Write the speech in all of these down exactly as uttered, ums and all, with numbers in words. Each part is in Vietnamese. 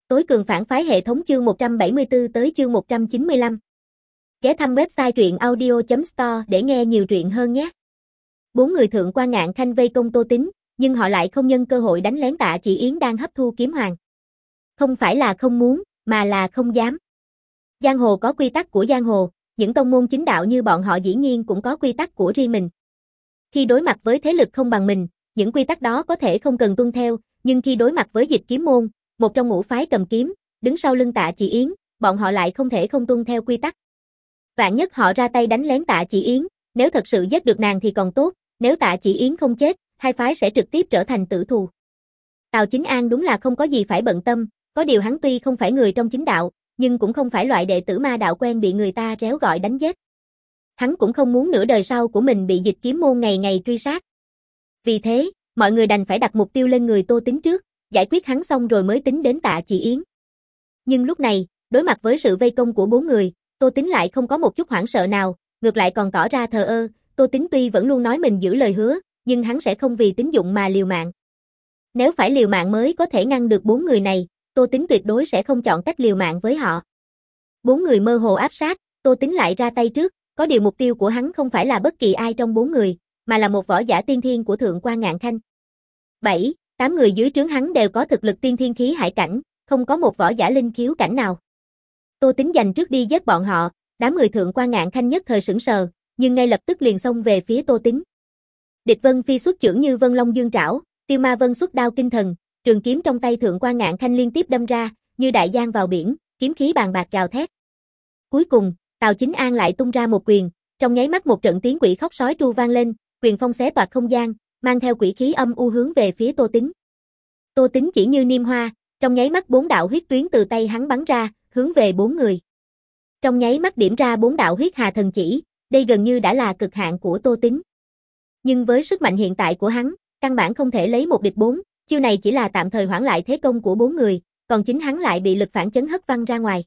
Tối cường phản phái hệ thống chương một trăm bảy mươi tư tới chương một trăm chín mươi lăm. Ghé thăm website truyện audio chấm store để nghe nhiều truyện hơn nhé. Bốn người thượng quan Ngạn Khanh vây công Tô Tính, nhưng họ lại không nhân cơ hội đánh lén Tạ Chỉ Yến đang hấp thu kiếm hoàng. Không phải là không muốn, mà là không dám. Giang hồ có quy tắc của giang hồ, những tông môn chính đạo như bọn họ dĩ nhiên cũng có quy tắc của riêng mình. Khi đối mặt với thế lực không bằng mình, những quy tắc đó có thể không cần tuân theo, nhưng khi đối mặt với Dịch Kiếm môn, một trong ngũ phái cầm kiếm, đứng sau lưng Tạ Chỉ Yến, bọn họ lại không thể không tuân theo quy tắc. Vạn nhất họ ra tay đánh lén Tạ Chỉ Yến, nếu thật sự giết được nàng thì còn tốt, nếu Tạ Chỉ Yến không chết, hai phái sẽ trực tiếp trở thành tử thù. Tào Chính An đúng là không có gì phải bận tâm, có điều hắn tuy không phải người trong chính đạo, nhưng cũng không phải loại đệ tử ma đạo quen bị người ta réo gọi đánh giết. Hắn cũng không muốn nửa đời sau của mình bị Dịch Kiếm môn ngày ngày truy sát. Vì thế, mọi người đành phải đặt mục tiêu lên người Tô Tính trước, giải quyết hắn xong rồi mới tính đến Tạ Chỉ Yến. Nhưng lúc này, đối mặt với sự vây công của bốn người, Tô Tính lại không có một chút hoảng sợ nào, ngược lại còn tỏ ra thờ ơ. Tô Tính tuy vẫn luôn nói mình giữ lời hứa, nhưng hắn sẽ không vì tín dụng mà liều mạng. Nếu phải liều mạng mới có thể ngăn được bốn người này, Tô Tính tuyệt đối sẽ không chọn cách liều mạng với họ. Bốn người mơ hồ áp sát, Tô Tính lại ra tay trước, có điều mục tiêu của hắn không phải là bất kỳ ai trong bốn người, mà là một võ giả tiên thiên của thượng quan Ngạn Khanh. Bảy, tám người dưới trướng hắn đều có thực lực tiên thiên khí hải cảnh, không có một võ giả linh khiếu cảnh nào. Tô Tính giành trước đi giết bọn họ, đám người thượng quan Ngạn Khanh nhất thời sững sờ, nhưng ngay lập tức liền xông về phía Tô Tính. Địch Vân Phi xuất chưởng như Vân Long Dương trảo, Tiêu Ma Vân xuất đao kinh thần, trường kiếm trong tay thượng quan Ngạn Khanh liên tiếp đâm ra, như đại giang vào biển, kiếm khí bàn bạc gào thét. Cuối cùng, Tào Chính An lại tung ra một quyền, trong nháy mắt một trận tiếng quỷ khóc sói tru vang lên, quyền phong xé toạc không gian, mang theo quỷ khí âm u hướng về phía Tô Tính. Tô Tính chỉ như niêm hoa, trong nháy mắt bốn đạo huyết tuyến từ tay hắn bắn ra, hướng về bốn người. Trong nháy mắt điểm ra bốn đạo huyết hà thần chỉ, đây gần như đã là cực hạn của Tô Tính. Nhưng với sức mạnh hiện tại của hắn, căn bản không thể lấy một địch bốn, chiêu này chỉ là tạm thời hoãn lại thế công của bốn người, còn chính hắn lại bị lực phản chấn hất văng ra ngoài.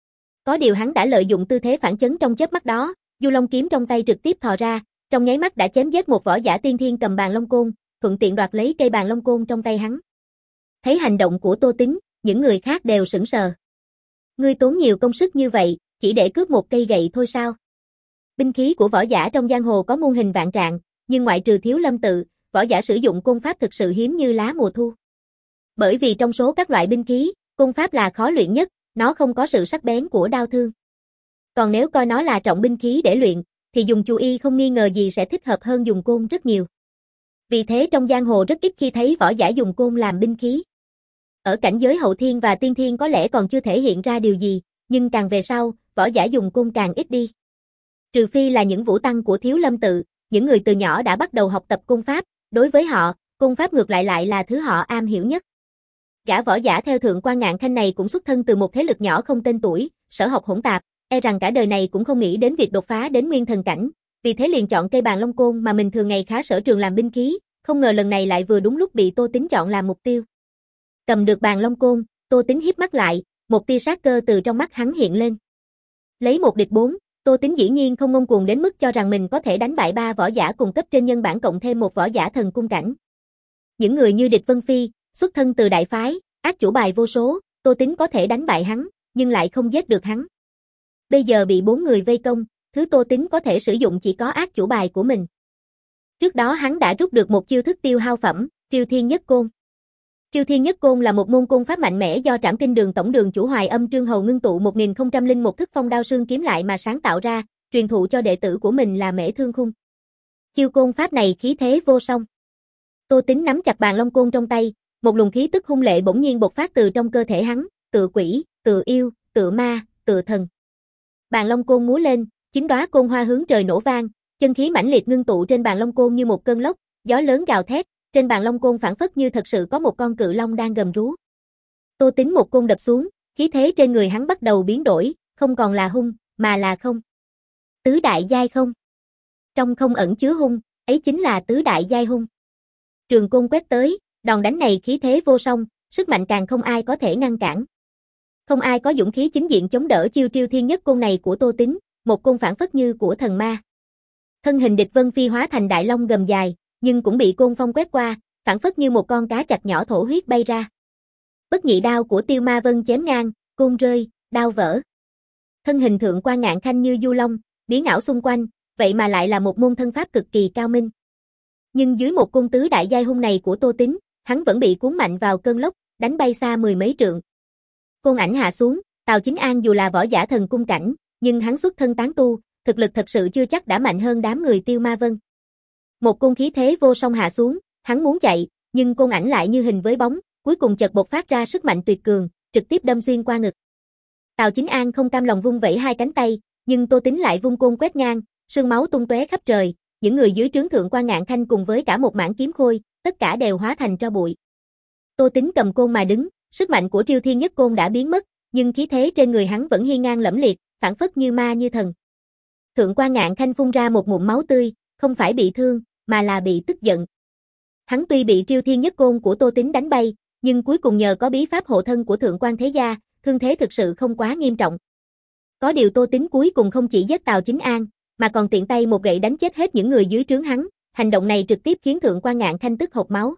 Có điều hắn đã lợi dụng tư thế phản chấn trong chớp mắt đó, Du Long kiếm trong tay trực tiếp thò ra, trong nháy mắt đã chém giết một võ giả tiên thiên cầm bàn long côn, thuận tiện đoạt lấy cây bàn long côn trong tay hắn. Thấy hành động của Tô Tính, những người khác đều sững sờ. Ngươi tốn nhiều công sức như vậy, chỉ để cướp một cây gậy thôi sao? Binh khí của võ giả trong giang hồ có muôn hình vạn trạng, nhưng ngoại trừ Thiếu Lâm tự, võ giả sử dụng côn pháp thực sự hiếm như lá mùa thu. Bởi vì trong số các loại binh khí, côn pháp là khó luyện nhất, nó không có sự sắc bén của đao thương. Còn nếu coi nó là trọng binh khí để luyện, thì dùng chu y không nghi ngờ gì sẽ thích hợp hơn dùng côn rất nhiều. Vì thế trong giang hồ rất ít khi thấy võ giả dùng côn làm binh khí. Ở cảnh giới hậu thiên và tiên thiên có lẽ còn chưa thể hiện ra điều gì, nhưng càng về sau, võ giả dùng côn càng ít đi. Trừ phi là những vũ tăng của Thiếu Lâm tự, những người từ nhỏ đã bắt đầu học tập côn pháp, đối với họ, côn pháp ngược lại lại là thứ họ am hiểu nhất. Gã võ giả theo thượng quan Ngạn Khanh này cũng xuất thân từ một thế lực nhỏ không tên tuổi, sở học hỗn tạp, e rằng cả đời này cũng không nghĩ đến việc đột phá đến nguyên thần cảnh, vì thế liền chọn cây bàn long côn mà mình thường ngày khá sở trường làm binh khí, không ngờ lần này lại vừa đúng lúc bị Tô Tính chọn làm mục tiêu. Cầm được bàn long côn, Tô Tính híp mắt lại, một tia sát cơ từ trong mắt hắn hiện lên. Lấy một địch bốn, Tô Tính dĩ nhiên không ngông cuồng đến mức cho rằng mình có thể đánh bại ba võ giả cùng cấp trên nhân bản cộng thêm một võ giả thần cung cảnh. Những người như Địch Vân Phi, xuất thân từ đại phái, ác chủ bài vô số, Tô Tính có thể đánh bại hắn, nhưng lại không giết được hắn. Bây giờ bị bốn người vây công, thứ Tô Tính có thể sử dụng chỉ có ác chủ bài của mình. Trước đó hắn đã rút được một chiêu thức tiêu hao phẩm, Triêu Thiên Nhất Côn. Triêu Thiên Nhất Côn là một môn côn pháp mạnh mẽ do Trảm Kinh Đường tổng đường chủ Hoài Âm Trương Hầu ngưng tụ một nghìn không trăm lẻ một thức phong đao xương kiếm lại mà sáng tạo ra, truyền thụ cho đệ tử của mình là Mễ Thương Khung. Chiêu côn pháp này khí thế vô song. Tô Tính nắm chặt bàn long côn trong tay, một luồng khí tức hung lệ bỗng nhiên bộc phát từ trong cơ thể hắn, tựa quỷ, tựa yêu, tựa ma, tựa thần. Bàn long côn múa lên, chín đóa côn hoa hướng trời nổ vang, chân khí mãnh liệt ngưng tụ trên bàn long côn như một cơn lốc, gió lớn gào thét, trên bàn long côn phảng phất như thật sự có một con cự long đang gầm rú. Tô Tính một côn đập xuống, khí thế trên người hắn bắt đầu biến đổi, không còn là hung, mà là không. Tứ đại giai không. Trong không ẩn chứa hung, ấy chính là tứ đại giai hung. Trường côn quét tới, đòn đánh này khí thế vô song, sức mạnh càng không ai có thể ngăn cản. Không ai có dũng khí chính diện chống đỡ chiêu Triêu Thiên Nhất Côn này của Tô Tính, một côn phảng phất như của thần ma. Thân hình Địch Vân Phi hóa thành đại long gầm dài, nhưng cũng bị côn phong quét qua, phảng phất như một con cá chạch nhỏ thổ huyết bay ra. Bất nhị đao của Tiêu Ma Vân chém ngang, côn rơi, đao vỡ. Thân hình thượng quan Ngạn Khanh như du long, biến ảo xung quanh, vậy mà lại là một môn thân pháp cực kỳ cao minh. Nhưng dưới một côn tứ đại giai hung này của Tô Tín, hắn vẫn bị cuốn mạnh vào cơn lốc, đánh bay xa mười mấy trượng. Côn ảnh hạ xuống, Tào Chính An dù là võ giả thần cung cảnh, nhưng hắn xuất thân tán tu, thực lực thật sự chưa chắc đã mạnh hơn đám người Tiêu Ma Vân. Một côn khí thế vô song hạ xuống, hắn muốn chạy, nhưng côn ảnh lại như hình với bóng, cuối cùng chợt bộc phát ra sức mạnh tuyệt cường, trực tiếp đâm xuyên qua ngực. Tào Chính An không cam lòng vung vẩy hai cánh tay, nhưng Tô Tín lại vung côn quét ngang, sương máu tung tóe khắp trời, những người dưới trướng thượng quan Ngạn Khanh cùng với cả một mảng kiếm khôi, tất cả đều hóa thành tro bụi. Tô Tín cầm côn mà đứng, sức mạnh của Triêu Thiên Nhất Côn đã biến mất, nhưng khí thế trên người hắn vẫn hiên ngang lẫm liệt, phảng phất như ma như thần. Thượng quan Ngạn Khanh phun ra một ngụm máu tươi, không phải bị thương, mà là bị tức giận. Hắn tuy bị Triêu Thiên Nhất Côn của Tô Tín đánh bay, nhưng cuối cùng nhờ có bí pháp hộ thân của thượng quan thế gia, thương thế thực sự không quá nghiêm trọng. Có điều Tô Tín cuối cùng không chỉ giết Tào Chính An, mà còn tiện tay một gậy đánh chết hết những người dưới trướng hắn, hành động này trực tiếp khiến thượng quan Ngạn Khanh tức hộc máu.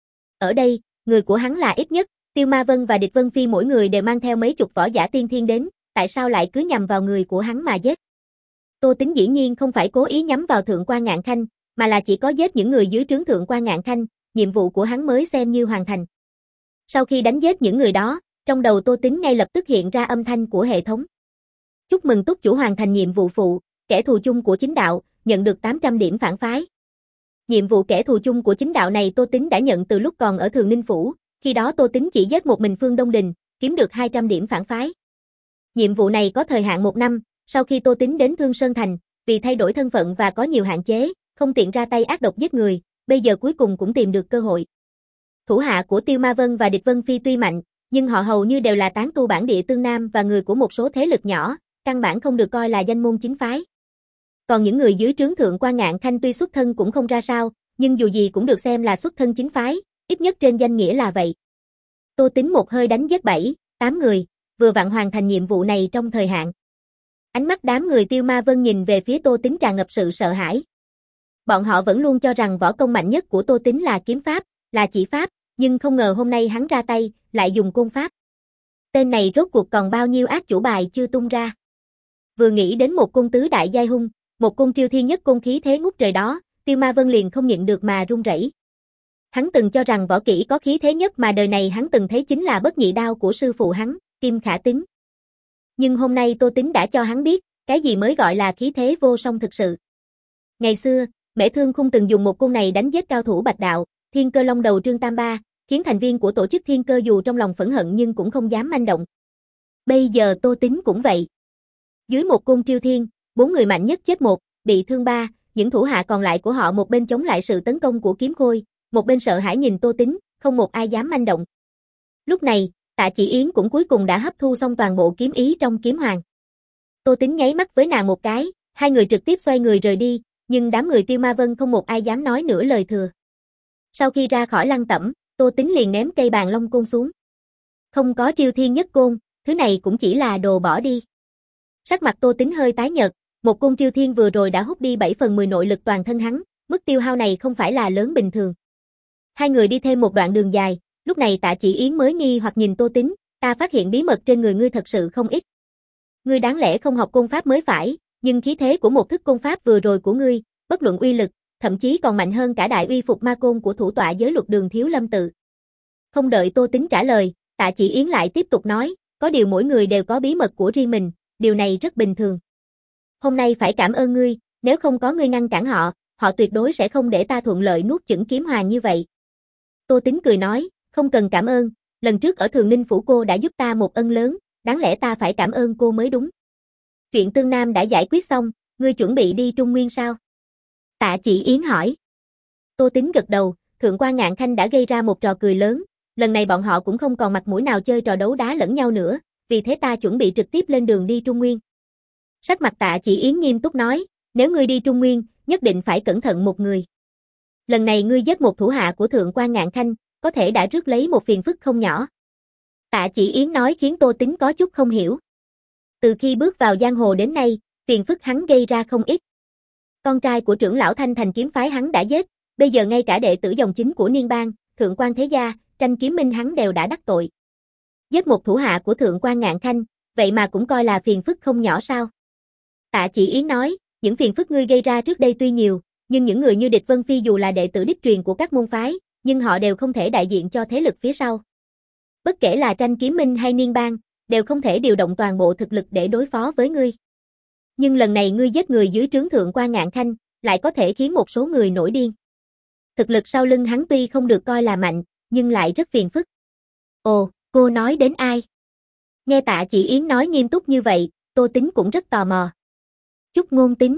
Ở đây, người của hắn là ít nhất, Tiêu Ma Vân và Địch Vân Phi mỗi người đều mang theo mấy chục võ giả tiên thiên đến, tại sao lại cứ nhằm vào người của hắn mà giết? Tô Tín dĩ nhiên không phải cố ý nhắm vào thượng quan Ngạn Khanh, mà là chỉ có giết những người dưới trướng thượng quan Ngạn Khanh, nhiệm vụ của hắn mới xem như hoàn thành. Sau khi đánh giết những người đó, trong đầu Tô Tín ngay lập tức hiện ra âm thanh của hệ thống. Chúc mừng túc chủ hoàn thành nhiệm vụ phụ, kẻ thù chung của chính đạo, nhận được tám trăm điểm phản phái. Nhiệm vụ kẻ thù chung của chính đạo này Tô Tín đã nhận từ lúc còn ở Thường Ninh Phủ, khi đó Tô Tín chỉ giết một mình Phương Đông Đình, kiếm được hai trăm điểm phản phái. Nhiệm vụ này có thời hạn một năm, sau khi Tô Tín đến Thương Sơn Thành, vì thay đổi thân phận và có nhiều hạn chế, không tiện ra tay ác độc giết người, bây giờ cuối cùng cũng tìm được cơ hội. Thủ hạ của Tiêu Ma Vân và Địch Vân Phi tuy mạnh, nhưng họ hầu như đều là tán tu bản địa Tương Nam và người của một số thế lực nhỏ, căn bản không được coi là danh môn chính phái. Còn những người dưới trướng thượng quan Ngạn Khanh tuy xuất thân cũng không ra sao, nhưng dù gì cũng được xem là xuất thân chính phái, ít nhất trên danh nghĩa là vậy. Tô Tín một hơi đánh giết bảy, tám người, vừa vặn hoàn thành nhiệm vụ này trong thời hạn. Ánh mắt đám người Tiêu Ma Vân nhìn về phía Tô Tín tràn ngập sự sợ hãi. Bọn họ vẫn luôn cho rằng võ công mạnh nhất của Tô Tín là kiếm pháp, là chỉ pháp, nhưng không ngờ hôm nay hắn ra tay, lại dùng côn pháp. Tên này rốt cuộc còn bao nhiêu ác chủ bài chưa tung ra. Vừa nghĩ đến một côn tứ đại giai hung, một côn Triêu Thiên Nhất Côn khí thế ngút trời đó, Tiêu Ma Vân liền không nhịn được mà run rẩy. Hắn từng cho rằng võ kỹ có khí thế nhất mà đời này hắn từng thấy chính là bất nhị đao của sư phụ hắn, Kim Khả Tín. Nhưng hôm nay Tô Tín đã cho hắn biết, cái gì mới gọi là khí thế vô song thực sự. Ngày xưa, Mễ Thương Khung từng dùng một côn này đánh giết cao thủ Bạch Đạo, Thiên Cơ Long Đầu Trương Tam Ba, khiến thành viên của tổ chức Thiên Cơ dù trong lòng phẫn hận nhưng cũng không dám manh động. Bây giờ Tô Tín cũng vậy. Dưới một côn Triêu Thiên, bốn người mạnh nhất chết một, bị thương ba, những thủ hạ còn lại của họ một bên chống lại sự tấn công của kiếm khôi, một bên sợ hãi nhìn Tô Tín, không một ai dám manh động. Lúc này, Tạ Chỉ Yến cũng cuối cùng đã hấp thu xong toàn bộ kiếm ý trong kiếm hoàng. Tô Tín nháy mắt với nàng một cái, hai người trực tiếp xoay người rời đi, nhưng đám người Tiêu Ma Vân không một ai dám nói nửa lời thừa. Sau khi ra khỏi lăng tẩm, Tô Tín liền ném cây bàn long côn xuống. Không có Triêu Thiên Nhất Côn, thứ này cũng chỉ là đồ bỏ đi. Sắc mặt Tô Tín hơi tái nhợt, một côn Triêu Thiên vừa rồi đã hút đi bảy phần mười nội lực toàn thân hắn, mức tiêu hao này không phải là lớn bình thường. Hai người đi thêm một đoạn đường dài, lúc này Tạ Chỉ Yến mới nghi hoặc nhìn Tô Tín, ta phát hiện bí mật trên người ngươi thật sự không ít. Ngươi đáng lẽ không học côn pháp mới phải, nhưng khí thế của một thức côn pháp vừa rồi của ngươi, bất luận uy lực, thậm chí còn mạnh hơn cả đại uy phục ma côn của thủ tọa giới luật Đường Thiếu Lâm tự. Không đợi Tô Tín trả lời, Tạ Chỉ Yến lại tiếp tục nói, có điều mỗi người đều có bí mật của riêng mình, điều này rất bình thường. Hôm nay phải cảm ơn ngươi, nếu không có ngươi ngăn cản họ, họ tuyệt đối sẽ không để ta thuận lợi nuốt chửng kiếm hoàng như vậy. Tô Tín cười nói, không cần cảm ơn, lần trước ở Thường Ninh Phủ cô đã giúp ta một ân lớn, đáng lẽ ta phải cảm ơn cô mới đúng. Chuyện Tương Nam đã giải quyết xong, ngươi chuẩn bị đi Trung Nguyên sao? Tạ Chỉ Yến hỏi. Tô Tín gật đầu, thượng quan Ngạn Khanh đã gây ra một trò cười lớn, lần này bọn họ cũng không còn mặt mũi nào chơi trò đấu đá lẫn nhau nữa, vì thế ta chuẩn bị trực tiếp lên đường đi Trung Nguyên. Sắc mặt Tạ Chỉ Yến nghiêm túc nói, nếu ngươi đi Trung Nguyên, nhất định phải cẩn thận một người. Lần này ngươi giết một thủ hạ của thượng quan Ngạn Khanh, có thể đã rước lấy một phiền phức không nhỏ. Tạ Chỉ Yến nói khiến Tô Tín có chút không hiểu. Từ khi bước vào giang hồ đến nay, phiền phức hắn gây ra không ít. Con trai của trưởng lão Thanh Thành kiếm phái hắn đã giết, bây giờ ngay cả đệ tử dòng chính của Niên Bang, thượng quan thế gia, Tranh Kiếm Minh hắn đều đã đắc tội. Giết một thủ hạ của Thượng quan Ngạn Khanh, vậy mà cũng coi là phiền phức không nhỏ sao? Tạ Chỉ Yến nói, những phiền phức ngươi gây ra trước đây tuy nhiều, nhưng những người như Địch Vân Phi dù là đệ tử đích truyền của các môn phái, nhưng họ đều không thể đại diện cho thế lực phía sau. Bất kể là Tranh Kiếm Minh hay Niên Bang, đều không thể điều động toàn bộ thực lực để đối phó với ngươi. Nhưng lần này ngươi giết người dưới trướng Thượng quan Ngạn Khanh, lại có thể khiến một số người nổi điên. Thực lực sau lưng hắn tuy không được coi là mạnh, nhưng lại rất phiền phức. Ồ, cô nói đến ai? Nghe Tạ Chỉ Yến nói nghiêm túc như vậy, Tô Tính cũng rất tò mò. Chúc Ngôn Tính.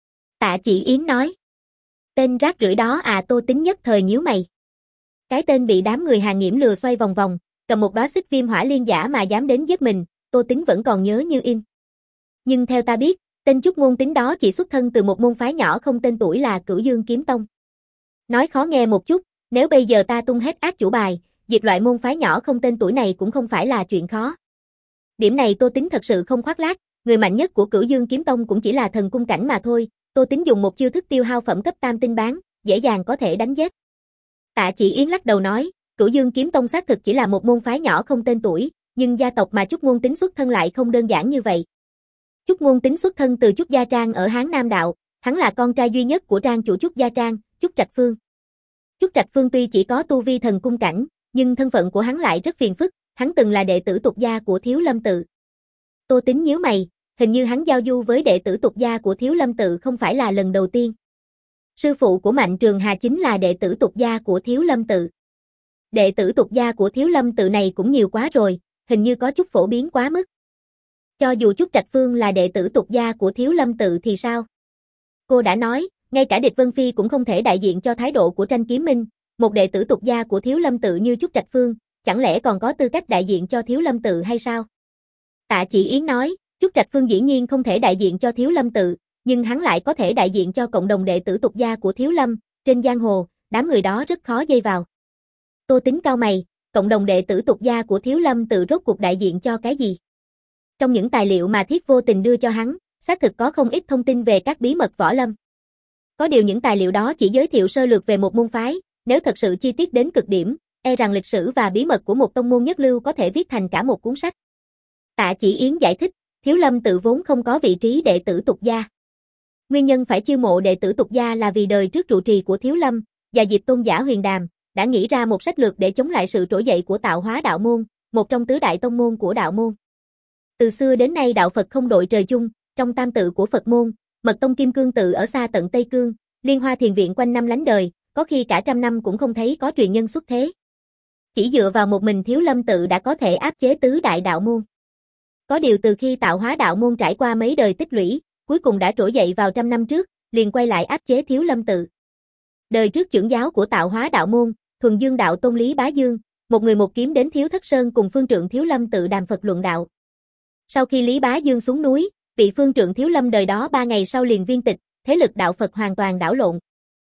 Tạ Chỉ Yến nói. Tên rác rưởi đó à? Tô Tính nhất thời nhíu mày. Cái tên bị đám người Hàng Nghiễm lừa xoay vòng vòng, cầm một đóa xích viêm hỏa liên giả mà dám đến giết mình, Tô Tính vẫn còn nhớ như in. Nhưng theo ta biết, tên Chúc Ngôn Tính đó chỉ xuất thân từ một môn phái nhỏ không tên tuổi là Cửu Dương Kiếm Tông. Nói khó nghe một chút, nếu bây giờ ta tung hết át chủ bài, diệt loại môn phái nhỏ không tên tuổi này cũng không phải là chuyện khó. Điểm này Tô Tính thật sự không khoác lác, người mạnh nhất của Cửu Dương Kiếm Tông cũng chỉ là thần cung cảnh mà thôi, Tô Tính dùng một chiêu thức tiêu hao phẩm cấp tam tinh bán, dễ dàng có thể đánh giết. Tạ Chỉ Yến lắc đầu nói, Cửu Dương Kiếm Tông xác thực chỉ là một môn phái nhỏ không tên tuổi, nhưng gia tộc mà Chúc Ngôn Tính xuất thân lại không đơn giản như vậy. Chúc Ngôn Tính xuất thân từ Chúc Gia Trang ở Hán Nam Đạo, hắn là con trai duy nhất của trang chủ Chúc Gia Trang, Chúc Trạch Phương. Chúc Trạch Phương tuy chỉ có tu vi thần cung cảnh, nhưng thân phận của hắn lại rất phiền phức, hắn từng là đệ tử tục gia của Thiếu Lâm Tự. Tô Tính nhíu mày, hình như hắn giao du với đệ tử tục gia của Thiếu Lâm Tự không phải là lần đầu tiên. Sư phụ của Mạnh Trường Hà chính là đệ tử tục gia của Thiếu Lâm Tự. Đệ tử tục gia của Thiếu Lâm Tự này cũng nhiều quá rồi, hình như có chút phổ biến quá mức. Cho dù Chúc Trạch Phương là đệ tử tục gia của Thiếu Lâm Tự thì sao? Cô đã nói, ngay cả Địch Vân Phi cũng không thể đại diện cho thái độ của Tranh Kiếm Minh, một đệ tử tục gia của Thiếu Lâm Tự như Chúc Trạch Phương, chẳng lẽ còn có tư cách đại diện cho Thiếu Lâm Tự hay sao? Tạ Chỉ Yến nói, Chúc Trạch Phương dĩ nhiên không thể đại diện cho Thiếu Lâm Tự, nhưng hắn lại có thể đại diện cho cộng đồng đệ tử tục gia của Thiếu Lâm, trên giang hồ, đám người đó rất khó dây vào. Tô Tính cau mày, cộng đồng đệ tử tục gia của Thiếu Lâm Tự rốt cuộc đại diện cho cái gì? Trong những tài liệu mà Thiết vô tình đưa cho hắn, xác thực có không ít thông tin về các bí mật võ lâm. Có điều những tài liệu đó chỉ giới thiệu sơ lược về một môn phái, nếu thật sự chi tiết đến cực điểm, e rằng lịch sử và bí mật của một tông môn nhất lưu có thể viết thành cả một cuốn sách. Tạ Chỉ Yến giải thích, Thiếu Lâm Tự vốn không có vị trí đệ tử tục gia. Nguyên nhân phải chiêu mộ đệ tử tục gia là vì đời trước trụ trì của Thiếu Lâm, và Diệp Tôn giả Huyền Đàm, đã nghĩ ra một sách lược để chống lại sự trỗi dậy của Tạo Hóa đạo môn, một trong tứ đại tông môn của đạo môn. Từ xưa đến nay đạo Phật không đội trời chung, trong tam tự của Phật môn, Mật Tông Kim Cương Tự ở xa tận Tây Cương, Liên Hoa Thiền Viện quanh năm lánh đời, có khi cả trăm năm cũng không thấy có truyền nhân xuất thế. Chỉ dựa vào một mình Thiếu Lâm Tự đã có thể áp chế tứ đại đạo môn. Có điều từ khi Tạo Hóa đạo môn trải qua mấy đời tích lũy, cuối cùng đã trỗi dậy vào trăm năm trước, liền quay lại áp chế Thiếu Lâm Tự. Đời trước trưởng giáo của Tạo Hóa đạo môn, Thuần Dương đạo Tôn Lý Bá Dương, một người một kiếm đến Thiếu Thất Sơn cùng phương trượng Thiếu Lâm Tự đàm Phật luận đạo. Sau khi Lý Bá Dương xuống núi, vị phương trượng Thiếu Lâm đời đó ba ngày sau liền viên tịch, thế lực đạo Phật hoàn toàn đảo lộn.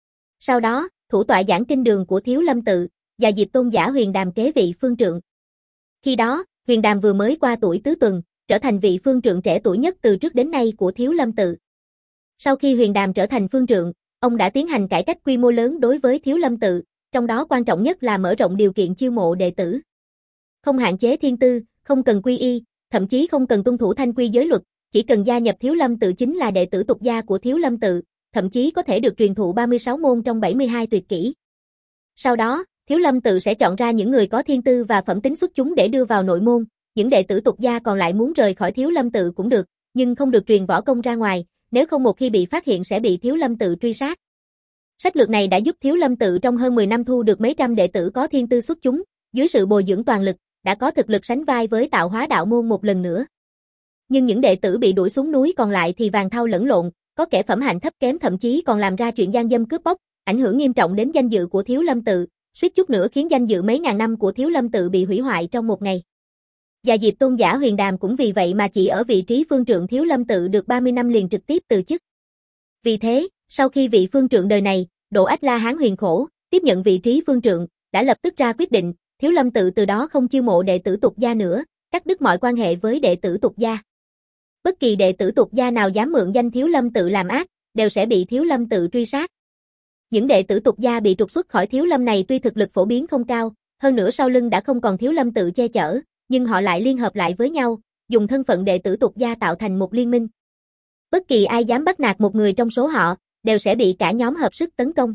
Sau đó, thủ tọa giảng kinh đường của Thiếu Lâm Tự, và Diệp Tôn giả Huyền Đàm kế vị phương trượng. Khi đó, Huyền Đàm vừa mới qua tuổi tứ tuần, trở thành vị phương trượng trẻ tuổi nhất từ trước đến nay của Thiếu Lâm Tự. Sau khi Huyền Đàm trở thành phương trượng, ông đã tiến hành cải cách quy mô lớn đối với Thiếu Lâm Tự, trong đó quan trọng nhất là mở rộng điều kiện chiêu mộ đệ tử. Không hạn chế thiên tư, không cần quy y, thậm chí không cần tuân thủ thanh quy giới luật, chỉ cần gia nhập Thiếu Lâm Tự chính là đệ tử tục gia của Thiếu Lâm Tự, thậm chí có thể được truyền thụ ba mươi sáu môn trong bảy mươi hai tuyệt kỹ. Sau đó, Thiếu Lâm Tự sẽ chọn ra những người có thiên tư và phẩm tính xuất chúng để đưa vào nội môn, những đệ tử tục gia còn lại muốn rời khỏi Thiếu Lâm Tự cũng được, nhưng không được truyền võ công ra ngoài, nếu không một khi bị phát hiện sẽ bị Thiếu Lâm Tự truy sát. Sách lược này đã giúp Thiếu Lâm Tự trong hơn mười năm thu được mấy trăm đệ tử có thiên tư xuất chúng, dưới sự bồi dưỡng toàn lực, đã có thực lực sánh vai với Tạo Hóa đạo môn một lần nữa. Nhưng những đệ tử bị đuổi xuống núi còn lại thì vàng thau lẫn lộn, có kẻ phẩm hạnh thấp kém thậm chí còn làm ra chuyện gian dâm cướp bóc, ảnh hưởng nghiêm trọng đến danh dự của Thiếu Lâm Tự, suýt chút nữa khiến danh dự mấy ngàn năm của Thiếu Lâm Tự bị hủy hoại trong một ngày. Và Diệp Tôn giả Huyền Đàm cũng vì vậy mà chỉ ở vị trí phương trượng Thiếu Lâm Tự được ba mươi năm liền trực tiếp từ chức. Vì thế, sau khi vị phương trượng đời này, Độ Ách La Hán Huyền Khổ, tiếp nhận vị trí phương trượng, đã lập tức ra quyết định, Thiếu Lâm Tự từ đó không chiêu mộ đệ tử tục gia nữa, cắt đứt mọi quan hệ với đệ tử tục gia. Bất kỳ đệ tử tục gia nào dám mượn danh Thiếu Lâm Tự làm ác, đều sẽ bị Thiếu Lâm Tự truy sát. Những đệ tử tục gia bị trục xuất khỏi Thiếu Lâm này tuy thực lực phổ biến không cao, hơn nữa sau lưng đã không còn Thiếu Lâm Tự che chở, nhưng họ lại liên hợp lại với nhau, dùng thân phận đệ tử tục gia tạo thành một liên minh. Bất kỳ ai dám bắt nạt một người trong số họ, đều sẽ bị cả nhóm hợp sức tấn công.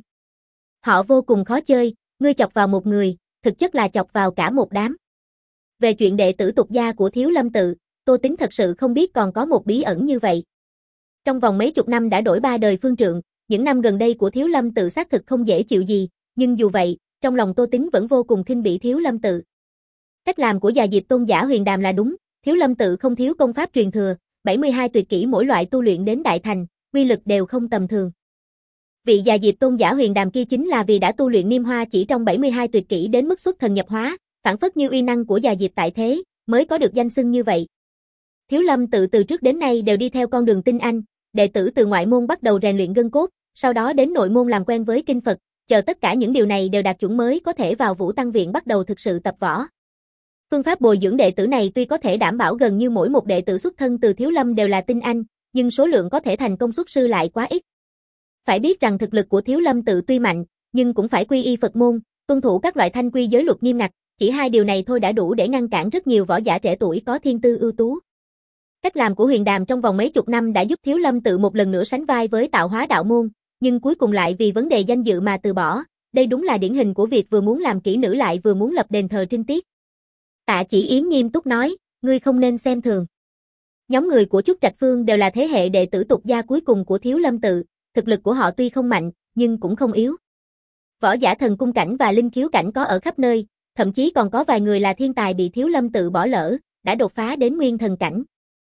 Họ vô cùng khó chơi, ngươi chọc vào một người, thực chất là chọc vào cả một đám. Về chuyện đệ tử tục gia của Thiếu Lâm Tự, Tô Tính thật sự không biết còn có một bí ẩn như vậy. Trong vòng mấy chục năm đã đổi ba đời phương trượng, những năm gần đây của Thiếu Lâm Tự xác thực không dễ chịu gì, nhưng dù vậy, trong lòng Tô Tính vẫn vô cùng khinh bỉ Thiếu Lâm Tự. Cách làm của Già Diệp Tôn giả Huyền Đàm là đúng, Thiếu Lâm Tự không thiếu công pháp truyền thừa, bảy mươi hai tuyệt kỹ mỗi loại tu luyện đến đại thành, uy lực đều không tầm thường. Vị Già Diệp Tôn giả Huyền Đàm kia chính là vì đã tu luyện Niêm Hoa chỉ trong bảy mươi hai tuyệt kỹ đến mức xuất thần nhập hóa, phản phất như uy năng của Già Diệp tại thế, mới có được danh xưng như vậy. Thiếu Lâm Tự từ trước đến nay đều đi theo con đường tinh anh, đệ tử từ ngoại môn bắt đầu rèn luyện gân cốt, sau đó đến nội môn làm quen với kinh Phật, chờ tất cả những điều này đều đạt chuẩn mới có thể vào Vũ Tăng Viện bắt đầu thực sự tập võ. Phương pháp bồi dưỡng đệ tử này tuy có thể đảm bảo gần như mỗi một đệ tử xuất thân từ Thiếu Lâm đều là tinh anh, nhưng số lượng có thể thành công xuất sư lại quá ít. Phải biết rằng thực lực của Thiếu Lâm Tự tuy mạnh, nhưng cũng phải quy y Phật môn, tuân thủ các loại thanh quy giới luật nghiêm ngặt, chỉ hai điều này thôi đã đủ để ngăn cản rất nhiều võ giả trẻ tuổi có thiên tư ưu tú. Cách làm của Huyền Đàm trong vòng mấy chục năm đã giúp Thiếu Lâm Tự một lần nữa sánh vai với Tạo Hóa đạo môn, nhưng cuối cùng lại vì vấn đề danh dự mà từ bỏ, đây đúng là điển hình của việc vừa muốn làm kỹ nữ lại vừa muốn lập đền thờ trinh tiết. Tạ Chỉ Yến nghiêm túc nói, ngươi không nên xem thường. Nhóm người của Trúc Trạch Phương đều là thế hệ đệ tử tục gia cuối cùng của Thiếu Lâm Tự, thực lực của họ tuy không mạnh, nhưng cũng không yếu. Võ giả thần cung cảnh và linh khiếu cảnh có ở khắp nơi, thậm chí còn có vài người là thiên tài bị Thiếu Lâm Tự bỏ lỡ, đã đột phá đến nguyên thần cảnh.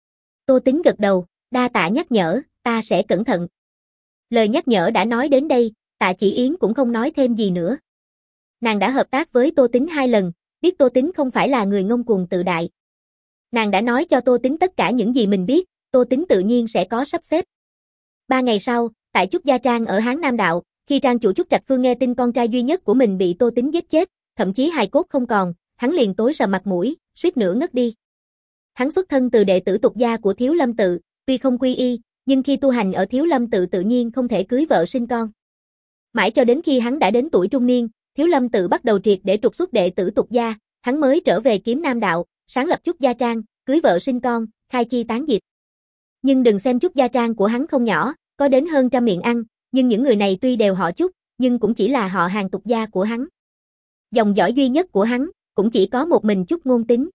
Tô Tính gật đầu, đa tạ nhắc nhở, ta sẽ cẩn thận. Lời nhắc nhở đã nói đến đây, Tạ Chỉ Yến cũng không nói thêm gì nữa. Nàng đã hợp tác với Tô Tính hai lần, biết Tô Tính không phải là người ngông cuồng tự đại. Nàng đã nói cho Tô Tính tất cả những gì mình biết, Tô Tính tự nhiên sẽ có sắp xếp. Ba ngày sau, tại Trúc Gia Trang ở Hán Nam Đạo, khi Trang chủ Trúc Trạch Phương nghe tin con trai duy nhất của mình bị Tô Tính giết chết, thậm chí hài cốt không còn, hắn liền tối sầm mặt mũi, suýt nữa ngất đi. Hắn xuất thân từ đệ tử tục gia của Thiếu Lâm Tự, tuy không quy y, nhưng khi tu hành ở Thiếu Lâm Tự tự nhiên không thể cưới vợ sinh con. Mãi cho đến khi hắn đã đến tuổi trung niên, Thiếu Lâm Tự bắt đầu triệt để trục xuất đệ tử tục gia, hắn mới trở về Kiếm Nam Đạo, sáng lập Trúc Gia Trang, cưới vợ sinh con, khai chi tán diệp. Nhưng đừng xem Trúc Gia Trang của hắn không nhỏ, có đến hơn trăm miệng ăn, nhưng những người này tuy đều họ Trúc, nhưng cũng chỉ là họ hàng tục gia của hắn. Dòng dõi duy nhất của hắn, cũng chỉ có một mình Trúc Ngôn Tính.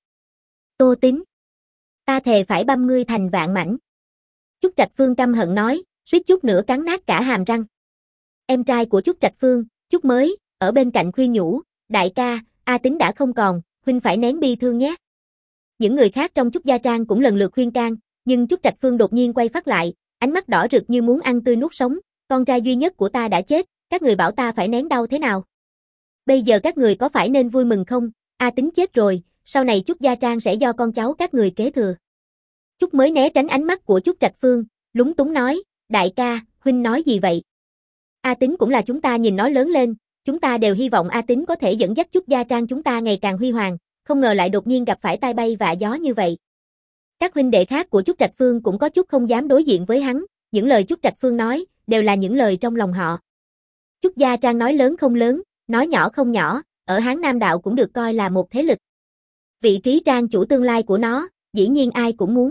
Tô Tính, ta thề phải băm ngươi thành vạn mảnh. Trúc Trạch Phương căm hận nói, suýt chút nữa cắn nát cả hàm răng. Em trai của Trúc Trạch Phương, Trúc Mới, ở bên cạnh khuyên nhủ, đại ca, A Tính đã không còn, huynh phải nén bi thương nhé. Những người khác trong Trúc Gia Trang cũng lần lượt khuyên can, nhưng Trúc Trạch Phương đột nhiên quay phát lại, ánh mắt đỏ rực như muốn ăn tươi nuốt sống, con trai duy nhất của ta đã chết, các người bảo ta phải nén đau thế nào? Bây giờ các người có phải nên vui mừng không? A Tính chết rồi, sau này Trúc Gia Trang sẽ do con cháu các người kế thừa. Trúc Mới né tránh ánh mắt của Trúc Trạch Phương, lúng túng nói, đại ca, huynh nói gì vậy? A Tính cũng là chúng ta nhìn nó lớn lên, chúng ta đều hy vọng A Tính có thể dẫn dắt Trúc Gia Trang chúng ta ngày càng huy hoàng, không ngờ lại đột nhiên gặp phải tai bay vạ gió như vậy. Các huynh đệ khác của Trúc Trạch Phương cũng có chút không dám đối diện với hắn, những lời Trúc Trạch Phương nói, đều là những lời trong lòng họ. Trúc Gia Trang nói lớn không lớn, nói nhỏ không nhỏ, ở Hán Nam Đạo cũng được coi là một thế lực. Vị trí trang chủ tương lai của nó, dĩ nhiên ai cũng muốn.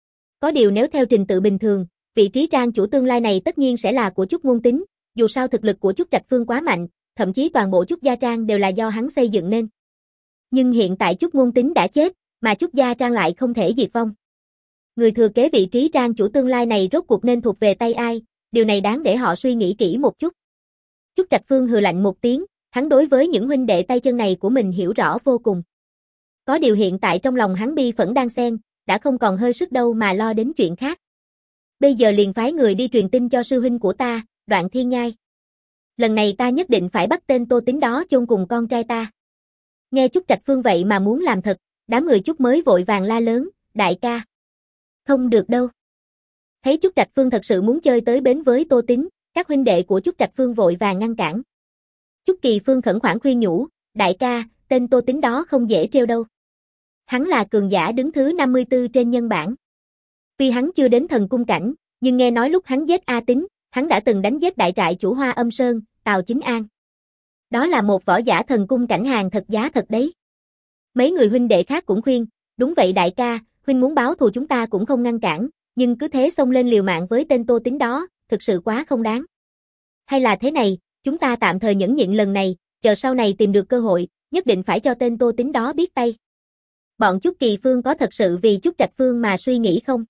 Có điều nếu theo trình tự bình thường, vị trí trang chủ tương lai này tất nhiên sẽ là của Trúc Ngôn Tính, dù sao thực lực của Trúc Trạch Phương quá mạnh, thậm chí toàn bộ Trúc Gia Trang đều là do hắn xây dựng nên. Nhưng hiện tại Trúc Ngôn Tính đã chết, mà Trúc Gia Trang lại không thể diệt vong. Người thừa kế vị trí trang chủ tương lai này rốt cuộc nên thuộc về tay ai, điều này đáng để họ suy nghĩ kỹ một chút. Trúc Trạch Phương hừ lạnh một tiếng, hắn đối với những huynh đệ tay chân này của mình hiểu rõ vô cùng. Có điều hiện tại trong lòng hắn bi phẫn đang xen, đã không còn hơi sức đâu mà lo đến chuyện khác. Bây giờ liền phái người đi truyền tin cho sư huynh của ta, Đoạn Thiên Nhai. Lần này ta nhất định phải bắt tên Tô Tính đó chôn cùng con trai ta. Nghe Trúc Trạch Phương vậy mà muốn làm thật, đám người Trúc Mới vội vàng la lớn, đại ca. Không được đâu. Thấy Trúc Trạch Phương thật sự muốn chơi tới bến với Tô Tính, các huynh đệ của Trúc Trạch Phương vội vàng ngăn cản. Trúc Kỳ Phương khẩn khoản khuyên nhủ, đại ca, tên Tô Tính đó không dễ trêu đâu. Hắn là cường giả đứng thứ năm mươi tư trên nhân bảng. Tuy hắn chưa đến thần cung cảnh, nhưng nghe nói lúc hắn giết A Tính, hắn đã từng đánh giết đại trại chủ Hoa Âm Sơn, Tào Chính An. Đó là một võ giả thần cung cảnh hàng thật giá thật đấy. Mấy người huynh đệ khác cũng khuyên, Đúng vậy đại ca, huynh muốn báo thù chúng ta cũng không ngăn cản, nhưng cứ thế xông lên liều mạng với tên Tô Tín đó, thực sự quá không đáng. Hay là thế này, chúng ta tạm thời nhẫn nhịn lần này, chờ sau này tìm được cơ hội, nhất định phải cho tên Tô Tín đó biết tay. Bọn Chúc Kỳ Phương có thật sự vì Chúc Trạch Phương mà suy nghĩ không?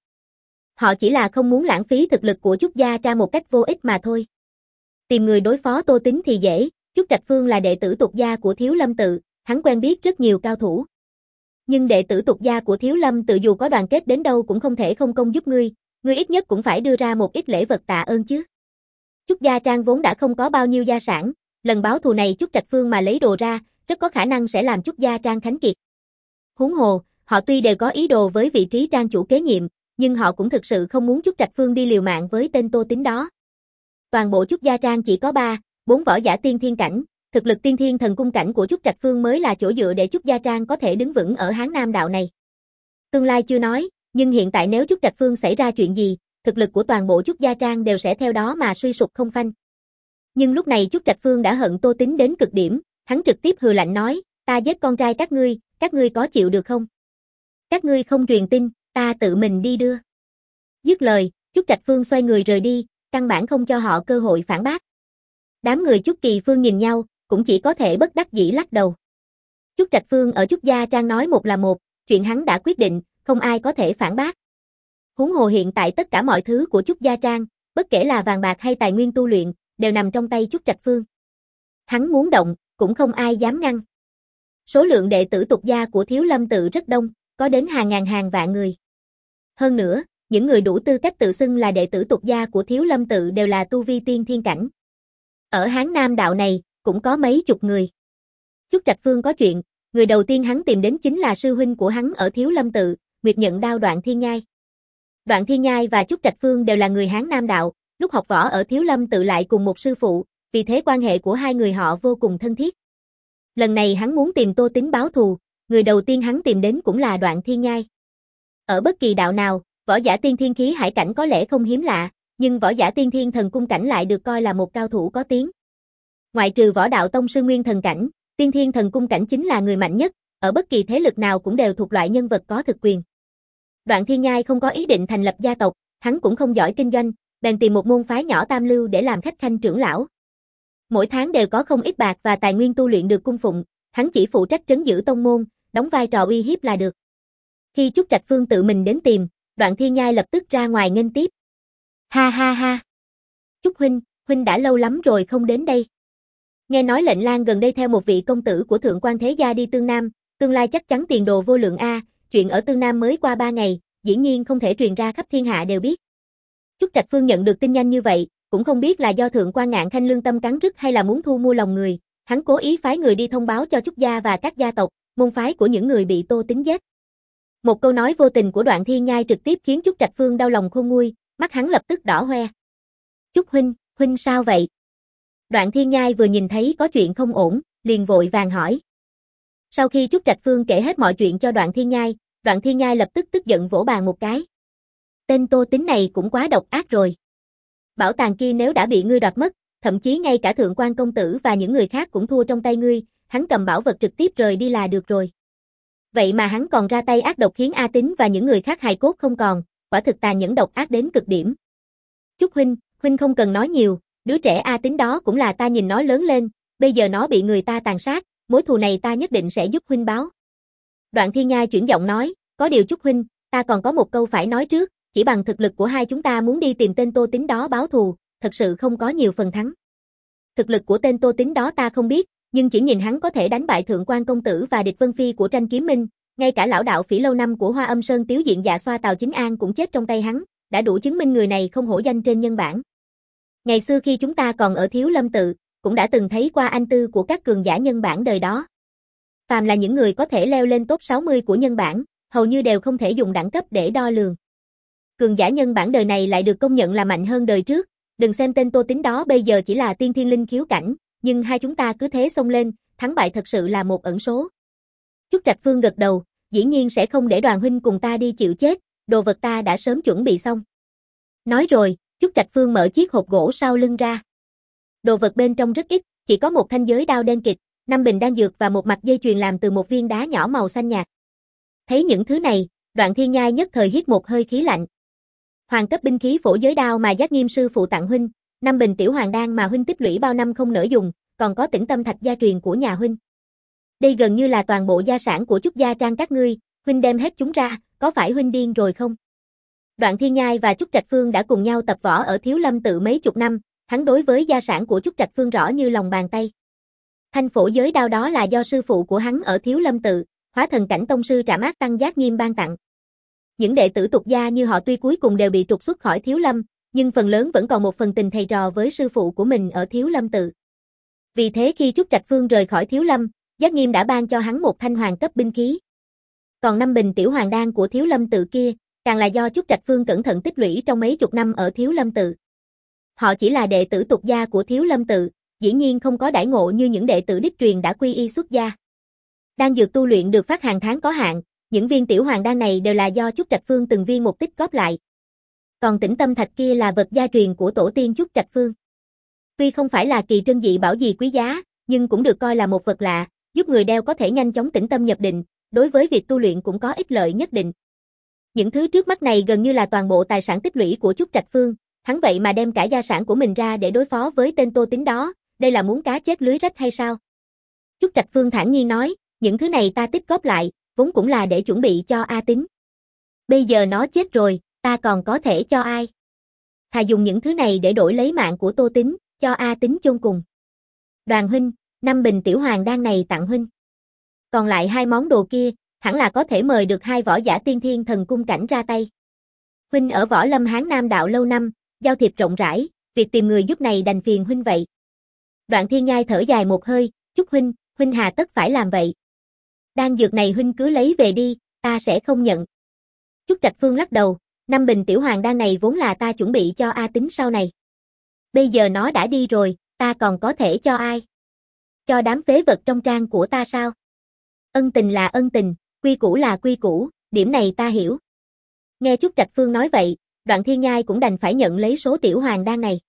Họ chỉ là không muốn lãng phí thực lực của Chúc gia ra một cách vô ích mà thôi. Tìm người đối phó Tô Tín thì dễ, Chúc Trạch Phương là đệ tử tục gia của Thiếu Lâm Tự, hắn quen biết rất nhiều cao thủ. Nhưng đệ tử tục gia của Thiếu Lâm Tự dù có đoàn kết đến đâu cũng không thể không công giúp ngươi, ngươi ít nhất cũng phải đưa ra một ít lễ vật tạ ơn chứ. Chúc gia trang vốn đã không có bao nhiêu gia sản, lần báo thù này Chúc Trạch Phương mà lấy đồ ra, rất có khả năng sẽ làm Chúc gia trang khánh kiệt. Huống hồ, họ tuy đều có ý đồ với vị trí trang chủ kế nhiệm, nhưng họ cũng thực sự không muốn Chúc Trạch Phương đi liều mạng với tên Tô Tín đó. Toàn bộ Chúc gia trang chỉ có ba, bốn võ giả tiên thiên cảnh, thực lực tiên thiên thần cung cảnh của Chúc Trạch Phương mới là chỗ dựa để Chúc gia trang có thể đứng vững ở Hán Nam đạo này. Tương lai chưa nói, nhưng hiện tại nếu Chúc Trạch Phương xảy ra chuyện gì, thực lực của toàn bộ Chúc gia trang đều sẽ theo đó mà suy sụp không phanh. Nhưng lúc này Chúc Trạch Phương đã hận Tô Tín đến cực điểm, hắn trực tiếp hừ lạnh nói, ta giết con trai các ngươi, các ngươi có chịu được không? Các ngươi không truyền tin, ta tự mình đi đưa. Dứt lời, Chúc Trạch Phương xoay người rời đi, căn bản không cho họ cơ hội phản bác. Đám người Chúc Kỳ Phương nhìn nhau, cũng chỉ có thể bất đắc dĩ lắc đầu. Chúc Trạch Phương ở Chúc gia trang nói một là một, chuyện hắn đã quyết định, không ai có thể phản bác. Huống hồ hiện tại tất cả mọi thứ của Chúc gia trang, bất kể là vàng bạc hay tài nguyên tu luyện, đều nằm trong tay Chúc Trạch Phương. Hắn muốn động, cũng không ai dám ngăn. Số lượng đệ tử tục gia của Thiếu Lâm Tự rất đông, có đến hàng ngàn hàng vạn người. Hơn nữa, những người đủ tư cách tự xưng là đệ tử tục gia của Thiếu Lâm Tự đều là tu vi tiên thiên cảnh. Ở Hán Nam đạo này, cũng có mấy chục người. Chúc Trạch Phương có chuyện, người đầu tiên hắn tìm đến chính là sư huynh của hắn ở Thiếu Lâm Tự, Nguyệt Nhận Đao Đoạn Thiên Nhai. Đoạn Thiên Nhai và Chúc Trạch Phương đều là người Hán Nam đạo, lúc học võ ở Thiếu Lâm Tự lại cùng một sư phụ, vì thế quan hệ của hai người họ vô cùng thân thiết. Lần này hắn muốn tìm Tô Tín báo thù, người đầu tiên hắn tìm đến cũng là Đoạn Thiên Nhai. Ở bất kỳ đạo nào, võ giả tiên thiên khí hải cảnh có lẽ không hiếm lạ, nhưng võ giả tiên thiên thần cung cảnh lại được coi là một cao thủ có tiếng. Ngoại trừ võ đạo tông sư nguyên thần cảnh, tiên thiên thần cung cảnh chính là người mạnh nhất, ở bất kỳ thế lực nào cũng đều thuộc loại nhân vật có thực quyền. Đoạn Thiên Nhai không có ý định thành lập gia tộc, hắn cũng không giỏi kinh doanh, bèn tìm một môn phái nhỏ tam lưu để làm khách khanh trưởng lão. Mỗi tháng đều có không ít bạc và tài nguyên tu luyện được cung phụng, hắn chỉ phụ trách trấn giữ tông môn, đóng vai trò uy hiếp là được. Khi Chúc Trạch Phương tự mình đến tìm, Đoạn Thiên Nhai lập tức ra ngoài nghênh tiếp. Ha ha ha. Chúc huynh, huynh đã lâu lắm rồi không đến đây. Nghe nói lệnh lang gần đây theo một vị công tử của thượng quan thế gia đi Tương Nam, tương lai chắc chắn tiền đồ vô lượng a, chuyện ở Tương Nam mới qua ba ngày, dĩ nhiên không thể truyền ra khắp thiên hạ đều biết. Chúc Trạch Phương nhận được tin nhanh như vậy, cũng không biết là do thượng quan Ngạn Khanh lương tâm cắn rứt hay là muốn thu mua lòng người, hắn cố ý phái người đi thông báo cho Chúc gia và các gia tộc, môn phái của những người bị Tô Tín giết. Một câu nói vô tình của Đoạn Thiên Nhai trực tiếp khiến Chúc Trạch Phương đau lòng khôn nguôi, mắt hắn lập tức đỏ hoe. Chúc huynh, huynh sao vậy? Đoạn Thiên Nhai vừa nhìn thấy có chuyện không ổn, liền vội vàng hỏi. Sau khi Chúc Trạch Phương kể hết mọi chuyện cho Đoạn Thiên Nhai, Đoạn Thiên Nhai lập tức tức giận vỗ bàn một cái. Tên Tô Tín này cũng quá độc ác rồi. Bảo tàng kia nếu đã bị ngươi đoạt mất, thậm chí ngay cả thượng quan công tử và những người khác cũng thua trong tay ngươi, hắn cầm bảo vật trực tiếp rời đi là được rồi. Vậy mà hắn còn ra tay ác độc khiến A Tín và những người khác hài cốt không còn, quả thực tàn nhẫn độc ác đến cực điểm. Chúc huynh, huynh không cần nói nhiều, đứa trẻ A Tín đó cũng là ta nhìn nó lớn lên, bây giờ nó bị người ta tàn sát, mối thù này ta nhất định sẽ giúp huynh báo. Đoạn Thiên Nhai chuyển giọng nói, có điều Chúc huynh, ta còn có một câu phải nói trước, chỉ bằng thực lực của hai chúng ta muốn đi tìm tên Tô Tín đó báo thù, thật sự không có nhiều phần thắng. Thực lực của tên Tô Tín đó ta không biết, nhưng chỉ nhìn hắn có thể đánh bại thượng quan công tử và địch Vân Phi của Tranh Kiếm Minh, ngay cả lão đạo phỉ lâu năm của Hoa Âm Sơn Tiếu Diện Dạ Xoa Tào Chính An cũng chết trong tay hắn, đã đủ chứng minh người này không hổ danh trên nhân bản. Ngày xưa khi chúng ta còn ở Thiếu Lâm Tự, cũng đã từng thấy qua anh tư của các cường giả nhân bản đời đó. Phàm là những người có thể leo lên top sáu mươi của nhân bản, hầu như đều không thể dùng đẳng cấp để đo lường. Cường giả nhân bản đời này lại được công nhận là mạnh hơn đời trước, đừng xem tên Tô Tín đó bây giờ chỉ là tiên thiên linh khiếu cảnh, nhưng hai chúng ta cứ thế xông lên, thắng bại thật sự là một ẩn số. Chúc Trạch Phương gật đầu, dĩ nhiên sẽ không để Đoàn huynh cùng ta đi chịu chết, đồ vật ta đã sớm chuẩn bị xong. Nói rồi, Chúc Trạch Phương mở chiếc hộp gỗ sau lưng ra. Đồ vật bên trong rất ít, chỉ có một thanh giới đao đen kịt, năm bình đan dược và một mặt dây chuyền làm từ một viên đá nhỏ màu xanh nhạt. Thấy những thứ này, Đoạn Thiên Nhai nhất thời hít một hơi khí lạnh. Hoàng cấp binh khí phổ giới đao mà Giác Nghiêm sư phụ tặng huynh, năm bình tiểu hoàng đan mà huynh tích lũy bao năm không nỡ dùng, còn có Tĩnh Tâm Thạch gia truyền của nhà huynh. Đây gần như là toàn bộ gia sản của Trúc gia Trang các ngươi, huynh đem hết chúng ra, có phải huynh điên rồi không? Đoạn Thiên Nhai và Trúc Trạch Phương đã cùng nhau tập võ ở Thiếu Lâm tự mấy chục năm, hắn đối với gia sản của Trúc Trạch Phương rõ như lòng bàn tay. Thanh phổ giới đao đó là do sư phụ của hắn ở Thiếu Lâm tự, Hóa Thần cảnh tông sư Trảm Ác Tăng Giác Nghiêm ban tặng. Những đệ tử tục gia như họ tuy cuối cùng đều bị trục xuất khỏi Thiếu Lâm, nhưng phần lớn vẫn còn một phần tình thầy trò với sư phụ của mình ở Thiếu Lâm tự. Vì thế khi Trúc Trạch Phương rời khỏi Thiếu Lâm, Giác Nghiêm đã ban cho hắn một thanh hoàng cấp binh khí. Còn năm bình tiểu hoàng đan của Thiếu Lâm tự kia, càng là do Trúc Trạch Phương cẩn thận tích lũy trong mấy chục năm ở Thiếu Lâm tự. Họ chỉ là đệ tử tục gia của Thiếu Lâm tự, dĩ nhiên không có đãi ngộ như những đệ tử đích truyền đã quy y xuất gia. Đan dược tu luyện được phát hàng tháng có hạn, những viên tiểu hoàng đan này đều là do Trúc Trạch Phương từng viên một tích góp lại. Còn Tĩnh Tâm Thạch kia là vật gia truyền của tổ tiên Trúc Trạch Phương. Tuy không phải là kỳ trân dị bảo gì quý giá, nhưng cũng được coi là một vật lạ, giúp người đeo có thể nhanh chóng tĩnh tâm nhập định, đối với việc tu luyện cũng có ích lợi nhất định. Những thứ trước mắt này gần như là toàn bộ tài sản tích lũy của Trúc Trạch Phương, hắn vậy mà đem cả gia sản của mình ra để đối phó với tên Tô Tín đó, đây là muốn cá chết lưới rách hay sao? Trúc Trạch Phương thản nhiên nói, những thứ này ta tích góp lại, vốn cũng là để chuẩn bị cho A Tín. Bây giờ nó chết rồi, ta còn có thể cho ai? Thà dùng những thứ này để đổi lấy mạng của Tô Tín, cho A Tín chôn cùng. Đoàn huynh, năm bình tiểu hoàng đan này tặng huynh. Còn lại hai món đồ kia, hẳn là có thể mời được hai võ giả tiên thiên thần cung cảnh ra tay. Huynh ở Võ Lâm Hán Nam đạo lâu năm, giao thiệp rộng rãi, việc tìm người giúp này đành phiền huynh vậy. Đoạn Thiên Nhai thở dài một hơi, chúc huynh, huynh hà tất phải làm vậy. Đan dược này huynh cứ lấy về đi, ta sẽ không nhận. Trúc Trạch Phương lắc đầu, năm bình tiểu hoàng đan này vốn là ta chuẩn bị cho A Tín sau này. Bây giờ nó đã đi rồi, ta còn có thể cho ai? Cho đám phế vật trong trang của ta sao? Ân tình là ân tình, quy củ là quy củ, điểm này ta hiểu. Nghe Trúc Trạch Phương nói vậy, Đoạn Thiên Nhai cũng đành phải nhận lấy số tiểu hoàng đan này.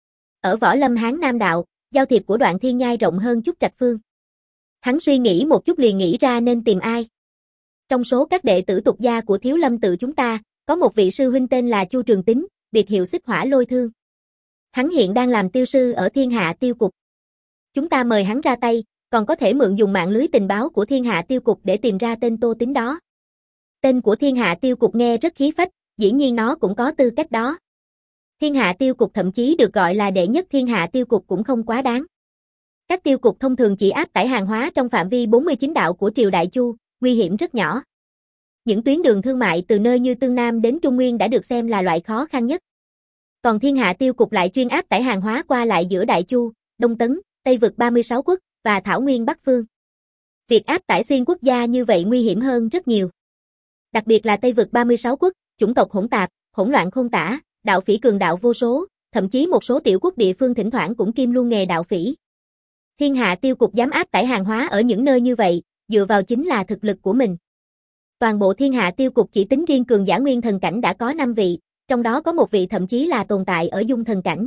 Ở Võ Lâm Hán Nam đạo, giao thiệp của Đoạn Thiên Nhai rộng hơn Trúc Trạch Phương. Hắn suy nghĩ một chút liền nghĩ ra nên tìm ai. Trong số các đệ tử tục gia của Thiếu Lâm tự chúng ta, có một vị sư huynh tên là Chu Trường Tín, biệt hiệu Xích Hỏa Lôi Thương. Hắn hiện đang làm tiêu sư ở Thiên Hạ Tiêu Cục. Chúng ta mời hắn ra tay, còn có thể mượn dùng mạng lưới tình báo của Thiên Hạ Tiêu Cục để tìm ra tên Tô Tín đó. Tên của Thiên Hạ Tiêu Cục nghe rất khí phách, dĩ nhiên nó cũng có tư cách đó. Thiên Hạ Tiêu Cục thậm chí được gọi là đệ nhất Thiên Hạ Tiêu Cục cũng không quá đáng. Các tiêu cục thông thường chỉ áp tải hàng hóa trong phạm vi bốn mươi chín đạo của triều Đại Chu, nguy hiểm rất nhỏ. Những tuyến đường thương mại từ nơi như Tương Nam đến Trung Nguyên đã được xem là loại khó khăn nhất. Còn Thiên Hạ Tiêu Cục lại chuyên áp tải hàng hóa qua lại giữa Đại Chu, Đông Tấn, Tây vực ba mươi sáu quốc và Thảo Nguyên Bắc Phương. Việc áp tải xuyên quốc gia như vậy nguy hiểm hơn rất nhiều. Đặc biệt là Tây vực ba mươi sáu quốc, chủng tộc hỗn tạp, hỗn loạn khôn tả, đạo phỉ cường đạo vô số, thậm chí một số tiểu quốc địa phương thỉnh thoảng cũng kiêm luôn nghề đạo phỉ. Thiên Hạ Tiêu Cục dám áp tải hàng hóa ở những nơi như vậy, dựa vào chính là thực lực của mình. Toàn bộ Thiên Hạ Tiêu Cục chỉ tính riêng cường giả nguyên thần cảnh đã có năm vị, trong đó có một vị thậm chí là tồn tại ở dung thần cảnh.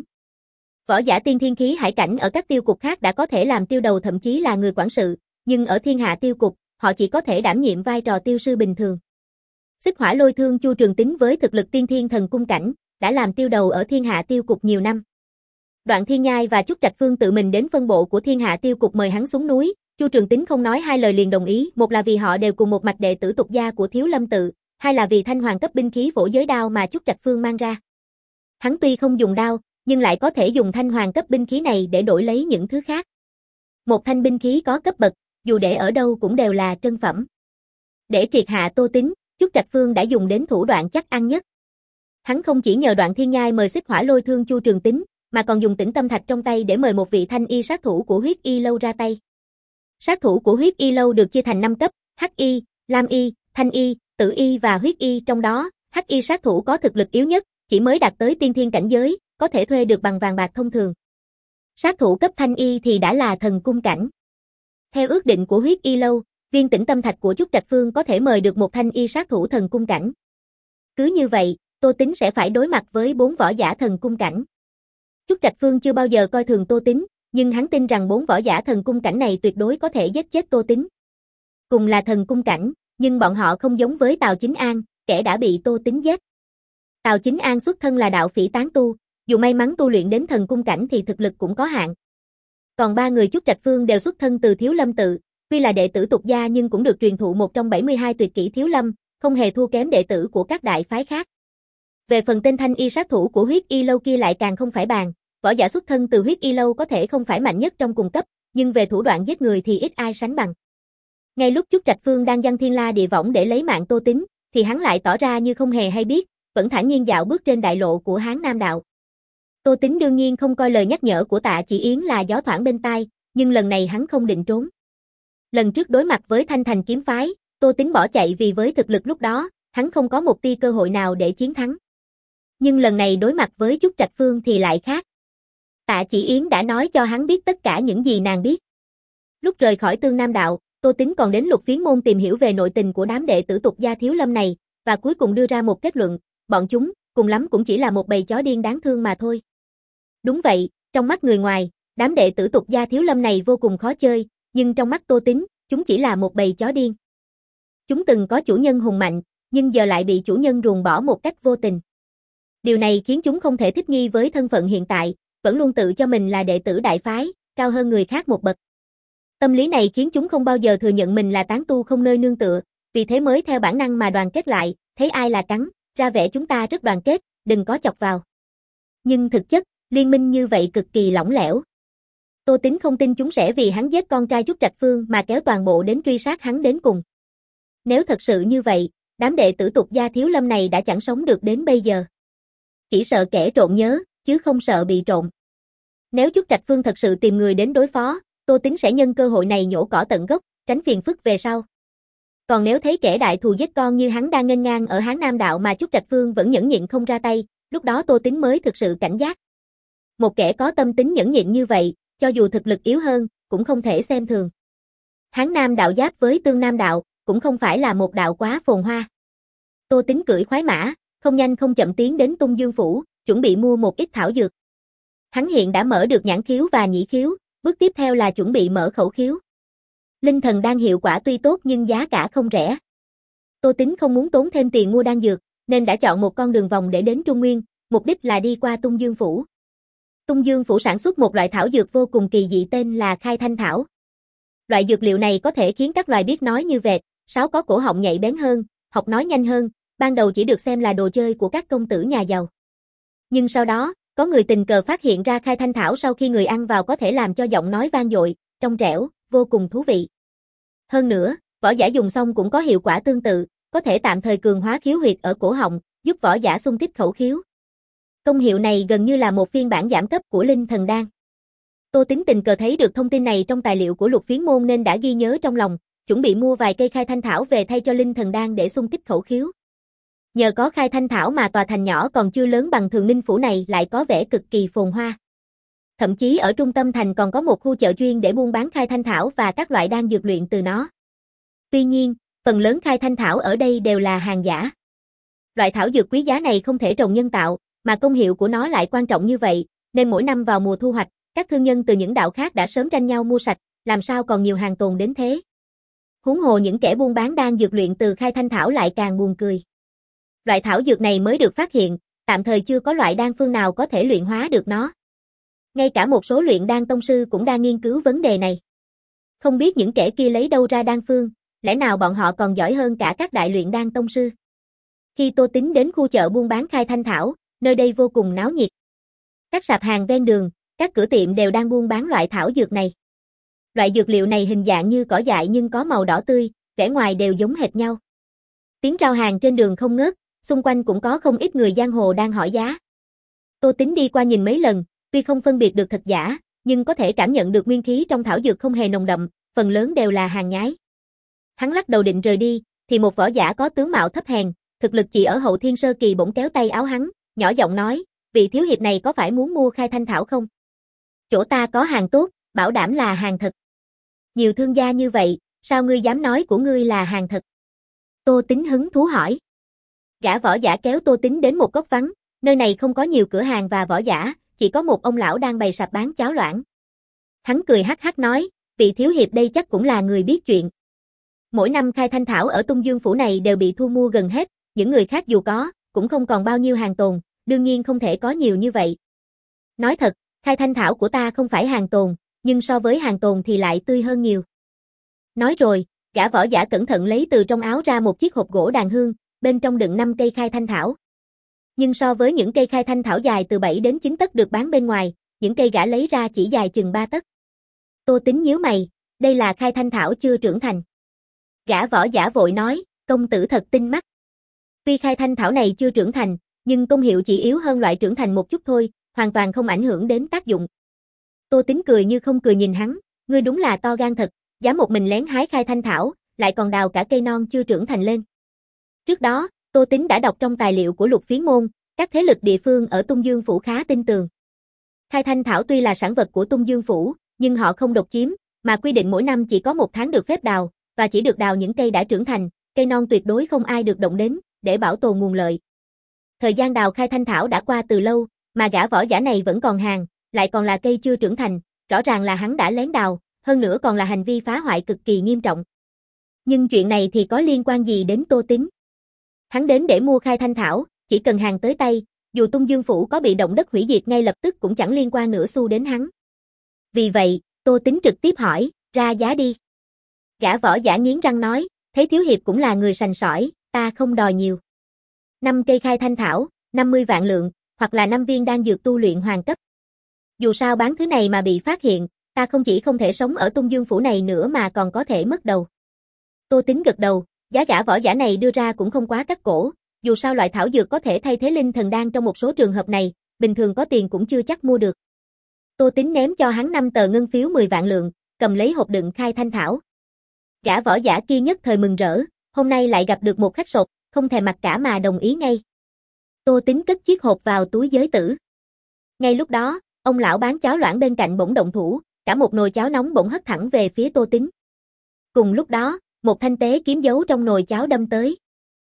Võ giả tiên thiên khí hải cảnh ở các tiêu cục khác đã có thể làm tiêu đầu thậm chí là người quản sự, nhưng ở Thiên Hạ Tiêu Cục, họ chỉ có thể đảm nhiệm vai trò tiêu sư bình thường. Xích Hỏa Lôi Thương Chu Trường Tín với thực lực tiên thiên thần cung cảnh, đã làm tiêu đầu ở Thiên Hạ Tiêu Cục nhiều năm. Đoạn Thiên Nhai và Trúc Trạch Phương tự mình đến phân bộ của Thiên Hạ Tiêu Cục mời hắn xuống núi, Chu Trường Tín không nói hai lời liền đồng ý, một là vì họ đều cùng một mạch đệ tử tục gia của Thiếu Lâm tự, hai là vì thanh hoàng cấp binh khí phổ giới đao mà Trúc Trạch Phương mang ra. Hắn tuy không dùng đao, nhưng lại có thể dùng thanh hoàng cấp binh khí này để đổi lấy những thứ khác. Một thanh binh khí có cấp bậc, dù để ở đâu cũng đều là trân phẩm. Để triệt hạ Tô Tín, Trúc Trạch Phương đã dùng đến thủ đoạn chắc ăn nhất. Hắn không chỉ nhờ Đoạn Thiên Nhai mời Xích Hỏa Lôi Thương Chu Trường Tín, mà còn dùng Tĩnh Tâm Thạch trong tay để mời một vị thanh y sát thủ của Huyết Y lâu ra tay. Sát thủ của Huyết Y lâu được chia thành năm cấp, Hắc Y, Lam Y, Thanh Y, Tử Y và Huyết Y, trong đó, Hắc Y sát thủ có thực lực yếu nhất, chỉ mới đạt tới tiên thiên cảnh giới, có thể thuê được bằng vàng bạc thông thường. Sát thủ cấp Thanh Y thì đã là thần cung cảnh. Theo ước định của Huyết Y lâu, viên Tĩnh Tâm Thạch của Trúc Trạch Phương có thể mời được một thanh y sát thủ thần cung cảnh. Cứ như vậy, Tô Tín sẽ phải đối mặt với bốn võ giả thần cung cảnh. Trúc Trạch Phương chưa bao giờ coi thường Tô Tín, nhưng hắn tin rằng bốn võ giả thần cung cảnh này tuyệt đối có thể giết chết Tô Tín. Cùng là thần cung cảnh, Nhưng bọn họ không giống với Tào Chính An, kẻ đã bị Tô Tính giết. Tào Chính An xuất thân là đạo phỉ tán tu, dù may mắn tu luyện đến thần cung cảnh thì thực lực cũng có hạn. Còn ba người Trúc Trạch Phương đều xuất thân từ Thiếu Lâm tự, tuy là đệ tử tục gia nhưng cũng được truyền thụ một trong bảy mươi hai tuyệt kỹ Thiếu Lâm, không hề thua kém đệ tử của các đại phái khác. Về phần tên thanh y sát thủ của huyết y lâu kia lại càng không phải bàn, võ giả xuất thân từ huyết y lâu có thể không phải mạnh nhất trong cùng cấp, nhưng về thủ đoạn giết người thì ít ai sánh bằng. Ngay lúc Trúc Trạch Phương đang giăng thiên la địa võng để lấy mạng Tô Tính, thì hắn lại tỏ ra như không hề hay biết, vẫn thản nhiên dạo bước trên đại lộ của Hán Nam đạo. Tô Tính đương nhiên không coi lời nhắc nhở của Tạ Chỉ Yến là gió thoảng bên tai, nhưng lần này hắn không định trốn. Lần trước đối mặt với Thanh Thành kiếm phái, Tô Tính bỏ chạy vì với thực lực lúc đó, hắn không có một tia cơ hội nào để chiến thắng. Nhưng lần này đối mặt với Trúc Trạch Phương thì lại khác. Tạ Chỉ Yến đã nói cho hắn biết tất cả những gì nàng biết. Lúc rời khỏi Tương Nam đạo, Tô Tính còn đến Lục Phiến môn tìm hiểu về nội tình của đám đệ tử tục gia Thiếu Lâm này, và cuối cùng đưa ra một kết luận, bọn chúng, cùng lắm cũng chỉ là một bầy chó điên đáng thương mà thôi. Đúng vậy, trong mắt người ngoài, đám đệ tử tục gia Thiếu Lâm này vô cùng khó chơi, nhưng trong mắt Tô Tính, chúng chỉ là một bầy chó điên. Chúng từng có chủ nhân hùng mạnh, nhưng giờ lại bị chủ nhân ruồng bỏ một cách vô tình. Điều này khiến chúng không thể thích nghi với thân phận hiện tại, vẫn luôn tự cho mình là đệ tử đại phái, cao hơn người khác một bậc. Tâm lý này khiến chúng không bao giờ thừa nhận mình là tán tu không nơi nương tựa, vì thế mới theo bản năng mà đoàn kết lại, thấy ai là cắn, ra vẻ chúng ta rất đoàn kết, đừng có chọc vào. Nhưng thực chất, liên minh như vậy cực kỳ lỏng lẻo. Tô Tính không tin chúng sẽ vì hắn giết con trai Trúc Trạch Phương mà kéo toàn bộ đến truy sát hắn đến cùng. Nếu thật sự như vậy, đám đệ tử tục gia Thiếu Lâm này đã chẳng sống được đến bây giờ. Chỉ sợ kẻ trộm nhớ, chứ không sợ bị trộm. Nếu Trúc Trạch Phương thật sự tìm người đến đối phó, Tô Tính sẽ nhân cơ hội này nhổ cỏ tận gốc, tránh phiền phức về sau. Còn nếu thấy kẻ đại thù giết con như hắn đang nghênh ngang ở Hán Nam đạo mà Trúc Trạch Phương vẫn nhẫn nhịn không ra tay, lúc đó Tô Tính mới thực sự cảnh giác. Một kẻ có tâm tính nhẫn nhịn như vậy, cho dù thực lực yếu hơn, cũng không thể xem thường. Hán Nam đạo giáp với Tương Nam đạo, cũng không phải là một đạo quá phồn hoa. Tô Tính cưỡi khoái mã, không nhanh không chậm tiến đến Tung Dương phủ, chuẩn bị mua một ít thảo dược. Hắn hiện đã mở được nhãn khiếu và nhĩ khiếu, bước tiếp theo là chuẩn bị mở khẩu khiếu. Linh thần đan hiệu quả tuy tốt nhưng giá cả không rẻ. Tô Tính không muốn tốn thêm tiền mua đan dược, nên đã chọn một con đường vòng để đến Trung Nguyên, mục đích là đi qua Tung Dương phủ. Tung Dương phủ sản xuất một loại thảo dược vô cùng kỳ dị tên là Khai Thanh thảo. Loại dược liệu này có thể khiến các loài biết nói như vẹt, sáo có cổ họng nhạy bén hơn, học nói nhanh hơn, ban đầu chỉ được xem là đồ chơi của các công tử nhà giàu. Nhưng sau đó, có người tình cờ phát hiện ra Khai Thanh thảo sau khi người ăn vào có thể làm cho giọng nói vang dội, trong trẻo, vô cùng thú vị. Hơn nữa, võ giả dùng xong cũng có hiệu quả tương tự, có thể tạm thời cường hóa khiếu huyệt ở cổ họng, giúp võ giả xung kích khẩu khiếu. Công hiệu này gần như là một phiên bản giảm cấp của linh thần đan. Tô Tính tình cờ thấy được thông tin này trong tài liệu của Lục Phiến môn nên đã ghi nhớ trong lòng, chuẩn bị mua vài cây Khai Thanh thảo về thay cho linh thần đan để xung kích khẩu khiếu. Nhờ có Khai Thanh thảo mà tòa thành nhỏ còn chưa lớn bằng Thường Ninh phủ này lại có vẻ cực kỳ phồn hoa. Thậm chí ở trung tâm thành còn có một khu chợ chuyên để buôn bán Khai Thanh thảo và các loại đan dược luyện từ nó. Tuy nhiên, phần lớn Khai Thanh thảo ở đây đều là hàng giả. Loại thảo dược quý giá này không thể trồng nhân tạo, mà công hiệu của nó lại quan trọng như vậy, nên mỗi năm vào mùa thu hoạch, các thương nhân từ những đạo khác đã sớm tranh nhau mua sạch, làm sao còn nhiều hàng tồn đến thế. Huống hồ những kẻ buôn bán đan dược luyện từ Khai Thanh thảo lại càng buồn cười. Loại thảo dược này mới được phát hiện, tạm thời chưa có loại đan phương nào có thể luyện hóa được nó. Ngay cả một số luyện đan tông sư cũng đang nghiên cứu vấn đề này. Không biết những kẻ kia lấy đâu ra đan phương, lẽ nào bọn họ còn giỏi hơn cả các đại luyện đan tông sư. Khi Tô Tính đến khu chợ buôn bán Khai Thanh thảo, nơi đây vô cùng náo nhiệt. Các sạp hàng ven đường, các cửa tiệm đều đang buôn bán loại thảo dược này. Loại dược liệu này hình dạng như cỏ dại nhưng có màu đỏ tươi, vẻ ngoài đều giống hệt nhau. Tiếng rao hàng trên đường không ngớt, xung quanh cũng có không ít người giang hồ đang hỏi giá. Tô Tính đi qua nhìn mấy lần, tuy không phân biệt được thật giả, nhưng có thể cảm nhận được nguyên khí trong thảo dược không hề nồng đậm, phần lớn đều là hàng nhái. Hắn lắc đầu định rời đi, thì một võ giả có tướng mạo thấp hèn, thực lực chỉ ở hậu thiên sơ kỳ bỗng kéo tay áo hắn, nhỏ giọng nói, vị thiếu hiệp này có phải muốn mua Khai Thanh thảo không? Chỗ ta có hàng tốt, bảo đảm là hàng thật. Nhiều thương gia như vậy, sao ngươi dám nói của ngươi là hàng thật? Tô Tính hứng thú hỏi. Gã võ giả kéo Tô Tính đến một góc vắng, nơi này không có nhiều cửa hàng và võ giả, chỉ có một ông lão đang bày sạp bán cháo loãng. Hắn cười hắc hắc nói, vị thiếu hiệp đây chắc cũng là người biết chuyện. Mỗi năm khai thanh thảo ở Tung Dương Phủ này đều bị thu mua gần hết, những người khác dù có, cũng không còn bao nhiêu hàng tồn, đương nhiên không thể có nhiều như vậy. Nói thật, khai thanh thảo của ta không phải hàng tồn, nhưng so với hàng tồn thì lại tươi hơn nhiều. Nói rồi, gã võ giả cẩn thận lấy từ trong áo ra một chiếc hộp gỗ đàn hương, bên trong đựng năm cây khai thanh thảo. Nhưng so với những cây khai thanh thảo dài từ bảy đến chín tấc được bán bên ngoài, những cây gã lấy ra chỉ dài chừng ba tấc. Tô Tính nhíu mày, đây là khai thanh thảo chưa trưởng thành. Gã võ giả vội nói, công tử thật tinh mắt. Tuy khai thanh thảo này chưa trưởng thành, nhưng công hiệu chỉ yếu hơn loại trưởng thành một chút thôi, hoàn toàn không ảnh hưởng đến tác dụng. Tô Tính cười như không cười nhìn hắn, ngươi đúng là to gan thật, dám một mình lén hái khai thanh thảo, lại còn đào cả cây non chưa trưởng thành lên. Trước đó, Tô Tính đã đọc trong tài liệu của Lục Phiến môn, các thế lực địa phương ở Tung Dương Phủ khá tin tường. Khai thanh thảo tuy là sản vật của Tung Dương Phủ, nhưng họ không độc chiếm, mà quy định mỗi năm chỉ có một tháng được phép đào, và chỉ được đào những cây đã trưởng thành, cây non tuyệt đối không ai được động đến, để bảo tồn nguồn lợi. Thời gian đào khai thanh thảo đã qua từ lâu, mà gã võ giả này vẫn còn hàng, lại còn là cây chưa trưởng thành, rõ ràng là hắn đã lén đào, hơn nữa còn là hành vi phá hoại cực kỳ nghiêm trọng. Nhưng chuyện này thì có liên quan gì đến Tô Tính? Hắn đến để mua khai thanh thảo, chỉ cần hàng tới tay, dù Tung Dương Phủ có bị động đất hủy diệt ngay lập tức cũng chẳng liên quan nửa xu đến hắn. Vì vậy, Tô Tính trực tiếp hỏi, ra giá đi. Gã võ giả nghiến răng nói, thấy thiếu hiệp cũng là người sành sỏi, ta không đòi nhiều. năm cây khai thanh thảo, năm mươi vạn lượng, hoặc là năm viên đan dược tu luyện hoàng cấp. Dù sao bán thứ này mà bị phát hiện, ta không chỉ không thể sống ở Tung Dương Phủ này nữa mà còn có thể mất đầu. Tô Tính gật đầu, giá gã võ giả này đưa ra cũng không quá cắt cổ, dù sao loại thảo dược có thể thay thế linh thần đan trong một số trường hợp này, bình thường có tiền cũng chưa chắc mua được. Tô Tính ném cho hắn năm tờ ngân phiếu mười vạn lượng, cầm lấy hộp đựng khai thanh thảo. Gã võ giả kia nhất thời mừng rỡ, hôm nay lại gặp được một khách sộp, không thèm mặc cả mà đồng ý ngay. Tô Tính cất chiếc hộp vào túi giới tử. Ngay lúc đó, ông lão bán cháo loãng bên cạnh bỗng động thủ, cả một nồi cháo nóng bỗng hất thẳng về phía Tô Tính. Cùng lúc đó, một thanh tế kiếm giấu trong nồi cháo đâm tới.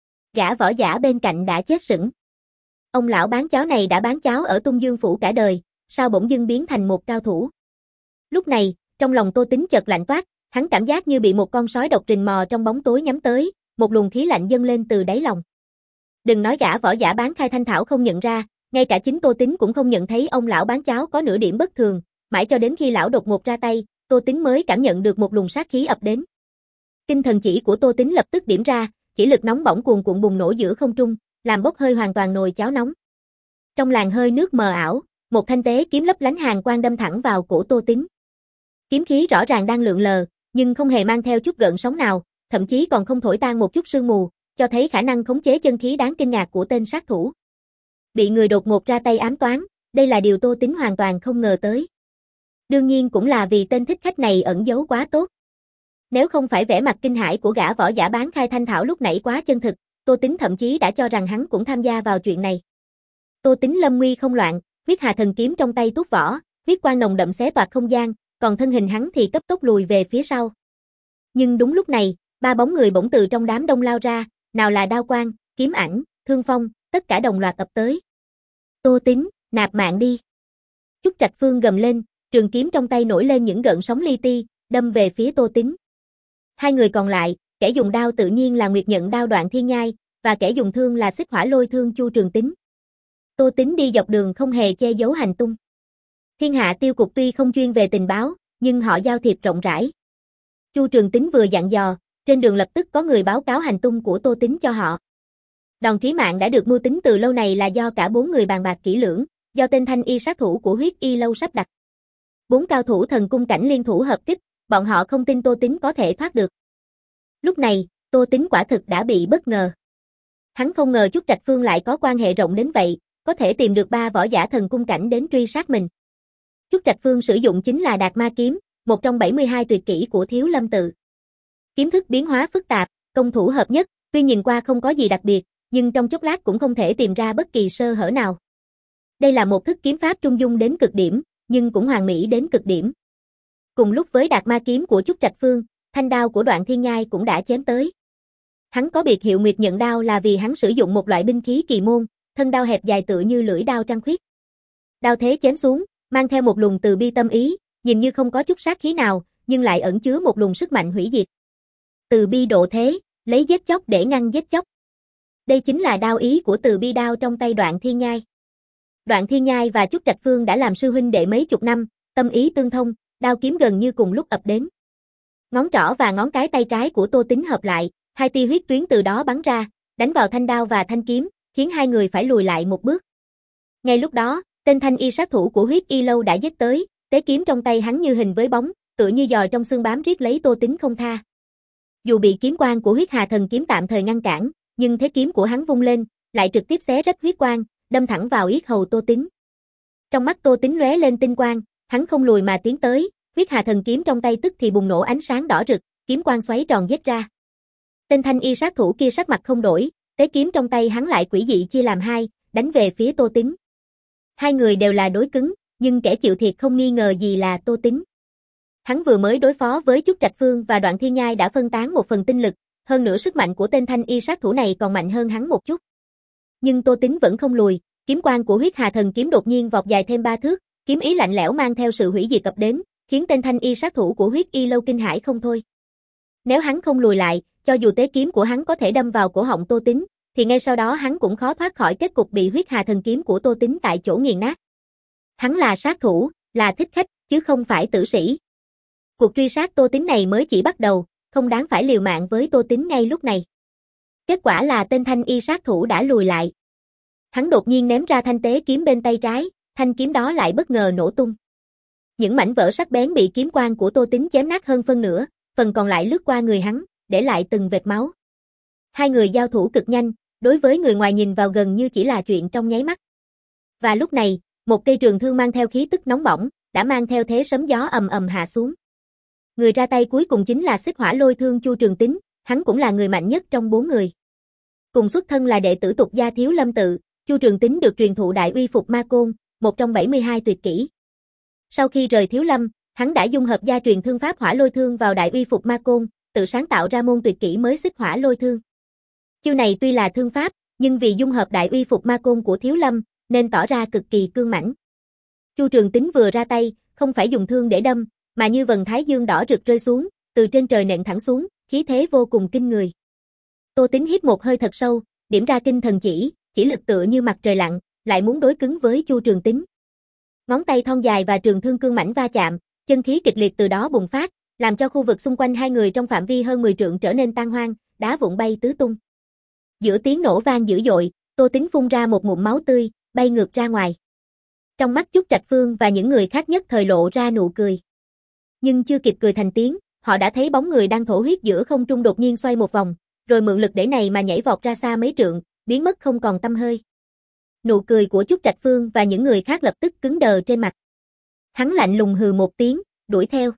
Gã võ giả bên cạnh đã chết sững. Ông lão bán cháo này đã bán cháo ở Tung Dương Phủ cả đời, sao bỗng dưng biến thành một cao thủ. Lúc này, trong lòng Tô Tính chợt lạnh toát, hắn cảm giác như bị một con sói độc rình mò trong bóng tối nhắm tới, một luồng khí lạnh dâng lên từ đáy lòng. Đừng nói gã võ giả bán khai thanh thảo không nhận ra, ngay cả chính Tô Tính cũng không nhận thấy ông lão bán cháo có nửa điểm bất thường, mãi cho đến khi lão đột ngột ra tay, Tô Tính mới cảm nhận được một luồng sát khí ập đến. Tinh thần chỉ của Tô Tính lập tức điểm ra, chỉ lực nóng bỏng cuồn cuộn bùng nổ giữa không trung, làm bốc hơi hoàn toàn nồi cháo nóng. Trong làn hơi nước mờ ảo, một thanh tế kiếm lấp lánh hàn quang đâm thẳng vào cổ Tô Tính. Kiếm khí rõ ràng đang lượn lờ, nhưng không hề mang theo chút gợn sóng nào, thậm chí còn không thổi tan một chút sương mù, cho thấy khả năng khống chế chân khí đáng kinh ngạc của tên sát thủ. Bị người đột ngột ra tay ám toán, đây là điều Tô Tính hoàn toàn không ngờ tới. Đương nhiên cũng là vì tên thích khách này ẩn giấu quá tốt. Nếu không phải vẻ mặt kinh hãi của gã võ giả bán khai thanh thảo lúc nãy quá chân thực, Tô Tính thậm chí đã cho rằng hắn cũng tham gia vào chuyện này. Tô Tính lâm nguy không loạn, huyết hà thần kiếm trong tay tuốt vỏ, huyết quang nồng đậm xé toạc không gian, còn thân hình hắn thì cấp tốc lùi về phía sau. Nhưng đúng lúc này, ba bóng người bỗng từ trong đám đông lao ra, nào là Đao Quang, Kiếm Ảnh, Thương Phong, tất cả đồng loạt ập tới. Tô Tính, nạp mạng đi. Trúc Trạch Phương gầm lên, trường kiếm trong tay nổi lên những gợn sóng li ti, đâm về phía Tô Tính. Hai người còn lại, kẻ dùng đao tự nhiên là Nguyệt Nhận đao Đoạn Thiên Nhai, và kẻ dùng thương là Xích Hỏa Lôi thương Chu Trường Tính. Tô Tính đi dọc đường không hề che giấu hành tung. Thiên Hạ Tiêu Cục tuy không chuyên về tình báo, nhưng họ giao thiệp rộng rãi. Chu Trường Tính vừa dặn dò, trên đường lập tức có người báo cáo hành tung của Tô Tính cho họ. Đòn chí mạng đã được mưu tính từ lâu này là do cả bốn người bàn bạc kỹ lưỡng, do tên thanh y sát thủ của Huyết Y lâu sắp đặt. Bốn cao thủ thần cung cảnh liên thủ hợp kích, bọn họ không tin Tô Tính có thể thoát được. Lúc này, Tô Tính quả thực đã bị bất ngờ. Hắn không ngờ Trúc Trạch Phương lại có quan hệ rộng đến vậy, có thể tìm được ba võ giả thần cung cảnh đến truy sát mình. Trúc Trạch Phương sử dụng chính là Đạt Ma kiếm, một trong bảy mươi hai tuyệt kỹ của Thiếu Lâm tự. Kiếm thức biến hóa phức tạp, công thủ hợp nhất, tuy nhìn qua không có gì đặc biệt, nhưng trong chốc lát cũng không thể tìm ra bất kỳ sơ hở nào. Đây là một thức kiếm pháp trung dung đến cực điểm, nhưng cũng hoàn mỹ đến cực điểm. Cùng lúc với Đạt Ma kiếm của Trúc Trạch Phương, thanh đao của Đoạn Thiên Nhai cũng đã chém tới. Hắn có biệt hiệu Nguyệt Nhận đao là vì hắn sử dụng một loại binh khí kỳ môn, thân đao hẹp dài tựa như lưỡi đao trăng khuyết. Đao thế chém xuống, mang theo một luồng từ bi tâm ý, nhìn như không có chút sát khí nào, nhưng lại ẩn chứa một luồng sức mạnh hủy diệt. Từ bi độ thế, lấy giết chóc để ngăn giết chóc. Đây chính là đao ý của từ bi đao trong tay Đoạn Thiên Nhai. Đoạn Thiên Nhai và Trúc Trạch Phương đã làm sư huynh đệ mấy chục năm, tâm ý tương thông, đao kiếm gần như cùng lúc ập đến. Ngón trỏ và ngón cái tay trái của Tô Tính hợp lại, hai tia huyết tuyến từ đó bắn ra, đánh vào thanh đao và thanh kiếm, khiến hai người phải lùi lại một bước. Ngay lúc đó, tên thanh y sát thủ của Huyết Y Lâu đã giết tới, tế kiếm trong tay hắn như hình với bóng, tựa như giòi trong xương bám riết lấy Tô Tính không tha. Dù bị kiếm quang của Huyết Hà Thần kiếm tạm thời ngăn cản, nhưng thế kiếm của hắn vung lên, lại trực tiếp xé rách huyết quang, đâm thẳng vào yết hầu Tô Tính. Trong mắt Tô Tính lóe lên tinh quang, hắn không lùi mà tiến tới, Huyết Hà Thần kiếm trong tay tức thì bùng nổ ánh sáng đỏ rực, kiếm quang xoáy tròn giết ra. Tên thanh y sát thủ kia sắc mặt không đổi, tế kiếm trong tay hắn lại quỷ dị chia làm hai, đánh về phía Tô Tính. Hai người đều là đối cứng, nhưng kẻ chịu thiệt không nghi ngờ gì là Tô Tính. Hắn vừa mới đối phó với Trúc Trạch Phương và Đoạn Thiên Nhai đã phân tán một phần tinh lực, hơn nữa sức mạnh của tên thanh y sát thủ này còn mạnh hơn hắn một chút. Nhưng Tô Tính vẫn không lùi, kiếm quang của Huyết Hà Thần kiếm đột nhiên vọt dài thêm ba thước, kiếm ý lạnh lẽo mang theo sự hủy diệt ập đến, khiến tên thanh y sát thủ của Huyết Y Lâu kinh hãi không thôi. Nếu hắn không lùi lại, cho dù tế kiếm của hắn có thể đâm vào cổ họng Tô Tính, thì ngay sau đó hắn cũng khó thoát khỏi kết cục bị Huyết Hà Thần kiếm của Tô Tính tại chỗ nghiền nát. Hắn là sát thủ, là thích khách, chứ không phải tử sĩ. Cuộc truy sát Tô Tính này mới chỉ bắt đầu, không đáng phải liều mạng với Tô Tính ngay lúc này. Kết quả là tên thanh y sát thủ đã lùi lại. Hắn đột nhiên ném ra thanh tế kiếm bên tay trái, thanh kiếm đó lại bất ngờ nổ tung. Những mảnh vỡ sắc bén bị kiếm quang của Tô Tính chém nát hơn phân nửa, phần còn lại lướt qua người hắn, để lại từng vệt máu. Hai người giao thủ cực nhanh, đối với người ngoài nhìn vào gần như chỉ là chuyện trong nháy mắt. Và lúc này, một cây trường thương mang theo khí tức nóng bỏng, đã mang theo thế sấm gió ầm ầm hạ xuống. Người ra tay cuối cùng chính là Xích Hỏa Lôi Thương Chu Trường Tín, hắn cũng là người mạnh nhất trong bốn người. Cùng xuất thân là đệ tử tục gia Thiếu Lâm tự, Chu Trường Tín được truyền thụ Đại Uy Phục Ma Côn, một trong bảy mươi hai tuyệt kỹ. Sau khi rời Thiếu Lâm, hắn đã dung hợp gia truyền thương pháp Hỏa Lôi Thương vào Đại Uy Phục Ma Côn, tự sáng tạo ra môn tuyệt kỹ mới Xích Hỏa Lôi Thương. Chiêu này tuy là thương pháp, nhưng vì dung hợp Đại Uy Phục Ma Côn của Thiếu Lâm, nên tỏ ra cực kỳ cương mãnh. Chu Trường Tín vừa ra tay, không phải dùng thương để đâm, mà như vầng thái dương đỏ rực rơi xuống, từ trên trời nện thẳng xuống, khí thế vô cùng kinh người. Tô Tính hít một hơi thật sâu, điểm ra kinh thần chỉ, chỉ lực tựa như mặt trời lặn, lại muốn đối cứng với Chu Trường Tín. Ngón tay thon dài và trường thương cương mãnh va chạm, chân khí kịch liệt từ đó bùng phát, làm cho khu vực xung quanh hai người trong phạm vi hơn mười trượng trở nên tan hoang, đá vụn bay tứ tung. Giữa tiếng nổ vang dữ dội, Tô Tính phun ra một ngụm máu tươi, bay ngược ra ngoài. Trong mắt Trúc Trạch Phương và những người khác nhất thời lộ ra nụ cười. Nhưng chưa kịp cười thành tiếng, họ đã thấy bóng người đang thổ huyết giữa không trung đột nhiên xoay một vòng, rồi mượn lực đẩy này mà nhảy vọt ra xa mấy trượng, biến mất không còn tăm hơi. Nụ cười của Trúc Trạch Phương và những người khác lập tức cứng đờ trên mặt. Hắn lạnh lùng hừ một tiếng, đuổi theo.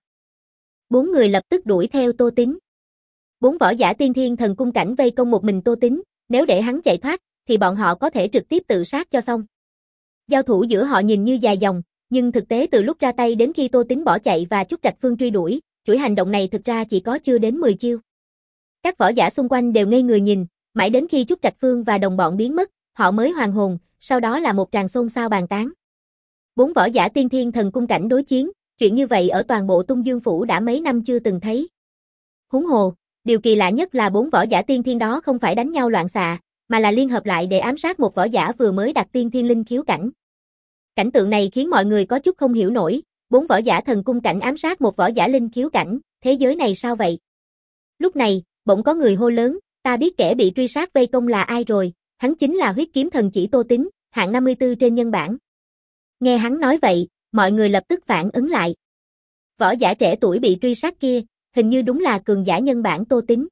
Bốn người lập tức đuổi theo Tô Tính. Bốn võ giả tiên thiên thần cung cảnh vây công một mình Tô Tính, nếu để hắn chạy thoát, thì bọn họ có thể trực tiếp tự sát cho xong. Giao thủ giữa họ nhìn như dài dòng, nhưng thực tế từ lúc ra tay đến khi Tô Tính bỏ chạy và Trúc Trạch Phương truy đuổi, chuỗi hành động này thực ra chỉ có chưa đến mười chiêu. Các võ giả xung quanh đều ngây người nhìn, mãi đến khi Trúc Trạch Phương và đồng bọn biến mất, họ mới hoàn hồn, sau đó là một tràng xôn xao bàn tán. Bốn võ giả tiên thiên thần cung cảnh đối chiến, chuyện như vậy ở toàn bộ Tung Dương phủ đã mấy năm chưa từng thấy. Huống hồ, điều kỳ lạ nhất là bốn võ giả tiên thiên đó không phải đánh nhau loạn xạ, mà là liên hợp lại để ám sát một võ giả vừa mới đạt tiên thiên linh khiếu cảnh. Cảnh tượng này khiến mọi người có chút không hiểu nổi, bốn võ giả thần cung cảnh ám sát một võ giả linh khiếu cảnh, thế giới này sao vậy? Lúc này, bỗng có người hô lớn, ta biết kẻ bị truy sát vây công là ai rồi, hắn chính là Huyết Kiếm Thần Chỉ Tô Tính, hạng năm mươi tư trên nhân bảng. Nghe hắn nói vậy, mọi người lập tức phản ứng lại. Võ giả trẻ tuổi bị truy sát kia, hình như đúng là cường giả nhân bảng Tô Tính.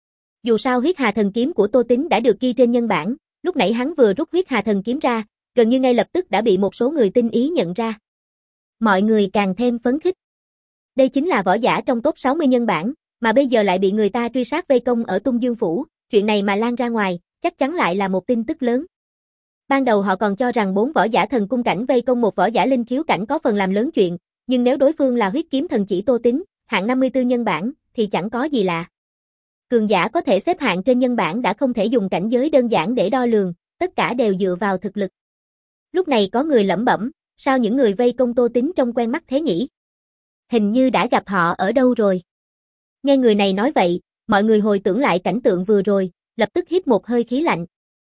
Dù sao Huyết Hà Thần Kiếm của Tô Tính đã được ghi trên nhân bảng, lúc nãy hắn vừa rút Huyết Hà Thần Kiếm ra, gần như ngay lập tức đã bị một số người tinh ý nhận ra. Mọi người càng thêm phấn khích. Đây chính là võ giả trong top sáu mươi nhân bảng, mà bây giờ lại bị người ta truy sát vây công ở Tung Dương phủ, chuyện này mà lan ra ngoài, chắc chắn lại là một tin tức lớn. Ban đầu họ còn cho rằng bốn võ giả thần cung cảnh vây công một võ giả linh khiếu cảnh có phần làm lớn chuyện, nhưng nếu đối phương là Huyết Kiếm Thần Chỉ Tô Tính, hạng năm mươi tư nhân bảng, thì chẳng có gì lạ. Cường giả có thể xếp hạng trên nhân bảng đã không thể dùng cảnh giới đơn giản để đo lường, tất cả đều dựa vào thực lực. Lúc này có người lẩm bẩm, sao những người vây công Tô Tính trông quen mắt thế nhỉ? Hình như đã gặp họ ở đâu rồi. Nghe người này nói vậy, mọi người hồi tưởng lại cảnh tượng vừa rồi, lập tức hít một hơi khí lạnh.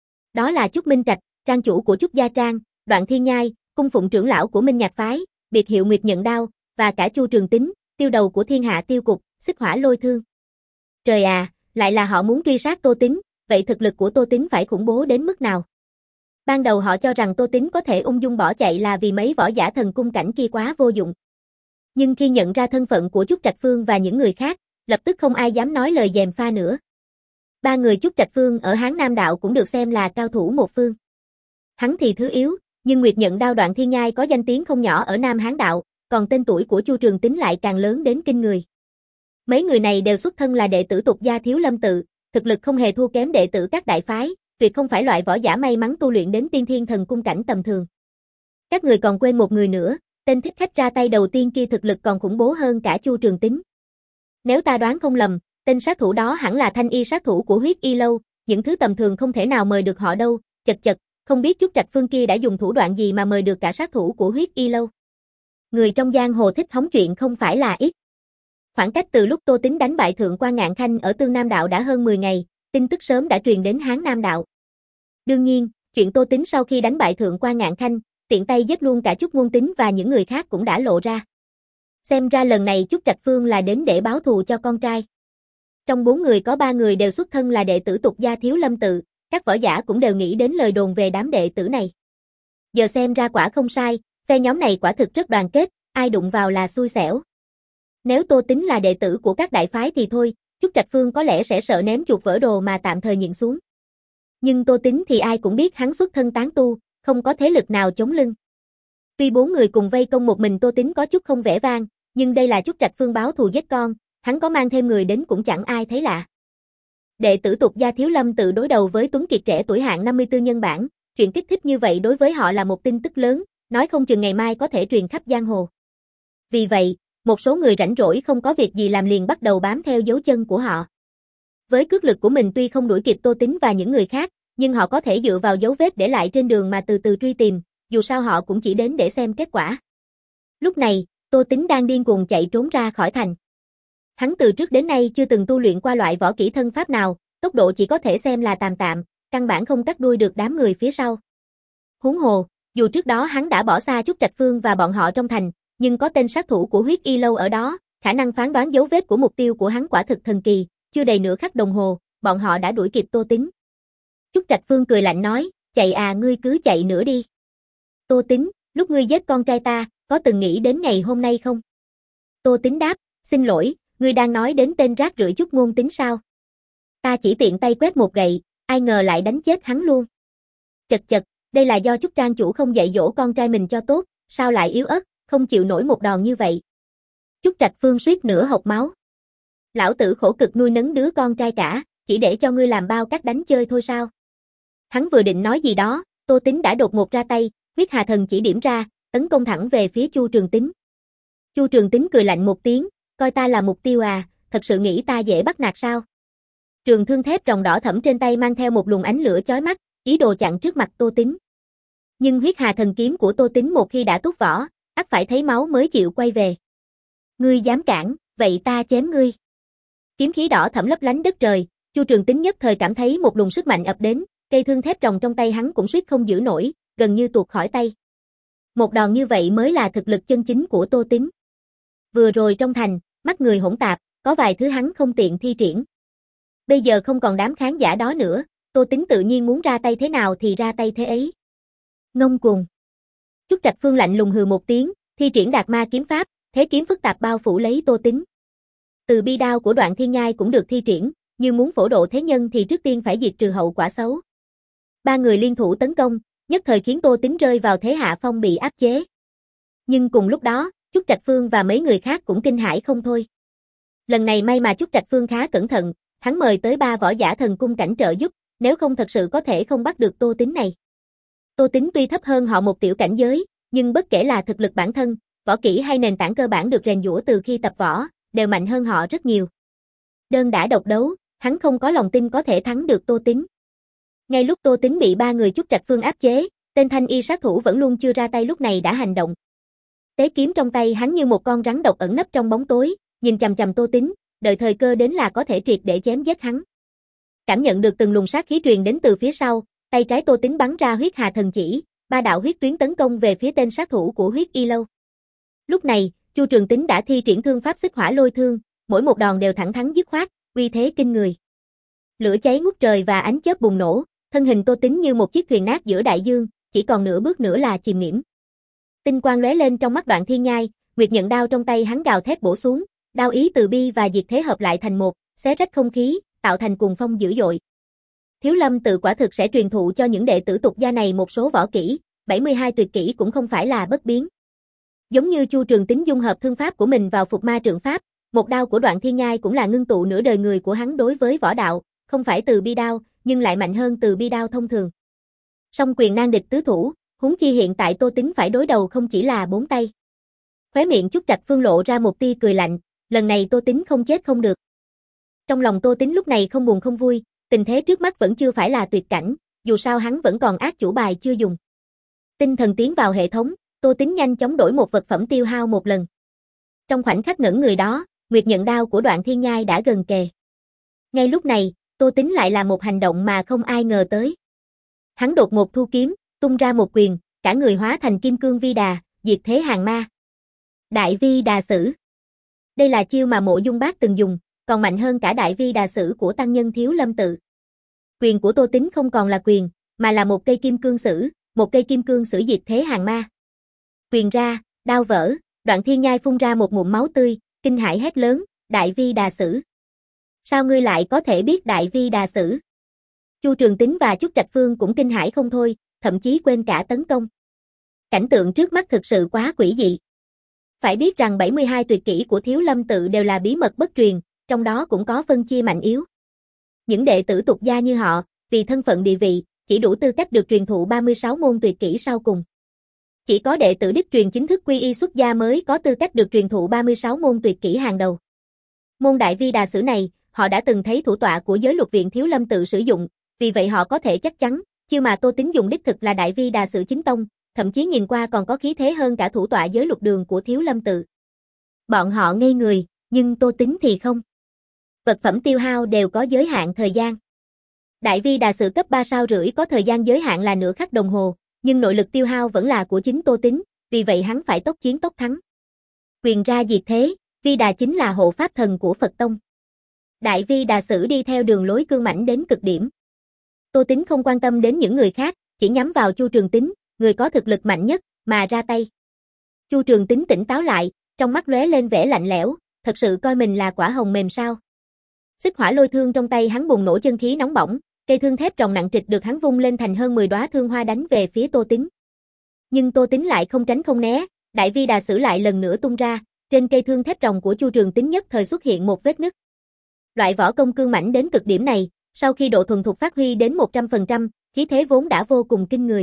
Đó là Chúc Minh Trạch, trang chủ của Chúc Gia Trang, Đoạn Thiên Nhai, cung phụng trưởng lão của Minh Nhạc phái, biệt hiệu Nguyệt Nhận Đao, và cả Chu Trường Tính, tiêu đầu của Thiên Hạ Tiêu Cục, Xích Hỏa Lôi Thương. Trời à, lại là họ muốn truy sát Tô Tính, vậy thực lực của Tô Tính phải khủng bố đến mức nào? Ban đầu họ cho rằng Tô Tính có thể ung dung bỏ chạy là vì mấy võ giả thần cung cảnh kia quá vô dụng. Nhưng khi nhận ra thân phận của Trúc Trạch Phương và những người khác, lập tức không ai dám nói lời gièm pha nữa. Ba người Trúc Trạch Phương ở Hán Nam Đạo cũng được xem là cao thủ một phương. Hắn thì thứ yếu, nhưng Nguyệt Nhận Đao Đoạn Thiên Nhai có danh tiếng không nhỏ ở Nam Hán Đạo, còn tên tuổi của Chu Trường Tính lại càng lớn đến kinh người. Mấy người này đều xuất thân là đệ tử tục gia Thiếu Lâm tự, thực lực không hề thua kém đệ tử các đại phái, tuyệt không phải loại võ giả may mắn tu luyện đến tiên thiên thần cung cảnh tầm thường. Các người còn quên một người nữa, tên thích khách ra tay đầu tiên kia thực lực còn khủng bố hơn cả Chu Trường Tính. Nếu ta đoán không lầm, tên sát thủ đó hẳn là thanh y sát thủ của Huyết Y Lâu, những thứ tầm thường không thể nào mời được họ đâu, chật chật, không biết Trúc Trạch Phương kia đã dùng thủ đoạn gì mà mời được cả sát thủ của Huyết Y Lâu. Người trong giang hồ thích hóng chuyện không phải là ít. Khoảng cách từ lúc Tô Tính đánh bại Thượng quan Ngạn Khanh ở Tương Nam Đạo đã hơn mười ngày, tin tức sớm đã truyền đến Hán Nam Đạo. Đương nhiên, chuyện Tô Tính sau khi đánh bại Thượng quan Ngạn Khanh, tiện tay giết luôn cả Trúc Ngôn Tính và những người khác cũng đã lộ ra. Xem ra lần này Trúc Trạch Phương là đến để báo thù cho con trai. Trong bốn người có ba người đều xuất thân là đệ tử tục gia Thiếu Lâm tự, các võ giả cũng đều nghĩ đến lời đồn về đám đệ tử này. Giờ xem ra quả không sai, phe nhóm này quả thực rất đoàn kết, ai đụng vào là xui xẻo. Nếu Tô Tính là đệ tử của các đại phái thì thôi, Trúc Trạch Phương có lẽ sẽ sợ ném chuột vỡ đồ mà tạm thời nhịn xuống. Nhưng Tô Tính thì ai cũng biết hắn xuất thân tán tu, không có thế lực nào chống lưng. Tuy bốn người cùng vây công một mình Tô Tính có chút không vẻ vang, nhưng đây là Trúc Trạch Phương báo thù giết con, hắn có mang thêm người đến cũng chẳng ai thấy lạ. Đệ tử tục gia Thiếu Lâm tự đối đầu với Tuấn Kiệt trẻ tuổi hạng năm mươi tư nhân bản, chuyện kích thích như vậy đối với họ là một tin tức lớn, nói không chừng ngày mai có thể truyền khắp giang hồ. Vì vậy, một số người rảnh rỗi không có việc gì làm liền bắt đầu bám theo dấu chân của họ. Với cước lực của mình tuy không đuổi kịp Tô Tính và những người khác, nhưng họ có thể dựa vào dấu vết để lại trên đường mà từ từ truy tìm, dù sao họ cũng chỉ đến để xem kết quả. Lúc này, Tô Tính đang điên cuồng chạy trốn ra khỏi thành. Hắn từ trước đến nay chưa từng tu luyện qua loại võ kỹ thân pháp nào, tốc độ chỉ có thể xem là tạm tạm, căn bản không cắt đuôi được đám người phía sau. Huống hồ, dù trước đó hắn đã bỏ xa Trúc Trạch Phương và bọn họ trong thành, nhưng có tên sát thủ của Huyết Y Lâu ở đó, khả năng phán đoán dấu vết của mục tiêu của hắn quả thực thần kỳ, chưa đầy nửa khắc đồng hồ, bọn họ đã đuổi kịp Tô Tính. Trúc Trạch Phương cười lạnh nói, chạy à ngươi cứ chạy nữa đi. Tô Tính, lúc ngươi giết con trai ta, có từng nghĩ đến ngày hôm nay không? Tô Tính đáp, xin lỗi, ngươi đang nói đến tên rác rưởi Trúc Ngôn Tính sao? Ta chỉ tiện tay quét một gậy, ai ngờ lại đánh chết hắn luôn. Chật chật, đây là do Trúc Trang chủ không dạy dỗ con trai mình cho tốt, sao lại yếu ớt, không chịu nổi một đòn như vậy. Trúc Trạch Phương suýt nữa hộc máu. Lão tử khổ cực nuôi nấng đứa con trai cả, chỉ để cho ngươi làm bao cách đánh chơi thôi sao? Hắn vừa định nói gì đó, Tô Tính đã đột ngột ra tay, huyết hà thần chỉ điểm ra, tấn công thẳng về phía Chu Trường Tính. Chu Trường Tính cười lạnh một tiếng, coi ta là mục tiêu à, thật sự nghĩ ta dễ bắt nạt sao? Trường thương thép ròng đỏ thẫm trên tay mang theo một luồng ánh lửa chói mắt, ý đồ chặn trước mặt Tô Tính. Nhưng huyết hà thần kiếm của Tô Tính một khi đã túc vỏ, ắt phải thấy máu mới chịu quay về. Ngươi dám cản, vậy ta chém ngươi. Kiếm khí đỏ thẫm lấp lánh đất trời, Chu Trường Tính nhất thời cảm thấy một luồng sức mạnh ập đến, cây thương thép ròng trong tay hắn cũng suýt không giữ nổi, gần như tuột khỏi tay. Một đòn như vậy mới là thực lực chân chính của Tô Tính. Vừa rồi trong thành, mắt người hỗn tạp, có vài thứ hắn không tiện thi triển. Bây giờ không còn đám khán giả đó nữa, Tô Tính tự nhiên muốn ra tay thế nào thì ra tay thế ấy. Ngông cuồng. Trúc Trạch Phương lạnh lùng hừ một tiếng, thi triển Đạt Ma kiếm pháp, thế kiếm phức tạp bao phủ lấy Tô Tính. Từ bi đao của Đoạn Thiên Nhai cũng được thi triển, nhưng muốn phổ độ thế nhân thì trước tiên phải diệt trừ hậu quả xấu. Ba người liên thủ tấn công, nhất thời khiến Tô Tính rơi vào thế hạ phong bị áp chế. Nhưng cùng lúc đó, Trúc Trạch Phương và mấy người khác cũng kinh hãi không thôi. Lần này may mà Trúc Trạch Phương khá cẩn thận, hắn mời tới ba võ giả thần cung cảnh trợ giúp, nếu không thật sự có thể không bắt được Tô Tính này. Tô Tính tuy thấp hơn họ một tiểu cảnh giới, nhưng bất kể là thực lực bản thân, võ kỹ hay nền tảng cơ bản được rèn giũa từ khi tập võ, đều mạnh hơn họ rất nhiều. Đơn đả độc đấu, hắn không có lòng tin có thể thắng được Tô Tính. Ngay lúc Tô Tính bị ba người Trúc Trạch Phương áp chế, tên thanh y sát thủ vẫn luôn chưa ra tay lúc này đã hành động. Tế kiếm trong tay hắn như một con rắn độc ẩn nấp trong bóng tối, nhìn chằm chằm Tô Tính, đợi thời cơ đến là có thể triệt để chém giết hắn. Cảm nhận được từng luồng sát khí truyền đến từ phía sau, tay trái Tô Tính bắn ra huyết hà thần chỉ, ba đạo huyết tuyến tấn công về phía tên sát thủ của huyết y lâu. Lúc này, Chu Trường Tính đã thi triển thương pháp xích hỏa lôi thương, mỗi một đòn đều thẳng thắn dứt khoát, uy thế kinh người. Lửa cháy ngút trời và ánh chớp bùng nổ, thân hình Tô Tính như một chiếc thuyền nát giữa đại dương, chỉ còn nửa bước nữa là chìm nghỉm. Tinh quang lóe lên trong mắt Đoạn Thiên Nhai, Nguyệt Nhận đao trong tay hắn gào thét bổ xuống, đao ý từ bi và diệt thế hợp lại thành một, xé rách không khí, tạo thành cuồng phong dữ dội. Thiếu Lâm Tự quả thực sẽ truyền thụ cho những đệ tử tục gia này một số võ kỹ, bảy mươi hai tuyệt kỹ cũng không phải là bất biến. Giống như Chu Trường Tính dung hợp thương pháp của mình vào Phục Ma Trượng Pháp, một đao của Đoạn Thiên Nhai cũng là ngưng tụ nửa đời người của hắn đối với võ đạo, không phải từ bi đao, nhưng lại mạnh hơn từ bi đao thông thường. Song quyền nan địch tứ thủ, huống chi hiện tại Tô Tính phải đối đầu không chỉ là bốn tay. Khóe miệng Trúc Trạch Phương lộ ra một tia cười lạnh, lần này Tô Tính không chết không được. Trong lòng Tô Tính lúc này không buồn không vui, tình thế trước mắt vẫn chưa phải là tuyệt cảnh, dù sao hắn vẫn còn ác chủ bài chưa dùng. Tinh thần tiến vào hệ thống, Tô Tính nhanh chóng đổi một vật phẩm tiêu hao một lần. Trong khoảnh khắc ngẩn người đó, Nguyệt Nhận đao của Đoạn Thiên Nhai đã gần kề. Ngay lúc này, Tô Tính lại làm một hành động mà không ai ngờ tới. Hắn đột ngột thu kiếm, tung ra một quyền, cả người hóa thành kim cương vi đà, diệt thế hàng ma. Đại vi đà sử. Đây là chiêu mà Mộ Dung Bác từng dùng, còn mạnh hơn cả đại vi đà sử của tăng nhân Thiếu Lâm Tự. Quyền của Tô Tính không còn là quyền, mà là một cây kim cương sử, một cây kim cương sử diệt thế hàng ma. Quyền ra, đao vỡ, Đoạn Thiên Nhai phun ra một ngụm máu tươi, kinh hãi hét lớn, đại vi đà sử. Sao ngươi lại có thể biết đại vi đà sử? Chu Trường Tính và Trúc Trạch Phương cũng kinh hãi không thôi, thậm chí quên cả tấn công. Cảnh tượng trước mắt thực sự quá quỷ dị. Phải biết rằng bảy mươi hai tuyệt kỹ của Thiếu Lâm Tự đều là bí mật bất truyền, trong đó cũng có phân chia mạnh yếu. Những đệ tử tục gia như họ, vì thân phận địa vị, chỉ đủ tư cách được truyền thụ ba mươi sáu môn tuyệt kỹ sau cùng. Chỉ có đệ tử đích truyền chính thức quy y xuất gia mới có tư cách được truyền thụ ba mươi sáu môn tuyệt kỹ hàng đầu. Môn đại vi đà sử này, họ đã từng thấy thủ tọa của giới luật viện Thiếu Lâm Tự sử dụng, vì vậy họ có thể chắc chắn, chiêu mà Tô Tính dùng đích thực là đại vi đà sử chính tông, thậm chí nhìn qua còn có khí thế hơn cả thủ tọa giới luật đường của Thiếu Lâm Tự. Bọn họ ngây người, nhưng Tô Tính thì không. Vật phẩm tiêu hao đều có giới hạn thời gian. Đại vi đà sử cấp ba sao rưỡi có thời gian giới hạn là nửa khắc đồng hồ, nhưng nội lực tiêu hao vẫn là của chính Tô Tính, vì vậy hắn phải tốc chiến tốc thắng. Quyền ra diệt thế, vi đà chính là hộ pháp thần của Phật Tông. Đại vi đà sử đi theo đường lối cương mãnh đến cực điểm. Tô Tính không quan tâm đến những người khác, chỉ nhắm vào Chu Trường Tính, người có thực lực mạnh nhất, mà ra tay. Chu Trường Tính tỉnh táo lại, trong mắt lóe lên vẻ lạnh lẽo, thật sự coi mình là quả hồng mềm sao? Xích hỏa lôi thương trong tay hắn bùng nổ chân khí nóng bỏng, cây thương thép ròng nặng trịch được hắn vung lên thành hơn mười đóa thương hoa đánh về phía Tô Tính. Nhưng Tô Tính lại không tránh không né, đại vi đà sử lại lần nữa tung ra, trên cây thương thép ròng của Chu Trường Tính nhất thời xuất hiện một vết nứt. Loại võ công cương mãnh đến cực điểm này, sau khi độ thuần thục phát huy đến một trăm phần trăm, khí thế vốn đã vô cùng kinh người.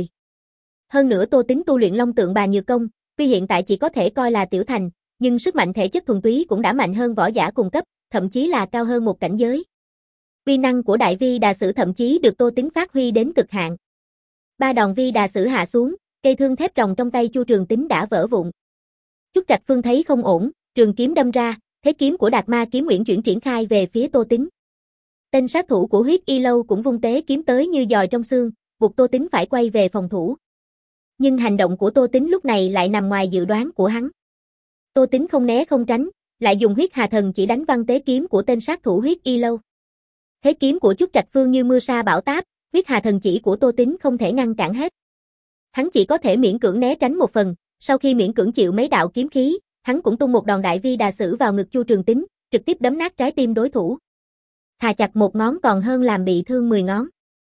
Hơn nữa Tô Tính tu luyện Long Tượng Bà Nhược Công, tuy hiện tại chỉ có thể coi là tiểu thành, nhưng sức mạnh thể chất thuần túy cũng đã mạnh hơn võ giả cùng cấp, thậm chí là cao hơn một cảnh giới. Uy năng của đại vi đà sử thậm chí được Tô Tính phát huy đến cực hạn. Ba đòn vi đà sử hạ xuống, cây thương thép ròng trong tay Chu Trường Tính đã vỡ vụn. Trúc Trạch Phương thấy không ổn, trường kiếm đâm ra, thế kiếm của Đạt Ma kiếm uyển chuyển triển khai về phía Tô Tính. Tên sát thủ của huyết y lâu cũng vung tế kiếm tới như giòi trong xương, buộc Tô Tính phải quay về phòng thủ. Nhưng hành động của Tô Tính lúc này lại nằm ngoài dự đoán của hắn. Tô Tính không né không tránh, lại dùng huyết hà thần chỉ đánh văng tế kiếm của tên sát thủ huyết y lâu. Thế kiếm của Trúc Trạch Phương như mưa sa bão táp, huyết hà thần chỉ của Tô Tính không thể ngăn cản hết. Hắn chỉ có thể miễn cưỡng né tránh một phần, sau khi miễn cưỡng chịu mấy đạo kiếm khí, hắn cũng tung một đòn đại vi đà sử vào ngực Chu Trường Tính, trực tiếp đấm nát trái tim đối thủ. Thà chặt một ngón còn hơn làm bị thương mười ngón.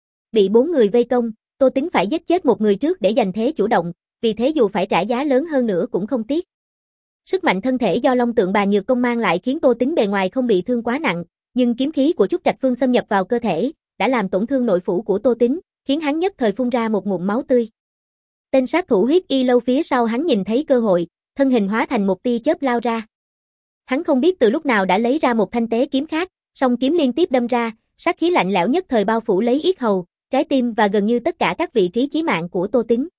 Bị bốn người vây công, Tô Tính phải giết chết một người trước để giành thế chủ động, vì thế dù phải trả giá lớn hơn nữa cũng không tiếc. Sức mạnh thân thể do Long Tượng Bà Nhược Công mang lại khiến Tô Tính bề ngoài không bị thương quá nặng, nhưng kiếm khí của Trúc Trạch Phương xâm nhập vào cơ thể, đã làm tổn thương nội phủ của Tô Tính, khiến hắn nhất thời phun ra một ngụm máu tươi. Tên sát thủ huyết y lâu phía sau hắn nhìn thấy cơ hội, thân hình hóa thành một tia chớp lao ra. Hắn không biết từ lúc nào đã lấy ra một thanh tế kiếm khác, song kiếm liên tiếp đâm ra, sát khí lạnh lẽo nhất thời bao phủ lấy yết hầu, trái tim và gần như tất cả các vị trí chí mạng của Tô Tính.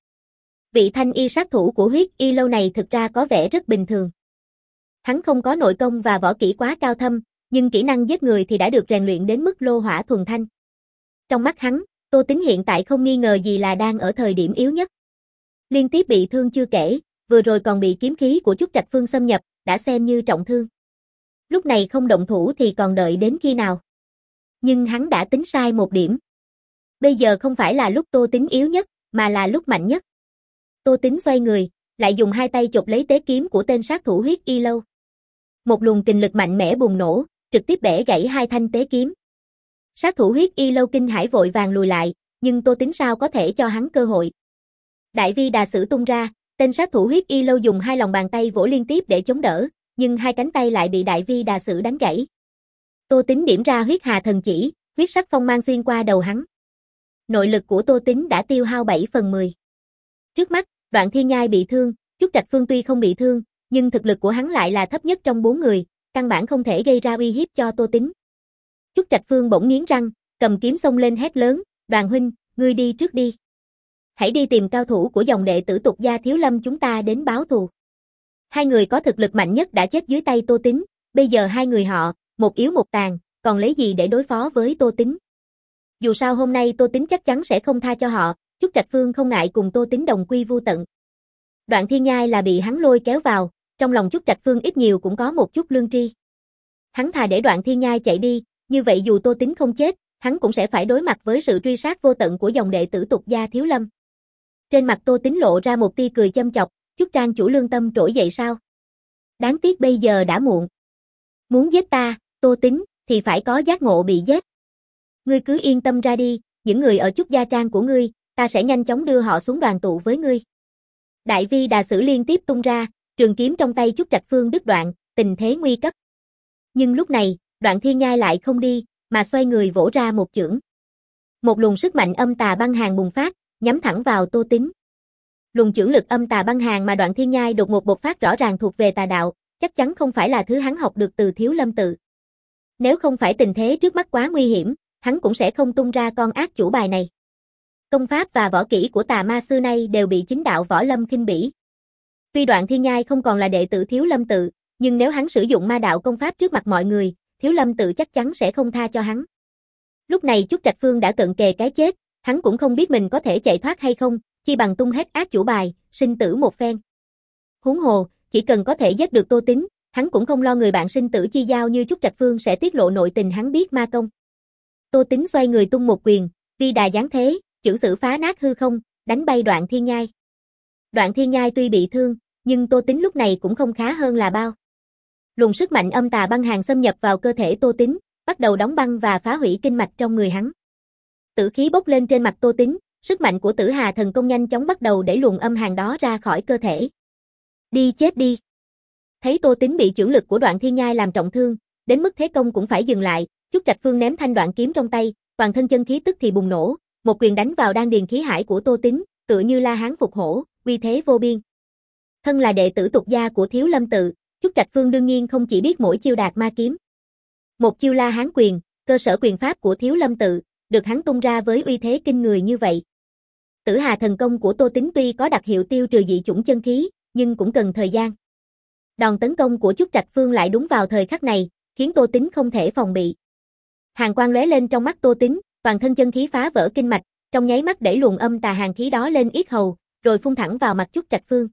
Vị thanh y sát thủ của huyết y lâu này thực ra có vẻ rất bình thường. Hắn không có nội công và võ kỹ quá cao thâm, nhưng kỹ năng giết người thì đã được rèn luyện đến mức lô hỏa thuần thanh. Trong mắt hắn, Tô Tính hiện tại không nghi ngờ gì là đang ở thời điểm yếu nhất. Liên tiếp bị thương chưa kể, vừa rồi còn bị kiếm khí của Trúc Trạch Phương xâm nhập, đã xem như trọng thương. Lúc này không động thủ thì còn đợi đến khi nào? Nhưng hắn đã tính sai một điểm. Bây giờ không phải là lúc Tô Tính yếu nhất, mà là lúc mạnh nhất. Tô Tính xoay người, lại dùng hai tay chộp lấy tế kiếm của tên sát thủ Huyết Y Lâu. Một luồng kình lực mạnh mẽ bùng nổ, trực tiếp bẻ gãy hai thanh tế kiếm. Sát thủ Huyết Y Lâu kinh hãi vội vàng lùi lại, nhưng Tô Tính sao có thể cho hắn cơ hội. Đại vi đà sử tung ra, tên sát thủ Huyết Y Lâu dùng hai lòng bàn tay vỗ liên tiếp để chống đỡ, nhưng hai cánh tay lại bị đại vi đà sử đánh gãy. Tô Tính điểm ra huyết hà thần chỉ, huyết sắc phong mang xuyên qua đầu hắn. Nội lực của Tô Tính đã tiêu hao bảy phần mười. Trước mắt, Đoạn Thiên Nhai bị thương, Trúc Trạch Phương tuy không bị thương, nhưng thực lực của hắn lại là thấp nhất trong bốn người, căn bản không thể gây ra uy hiếp cho Tô Tính. Trúc Trạch Phương bỗng nghiến răng, cầm kiếm xông lên hét lớn, "Đoàn huynh, ngươi đi trước đi. Hãy đi tìm cao thủ của dòng đệ tử Tục gia Thiếu Lâm chúng ta đến báo thù." Hai người có thực lực mạnh nhất đã chết dưới tay Tô Tính, bây giờ hai người họ, một yếu một tàn, còn lấy gì để đối phó với Tô Tính. Dù sao hôm nay Tô Tính chắc chắn sẽ không tha cho họ, Trúc Trạch Phương không ngại cùng Tô Tính đồng quy vu tận. Đoạn Thiên Nhai là bị hắn lôi kéo vào, trong lòng Trúc Trạch Phương ít nhiều cũng có một chút lương tri. Hắn thà để Đoạn Thiên Nhai chạy đi, như vậy dù Tô Tính không chết, hắn cũng sẽ phải đối mặt với sự truy sát vô tận của dòng đệ tử Tục gia Thiếu Lâm. Trên mặt Tô Tính lộ ra một tia cười châm chọc, Trúc trang chủ lương tâm trỗi dậy sao? Đáng tiếc bây giờ đã muộn. Muốn giết ta, Tô Tính, thì phải có giác ngộ bị giết. Ngươi cứ yên tâm ra đi, những người ở Trúc gia trang của ngươi, ta sẽ nhanh chóng đưa họ xuống đoàn tụ với ngươi. Đại vi đà sử liên tiếp tung ra, trường kiếm trong tay Trúc Trạch Phương đứt đoạn, tình thế nguy cấp. Nhưng lúc này, Đoạn Thiên Nhai lại không đi, mà xoay người vỗ ra một chưởng. Một luồng sức mạnh âm tà băng hàn bùng phát, nhắm thẳng vào Tô Tính. Luồng chưởng lực âm tà băng hàn mà Đoạn Thiên Nhai đột ngột bộc phát rõ ràng thuộc về tà đạo, chắc chắn không phải là thứ hắn học được từ Thiếu Lâm tự. Nếu không phải tình thế trước mắt quá nguy hiểm, hắn cũng sẽ không tung ra con ác chủ bài này. Công pháp và võ kỹ của tà ma xưa nay đều bị chính đạo võ lâm khinh bỉ. Tuy Đoạn Thiên Nhai không còn là đệ tử Thiếu Lâm tự, nhưng nếu hắn sử dụng ma đạo công pháp trước mặt mọi người, Thiếu Lâm tự chắc chắn sẽ không tha cho hắn. Lúc này Trúc Trạch Phương đã cận kề cái chết, hắn cũng không biết mình có thể chạy thoát hay không, chi bằng tung hết ác chủ bài, sinh tử một phen. Huống hồ, chỉ cần có thể giết được Tô Tính, hắn cũng không lo người bạn sinh tử chi giao như Trúc Trạch Phương sẽ tiết lộ nội tình hắn biết ma công. Tô Tính xoay người tung một quyền, vi đà giáng thế, chưởng sử phá nát hư không, đánh bay Đoạn Thiên Nhai. Đoạn Thiên Nhai tuy bị thương, nhưng Tô Tính lúc này cũng không khá hơn là bao. Luồng sức mạnh âm tà băng hàn xâm nhập vào cơ thể Tô Tính, bắt đầu đóng băng và phá hủy kinh mạch trong người hắn. Tử khí bốc lên trên mặt Tô Tính, sức mạnh của Tử Hà thần công nhanh chóng bắt đầu đẩy luồng âm hàn đó ra khỏi cơ thể. Đi chết đi. Thấy Tô Tính bị chưởng lực của Đoạn Thiên Nhai làm trọng thương, đến mức thế công cũng phải dừng lại, Trúc Trạch Phương ném thanh đoạn kiếm trong tay, toàn thân chân khí tức thì bùng nổ, một quyền đánh vào đan điền khí hải của Tô Tính, tựa như La Hán phục hổ, uy thế vô biên. Thân là đệ tử Tục gia của Thiếu Lâm tự, Trúc Trạch Phương đương nhiên không chỉ biết mỗi chiêu Đạt Ma kiếm. Một chiêu La Hán quyền, cơ sở quyền pháp của Thiếu Lâm tự, được hắn tung ra với uy thế kinh người như vậy. Tử Hà thần công của Tô Tính tuy có đặc hiệu tiêu trừ dị chủng chân khí, nhưng cũng cần thời gian. Đòn tấn công của Trúc Trạch Phương lại đúng vào thời khắc này, khiến Tô Tính không thể phòng bị. Hàn quang lóe lên trong mắt Tô Tính, toàn thân chân khí phá vỡ kinh mạch, trong nháy mắt đẩy luồng âm tà hàn khí đó lên yết hầu, rồi phun thẳng vào mặt Trúc Trạch Phương.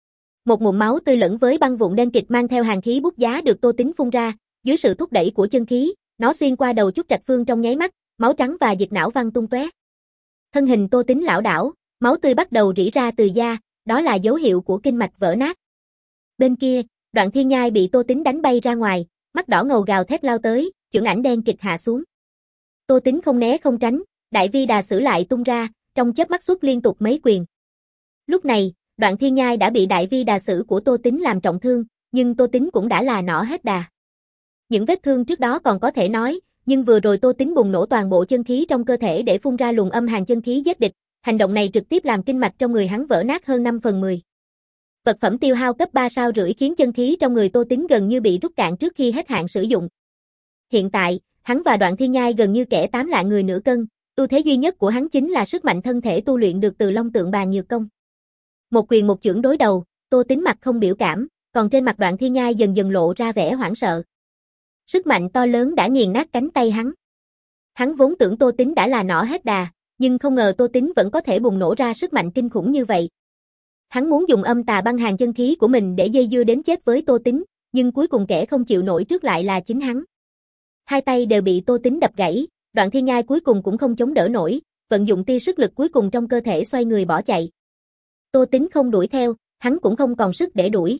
Một ngụm máu tươi lẫn với băng vụn đen kịt mang theo hàn khí bút giá được Tô Tính phun ra, dưới sự thúc đẩy của chân khí, nó xuyên qua đầu Trúc Trạch Phương trong nháy mắt, máu trắng và dịch não văng tung tóe. Thân hình Tô Tính lảo đảo, máu tươi bắt đầu rỉ ra từ da, đó là dấu hiệu của kinh mạch vỡ nát. Bên kia, Đoạn Thiên Nhai bị Tô Tính đánh bay ra ngoài, mắt đỏ ngầu gào thét lao tới, chưởng ảnh đen kịch hạ xuống. Tô Tính không né không tránh, đại vi đà sử lại tung ra, trong chớp mắt xuất liên tục mấy quyền. Lúc này, Đoạn Thiên Nhai đã bị đại vi đà sử của Tô Tính làm trọng thương, nhưng Tô Tính cũng đã là nỏ hết đà. Những vết thương trước đó còn có thể nói, nhưng vừa rồi Tô Tính bùng nổ toàn bộ chân khí trong cơ thể để phun ra luồng âm hàn chân khí giết địch, hành động này trực tiếp làm kinh mạch trong người hắn vỡ nát hơn năm phần mười. Vật phẩm tiêu hao cấp ba sao rưỡi khiến chân khí trong người Tô Tính gần như bị rút cạn trước khi hết hạn sử dụng. Hiện tại, hắn và Đoạn Thiên Nhai gần như kẻ tám lạng người nửa cân, ưu thế duy nhất của hắn chính là sức mạnh thân thể tu luyện được từ Long Tượng Bàn Nhược Công. Một quyền một chưởng đối đầu, Tô Tính mặt không biểu cảm, còn trên mặt Đoạn Thiên Nhai dần dần lộ ra vẻ hoảng sợ. Sức mạnh to lớn đã nghiền nát cánh tay hắn. Hắn vốn tưởng Tô Tính đã là nỏ hết đà, nhưng không ngờ Tô Tính vẫn có thể bùng nổ ra sức mạnh kinh khủng như vậy. Hắn muốn dùng âm tà băng hàn chân khí của mình để dây dưa đến chết với Tô Tính, nhưng cuối cùng kẻ không chịu nổi trước lại là chính hắn. Hai tay đều bị Tô Tính đập gãy, Đoạn Thiên Nhai cuối cùng cũng không chống đỡ nổi, vận dụng tia sức lực cuối cùng trong cơ thể xoay người bỏ chạy. Tô Tính không đuổi theo, hắn cũng không còn sức để đuổi.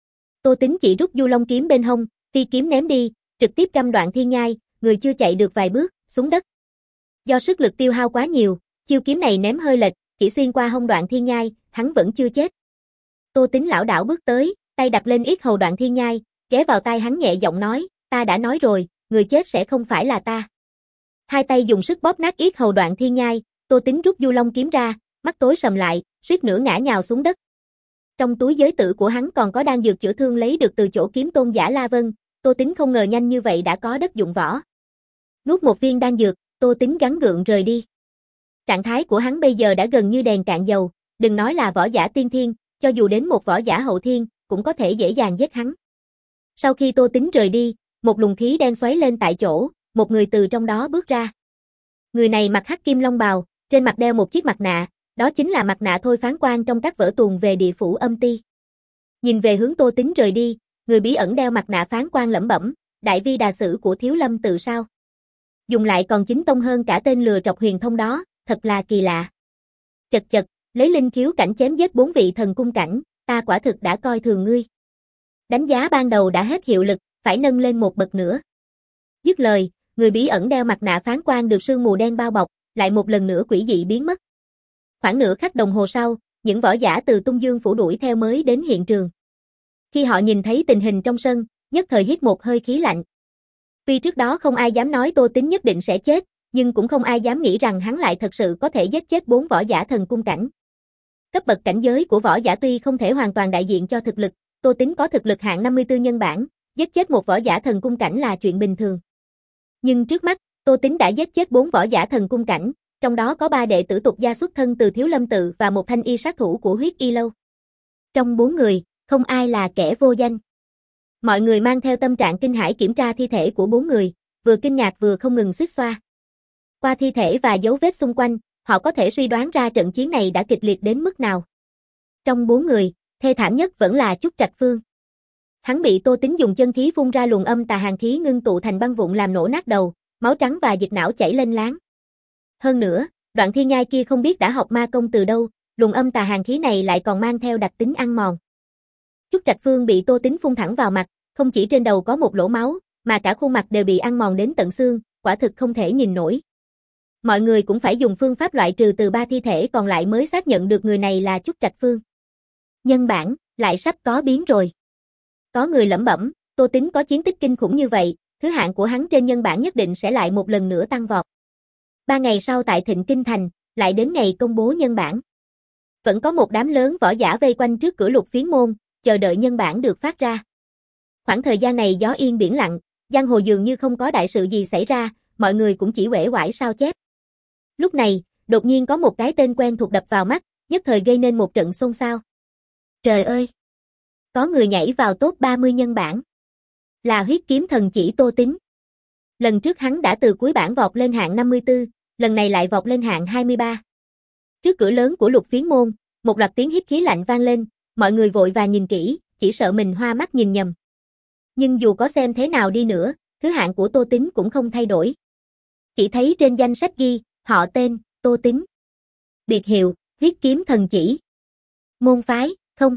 Tô Tính chỉ rút Du Long kiếm bên hông, phi kiếm ném đi, trực tiếp đâm Đoạn Thiên Nhai, người chưa chạy được vài bước, xuống đất. Do sức lực tiêu hao quá nhiều, chiêu kiếm này ném hơi lệch, chỉ xuyên qua hông Đoạn Thiên Nhai, hắn vẫn chưa chết. Tô Tính lảo đảo bước tới, tay đặt lên yết hầu Đoạn Thiên Nhai, ghé vào tai hắn nhẹ giọng nói, ta đã nói rồi, người chết sẽ không phải là ta. Hai tay dùng sức bóp nát yết hầu Đoạn Thiên Nhai, Tô Tính rút Du Long kiếm ra, mắt tối sầm lại, suýt nữa ngã nhào xuống đất. Trong túi giới tử của hắn còn có đan dược chữa thương lấy được từ chỗ kiếm tôn giả La Vân, Tô Tính không ngờ nhanh như vậy đã có đất dụng võ. Nuốt một viên đan dược, Tô Tính gắng gượng rời đi. Trạng thái của hắn bây giờ đã gần như đèn cạn dầu, đừng nói là võ giả tiên thiên, cho dù đến một võ giả hậu thiên, cũng có thể dễ dàng giết hắn. Sau khi Tô Tính rời đi, một luồng khí đen xoáy lên tại chỗ, một người từ trong đó bước ra. Người này mặc hắc kim long bào, trên mặt đeo một chiếc mặt nạ, đó chính là mặt nạ Thôi Phán Quan trong các vở tuồng về địa phủ âm ti. Nhìn về hướng Tô Tính rời đi, người bí ẩn đeo mặt nạ Phán Quan lẩm bẩm, đại vi đà sử của Thiếu Lâm tự sao? Dùng lại còn chính tông hơn cả tên lừa trọc huyền thông đó, thật là kỳ lạ. Chật chật, lấy linh khiếu cảnh chém giết bốn vị thần cung cảnh, ta quả thực đã coi thường ngươi. Đánh giá ban đầu đã hết hiệu lực, phải nâng lên một bậc nữa. Dứt lời, người bí ẩn đeo mặt nạ Phán Quan được sương mù đen bao bọc, lại một lần nữa quỷ dị biến mất. Khoảng nửa khắc đồng hồ sau, những võ giả từ Tung Dương phủ đuổi theo mới đến hiện trường. Khi họ nhìn thấy tình hình trong sân, nhất thời hít một hơi khí lạnh. Tuy trước đó không ai dám nói Tô Tính nhất định sẽ chết, nhưng cũng không ai dám nghĩ rằng hắn lại thật sự có thể giết chết bốn võ giả thần cung cảnh. Cấp bậc cảnh giới của võ giả tuy không thể hoàn toàn đại diện cho thực lực, Tô Tính có thực lực hạng năm mươi tư nhân bản, giết chết một võ giả thần cung cảnh là chuyện bình thường. Nhưng trước mắt, Tô Tính đã giết chết bốn võ giả thần cung cảnh, trong đó có ba đệ tử tục gia xuất thân từ Thiếu Lâm tự và một thanh y sát thủ của Huyết Y lâu. Trong bốn người, không ai là kẻ vô danh. Mọi người mang theo tâm trạng kinh hãi kiểm tra thi thể của bốn người, vừa kinh ngạc vừa không ngừng xuýt xoa. Qua thi thể và dấu vết xung quanh, họ có thể suy đoán ra trận chiến này đã kịch liệt đến mức nào. Trong bốn người, thê thảm nhất vẫn là Trúc Trạch Phương. Hắn bị Tô Tính dùng chân khí phun ra luồng âm tà hàn khí ngưng tụ thành băng vụn làm nổ nát đầu, máu trắng và dịch não chảy lênh láng. Hơn nữa, Đoạn Thiên Nhai kia không biết đã học ma công từ đâu, luồng âm tà hàn khí này lại còn mang theo đặc tính ăn mòn. Trúc Trạch Phương bị Tô Tính phun thẳng vào mặt, không chỉ trên đầu có một lỗ máu, mà cả khuôn mặt đều bị ăn mòn đến tận xương, quả thực không thể nhìn nổi. Mọi người cũng phải dùng phương pháp loại trừ từ ba thi thể còn lại mới xác nhận được người này là Trúc Trạch Phương. Nhân bản, lại sắp có biến rồi. Có người lẩm bẩm, Tô Tính có chiến tích kinh khủng như vậy, thứ hạng của hắn trên nhân bản nhất định sẽ lại một lần nữa tăng vọt. Ba ngày sau tại Thịnh Kinh Thành, lại đến ngày công bố nhân bản. Vẫn có một đám lớn võ giả vây quanh trước cửa Lục Phiến môn, chờ đợi nhân bản được phát ra. Khoảng thời gian này gió yên biển lặng, giang hồ dường như không có đại sự gì xảy ra, mọi người cũng chỉ uể oải sao chép. Lúc này, đột nhiên có một cái tên quen thuộc đập vào mắt, nhất thời gây nên một trận xôn xao. Trời ơi! Có người nhảy vào top ba mươi nhân bản. Là Huyết Kiếm Thần Chỉ Tô Tính. Lần trước hắn đã từ cuối bảng vọt lên hạng năm mươi tư, lần này lại vọt lên hạng hai mươi ba. Trước cửa lớn của Lục Phiến môn, một loạt tiếng hít khí lạnh vang lên, mọi người vội vàng nhìn kỹ, chỉ sợ mình hoa mắt nhìn nhầm. Nhưng dù có xem thế nào đi nữa, thứ hạng của Tô Tính cũng không thay đổi. Chỉ thấy trên danh sách ghi, họ tên, Tô Tính. Biệt hiệu, Huyết Kiếm Thần Chỉ. Môn phái, không.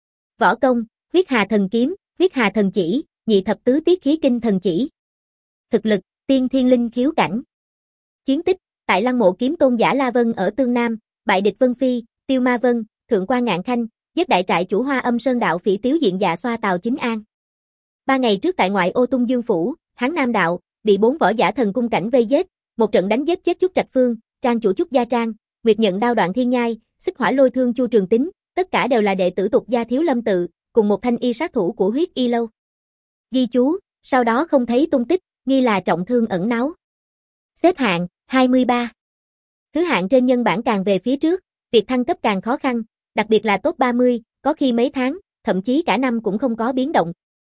Võ công, Huyết Hà Thần Kiếm, Huyết Hà Thần Chỉ, Nhị Thập Tứ Tiết Khí Kinh Thần Chỉ. Thực lực, tiên thiên linh khiếu cảnh. Chiến tích, tại Lăng Mộ Kiếm Tôn giả La Vân ở Tương Nam, bại địch Vân Phi, Tiêu Ma Vân, Thượng quan Ngạn Khanh, giết đại trại chủ Hoa Âm Sơn đạo Phỉ Tiếu diện dạ xoa Tào Chính An. Ba ngày trước tại ngoại ô Tung Dương phủ, Hán Nam đạo, bị bốn võ giả thần cung cảnh vây giết, một trận đánh giết chết Trúc Trạch Phương, Trang chủ Trúc Gia Trang, Nguyệt nhận đao Đoạn Thiên Nhai, Xích Hỏa Lôi Thương Chu Trường Tính, tất cả đều là đệ tử tục gia Thiếu Lâm tự, cùng một thanh y sát thủ của Huyết Y lâu. Ghi chú, sau đó không thấy tung tích, nghi là trọng thương ẩn náu. Xếp hạng, hai mươi ba. Thứ hạng trên nhân bản càng về phía trước, việc thăng cấp càng khó khăn, đặc biệt là top ba mươi, có khi mấy tháng, thậm chí cả năm cũng không có biến động.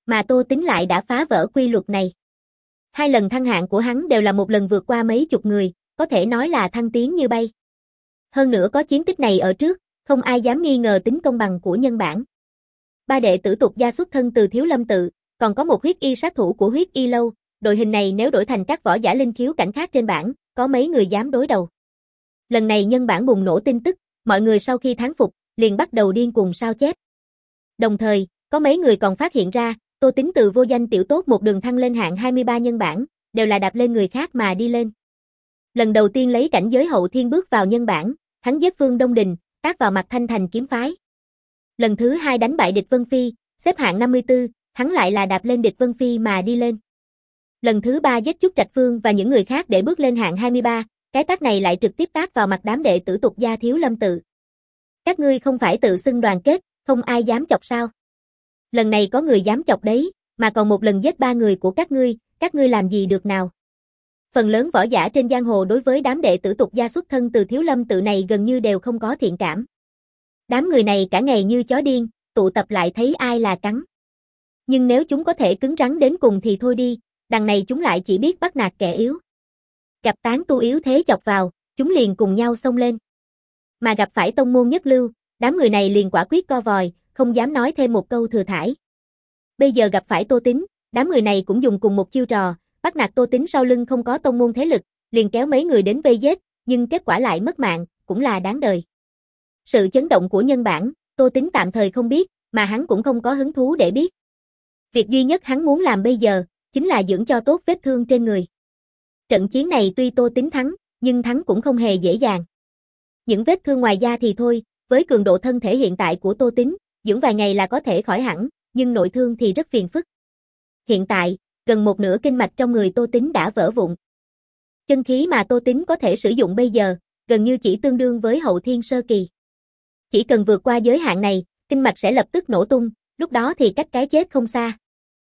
Mà Tô Tính lại đã phá vỡ quy luật này. Hai lần thăng hạng của hắn đều là một lần vượt qua mấy chục người, có thể nói là thăng tiến như bay. Hơn nữa có chiến tích này ở trước, không ai dám nghi ngờ tính công bằng của nhân bản. Ba đệ tử tục gia xuất thân từ Thiếu Lâm tự, còn có một huyết y sát thủ của huyết y lâu, đội hình này nếu đổi thành các võ giả linh khiếu cảnh khác trên bảng, có mấy người dám đối đầu. Lần này nhân bản bùng nổ tin tức, mọi người sau khi thán phục, liền bắt đầu điên cuồng sao chép. Đồng thời, có mấy người còn phát hiện ra, Tô Tính từ vô danh tiểu tốt một đường thăng lên hạng hai mươi ba nhân bản, đều là đạp lên người khác mà đi lên. Lần đầu tiên lấy cảnh giới hậu thiên bước vào nhân bản, hắn giết Phương Đông Đình, tác vào mặt Thanh Thành kiếm phái. Lần thứ hai đánh bại địch Vân Phi, xếp hạng năm mươi tư, hắn lại là đạp lên địch Vân Phi mà đi lên. Lần thứ ba giết Trúc Trạch Phương và những người khác để bước lên hạng hai mươi ba, cái tác này lại trực tiếp tác vào mặt đám đệ tử tục gia Thiếu Lâm tự. Các ngươi không phải tự xưng đoàn kết, không ai dám chọc sao? Lần này có người dám chọc đấy, mà còn một lần giết ba người của các ngươi, các ngươi làm gì được nào? Phần lớn võ giả trên giang hồ đối với đám đệ tử tục gia xuất thân từ Thiếu Lâm tự này gần như đều không có thiện cảm. Đám người này cả ngày như chó điên, tụ tập lại thấy ai là cắn. Nhưng nếu chúng có thể cứng rắn đến cùng thì thôi đi, đằng này chúng lại chỉ biết bắt nạt kẻ yếu. Gặp tán tu yếu thế chọc vào, chúng liền cùng nhau xông lên. Mà gặp phải tông môn nhất lưu, đám người này liền quả quyết co vòi, không dám nói thêm một câu thừa thãi. Bây giờ gặp phải Tô Tính, đám người này cũng dùng cùng một chiêu trò, bắt nạt Tô Tính sau lưng không có tông môn thế lực, liền kéo mấy người đến vây giết, nhưng kết quả lại mất mạng, cũng là đáng đời. Sự chấn động của nhân bản, Tô Tính tạm thời không biết, mà hắn cũng không có hứng thú để biết. Việc duy nhất hắn muốn làm bây giờ, chính là dưỡng cho tốt vết thương trên người. Trận chiến này tuy Tô Tính thắng, nhưng thắng cũng không hề dễ dàng. Những vết thương ngoài da thì thôi, với cường độ thân thể hiện tại của Tô Tính, dưỡng vài ngày là có thể khỏi hẳn, nhưng nội thương thì rất phiền phức. Hiện tại, gần một nửa kinh mạch trong người Tô Tính đã vỡ vụn. Chân khí mà Tô Tính có thể sử dụng bây giờ, gần như chỉ tương đương với hậu thiên sơ kỳ. Chỉ cần vượt qua giới hạn này, kinh mạch sẽ lập tức nổ tung, lúc đó thì cách cái chết không xa.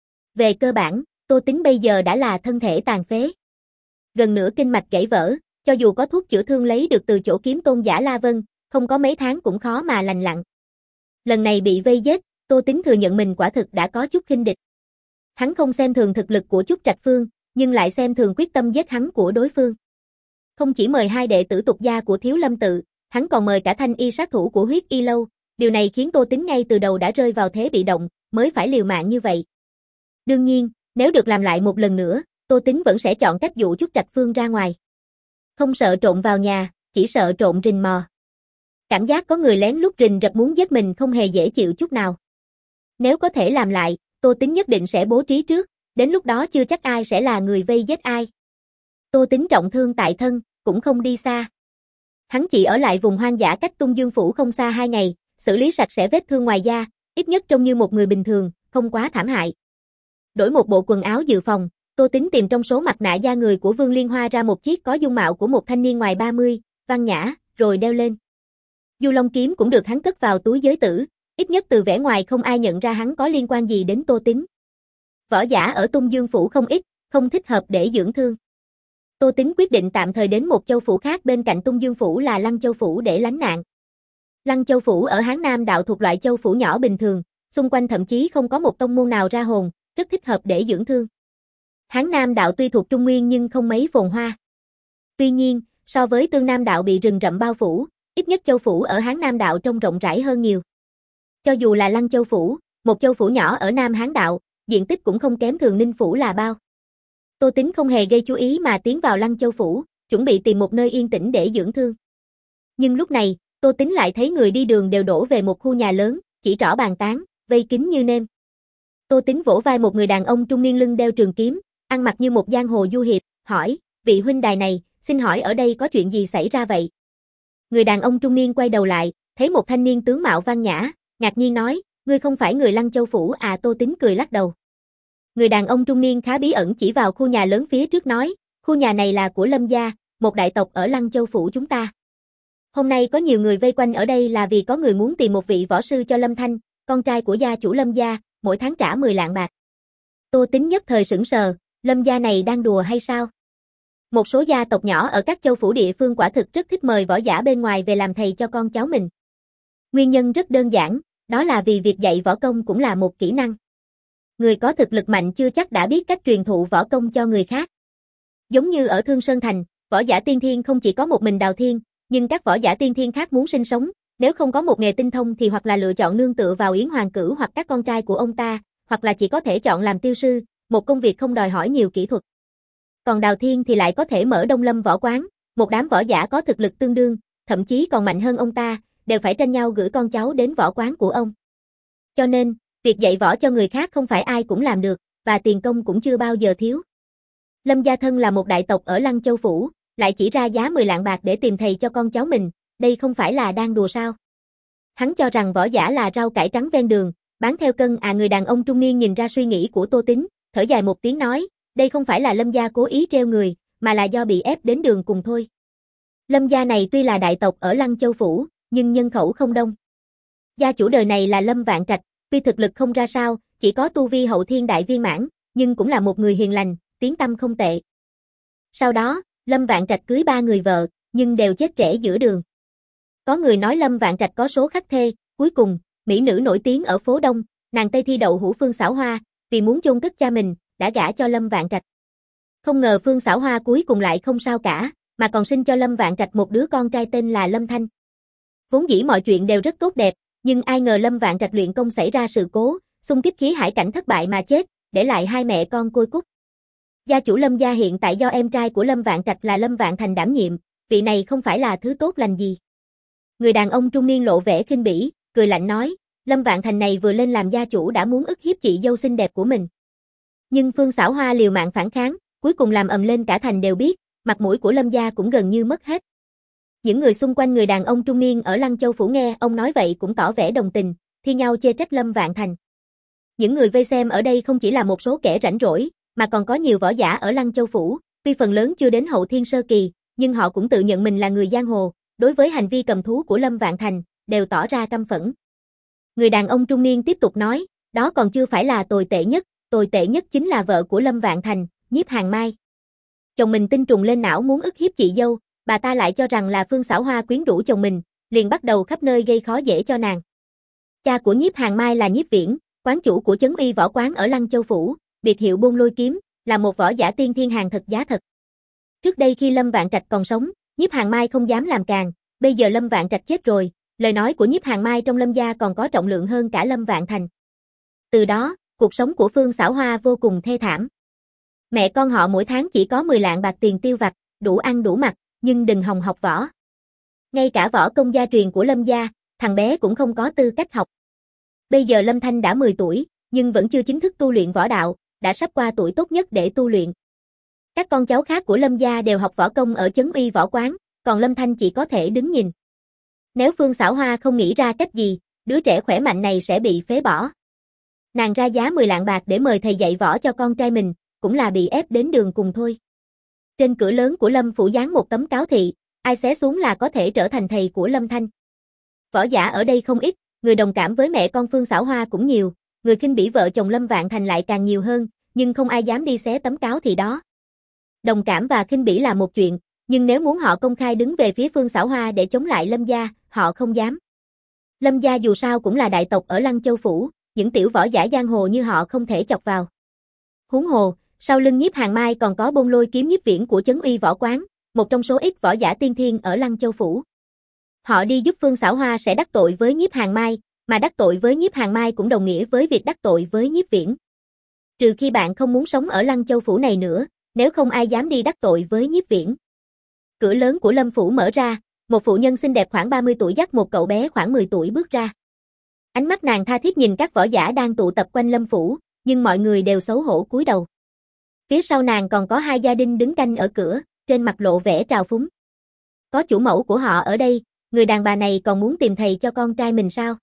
Về cơ bản, Tô Tính bây giờ đã là thân thể tàn phế. Gần nửa kinh mạch gãy vỡ, cho dù có thuốc chữa thương lấy được từ chỗ kiếm tôn giả La Vân, không có mấy tháng cũng khó mà lành lặn. Lần này bị vây giết, Tô Tính thừa nhận mình quả thực đã có chút khinh địch. Hắn không xem thường thực lực của Trúc Trạch Phương, nhưng lại xem thường quyết tâm giết hắn của đối phương. Không chỉ mời hai đệ tử tục gia của Thiếu Lâm tự, hắn còn mời cả thanh y sát thủ của huyết y lâu, điều này khiến Tô Tính ngay từ đầu đã rơi vào thế bị động, mới phải liều mạng như vậy. Đương nhiên, nếu được làm lại một lần nữa, Tô Tính vẫn sẽ chọn cách dụ Trúc Trạch Phương ra ngoài. Không sợ trộn vào nhà, chỉ sợ trộn rình mò. Cảm giác có người lén lút rình rập muốn giết mình không hề dễ chịu chút nào. Nếu có thể làm lại, Tô Tính nhất định sẽ bố trí trước, đến lúc đó chưa chắc ai sẽ là người vây giết ai. Tô Tính trọng thương tại thân, cũng không đi xa. Hắn chỉ ở lại vùng hoang dã cách Tung Dương Phủ không xa hai ngày, xử lý sạch sẽ vết thương ngoài da, ít nhất trông như một người bình thường, không quá thảm hại. Đổi một bộ quần áo dự phòng, Tô Tính tìm trong số mặt nạ da người của Vương Liên Hoa ra một chiếc có dung mạo của một thanh niên ngoài ba mươi, văn nhã, rồi đeo lên. Du Long kiếm cũng được hắn cất vào túi giới tử, ít nhất từ vẻ ngoài không ai nhận ra hắn có liên quan gì đến Tô Tính. Võ giả ở Tung Dương Phủ không ít, không thích hợp để dưỡng thương. Tô Tính quyết định tạm thời đến một châu phủ khác bên cạnh Tung Dương Phủ là Lăng Châu Phủ để lánh nạn. Lăng Châu Phủ ở Hán Nam đạo thuộc loại châu phủ nhỏ bình thường, xung quanh thậm chí không có một tông môn nào ra hồn, rất thích hợp để dưỡng thương. Hán Nam đạo tuy thuộc Trung Nguyên nhưng không mấy phồn hoa. Tuy nhiên, so với Tương Nam đạo bị rừng rậm bao phủ, ít nhất châu phủ ở Hán Nam đạo trông rộng rãi hơn nhiều. Cho dù là Lăng Châu Phủ, một châu phủ nhỏ ở Nam Hán đạo, diện tích cũng không kém Thường Ninh Phủ là bao. Tô Tính không hề gây chú ý mà tiến vào Lăng Châu Phủ, chuẩn bị tìm một nơi yên tĩnh để dưỡng thương. Nhưng lúc này, Tô Tính lại thấy người đi đường đều đổ về một khu nhà lớn, chỉ trỏ bàn tán, vây kín như nêm. Tô Tính vỗ vai một người đàn ông trung niên lưng đeo trường kiếm, ăn mặc như một giang hồ du hiệp, hỏi, vị huynh đài này, xin hỏi ở đây có chuyện gì xảy ra vậy? Người đàn ông trung niên quay đầu lại, thấy một thanh niên tướng mạo văn nhã, ngạc nhiên nói, ngươi không phải người Lăng Châu Phủ à? Tô Tính cười lắc đầu. Người đàn ông trung niên khá bí ẩn chỉ vào khu nhà lớn phía trước nói, khu nhà này là của Lâm gia, một đại tộc ở Lăng Châu Phủ chúng ta. Hôm nay có nhiều người vây quanh ở đây là vì có người muốn tìm một vị võ sư cho Lâm Thanh, con trai của gia chủ Lâm gia, mỗi tháng trả mười lạng bạc. Tô Tính nhất thời sững sờ, Lâm gia này đang đùa hay sao? Một số gia tộc nhỏ ở các châu phủ địa phương quả thực rất thích mời võ giả bên ngoài về làm thầy cho con cháu mình. Nguyên nhân rất đơn giản, đó là vì việc dạy võ công cũng là một kỹ năng. Người có thực lực mạnh chưa chắc đã biết cách truyền thụ võ công cho người khác. Giống như ở Thương Sơn Thành, võ giả tiên thiên không chỉ có một mình Đào Thiên, nhưng các võ giả tiên thiên khác muốn sinh sống, nếu không có một nghề tinh thông thì hoặc là lựa chọn nương tựa vào Yến Hoàng Cửu hoặc các con trai của ông ta, hoặc là chỉ có thể chọn làm tiêu sư, một công việc không đòi hỏi nhiều kỹ thuật. Còn Đào Thiên thì lại có thể mở Đông Lâm võ quán, một đám võ giả có thực lực tương đương, thậm chí còn mạnh hơn ông ta, đều phải tranh nhau gửi con cháu đến võ quán của ông. Cho nên, việc dạy võ cho người khác không phải ai cũng làm được, và tiền công cũng chưa bao giờ thiếu. Lâm gia thân là một đại tộc ở Lăng Châu Phủ, lại chỉ ra giá mười lạng bạc để tìm thầy cho con cháu mình, đây không phải là đang đùa sao? Hắn cho rằng võ giả là rau cải trắng ven đường, bán theo cân à. Người đàn ông trung niên nhìn ra suy nghĩ của Tô Tín, thở dài một tiếng nói, đây không phải là Lâm gia cố ý treo người, mà là do bị ép đến đường cùng thôi. Lâm gia này tuy là đại tộc ở Lăng Châu Phủ, nhưng nhân khẩu không đông. Gia chủ đời này là Lâm Vạn Trạch, tuy thực lực không ra sao, chỉ có tu vi hậu thiên đại viên mãn, nhưng cũng là một người hiền lành, tiếng tăm không tệ. Sau đó, Lâm Vạn Trạch cưới ba người vợ, nhưng đều chết trẻ giữa đường. Có người nói Lâm Vạn Trạch có số khắc thê, cuối cùng, mỹ nữ nổi tiếng ở phố Đông, nàng Tây Thi Đậu Hũ Phương Xảo Hoa, vì muốn chôn cất cha mình, đã gả cho Lâm Vạn Trạch. Không ngờ Phương Xảo Hoa cuối cùng lại không sao cả, mà còn sinh cho Lâm Vạn Trạch một đứa con trai tên là Lâm Thanh. Vốn dĩ mọi chuyện đều rất tốt đẹp, nhưng ai ngờ Lâm Vạn Trạch luyện công xảy ra sự cố, xung kích khí hải cảnh thất bại mà chết, để lại hai mẹ con côi cút. Gia chủ Lâm gia hiện tại do em trai của Lâm Vạn Trạch là Lâm Vạn Thành đảm nhiệm, vị này không phải là thứ tốt lành gì. Người đàn ông trung niên lộ vẻ khinh bỉ, cười lạnh nói, Lâm Vạn Thành này vừa lên làm gia chủ đã muốn ức hiếp chị dâu xinh đẹp của mình. Nhưng Phương Xảo Hoa liều mạng phản kháng, cuối cùng làm ầm lên cả thành đều biết, mặt mũi của Lâm gia cũng gần như mất hết. Những người xung quanh người đàn ông trung niên ở Lăng Châu Phủ nghe ông nói vậy cũng tỏ vẻ đồng tình, thi nhau chê trách Lâm Vạn Thành. Những người vây xem ở đây không chỉ là một số kẻ rảnh rỗi, mà còn có nhiều võ giả ở Lăng Châu Phủ, tuy phần lớn chưa đến hậu thiên sơ kỳ, nhưng họ cũng tự nhận mình là người giang hồ, đối với hành vi cầm thú của Lâm Vạn Thành, đều tỏ ra căm phẫn. Người đàn ông trung niên tiếp tục nói, đó còn chưa phải là tồi tệ nhất, tồi tệ nhất chính là vợ của Lâm Vạn Thành, Nhiếp Hàng Mai. Chồng mình tinh trùng lên não muốn ức hiếp chị dâu, bà ta lại cho rằng là Phương Xảo Hoa quyến rũ chồng mình, liền bắt đầu khắp nơi gây khó dễ cho nàng. Cha của Nhiếp Hàng Mai là Nhiếp Viễn, quán chủ của Trấn Uy võ quán ở Lăng Châu Phủ, biệt hiệu Bôn Lôi Kiếm, là một võ giả tiên thiên hàng thật giá thật. Trước đây khi Lâm Vạn Trạch còn sống, Nhiếp Hàng Mai không dám làm càng, bây giờ Lâm Vạn Trạch chết rồi, lời nói của Nhiếp Hàng Mai trong Lâm gia còn có trọng lượng hơn cả Lâm Vạn Thành. Từ đó, cuộc sống của Phương Xảo Hoa vô cùng thê thảm. Mẹ con họ mỗi tháng chỉ có mười lạng bạc tiền tiêu vặt, đủ ăn đủ mặc, nhưng đừng hòng học võ. Ngay cả võ công gia truyền của Lâm gia, thằng bé cũng không có tư cách học. Bây giờ Lâm Thanh đã mười tuổi, nhưng vẫn chưa chính thức tu luyện võ đạo, đã sắp qua tuổi tốt nhất để tu luyện. Các con cháu khác của Lâm gia đều học võ công ở Trấn Uy võ quán, còn Lâm Thanh chỉ có thể đứng nhìn. Nếu Phương Xảo Hoa không nghĩ ra cách gì, đứa trẻ khỏe mạnh này sẽ bị phế bỏ. Nàng ra giá mười lạng bạc để mời thầy dạy võ cho con trai mình, cũng là bị ép đến đường cùng thôi. Trên cửa lớn của Lâm phủ dán một tấm cáo thị, ai xé xuống là có thể trở thành thầy của Lâm Thanh. Võ giả ở đây không ít, người đồng cảm với mẹ con Phương Xảo Hoa cũng nhiều, người khinh bỉ vợ chồng Lâm Vạn Thành lại càng nhiều hơn, nhưng không ai dám đi xé tấm cáo thị đó. Đồng cảm và khinh bỉ là một chuyện, nhưng nếu muốn họ công khai đứng về phía Phương Xảo Hoa để chống lại Lâm gia, họ không dám. Lâm gia dù sao cũng là đại tộc ở Lăng Châu Phủ, những tiểu võ giả giang hồ như họ không thể chọc vào. Huống hồ, sau lưng Nhiếp Hàng Mai còn có Bôn Lôi Kiếm Nhiếp Viễn của Trấn Uy võ quán, một trong số ít võ giả tiên thiên ở Lăng Châu Phủ. Họ đi giúp Phương Xảo Hoa sẽ đắc tội với Nhiếp Hàng Mai, mà đắc tội với Nhiếp Hàng Mai cũng đồng nghĩa với việc đắc tội với Nhiếp Viễn. Trừ khi bạn không muốn sống ở Lăng Châu Phủ này nữa, nếu không ai dám đi đắc tội với Nhiếp Viễn. Cửa lớn của Lâm phủ mở ra, một phụ nhân xinh đẹp khoảng ba mươi tuổi dắt một cậu bé khoảng mười tuổi bước ra. Ánh mắt nàng tha thiết nhìn các võ giả đang tụ tập quanh Lâm phủ, nhưng mọi người đều xấu hổ cúi đầu. Phía sau nàng còn có hai gia đình đứng canh ở cửa, trên mặt lộ vẻ trào phúng. Có chủ mẫu của họ ở đây, người đàn bà này còn muốn tìm thầy cho con trai mình sao?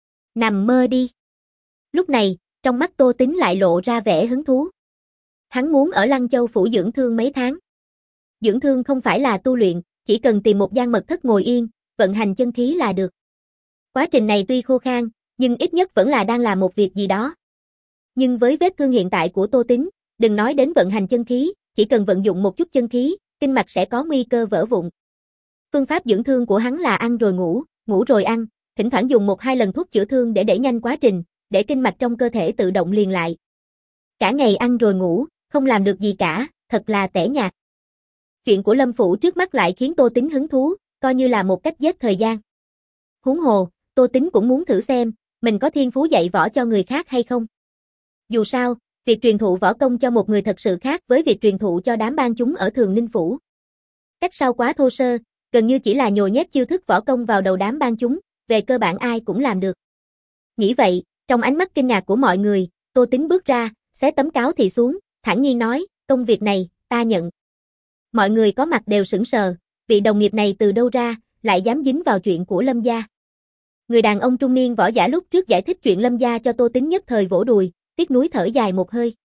Nằm mơ đi. Lúc này, trong mắt Tô Tín lại lộ ra vẻ hứng thú. Hắn muốn ở Lăng Châu phủ dưỡng thương mấy tháng. Dưỡng thương không phải là tu luyện, chỉ cần tìm một gian mật thất ngồi yên, vận hành chân khí là được. Quá trình này tuy khô khan, nhưng ít nhất vẫn là đang làm một việc gì đó. Nhưng với vết thương hiện tại của Tô Tín, đừng nói đến vận hành chân khí, chỉ cần vận dụng một chút chân khí, kinh mạch sẽ có nguy cơ vỡ vụn. Phương pháp dưỡng thương của hắn là ăn rồi ngủ, ngủ rồi ăn, thỉnh thoảng dùng một hai lần thuốc chữa thương để đẩy nhanh quá trình, để kinh mạch trong cơ thể tự động liền lại. Cả ngày ăn rồi ngủ, không làm được gì cả, thật là tẻ nhạt. Chuyện của Lâm Phủ trước mắt lại khiến Tô Tính hứng thú, coi như là một cách giết thời gian. Huống hồ, Tô Tính cũng muốn thử xem, mình có thiên phú dạy võ cho người khác hay không. Dù sao, việc truyền thụ võ công cho một người thật sự khác với việc truyền thụ cho đám ban chúng ở Thường Ninh Phủ. Cách sau quá thô sơ, gần như chỉ là nhồi nhét chiêu thức võ công vào đầu đám ban chúng, về cơ bản ai cũng làm được. Nghĩ vậy, trong ánh mắt kinh ngạc của mọi người, Tô Tính bước ra, xé tấm cáo thì xuống, thản nhiên nói, công việc này, ta nhận. Mọi người có mặt đều sững sờ, vị đồng nghiệp này từ đâu ra, lại dám dính vào chuyện của Lâm gia. Người đàn ông trung niên võ giả lúc trước giải thích chuyện Lâm gia cho Tô Tính nhất thời vỗ đùi, tiếc nuối thở dài một hơi.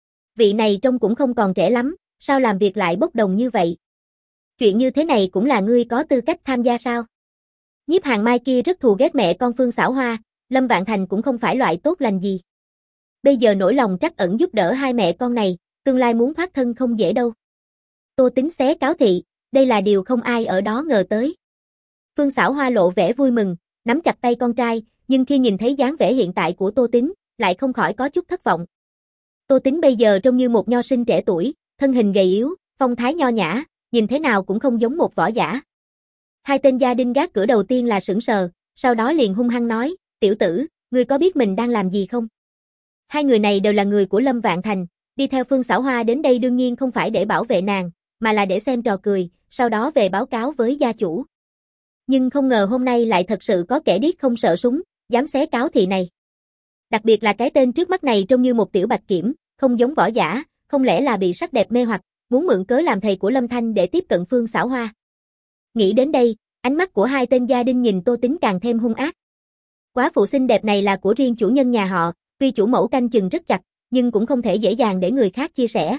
Vị này trông cũng không còn trẻ lắm, sao làm việc lại bốc đồng như vậy? Chuyện như thế này cũng là ngươi có tư cách tham gia sao? Nhiếp Hàng Mai kia rất thù ghét mẹ con Phương Xảo Hoa, Lâm Vạn Thành cũng không phải loại tốt lành gì. Bây giờ nỗi lòng trắc ẩn giúp đỡ hai mẹ con này, tương lai muốn thoát thân không dễ đâu. Tô Tính xé cáo thị, đây là điều không ai ở đó ngờ tới. Phương Xảo Hoa lộ vẻ vui mừng, nắm chặt tay con trai, nhưng khi nhìn thấy dáng vẻ hiện tại của Tô Tính, lại không khỏi có chút thất vọng. Tô Tính bây giờ trông như một nho sinh trẻ tuổi, thân hình gầy yếu, phong thái nho nhã, nhìn thế nào cũng không giống một võ giả. Hai tên gia đình gác cửa đầu tiên là sững sờ, sau đó liền hung hăng nói, tiểu tử, ngươi có biết mình đang làm gì không? Hai người này đều là người của Lâm Vạn Thành, đi theo Phương Xảo Hoa đến đây đương nhiên không phải để bảo vệ nàng, mà là để xem trò cười, sau đó về báo cáo với gia chủ. Nhưng không ngờ hôm nay lại thật sự có kẻ điếc không sợ súng, dám xé cáo thị này. Đặc biệt là cái tên trước mắt này trông như một tiểu bạch kiểm, không giống võ giả, không lẽ là bị sắc đẹp mê hoặc, muốn mượn cớ làm thầy của Lâm Thanh để tiếp cận Phương Xảo Hoa. Nghĩ đến đây, ánh mắt của hai tên gia đình nhìn Tô Tính càng thêm hung ác. Quá phụ xinh đẹp này là của riêng chủ nhân nhà họ, tuy chủ mẫu canh chừng rất chặt, nhưng cũng không thể dễ dàng để người khác chia sẻ.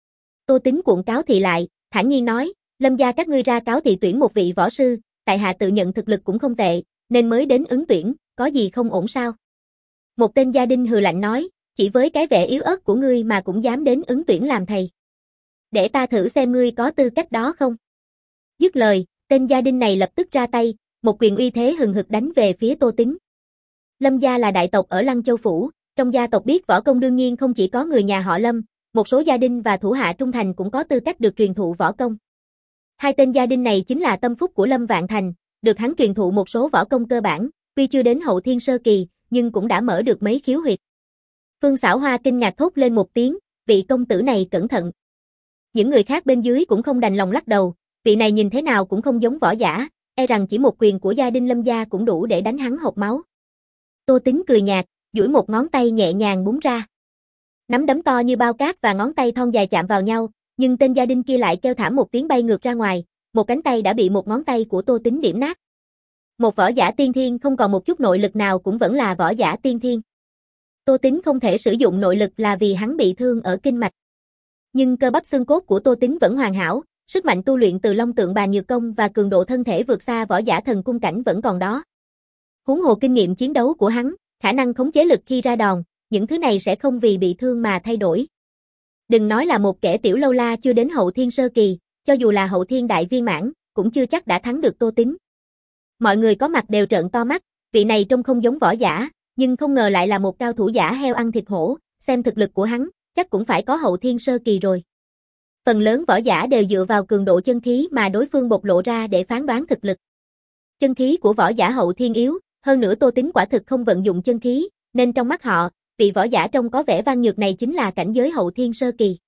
Tô Tính cuộn cáo thị lại, thản nhiên nói, Lâm gia các ngươi ra cáo thị tuyển một vị võ sư, tại hạ tự nhận thực lực cũng không tệ, nên mới đến ứng tuyển, có gì không ổn sao? Một tên gia đình hừ lạnh nói, chỉ với cái vẻ yếu ớt của ngươi mà cũng dám đến ứng tuyển làm thầy. Để ta thử xem ngươi có tư cách đó không? Dứt lời, tên gia đình này lập tức ra tay, một quyền uy thế hừng hực đánh về phía Tô Tính. Lâm gia là đại tộc ở Lăng Châu Phủ, trong gia tộc biết võ công đương nhiên không chỉ có người nhà họ Lâm, một số gia đình và thủ hạ trung thành cũng có tư cách được truyền thụ võ công. Hai tên gia đình này chính là tâm phúc của Lâm Vạn Thành, được hắn truyền thụ một số võ công cơ bản, tuy chưa đến hậu thiên sơ kỳ, nhưng cũng đã mở được mấy khiếu huyệt. Phương Xảo Hoa kinh ngạc thốt lên một tiếng, vị công tử này cẩn thận. Những người khác bên dưới cũng không đành lòng lắc đầu, vị này nhìn thế nào cũng không giống võ giả, e rằng chỉ một quyền của gia đình Lâm gia cũng đủ để đánh hắn hộc máu. Tô Tính cười nhạt, duỗi một ngón tay nhẹ nhàng búng ra. Nắm đấm to như bao cát và ngón tay thon dài chạm vào nhau, nhưng tên gia đình kia lại kêu thảm một tiếng bay ngược ra ngoài, một cánh tay đã bị một ngón tay của Tô Tính điểm nát. Một võ giả tiên thiên không còn một chút nội lực nào cũng vẫn là võ giả tiên thiên. Tô Tính không thể sử dụng nội lực là vì hắn bị thương ở kinh mạch. Nhưng cơ bắp xương cốt của Tô Tính vẫn hoàn hảo, sức mạnh tu luyện từ Long Tượng Bàn Nhược Công và cường độ thân thể vượt xa võ giả thần cung cảnh vẫn còn đó. Huống hồ kinh nghiệm chiến đấu của hắn, khả năng khống chế lực khi ra đòn, những thứ này sẽ không vì bị thương mà thay đổi. Đừng nói là một kẻ tiểu lâu la chưa đến hậu thiên sơ kỳ, cho dù là hậu thiên đại viên mãn, cũng chưa chắc đã thắng được Tô Tính. Mọi người có mặt đều trợn to mắt, vị này trông không giống võ giả, nhưng không ngờ lại là một cao thủ giả heo ăn thịt hổ, xem thực lực của hắn, chắc cũng phải có hậu thiên sơ kỳ rồi. Phần lớn võ giả đều dựa vào cường độ chân khí mà đối phương bộc lộ ra để phán đoán thực lực. Chân khí của võ giả hậu thiên yếu, hơn nữa Tô Tính quả thực không vận dụng chân khí, nên trong mắt họ, vị võ giả trông có vẻ văn nhược này chính là cảnh giới hậu thiên sơ kỳ.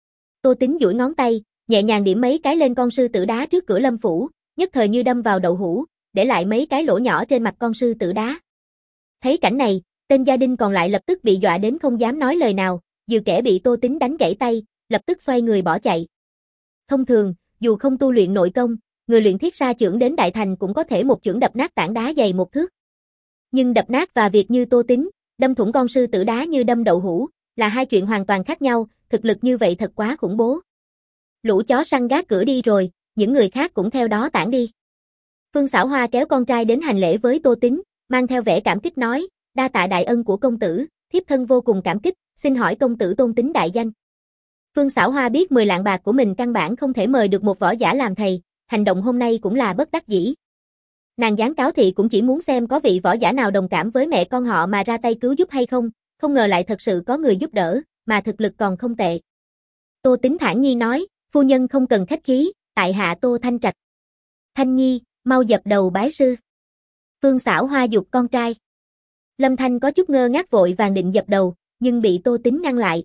Tô Tính duỗi ngón tay, nhẹ nhàng điểm mấy cái lên con sư tử đá trước cửa Lâm phủ, nhất thời như đâm vào đậu hũ, để lại mấy cái lỗ nhỏ trên mặt con sư tử đá. Thấy cảnh này, tên gia đình còn lại lập tức bị dọa đến không dám nói lời nào, dự kẻ bị Tô Tính đánh gãy tay, lập tức xoay người bỏ chạy. Thông thường, dù không tu luyện nội công, người luyện thiết sa chưởng đến đại thành cũng có thể một chưởng đập nát tảng đá dày một thước. Nhưng đập nát và việc như Tô Tính, đâm thủng con sư tử đá như đâm đậu hũ, là hai chuyện hoàn toàn khác nhau, thực lực như vậy thật quá khủng bố. Lũ chó săn gác cửa đi rồi, những người khác cũng theo đó tản đi. Phương Xảo Hoa kéo con trai đến hành lễ với Tô Tính, mang theo vẻ cảm kích nói, đa tạ đại ân của công tử, thiếp thân vô cùng cảm kích, xin hỏi công tử tôn tính đại danh. Phương Xảo Hoa biết mười lạng bạc của mình căn bản không thể mời được một võ giả làm thầy, hành động hôm nay cũng là bất đắc dĩ. Nàng giáng cáo thị cũng chỉ muốn xem có vị võ giả nào đồng cảm với mẹ con họ mà ra tay cứu giúp hay không, không ngờ lại thật sự có người giúp đỡ, mà thực lực còn không tệ. Tô Tính thản nhiên nói, phu nhân không cần khách khí, tại hạ Tô Thanh Trạch. Thanh Nhi, mau dập đầu bái sư. Phương Xảo Hoa giục con trai. Lâm Thanh có chút ngơ ngác vội vàng định dập đầu, nhưng bị Tô Tính ngăn lại.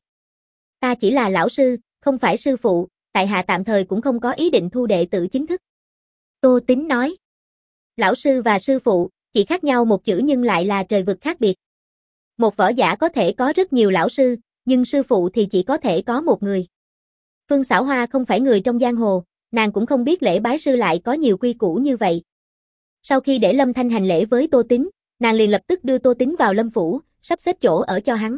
Ta chỉ là lão sư, không phải sư phụ, tại hạ tạm thời cũng không có ý định thu đệ tử chính thức. Tô Tính nói. Lão sư và sư phụ, chỉ khác nhau một chữ nhưng lại là trời vực khác biệt. Một võ giả có thể có rất nhiều lão sư, nhưng sư phụ thì chỉ có thể có một người. Phương Xảo Hoa không phải người trong giang hồ, nàng cũng không biết lễ bái sư lại có nhiều quy củ như vậy. Sau khi để Lâm Thanh hành lễ với Tô Tính, nàng liền lập tức đưa Tô Tính vào Lâm phủ, sắp xếp chỗ ở cho hắn.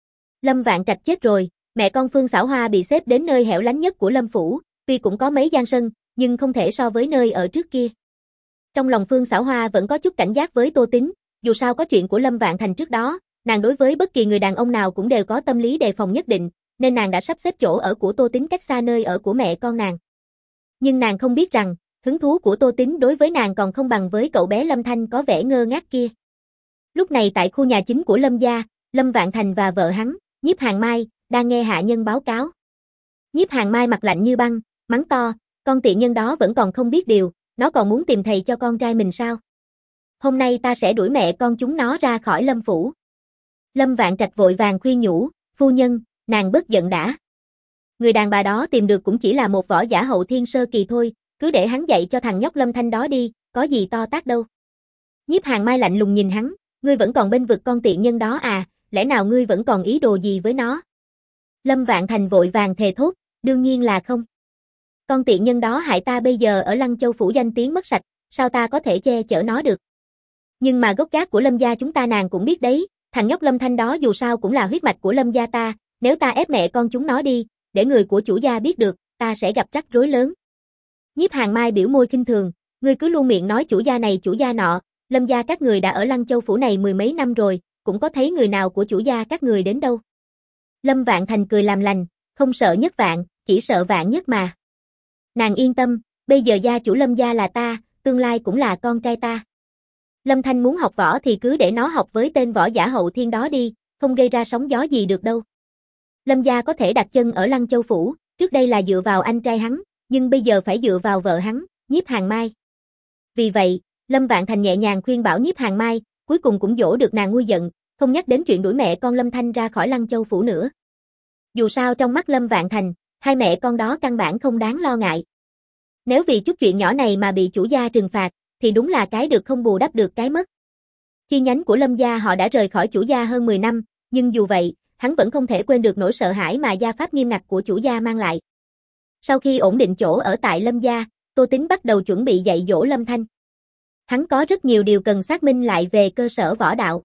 Lâm Vạn Trạch chết rồi, mẹ con Phương Xảo Hoa bị xếp đến nơi hẻo lánh nhất của Lâm phủ, tuy cũng có mấy gian sân, nhưng không thể so với nơi ở trước kia. Trong lòng Phương Xảo Hoa vẫn có chút cảnh giác với Tô Tính, dù sao có chuyện của Lâm Vạn Thành trước đó, nàng đối với bất kỳ người đàn ông nào cũng đều có tâm lý đề phòng nhất định, nên nàng đã sắp xếp chỗ ở của Tô Tính cách xa nơi ở của mẹ con nàng. Nhưng nàng không biết rằng, hứng thú của Tô Tính đối với nàng còn không bằng với cậu bé Lâm Thanh có vẻ ngơ ngác kia. Lúc này tại khu nhà chính của Lâm gia, Lâm Vạn Thành và vợ hắn, Nhiếp Hàn Mai, đang nghe hạ nhân báo cáo. Nhiếp Hàn Mai mặt lạnh như băng, mắng to, con tiện nhân đó vẫn còn không biết điều, nó còn muốn tìm thầy cho con trai mình sao? Hôm nay ta sẽ đuổi mẹ con chúng nó ra khỏi Lâm phủ. Lâm Vạn Trạch vội vàng khuyên nhủ, phu nhân, nàng bớt giận đã. Người đàn bà đó tìm được cũng chỉ là một võ giả hậu thiên sơ kỳ thôi, cứ để hắn dạy cho thằng nhóc Lâm Thanh đó đi, có gì to tát đâu. Nhiếp Hàn Mai lạnh lùng nhìn hắn, ngươi vẫn còn bên vực con tiện nhân đó à, lẽ nào ngươi vẫn còn ý đồ gì với nó? Lâm Vạn Thành vội vàng thề thốt, đương nhiên là không. Con tiện nhân đó hại ta bây giờ ở Lăng Châu phủ danh tiếng mất sạch, sao ta có thể che chở nó được? Nhưng mà gốc gác của Lâm gia chúng ta nàng cũng biết đấy, thằng nhóc Lâm Thanh đó dù sao cũng là huyết mạch của Lâm gia ta, nếu ta ép mẹ con chúng nó đi, để người của chủ gia biết được, ta sẽ gặp rắc rối lớn. Nhiếp Hàn Mai biểu môi khinh thường, ngươi cứ luôn miệng nói chủ gia này chủ gia nọ, Lâm gia các người đã ở Lăng Châu phủ này mười mấy năm rồi, cũng có thấy người nào của chủ gia các người đến đâu. Lâm Vạn Thành cười làm lành, không sợ nhất vạn, chỉ sợ vạn nhất mà. Nàng yên tâm, bây giờ gia chủ Lâm gia là ta, tương lai cũng là con trai ta. Lâm Thanh muốn học võ thì cứ để nó học với tên võ giả hậu thiên đó đi, không gây ra sóng gió gì được đâu. Lâm gia có thể đặt chân ở Lăng Châu phủ, trước đây là dựa vào anh trai hắn, nhưng bây giờ phải dựa vào vợ hắn, Nhiếp Hàn Mai. Vì vậy, Lâm Vạn Thành nhẹ nhàng khuyên bảo Nhiếp Hàn Mai, cuối cùng cũng dỗ được nàng nguôi giận, không nhắc đến chuyện đuổi mẹ con Lâm Thanh ra khỏi Lăng Châu phủ nữa. Dù sao trong mắt Lâm Vạn Thành, hai mẹ con đó căn bản không đáng lo ngại. Nếu vì chút chuyện nhỏ này mà bị chủ gia trừng phạt, thì đúng là cái được không bù đắp được cái mất. Chi nhánh của Lâm gia họ đã rời khỏi chủ gia hơn mười năm, nhưng dù vậy, hắn vẫn không thể quên được nỗi sợ hãi mà gia pháp nghiêm ngặt của chủ gia mang lại. Sau khi ổn định chỗ ở tại Lâm gia, Tô Tính bắt đầu chuẩn bị dạy dỗ Lâm Thanh. Hắn có rất nhiều điều cần xác minh lại về cơ sở võ đạo.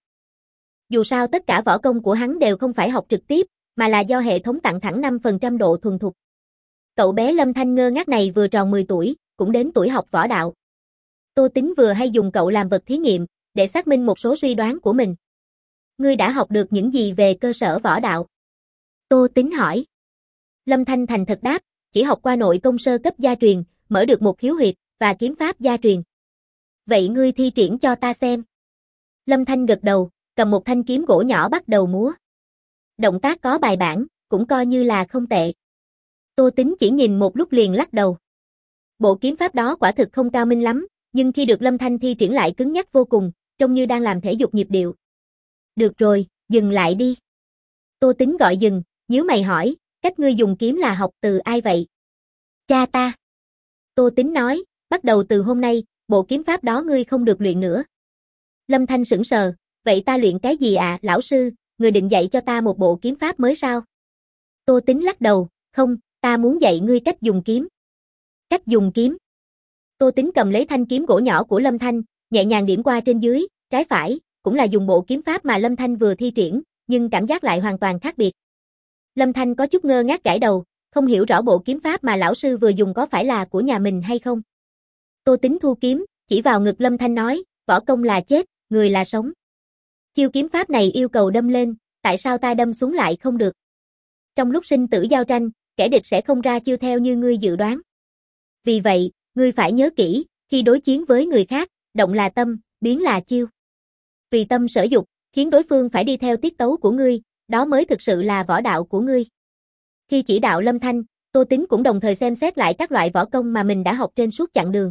Dù sao tất cả võ công của hắn đều không phải học trực tiếp, mà là do hệ thống tặng thẳng năm phần trăm độ thuần thục. Cậu bé Lâm Thanh ngơ ngác này vừa tròn mười tuổi, cũng đến tuổi học võ đạo. Tô Tính vừa hay dùng cậu làm vật thí nghiệm, để xác minh một số suy đoán của mình. Ngươi đã học được những gì về cơ sở võ đạo? Tô Tính hỏi. Lâm Thanh thành thật đáp, chỉ học qua nội công sơ cấp gia truyền, mở được một khiếu huyệt, và kiếm pháp gia truyền. Vậy ngươi thi triển cho ta xem. Lâm Thanh gật đầu, cầm một thanh kiếm gỗ nhỏ bắt đầu múa. Động tác có bài bản, cũng coi như là không tệ. Tô Tính chỉ nhìn một lúc liền lắc đầu. Bộ kiếm pháp đó quả thực không cao minh lắm, nhưng khi được Lâm Thanh thi triển lại cứng nhắc vô cùng, trông như đang làm thể dục nhịp điệu. Được rồi, dừng lại đi. Tô Tính gọi dừng, nhíu mày hỏi, cách ngươi dùng kiếm là học từ ai vậy? Cha ta. Tô Tính nói, bắt đầu từ hôm nay, bộ kiếm pháp đó ngươi không được luyện nữa. Lâm Thanh sững sờ, vậy ta luyện cái gì ạ, à, lão sư, người định dạy cho ta một bộ kiếm pháp mới sao? Tô Tính lắc đầu, không, ta muốn dạy ngươi cách dùng kiếm. Cách dùng kiếm. Tô Tính cầm lấy thanh kiếm gỗ nhỏ của Lâm Thanh, nhẹ nhàng điểm qua trên dưới, trái phải, cũng là dùng bộ kiếm pháp mà Lâm Thanh vừa thi triển, nhưng cảm giác lại hoàn toàn khác biệt. Lâm Thanh có chút ngơ ngác gãi đầu, không hiểu rõ bộ kiếm pháp mà lão sư vừa dùng có phải là của nhà mình hay không. Tô Tính thu kiếm, chỉ vào ngực Lâm Thanh nói, võ công là chết, người là sống. Chiêu kiếm pháp này yêu cầu đâm lên, tại sao ta đâm xuống lại không được? Trong lúc sinh tử giao tranh, kẻ địch sẽ không ra chiêu theo như ngươi dự đoán. Vì vậy, ngươi phải nhớ kỹ, khi đối chiến với người khác, động là tâm, biến là chiêu. Tùy tâm sở dục, khiến đối phương phải đi theo tiết tấu của ngươi, đó mới thực sự là võ đạo của ngươi. Khi chỉ đạo Lâm Thanh, Tô Tính cũng đồng thời xem xét lại các loại võ công mà mình đã học trên suốt chặng đường.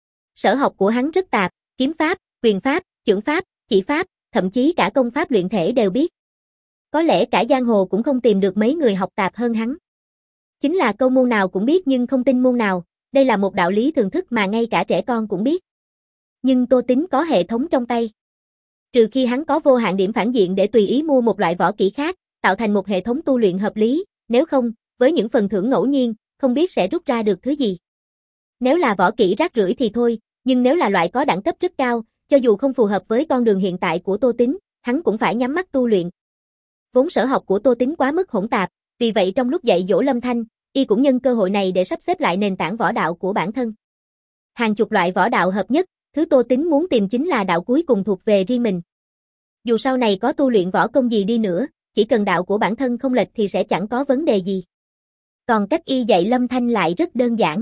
Sở học của hắn rất tạp, kiếm pháp, quyền pháp, chưởng pháp, chỉ pháp, thậm chí cả công pháp luyện thể đều biết. Có lẽ cả giang hồ cũng không tìm được mấy người học tạp hơn hắn. Chính là câu môn nào cũng biết nhưng không tin môn nào, đây là một đạo lý thường thức mà ngay cả trẻ con cũng biết. Nhưng Tô Tính có hệ thống trong tay. Trừ khi hắn có vô hạn điểm phản diện để tùy ý mua một loại võ kỹ khác, tạo thành một hệ thống tu luyện hợp lý, nếu không, với những phần thưởng ngẫu nhiên, không biết sẽ rút ra được thứ gì. Nếu là võ kỹ rác rưởi thì thôi, nhưng nếu là loại có đẳng cấp rất cao, cho dù không phù hợp với con đường hiện tại của Tô Tính, hắn cũng phải nhắm mắt tu luyện. Vốn sở học của Tô Tính quá mức hỗn tạp, vì vậy trong lúc dạy dỗ Lâm Thanh, y cũng nhân cơ hội này để sắp xếp lại nền tảng võ đạo của bản thân. Hàng chục loại võ đạo hợp nhất, thứ Tô Tính muốn tìm chính là đạo cuối cùng thuộc về riêng mình. Dù sau này có tu luyện võ công gì đi nữa, chỉ cần đạo của bản thân không lệch thì sẽ chẳng có vấn đề gì. Còn cách y dạy Lâm Thanh lại rất đơn giản.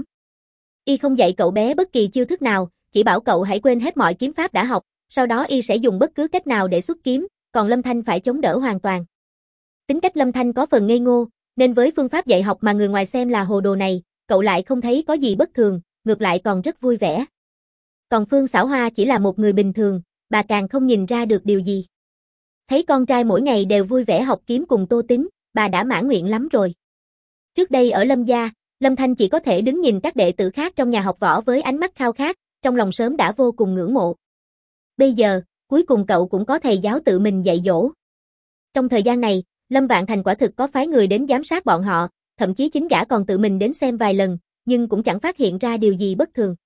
Y không dạy cậu bé bất kỳ chiêu thức nào, chỉ bảo cậu hãy quên hết mọi kiếm pháp đã học, sau đó y sẽ dùng bất cứ cách nào để xuất kiếm, còn Lâm Thanh phải chống đỡ hoàn toàn. Tính cách Lâm Thanh có phần ngây ngô, nên với phương pháp dạy học mà người ngoài xem là hồ đồ này, cậu lại không thấy có gì bất thường, ngược lại còn rất vui vẻ. Còn Phương Xảo Hoa chỉ là một người bình thường, bà càng không nhìn ra được điều gì. Thấy con trai mỗi ngày đều vui vẻ học kiếm cùng Tô Tính, bà đã mãn nguyện lắm rồi. Trước đây ở Lâm gia, Lâm Thanh chỉ có thể đứng nhìn các đệ tử khác trong nhà học võ với ánh mắt khao khát, trong lòng sớm đã vô cùng ngưỡng mộ. Bây giờ, cuối cùng cậu cũng có thầy giáo tự mình dạy dỗ. Trong thời gian này, Lâm Vạn Thành quả thực có phái người đến giám sát bọn họ, thậm chí chính gã còn tự mình đến xem vài lần, nhưng cũng chẳng phát hiện ra điều gì bất thường.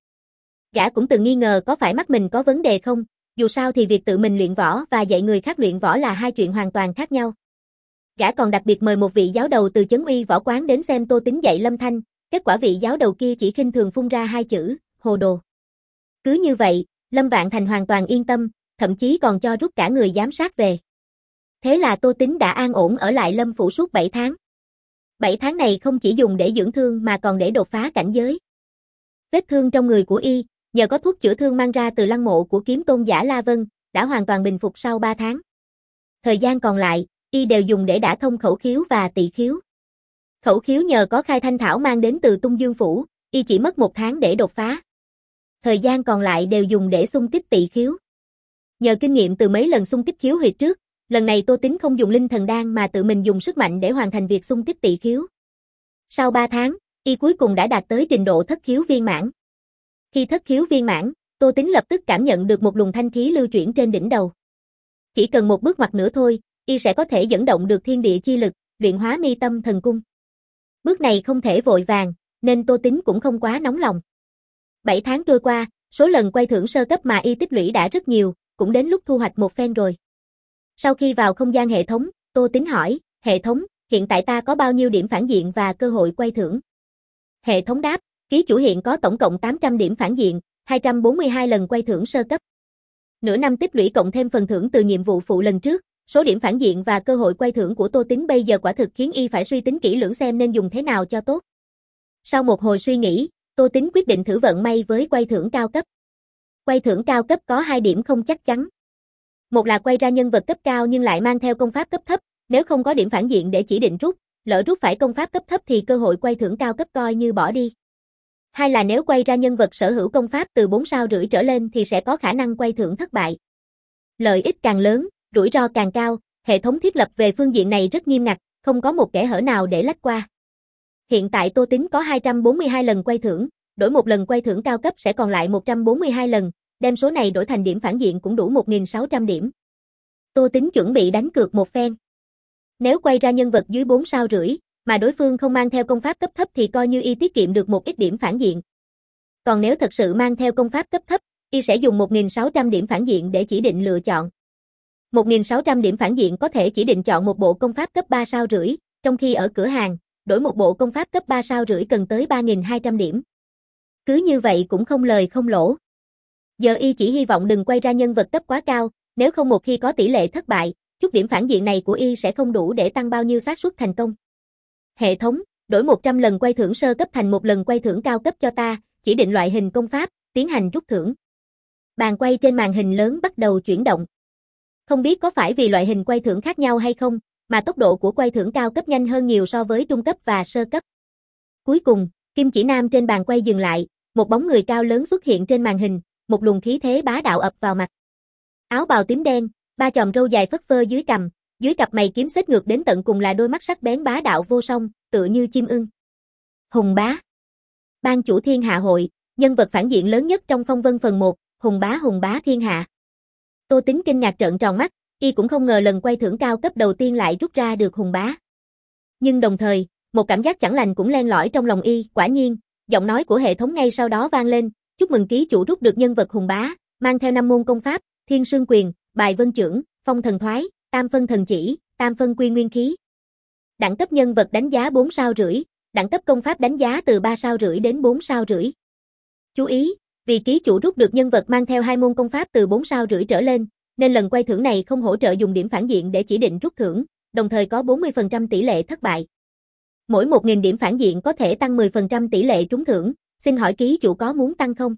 Gã cũng từng nghi ngờ có phải mắt mình có vấn đề không, dù sao thì việc tự mình luyện võ và dạy người khác luyện võ là hai chuyện hoàn toàn khác nhau. Gã còn đặc biệt mời một vị giáo đầu từ Chấn Uy Võ Quán đến xem Tô Tính dạy Lâm Thanh, kết quả vị giáo đầu kia chỉ khinh thường phun ra hai chữ, hồ đồ. Cứ như vậy, Lâm Vạn Thành hoàn toàn yên tâm, thậm chí còn cho rút cả người giám sát về. Thế là Tô Tính đã an ổn ở lại Lâm Phủ suốt bảy tháng. bảy tháng này không chỉ dùng để dưỡng thương mà còn để đột phá cảnh giới. Vết thương trong người của y, nhờ có thuốc chữa thương mang ra từ lăng mộ của kiếm tôn giả La Vân, đã hoàn toàn bình phục sau ba tháng. Thời gian còn lại, y đều dùng để đả thông khẩu khiếu và tỵ khiếu. Khẩu khiếu nhờ có khai thanh thảo mang đến từ Tung Dương Phủ, y chỉ mất một tháng để đột phá. Thời gian còn lại đều dùng để xung kích tỵ khiếu. Nhờ kinh nghiệm từ mấy lần xung kích khiếu huyệt trước, lần này Tô Tính không dùng linh thần đan mà tự mình dùng sức mạnh để hoàn thành việc xung kích tỵ khiếu. Sau ba tháng, y cuối cùng đã đạt tới trình độ thất khiếu viên mãn. Khi thất khiếu viên mãn, Tô Tính lập tức cảm nhận được một luồng thanh khí lưu chuyển trên đỉnh đầu. Chỉ cần một bước ngoặt nữa thôi, y sẽ có thể dẫn động được thiên địa chi lực, luyện hóa mi tâm thần cung. Bước này không thể vội vàng, nên Tô Tính cũng không quá nóng lòng. Bảy tháng trôi qua, số lần quay thưởng sơ cấp mà y tích lũy đã rất nhiều, cũng đến lúc thu hoạch một phen rồi. Sau khi vào không gian hệ thống, Tô Tính hỏi, hệ thống, hiện tại ta có bao nhiêu điểm phản diện và cơ hội quay thưởng? Hệ thống đáp, ký chủ hiện có tổng cộng tám trăm điểm phản diện, hai trăm bốn mươi hai lần quay thưởng sơ cấp. Nửa năm tích lũy cộng thêm phần thưởng từ nhiệm vụ phụ lần trước, số điểm phản diện và cơ hội quay thưởng của Tô Tính bây giờ quả thực khiến y phải suy tính kỹ lưỡng xem nên dùng thế nào cho tốt. Sau một hồi suy nghĩ, Tô Tính quyết định thử vận may với quay thưởng cao cấp. Quay thưởng cao cấp có hai điểm không chắc chắn. Một là quay ra nhân vật cấp cao nhưng lại mang theo công pháp cấp thấp, nếu không có điểm phản diện để chỉ định rút, lỡ rút phải công pháp cấp thấp thì cơ hội quay thưởng cao cấp coi như bỏ đi. Hai là nếu quay ra nhân vật sở hữu công pháp từ bốn sao rưỡi trở lên thì sẽ có khả năng quay thưởng thất bại. Lợi ích càng lớn, rủi ro càng cao, hệ thống thiết lập về phương diện này rất nghiêm ngặt, không có một kẽ hở nào để lách qua. Hiện tại Tô Tính có hai trăm bốn mươi hai lần quay thưởng, đổi một lần quay thưởng cao cấp sẽ còn lại một trăm bốn mươi hai lần, đem số này đổi thành điểm phản diện cũng đủ một nghìn sáu trăm điểm. Tô Tính chuẩn bị đánh cược một phen. Nếu quay ra nhân vật dưới bốn sao rưỡi, mà đối phương không mang theo công pháp cấp thấp thì coi như y tiết kiệm được một ít điểm phản diện. Còn nếu thật sự mang theo công pháp cấp thấp, y sẽ dùng một nghìn sáu trăm điểm phản diện để chỉ định lựa chọn. một nghìn sáu trăm điểm phản diện có thể chỉ định chọn một bộ công pháp cấp ba sao rưỡi, trong khi ở cửa hàng, đổi một bộ công pháp cấp ba sao rưỡi cần tới ba nghìn hai trăm điểm. Cứ như vậy cũng không lời không lỗ. Giờ y chỉ hy vọng đừng quay ra nhân vật cấp quá cao, nếu không một khi có tỷ lệ thất bại, chút điểm phản diện này của y sẽ không đủ để tăng bao nhiêu xác suất thành công. Hệ thống, đổi một trăm lần quay thưởng sơ cấp thành một lần quay thưởng cao cấp cho ta, chỉ định loại hình công pháp, tiến hành rút thưởng. Bàn quay trên màn hình lớn bắt đầu chuyển động. Không biết có phải vì loại hình quay thưởng khác nhau hay không, mà tốc độ của quay thưởng cao cấp nhanh hơn nhiều so với trung cấp và sơ cấp. Cuối cùng, kim chỉ nam trên bàn quay dừng lại, một bóng người cao lớn xuất hiện trên màn hình, một luồng khí thế bá đạo ập vào mặt. Áo bào tím đen, ba chòm râu dài phất phơ dưới cằm, dưới cặp mày kiếm xếp ngược đến tận cùng là đôi mắt sắc bén bá đạo vô song, tựa như chim ưng. Hùng Bá, ban chủ Thiên Hạ hội, nhân vật phản diện lớn nhất trong Phong Vân phần một, Hùng Bá Hùng Bá thiên hạ. Tô Tính kinh ngạc trợn tròn mắt, y cũng không ngờ lần quay thưởng cao cấp đầu tiên lại rút ra được Hùng Bá. Nhưng đồng thời, một cảm giác chẳng lành cũng len lỏi trong lòng y, quả nhiên, giọng nói của hệ thống ngay sau đó vang lên, chúc mừng ký chủ rút được nhân vật Hùng Bá, mang theo năm môn công pháp, Thiên Sương Quyền, Bài Vân Chưởng, Phong Thần Thoái, Tam Phân Thần Chỉ, Tam Phân Quy Nguyên Khí. Đẳng cấp nhân vật đánh giá bốn sao rưỡi, đẳng cấp công pháp đánh giá từ ba sao rưỡi đến bốn sao rưỡi. Chú ý, vì ký chủ rút được nhân vật mang theo hai môn công pháp từ bốn sao rưỡi trở lên, nên lần quay thưởng này không hỗ trợ dùng điểm phản diện để chỉ định rút thưởng, đồng thời có bốn mươi phần trăm tỷ lệ thất bại. Mỗi một nghìn điểm phản diện có thể tăng mười phần trăm tỷ lệ trúng thưởng, xin hỏi ký chủ có muốn tăng không?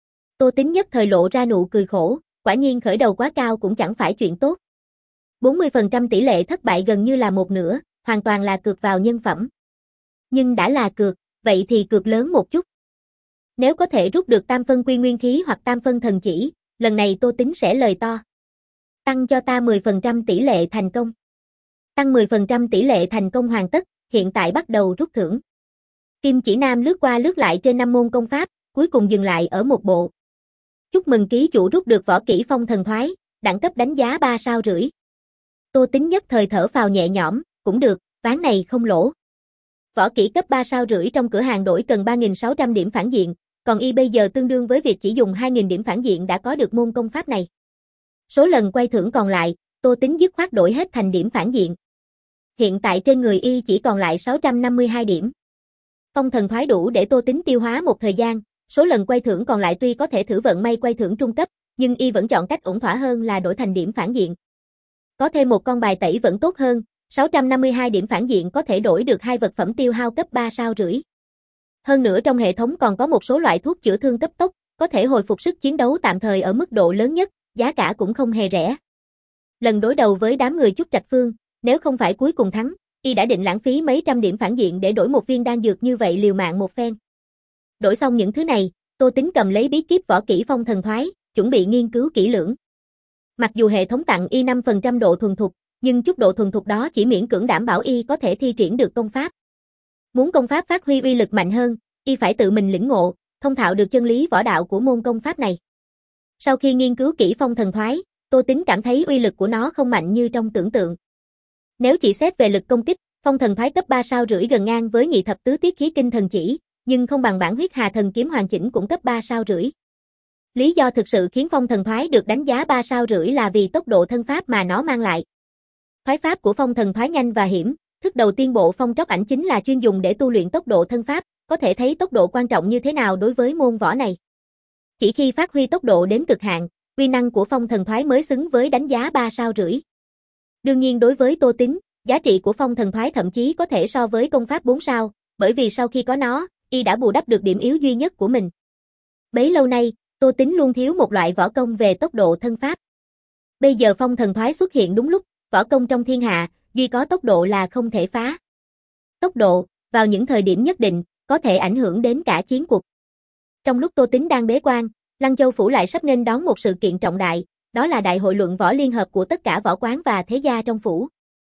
Tô Tính nhất thời lộ ra nụ cười khổ, quả nhiên khởi đầu quá cao cũng chẳng phải chuyện tốt. bốn mươi phần trăm tỷ lệ thất bại gần như là một nửa, hoàn toàn là cược vào nhân phẩm. Nhưng đã là cược, vậy thì cược lớn một chút. Nếu có thể rút được Tam Phân Quy Nguyên Khí hoặc Tam Phân Thần Chỉ, lần này Tô Tính sẽ lời to. Tăng cho ta mười phần trăm tỷ lệ thành công. Tăng mười phần trăm tỷ lệ thành công hoàn tất, hiện tại bắt đầu rút thưởng. Kim chỉ nam lướt qua lướt lại trên năm môn công pháp, cuối cùng dừng lại ở một bộ. Chúc mừng ký chủ rút được võ kỹ Phong Thần Thoái, đẳng cấp đánh giá ba sao rưỡi. Tô Tính nhất thời thở phào nhẹ nhõm, cũng được, ván này không lỗ. Võ kỹ cấp ba sao rưỡi trong cửa hàng đổi cần ba nghìn sáu trăm điểm phản diện, còn y bây giờ tương đương với việc chỉ dùng hai nghìn điểm phản diện đã có được môn công pháp này. Số lần quay thưởng còn lại, Tô Tính dứt khoát đổi hết thành điểm phản diện. Hiện tại trên người y chỉ còn lại sáu trăm năm mươi hai điểm. Phong Thần Thoái đủ để Tô Tính tiêu hóa một thời gian, số lần quay thưởng còn lại tuy có thể thử vận may quay thưởng trung cấp, nhưng y vẫn chọn cách ổn thỏa hơn là đổi thành điểm phản diện. Có thêm một con bài tẩy vẫn tốt hơn, sáu trăm năm mươi hai điểm phản diện có thể đổi được hai vật phẩm tiêu hao cấp ba sao rưỡi. Hơn nữa trong hệ thống còn có một số loại thuốc chữa thương cấp tốc, có thể hồi phục sức chiến đấu tạm thời ở mức độ lớn nhất, giá cả cũng không hề rẻ. Lần đối đầu với đám người Trúc Trạch Phương, nếu không phải cuối cùng thắng, y đã định lãng phí mấy trăm điểm phản diện để đổi một viên đan dược như vậy liều mạng một phen. Đổi xong những thứ này, Tô Tính cầm lấy bí kíp võ kỹ Phong Thần Thoái, chuẩn bị nghiên cứu kỹ lưỡng. Mặc dù hệ thống tặng y năm phần trăm độ thuần thục, nhưng chút độ thuần thục đó chỉ miễn cưỡng đảm bảo y có thể thi triển được công pháp. Muốn công pháp phát huy uy lực mạnh hơn, y phải tự mình lĩnh ngộ, thông thạo được chân lý võ đạo của môn công pháp này. Sau khi nghiên cứu kỹ Phong Thần Thoái, Tô Tính cảm thấy uy lực của nó không mạnh như trong tưởng tượng. Nếu chỉ xét về lực công kích, Phong Thần Thoái cấp ba sao rưỡi gần ngang với Nhị Thập Tứ Tiết Khí Kinh Thần Chỉ, nhưng không bằng bản Huyết Hà Thần Kiếm hoàn chỉnh cũng cấp ba sao rưỡi. Lý do thực sự khiến Phong Thần Thoái được đánh giá ba sao rưỡi là vì tốc độ thân pháp mà nó mang lại. Thoái pháp của Phong Thần Thoái nhanh và hiểm, thức đầu tiên bộ Phong Tróc Ảnh chính là chuyên dùng để tu luyện tốc độ thân pháp, có thể thấy tốc độ quan trọng như thế nào đối với môn võ này. Chỉ khi phát huy tốc độ đến cực hạn, uy năng của Phong Thần Thoái mới xứng với đánh giá ba sao rưỡi. Đương nhiên đối với Tô Tính, giá trị của Phong Thần Thoái thậm chí có thể so với công pháp bốn sao, bởi vì sau khi có nó, y đã bù đắp được điểm yếu duy nhất của mình. Bấy lâu nay, Tô Tính luôn thiếu một loại võ công về tốc độ thân pháp. Bây giờ Phong Thần Thoái xuất hiện đúng lúc, võ công trong thiên hạ, duy có tốc độ là không thể phá. Tốc độ, vào những thời điểm nhất định, có thể ảnh hưởng đến cả chiến cuộc. Trong lúc Tô Tính đang bế quan, Lăng Châu Phủ lại sắp nên đón một sự kiện trọng đại, đó là đại hội luận võ liên hợp của tất cả võ quán và thế gia trong phủ.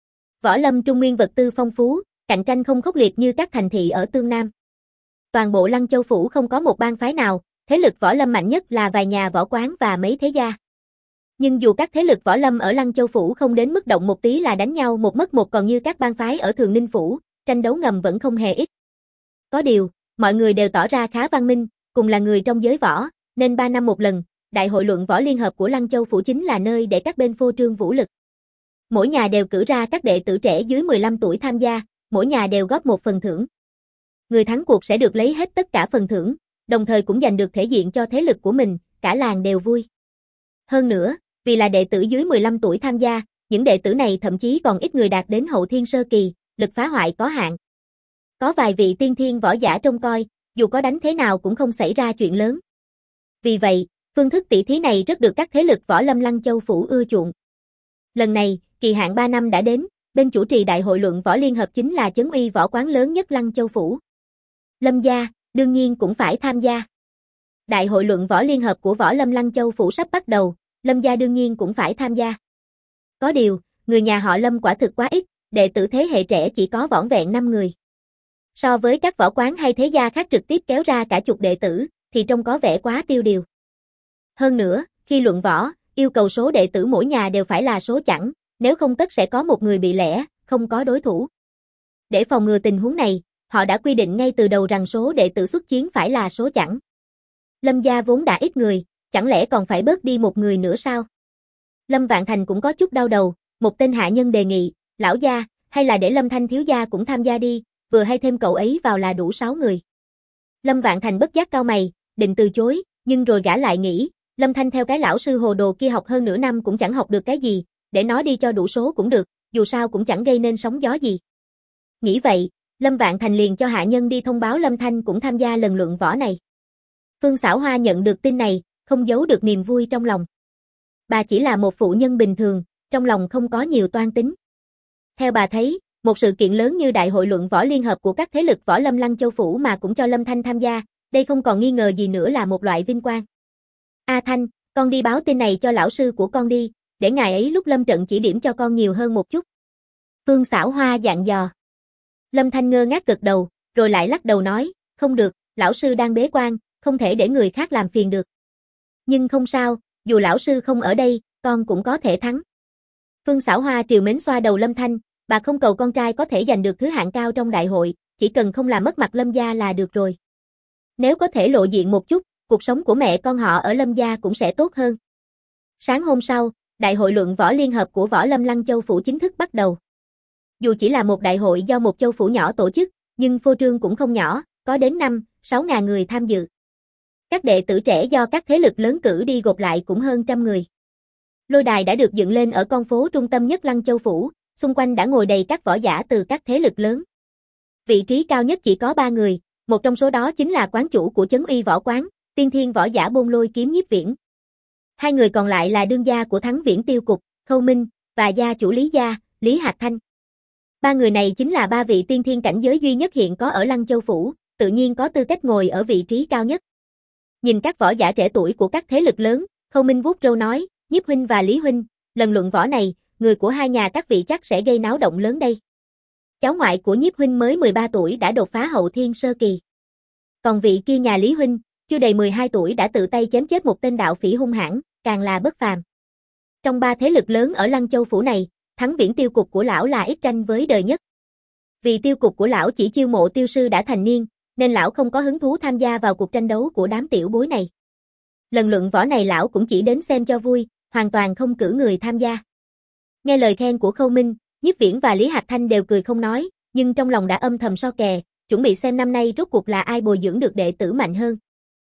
Võ lâm trung nguyên vật tư phong phú, cạnh tranh không khốc liệt như các thành thị ở Tương Nam. Toàn bộ Lăng Châu Phủ không có một bang phái nào, thế lực võ lâm mạnh nhất là vài nhà võ quán và mấy thế gia. Nhưng dù các thế lực võ lâm ở Lăng Châu Phủ không đến mức động một tí là đánh nhau một mất một còn như các bang phái ở Thường Ninh Phủ, tranh đấu ngầm vẫn không hề ít. Có điều, mọi người đều tỏ ra khá văn minh, cùng là người trong giới võ, nên ba năm một lần, Đại hội luận võ liên hợp của Lăng Châu Phủ chính là nơi để các bên phô trương vũ lực. Mỗi nhà đều cử ra các đệ tử trẻ dưới mười lăm tuổi tham gia, mỗi nhà đều góp một phần thưởng. Người thắng cuộc sẽ được lấy hết tất cả phần thưởng, đồng thời cũng giành được thể diện cho thế lực của mình, cả làng đều vui. Hơn nữa, vì là đệ tử dưới mười lăm tuổi tham gia, những đệ tử này thậm chí còn ít người đạt đến hậu thiên sơ kỳ, lực phá hoại có hạn. Có vài vị tiên thiên võ giả trông coi, dù có đánh thế nào cũng không xảy ra chuyện lớn. Vì vậy, phương thức tỷ thí này rất được các thế lực võ lâm Lăng Châu Phủ ưa chuộng. Lần này, kỳ hạn ba năm đã đến, bên chủ trì đại hội luận võ liên hợp chính là trấn uy võ quán lớn nhất Lăng Châu Phủ. Lâm gia, đương nhiên cũng phải tham gia. Đại hội luận võ liên hợp của Võ Lâm Lăng Châu Phủ sắp bắt đầu, Lâm gia đương nhiên cũng phải tham gia. Có điều, người nhà họ Lâm quả thực quá ít, đệ tử thế hệ trẻ chỉ có vỏn vẹn năm người. So với các võ quán hay thế gia khác trực tiếp kéo ra cả chục đệ tử, thì trông có vẻ quá tiêu điều. Hơn nữa, khi luận võ, yêu cầu số đệ tử mỗi nhà đều phải là số chẵn, nếu không tất sẽ có một người bị lẻ, không có đối thủ. Để phòng ngừa tình huống này, họ đã quy định ngay từ đầu rằng số đệ tử xuất chiến phải là số chẵn. Lâm gia vốn đã ít người, chẳng lẽ còn phải bớt đi một người nữa sao? Lâm Vạn Thành cũng có chút đau đầu, một tên hạ nhân đề nghị, lão gia, hay là để Lâm Thanh thiếu gia cũng tham gia đi, vừa hay thêm cậu ấy vào là đủ sáu người. Lâm Vạn Thành bất giác cau mày, định từ chối, nhưng rồi gã lại nghĩ, Lâm Thanh theo cái lão sư hồ đồ kia học hơn nửa năm cũng chẳng học được cái gì, để nó đi cho đủ số cũng được, dù sao cũng chẳng gây nên sóng gió gì. Nghĩ vậy, Lâm Vạn Thành liền cho hạ nhân đi thông báo Lâm Thanh cũng tham gia lần luận võ này. Phương Xảo Hoa nhận được tin này, không giấu được niềm vui trong lòng. Bà chỉ là một phụ nhân bình thường, trong lòng không có nhiều toan tính. Theo bà thấy, một sự kiện lớn như đại hội luận võ liên hợp của các thế lực võ lâm Lăng Châu Phủ mà cũng cho Lâm Thanh tham gia, đây không còn nghi ngờ gì nữa là một loại vinh quang. A Thanh, con đi báo tin này cho lão sư của con đi, để ngài ấy lúc lâm trận chỉ điểm cho con nhiều hơn một chút. Phương Xảo Hoa dặn dò. Lâm Thanh ngơ ngác gật đầu, rồi lại lắc đầu nói, không được, lão sư đang bế quan, không thể để người khác làm phiền được. Nhưng không sao, dù lão sư không ở đây, con cũng có thể thắng. Phương Xảo Hoa trìu mến xoa đầu Lâm Thanh, bà không cầu con trai có thể giành được thứ hạng cao trong đại hội, chỉ cần không làm mất mặt Lâm gia là được rồi. Nếu có thể lộ diện một chút, cuộc sống của mẹ con họ ở Lâm gia cũng sẽ tốt hơn. Sáng hôm sau, đại hội luận võ liên hợp của Võ Lâm Lăng Châu Phủ chính thức bắt đầu. Dù chỉ là một đại hội do một châu phủ nhỏ tổ chức, nhưng phô trương cũng không nhỏ, có đến năm, sáu ngàn người tham dự. Các đệ tử trẻ do các thế lực lớn cử đi gộp lại cũng hơn trăm người. Lôi đài đã được dựng lên ở con phố trung tâm nhất Lăng Châu Phủ, xung quanh đã ngồi đầy các võ giả từ các thế lực lớn. Vị trí cao nhất chỉ có ba người, một trong số đó chính là quán chủ của trấn uy võ quán, tiên thiên võ giả Bôn Lôi Kiếm Nhiếp Viễn. Hai người còn lại là đương gia của Thắng Viễn Tiêu Cục, Khâu Minh, và gia chủ Lý gia, Lý Hạc Thanh. Ba người này chính là ba vị tiên thiên cảnh giới duy nhất hiện có ở Lăng Châu Phủ, tự nhiên có tư cách ngồi ở vị trí cao nhất. Nhìn các võ giả trẻ tuổi của các thế lực lớn, Khâu Minh vuốt râu nói, Nhiếp huynh và Lý huynh, lần luận võ này, người của hai nhà các vị chắc sẽ gây náo động lớn đây. Cháu ngoại của Nhiếp huynh mới mười ba tuổi đã đột phá hậu thiên sơ kỳ. Còn vị kia nhà Lý huynh, chưa đầy mười hai tuổi đã tự tay chém chết một tên đạo phỉ hung hãn, càng là bất phàm. Trong ba thế lực lớn ở Lăng Châu Phủ này, Thắng Viễn Tiêu Cục của lão là ít tranh với đời nhất. Vì tiêu cục của lão chỉ chiêu mộ tiêu sư đã thành niên, nên lão không có hứng thú tham gia vào cuộc tranh đấu của đám tiểu bối này. Lần luận võ này lão cũng chỉ đến xem cho vui, hoàn toàn không cử người tham gia. Nghe lời khen của Khâu Minh, Nhiếp Viễn và Lý Hạc Thanh đều cười không nói, nhưng trong lòng đã âm thầm so kè, chuẩn bị xem năm nay rốt cuộc là ai bồi dưỡng được đệ tử mạnh hơn.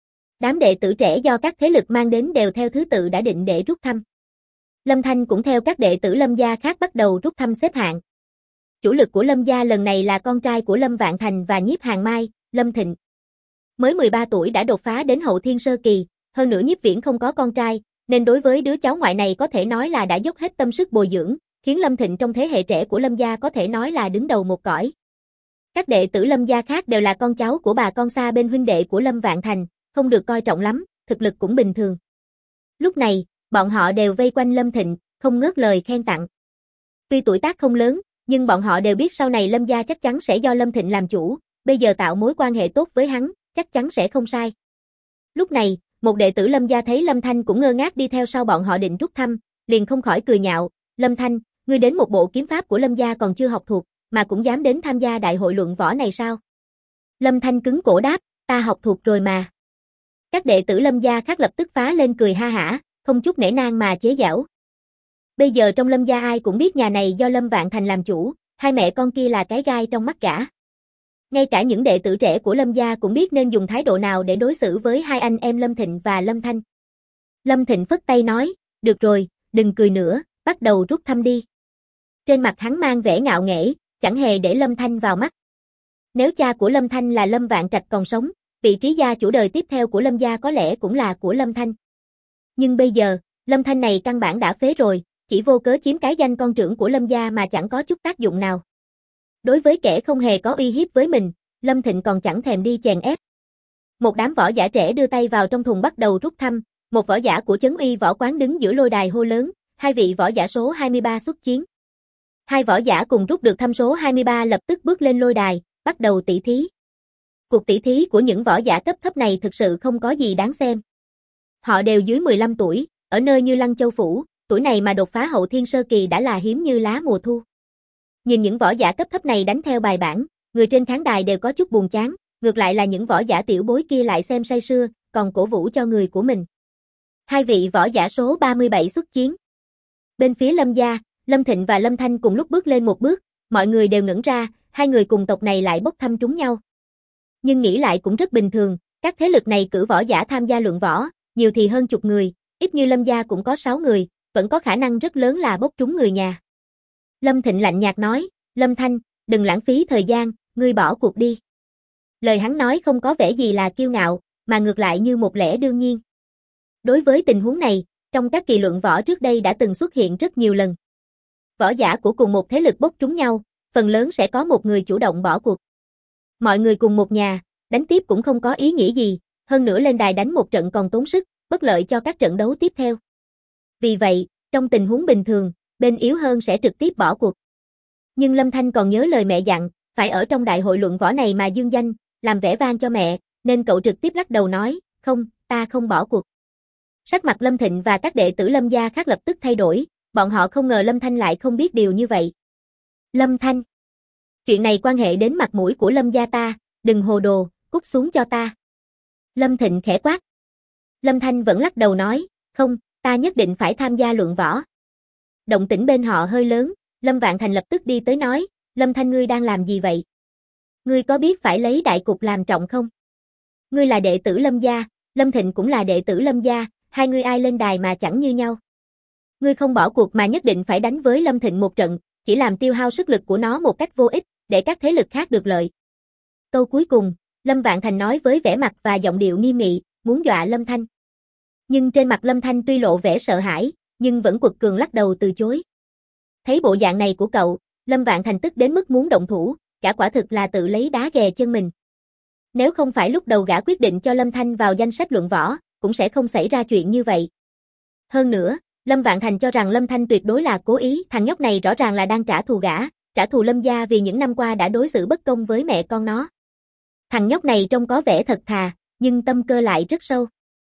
Đám đệ tử trẻ do các thế lực mang đến đều theo thứ tự đã định để rút thăm. Lâm Thanh cũng theo các đệ tử Lâm gia khác bắt đầu rút thăm xếp hạng. Chủ lực của Lâm gia lần này là con trai của Lâm Vạn Thành và Nhiếp Hàng Mai, Lâm Thịnh. Mới mười ba tuổi đã đột phá đến hậu thiên sơ kỳ, hơn nữa Nhiếp Viễn không có con trai, nên đối với đứa cháu ngoại này có thể nói là đã dốc hết tâm sức bồi dưỡng, khiến Lâm Thịnh trong thế hệ trẻ của Lâm gia có thể nói là đứng đầu một cõi. Các đệ tử Lâm gia khác đều là con cháu của bà con xa bên huynh đệ của Lâm Vạn Thành, không được coi trọng lắm, thực lực cũng bình thường. Lúc này, bọn họ đều vây quanh Lâm Thịnh, không ngớt lời khen tặng. Tuy tuổi tác không lớn, nhưng bọn họ đều biết sau này Lâm gia chắc chắn sẽ do Lâm Thịnh làm chủ, bây giờ tạo mối quan hệ tốt với hắn, chắc chắn sẽ không sai. Lúc này, một đệ tử Lâm gia thấy Lâm Thanh cũng ngơ ngác đi theo sau bọn họ định rút thăm, liền không khỏi cười nhạo, Lâm Thanh, ngươi đến một bộ kiếm pháp của Lâm gia còn chưa học thuộc, mà cũng dám đến tham gia đại hội luận võ này sao? Lâm Thanh cứng cổ đáp, ta học thuộc rồi mà. Các đệ tử Lâm gia khác lập tức phá lên cười ha hả, không chút nể nang mà chế giễu. Bây giờ trong Lâm gia ai cũng biết nhà này do Lâm Vạn Thành làm chủ, hai mẹ con kia là cái gai trong mắt gã. Ngay cả những đệ tử trẻ của Lâm gia cũng biết nên dùng thái độ nào để đối xử với hai anh em Lâm Thịnh và Lâm Thanh. Lâm Thịnh phất tay nói, được rồi, đừng cười nữa, bắt đầu rút thăm đi. Trên mặt hắn mang vẻ ngạo nghễ, chẳng hề để Lâm Thanh vào mắt. Nếu cha của Lâm Thanh là Lâm Vạn Trạch còn sống, vị trí gia chủ đời tiếp theo của Lâm gia có lẽ cũng là của Lâm Thanh. Nhưng bây giờ, Lâm Thanh này căn bản đã phế rồi, chỉ vô cớ chiếm cái danh con trưởng của Lâm gia mà chẳng có chút tác dụng nào. Đối với kẻ không hề có uy hiếp với mình, Lâm Thịnh còn chẳng thèm đi chèn ép. Một đám võ giả trẻ đưa tay vào trong thùng bắt đầu rút thăm, một võ giả của Chấn Uy Võ Quán đứng giữa lôi đài hô lớn, hai vị võ giả số hai mươi ba xuất chiến. Hai võ giả cùng rút được thăm số hai mươi ba lập tức bước lên lôi đài, bắt đầu tỷ thí. Cuộc tỷ thí của những võ giả cấp thấp này thực sự không có gì đáng xem. Họ đều dưới mười lăm tuổi, ở nơi như Lăng Châu Phủ, tuổi này mà đột phá hậu thiên sơ kỳ đã là hiếm như lá mùa thu. Nhìn những võ giả cấp thấp này đánh theo bài bản, người trên khán đài đều có chút buồn chán, ngược lại là những võ giả tiểu bối kia lại xem say sưa, còn cổ vũ cho người của mình. Hai vị võ giả số ba mươi bảy xuất chiến. Bên phía Lâm gia, Lâm Thịnh và Lâm Thanh cùng lúc bước lên một bước, mọi người đều ngẩn ra, hai người cùng tộc này lại bốc thăm trúng nhau. Nhưng nghĩ lại cũng rất bình thường, các thế lực này cử võ giả tham gia luận võ, nhiều thì hơn chục người, ít như Lâm gia cũng có sáu người, vẫn có khả năng rất lớn là bốc trúng người nhà. Lâm Thịnh lạnh nhạt nói, Lâm Thanh, đừng lãng phí thời gian, ngươi bỏ cuộc đi. Lời hắn nói không có vẻ gì là kiêu ngạo, mà ngược lại như một lẽ đương nhiên. Đối với tình huống này, trong các kỳ luận võ trước đây đã từng xuất hiện rất nhiều lần. Võ giả của cùng một thế lực bốc trúng nhau, phần lớn sẽ có một người chủ động bỏ cuộc. Mọi người cùng một nhà, đánh tiếp cũng không có ý nghĩa gì, hơn nữa lên đài đánh một trận còn tốn sức, bất lợi cho các trận đấu tiếp theo. Vì vậy, trong tình huống bình thường, bên yếu hơn sẽ trực tiếp bỏ cuộc. Nhưng Lâm Thanh còn nhớ lời mẹ dặn, phải ở trong đại hội luận võ này mà dương danh, làm vẻ vang cho mẹ, nên cậu trực tiếp lắc đầu nói, không, ta không bỏ cuộc. Sắc mặt Lâm Thịnh và các đệ tử Lâm gia khác lập tức thay đổi, bọn họ không ngờ Lâm Thanh lại không biết điều như vậy. Lâm Thanh, chuyện này quan hệ đến mặt mũi của Lâm gia ta, đừng hồ đồ, cút xuống cho ta. Lâm Thịnh khẽ quát. Lâm Thanh vẫn lắc đầu nói, không, ta nhất định phải tham gia luận võ. Động tĩnh bên họ hơi lớn, Lâm Vạn Thành lập tức đi tới nói, Lâm Thanh ngươi đang làm gì vậy? Ngươi có biết phải lấy đại cục làm trọng không? Ngươi là đệ tử Lâm gia, Lâm Thịnh cũng là đệ tử Lâm gia, hai ngươi ai lên đài mà chẳng như nhau. Ngươi không bỏ cuộc mà nhất định phải đánh với Lâm Thịnh một trận, chỉ làm tiêu hao sức lực của nó một cách vô ích, để các thế lực khác được lợi. Câu cuối cùng, Lâm Vạn Thành nói với vẻ mặt và giọng điệu nghiêm nghị, muốn dọa Lâm Thanh. Nhưng trên mặt Lâm Thanh tuy lộ vẻ sợ hãi, nhưng vẫn quật cường lắc đầu từ chối. Thấy bộ dạng này của cậu, Lâm Vạn Thành tức đến mức muốn động thủ, cả quả thực là tự lấy đá ghè chân mình. Nếu không phải lúc đầu gã quyết định cho Lâm Thanh vào danh sách luận võ, cũng sẽ không xảy ra chuyện như vậy. Hơn nữa, Lâm Vạn Thành cho rằng Lâm Thanh tuyệt đối là cố ý, thằng nhóc này rõ ràng là đang trả thù gã, trả thù Lâm gia vì những năm qua đã đối xử bất công với mẹ con nó. Thằng nhóc này trông có vẻ thật thà, nhưng tâm cơ lại rất sâu.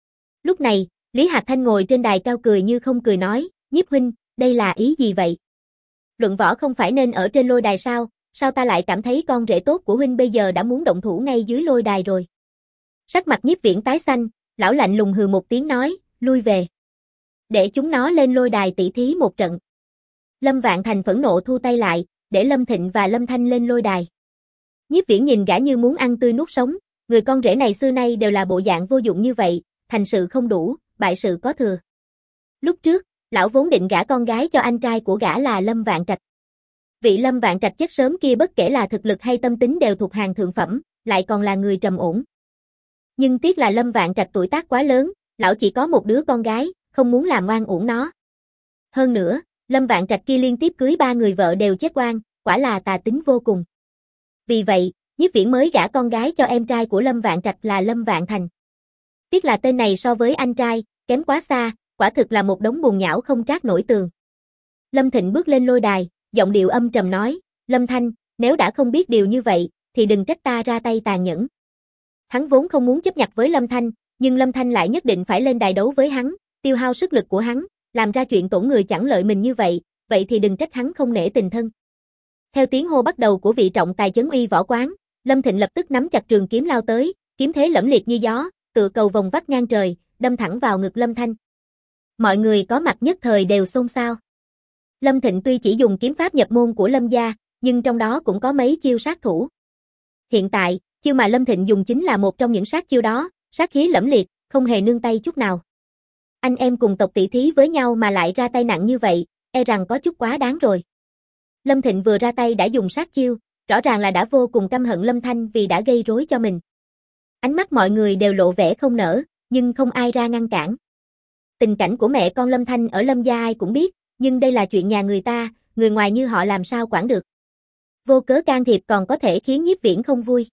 Lúc này, Lý Hạc Thanh ngồi trên đài cao cười như không cười nói, Nhiếp huynh, đây là ý gì vậy? Luận võ không phải nên ở trên lôi đài sao, sao ta lại cảm thấy con rể tốt của huynh bây giờ đã muốn động thủ ngay dưới lôi đài rồi? Sắc mặt Nhiếp Viễn tái xanh, lão lạnh lùng hừ một tiếng nói, lui về. Để chúng nó lên lôi đài tỷ thí một trận. Lâm Vạn Thành phẫn nộ thu tay lại, để Lâm Thịnh và Lâm Thanh lên lôi đài. Nhiếp Viễn nhìn gã như muốn ăn tươi nuốt sống, người con rể này xưa nay đều là bộ dạng vô dụng như vậy, thành sự không đủ, bại sự có thừa. Lúc trước, lão vốn định gả con gái cho anh trai của gã là Lâm Vạn Trạch. Vị Lâm Vạn Trạch chết sớm kia bất kể là thực lực hay tâm tính đều thuộc hàng thượng phẩm, lại còn là người trầm ổn. Nhưng tiếc là Lâm Vạn Trạch tuổi tác quá lớn, lão chỉ có một đứa con gái, không muốn làm oan uổng nó. Hơn nữa, Lâm Vạn Trạch kia liên tiếp cưới ba người vợ đều chết oan, quả là tà tính vô cùng. Vì vậy, Nhiếp Viễn mới gả con gái cho em trai của Lâm Vạn Trạch là Lâm Vạn Thành. Tiếc là tên này so với anh trai, kém quá xa, quả thực là một đống bùn nhão không trát nổi tường. Lâm Thịnh bước lên lôi đài, giọng điệu âm trầm nói, Lâm Thanh, nếu đã không biết điều như vậy, thì đừng trách ta ra tay tàn nhẫn. Hắn vốn không muốn chấp nhặt với Lâm Thanh, nhưng Lâm Thanh lại nhất định phải lên đài đấu với hắn, tiêu hao sức lực của hắn, làm ra chuyện tổn người chẳng lợi mình như vậy, vậy thì đừng trách hắn không nể tình thân. Theo tiếng hô bắt đầu của vị trọng tài Chấn Uy Võ Quán, Lâm Thịnh lập tức nắm chặt trường kiếm lao tới, kiếm thế lẫm liệt như gió, tựa cầu vồng vắt ngang trời, đâm thẳng vào ngực Lâm Thanh. Mọi người có mặt nhất thời đều xôn xao. Lâm Thịnh tuy chỉ dùng kiếm pháp nhập môn của Lâm gia, nhưng trong đó cũng có mấy chiêu sát thủ. Hiện tại, chiêu mà Lâm Thịnh dùng chính là một trong những sát chiêu đó, sát khí lẫm liệt, không hề nương tay chút nào. Anh em cùng tộc tỷ thí với nhau mà lại ra tay nặng như vậy, e rằng có chút quá đáng rồi. Lâm Thịnh vừa ra tay đã dùng sát chiêu, rõ ràng là đã vô cùng căm hận Lâm Thanh vì đã gây rối cho mình. Ánh mắt mọi người đều lộ vẻ không nỡ, nhưng không ai ra ngăn cản. Tình cảnh của mẹ con Lâm Thanh ở Lâm gia ai cũng biết, Nhưng đây là chuyện nhà người ta, người ngoài như họ làm sao quản được. Vô cớ can thiệp còn có thể khiến Nhiếp Viễn không vui.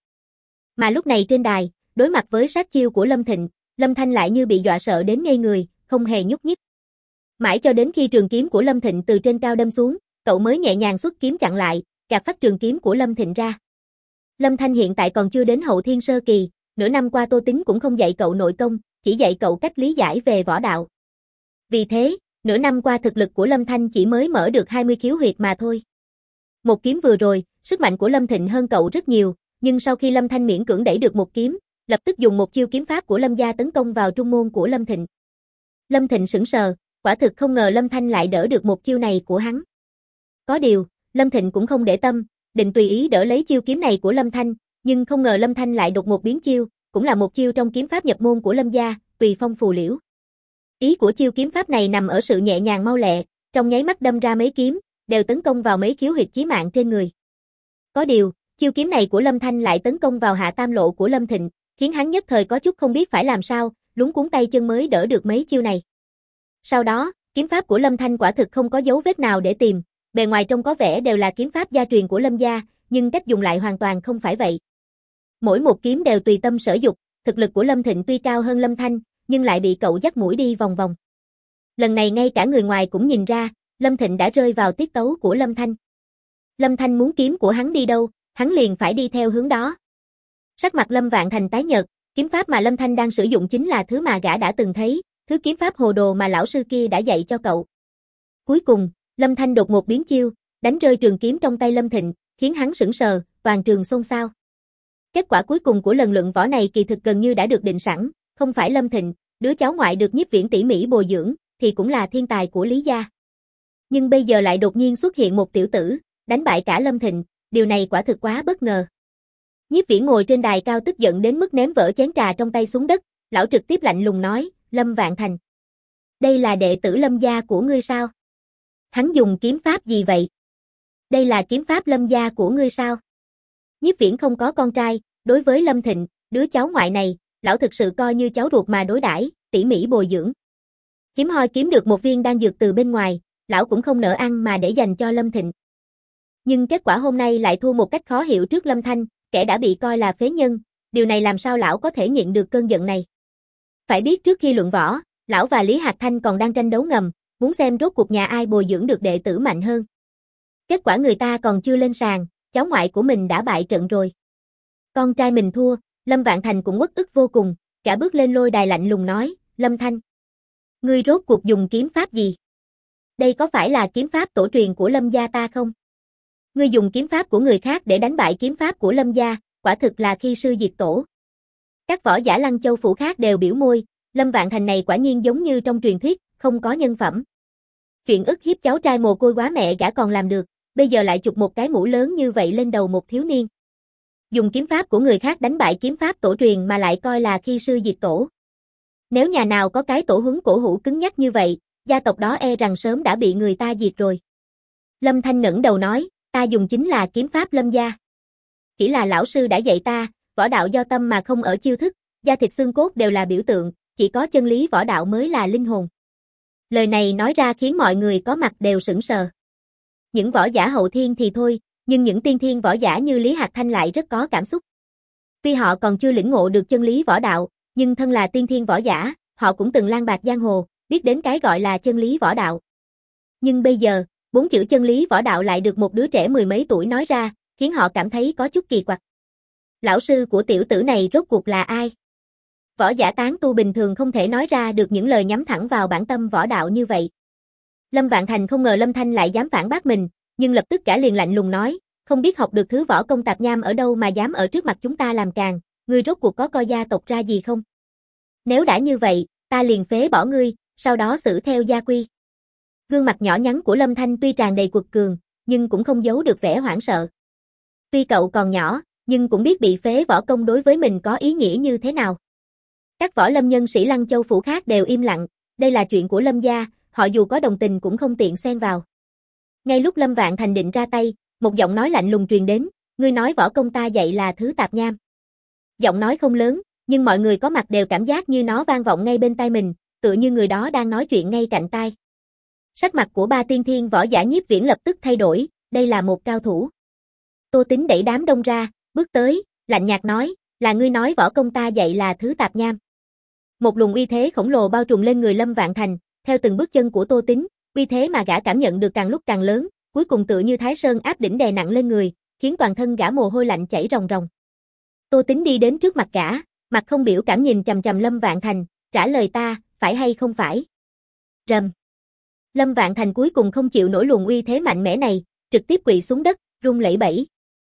Mà lúc này trên đài, đối mặt với sát chiêu của Lâm Thịnh, Lâm Thanh lại như bị dọa sợ đến ngây người, không hề nhúc nhích. Mãi cho đến khi trường kiếm của Lâm Thịnh từ trên cao đâm xuống, cậu mới nhẹ nhàng xuất kiếm chặn lại, gạt phát trường kiếm của Lâm Thịnh ra. Lâm Thanh hiện tại còn chưa đến hậu thiên sơ kỳ, nửa năm qua Tô Tính cũng không dạy cậu nội công, chỉ dạy cậu cách lý giải về võ đạo. Vì thế, nửa năm qua thực lực của Lâm Thanh chỉ mới mở được hai mươi khiếu huyệt mà thôi. Một kiếm vừa rồi, sức mạnh của Lâm Thịnh hơn cậu rất nhiều, nhưng sau khi Lâm Thanh miễn cưỡng đẩy được một kiếm, lập tức dùng một chiêu kiếm pháp của Lâm gia tấn công vào trung môn của Lâm Thịnh. Lâm Thịnh sững sờ, quả thực không ngờ Lâm Thanh lại đỡ được một chiêu này của hắn. Có điều, Lâm Thịnh cũng không để tâm, định tùy ý đỡ lấy chiêu kiếm này của Lâm Thanh, nhưng không ngờ Lâm Thanh lại đột ngột biến chiêu, cũng là một chiêu trong kiếm pháp nhập môn của Lâm gia, Tùy Phong Phù Liễu. Ý của chiêu kiếm pháp này nằm ở sự nhẹ nhàng mau lẹ, trong nháy mắt đâm ra mấy kiếm, đều tấn công vào mấy khiếu huyệt chí mạng trên người. Có điều, chiêu kiếm này của Lâm Thanh lại tấn công vào hạ tam lộ của Lâm Thịnh, khiến hắn nhất thời có chút không biết phải làm sao, luống cuống tay chân mới đỡ được mấy chiêu này. Sau đó, kiếm pháp của Lâm Thanh quả thực không có dấu vết nào để tìm, bề ngoài trông có vẻ đều là kiếm pháp gia truyền của Lâm gia, nhưng cách dùng lại hoàn toàn không phải vậy. Mỗi một kiếm đều tùy tâm sở dục, thực lực của Lâm Thịnh tuy cao hơn Lâm Thanh, nhưng lại bị cậu dắt mũi đi vòng vòng. Lần này ngay cả người ngoài cũng nhìn ra, Lâm Thịnh đã rơi vào tiết tấu của Lâm Thanh. Lâm Thanh muốn kiếm của hắn đi đâu, hắn liền phải đi theo hướng đó. Sắc mặt Lâm Vạn Thành tái nhợt, kiếm pháp mà Lâm Thanh đang sử dụng chính là thứ mà gã đã từng thấy, thứ kiếm pháp hồ đồ mà lão sư kia đã dạy cho cậu. Cuối cùng, Lâm Thanh đột ngột biến chiêu, đánh rơi trường kiếm trong tay Lâm Thịnh, khiến hắn sững sờ, toàn trường xôn xao. Kết quả cuối cùng của lần luận võ này kỳ thực gần như đã được định sẵn, không phải Lâm Thịnh, đứa cháu ngoại được Nhiếp Viễn tỉ mỉ bồi dưỡng, thì cũng là thiên tài của Lý gia. Nhưng bây giờ lại đột nhiên xuất hiện một tiểu tử, đánh bại cả Lâm Thịnh, điều này quả thực quá bất ngờ. Nhiếp Viễn ngồi trên đài cao tức giận đến mức ném vỡ chén trà trong tay xuống đất, lão trực tiếp lạnh lùng nói, Lâm Vạn Thành. Đây là đệ tử Lâm gia của ngươi sao? Hắn dùng kiếm pháp gì vậy? Đây là kiếm pháp Lâm gia của ngươi sao? Nhiếp Viễn không có con trai, đối với Lâm Thịnh, đứa cháu ngoại này, lão thực sự coi như cháu ruột mà đối đãi, tỉ mỉ bồi dưỡng. Hiếm hoi kiếm được một viên đan dược từ bên ngoài, lão cũng không nỡ ăn mà để dành cho Lâm Thịnh. Nhưng kết quả hôm nay lại thua một cách khó hiểu trước Lâm Thanh, kẻ đã bị coi là phế nhân, điều này làm sao lão có thể nhịn được cơn giận này. Phải biết trước khi luận võ, lão và Lý Hạc Thanh còn đang tranh đấu ngầm, muốn xem rốt cuộc nhà ai bồi dưỡng được đệ tử mạnh hơn. Kết quả người ta còn chưa lên sàn, cháu ngoại của mình đã bại trận rồi. Con trai mình thua, Lâm Vạn Thành cũng uất ức vô cùng, cả bước lên lôi đài lạnh lùng nói, Lâm Thanh. Ngươi rốt cuộc dùng kiếm pháp gì? Đây có phải là kiếm pháp tổ truyền của Lâm gia ta không? Ngươi dùng kiếm pháp của người khác để đánh bại kiếm pháp của Lâm gia, quả thực là khi sư diệt tổ. Các võ giả Lăng Châu phủ khác đều biểu môi, Lâm Vạn Thành này quả nhiên giống như trong truyền thuyết, không có nhân phẩm. Chuyện ức hiếp cháu trai mồ côi quá mẹ gã còn làm được, bây giờ lại chụp một cái mũ lớn như vậy lên đầu một thiếu niên. Dùng kiếm pháp của người khác đánh bại kiếm pháp tổ truyền mà lại coi là khi sư diệt tổ. Nếu nhà nào có cái tổ huấn cổ hủ cứng nhắc như vậy, gia tộc đó e rằng sớm đã bị người ta diệt rồi. Lâm Thanh ngẩng đầu nói, ta dùng chính là kiếm pháp Lâm gia. Chỉ là lão sư đã dạy ta, võ đạo do tâm mà không ở chiêu thức, da thịt xương cốt đều là biểu tượng, chỉ có chân lý võ đạo mới là linh hồn. Lời này nói ra khiến mọi người có mặt đều sững sờ. Những võ giả hậu thiên thì thôi, nhưng những tiên thiên võ giả như Lý Hạc Thanh lại rất có cảm xúc. Tuy họ còn chưa lĩnh ngộ được chân lý võ đạo, nhưng thân là tiên thiên võ giả, họ cũng từng lang bạt giang hồ, biết đến cái gọi là chân lý võ đạo. Nhưng bây giờ, bốn chữ chân lý võ đạo lại được một đứa trẻ mười mấy tuổi nói ra, khiến họ cảm thấy có chút kỳ quặc. Lão sư của tiểu tử này rốt cuộc là ai? Võ giả tán tu bình thường không thể nói ra được những lời nhắm thẳng vào bản tâm võ đạo như vậy. Lâm Vạn Thành không ngờ Lâm Thanh lại dám phản bác mình, nhưng lập tức cả liền lạnh lùng nói, không biết học được thứ võ công tạp nham ở đâu mà dám ở trước mặt chúng ta làm càn, ngươi rốt cuộc có coi gia tộc ra gì không? Nếu đã như vậy, ta liền phế bỏ ngươi, sau đó xử theo gia quy. Gương mặt nhỏ nhắn của Lâm Thanh tuy tràn đầy quật cường, nhưng cũng không giấu được vẻ hoảng sợ. Tuy cậu còn nhỏ, nhưng cũng biết bị phế võ công đối với mình có ý nghĩa như thế nào. Các võ lâm nhân sĩ Lăng Châu phủ khác đều im lặng, đây là chuyện của Lâm gia, họ dù có đồng tình cũng không tiện xen vào. Ngay lúc Lâm Vạn Thành định ra tay, một giọng nói lạnh lùng truyền đến, ngươi nói võ công ta dạy là thứ tạp nham. Giọng nói không lớn, nhưng mọi người có mặt đều cảm giác như nó vang vọng ngay bên tai mình, tựa như người đó đang nói chuyện ngay cạnh tai. Sắc mặt của ba tiên thiên võ giả Nhiếp Viễn lập tức thay đổi, đây là một cao thủ. Tô Tính đẩy đám đông ra, bước tới, lạnh nhạt nói, là ngươi nói võ công ta dạy là thứ tạp nham. Một luồng uy thế khổng lồ bao trùm lên người Lâm Vạn Thành, theo từng bước chân của Tô Tính, uy thế mà gã cảm nhận được càng lúc càng lớn, cuối cùng tựa như Thái Sơn áp đỉnh đè nặng lên người, khiến toàn thân gã mồ hôi lạnh chảy ròng ròng. Tô Tính đi đến trước mặt gã, mặt không biểu cảm nhìn chằm chằm Lâm Vạn Thành, trả lời ta, phải hay không phải? Rầm. Lâm Vạn Thành cuối cùng không chịu nổi luồng uy thế mạnh mẽ này, trực tiếp quỵ xuống đất, run lẩy bẩy.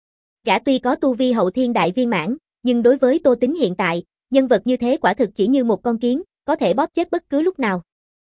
Gã tuy có tu vi hậu thiên đại viên mãn, nhưng đối với Tô Tính hiện tại, nhân vật như thế quả thực chỉ như một con kiến, có thể bóp chết bất cứ lúc nào.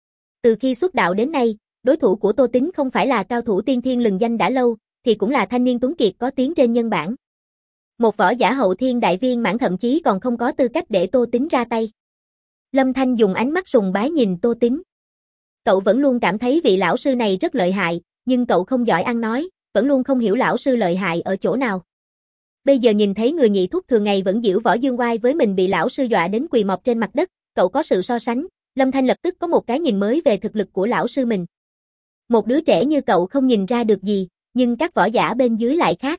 Từ khi xuất đạo đến nay, đối thủ của Tô Tính không phải là cao thủ tiên thiên lừng danh đã lâu, thì cũng là thanh niên tuấn kiệt có tiếng trên nhân bản. Một võ giả hậu thiên đại viên mãn thậm chí còn không có tư cách để Tô Tính ra tay. Lâm Thanh dùng ánh mắt sùng bái nhìn Tô Tính. Cậu vẫn luôn cảm thấy vị lão sư này rất lợi hại, nhưng cậu không giỏi ăn nói, vẫn luôn không hiểu lão sư lợi hại ở chỗ nào. Bây giờ nhìn thấy người nhị thúc thường ngày vẫn giễu võ dương oai với mình bị lão sư dọa đến quỳ mọp trên mặt đất, cậu có sự so sánh, Lâm Thanh lập tức có một cái nhìn mới về thực lực của lão sư mình. Một đứa trẻ như cậu không nhìn ra được gì, nhưng các võ giả bên dưới lại khác.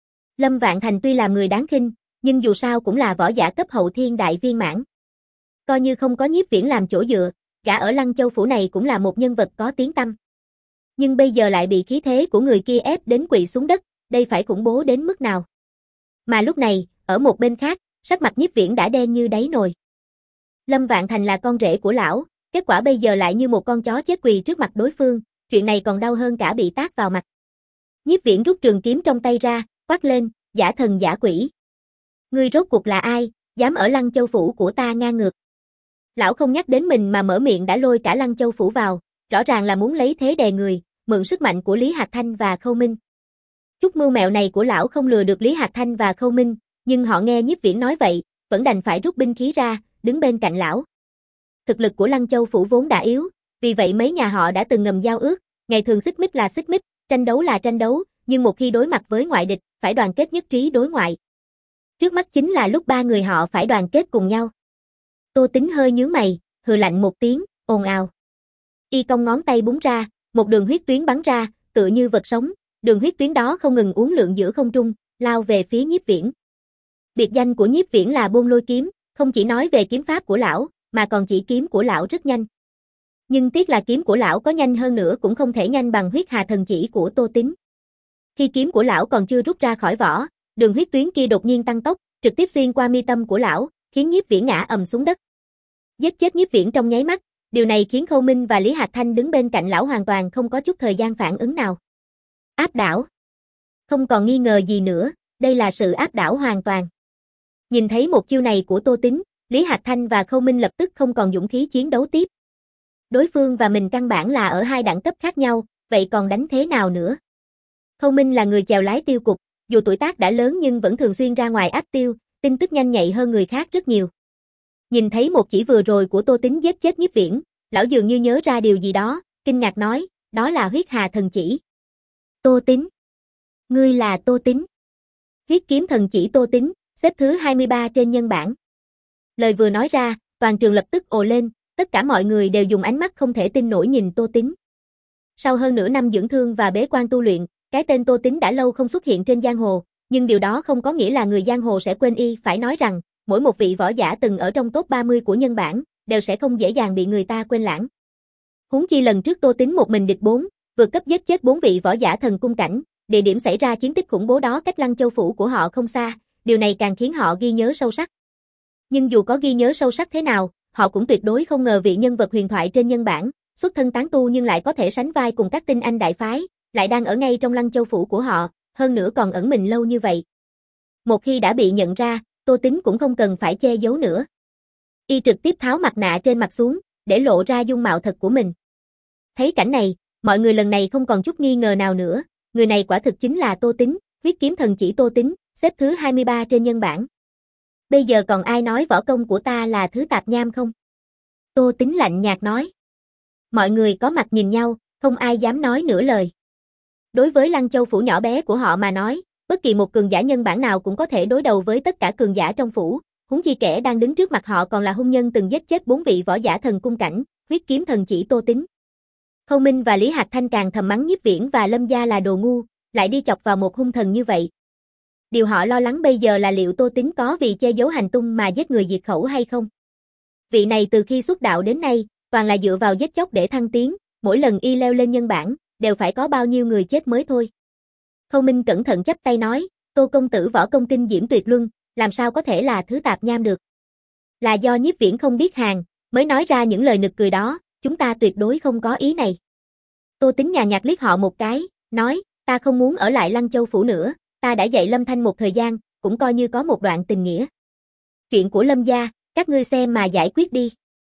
Lâm Vạn Thành tuy là người đáng khinh, nhưng dù sao cũng là võ giả cấp hậu thiên đại viên mãn. Coi như không có Nhiếp Viễn làm chỗ dựa, gã ở Lăng Châu phủ này cũng là một nhân vật có tiếng tăm. Nhưng bây giờ lại bị khí thế của người kia ép đến quỵ xuống đất, đây phải khủng bố đến mức nào. Mà lúc này, ở một bên khác, sắc mặt Nhiếp Viễn đã đen như đáy nồi. Lâm Vạn Thành là con rể của lão, kết quả bây giờ lại như một con chó chết quỳ trước mặt đối phương, chuyện này còn đau hơn cả bị tát vào mặt. Nhiếp Viễn rút trường kiếm trong tay ra, quát lên, giả thần giả quỷ. Ngươi rốt cuộc là ai, dám ở Lăng Châu phủ của ta ngang ngược. Lão không nhắc đến mình mà mở miệng đã lôi cả Lăng Châu phủ vào, rõ ràng là muốn lấy thế đè người, mượn sức mạnh của Lý Hạc Thanh và Khâu Minh. Chút mưu mẹo này của lão không lừa được Lý Hạc Thanh và Khâu Minh, nhưng họ nghe Nhiếp Viễn nói vậy, vẫn đành phải rút binh khí ra, đứng bên cạnh lão. Thực lực của Lăng Châu phủ vốn đã yếu, vì vậy mấy nhà họ đã từng ngầm giao ước, ngày thường xích mích là xích mích, tranh đấu là tranh đấu, nhưng một khi đối mặt với ngoại địch, phải đoàn kết nhất trí đối ngoại. Trước mắt chính là lúc ba người họ phải đoàn kết cùng nhau. Tô Tính hơi nhướng mày, hừ lạnh một tiếng, ồn ào. Y cong ngón tay búng ra, một đường huyết tuyến bắn ra, tựa như vật sống, đường huyết tuyến đó không ngừng uốn lượn giữa không trung, lao về phía Nhiếp Viễn. Biệt danh của Nhiếp Viễn là Bôn Lôi kiếm, không chỉ nói về kiếm pháp của lão, mà còn chỉ kiếm của lão rất nhanh. Nhưng tiếc là kiếm của lão có nhanh hơn nữa cũng không thể nhanh bằng huyết hà thần chỉ của Tô Tính. Khi kiếm của lão còn chưa rút ra khỏi vỏ, đường huyết tuyến kia đột nhiên tăng tốc, trực tiếp xuyên qua mi tâm của lão, khiến Nhiếp Viễn ngã ầm xuống đất. Giết chết Nhiếp Viễn trong nháy mắt, điều này khiến Khâu Minh và Lý Hạc Thanh đứng bên cạnh lão hoàn toàn không có chút thời gian phản ứng nào. Áp đảo. Không còn nghi ngờ gì nữa, đây là sự áp đảo hoàn toàn. Nhìn thấy một chiêu này của Tô Tính, Lý Hạc Thanh và Khâu Minh lập tức không còn dũng khí chiến đấu tiếp. Đối phương và mình căn bản là ở hai đẳng cấp khác nhau, vậy còn đánh thế nào nữa? Khâu Minh là người chèo lái tiêu cục, dù tuổi tác đã lớn nhưng vẫn thường xuyên ra ngoài áp tiêu, tin tức nhanh nhạy hơn người khác rất nhiều. Nhìn thấy một chỉ vừa rồi của Tô Tính giết chết Nhiếp Viễn, lão dường như nhớ ra điều gì đó, kinh ngạc nói, đó là huyết hà thần chỉ. Tô Tính. Ngươi là Tô Tính. Huyết kiếm thần chỉ Tô Tính, xếp thứ hai mươi ba trên nhân bảng. Lời vừa nói ra, toàn trường lập tức ồ lên, tất cả mọi người đều dùng ánh mắt không thể tin nổi nhìn Tô Tính. Sau hơn nửa năm dưỡng thương và bế quan tu luyện, cái tên Tô Tính đã lâu không xuất hiện trên giang hồ, nhưng điều đó không có nghĩa là người giang hồ sẽ quên y, phải nói rằng, mỗi một vị võ giả từng ở trong top ba mươi của nhân bảng, đều sẽ không dễ dàng bị người ta quên lãng. Huống chi lần trước Tô Tính một mình địch bốn, vượt cấp giết chết bốn vị võ giả thần cung cảnh, địa điểm xảy ra chiến tích khủng bố đó cách Lăng Châu phủ của họ không xa, điều này càng khiến họ ghi nhớ sâu sắc. Nhưng dù có ghi nhớ sâu sắc thế nào, họ cũng tuyệt đối không ngờ vị nhân vật huyền thoại trên nhân bảng, xuất thân tán tu nhưng lại có thể sánh vai cùng các tinh anh đại phái, lại đang ở ngay trong Lăng Châu phủ của họ, hơn nữa còn ẩn mình lâu như vậy. Một khi đã bị nhận ra, Tô Tính cũng không cần phải che giấu nữa. Y trực tiếp tháo mặt nạ trên mặt xuống, để lộ ra dung mạo thật của mình. Thấy cảnh này, mọi người lần này không còn chút nghi ngờ nào nữa, người này quả thực chính là Tô Tính, huyết kiếm thần chỉ Tô Tính, xếp thứ hai mươi ba trên nhân bảng. Bây giờ còn ai nói võ công của ta là thứ tạp nham không? Tô Tính lạnh nhạt nói. Mọi người có mặt nhìn nhau, không ai dám nói nửa lời. Đối với Lăng Châu phủ nhỏ bé của họ mà nói, bất kỳ một cường giả nhân bản nào cũng có thể đối đầu với tất cả cường giả trong phủ, huống chi kẻ đang đứng trước mặt họ còn là hung nhân từng giết chết bốn vị võ giả thần cung cảnh, huyết kiếm thần chỉ Tô Tính. Khâu Minh và Lý Hạc Thanh càng thầm mắng Nhiếp Viễn và Lâm gia là đồ ngu, lại đi chọc vào một hung thần như vậy. Điều họ lo lắng bây giờ là liệu Tô Tín có vì che giấu hành tung mà giết người diệt khẩu hay không. Vị này từ khi xuất đạo đến nay, toàn là dựa vào giết chóc để thăng tiến, mỗi lần y leo lên nhân bảng, đều phải có bao nhiêu người chết mới thôi. Khâu Minh cẩn thận chắp tay nói, Tô công tử võ công kinh diễm tuyệt luân, làm sao có thể là thứ tạp nham được. Là do Nhiếp Viễn không biết hàng, mới nói ra những lời nực cười đó, chúng ta tuyệt đối không có ý này. Tô Tín nhàn nhạt liếc họ một cái, nói, ta không muốn ở lại Lăng Châu Phủ nữa, ta đã dạy Lâm Thanh một thời gian, cũng coi như có một đoạn tình nghĩa. Chuyện của Lâm gia, các ngươi xem mà giải quyết đi.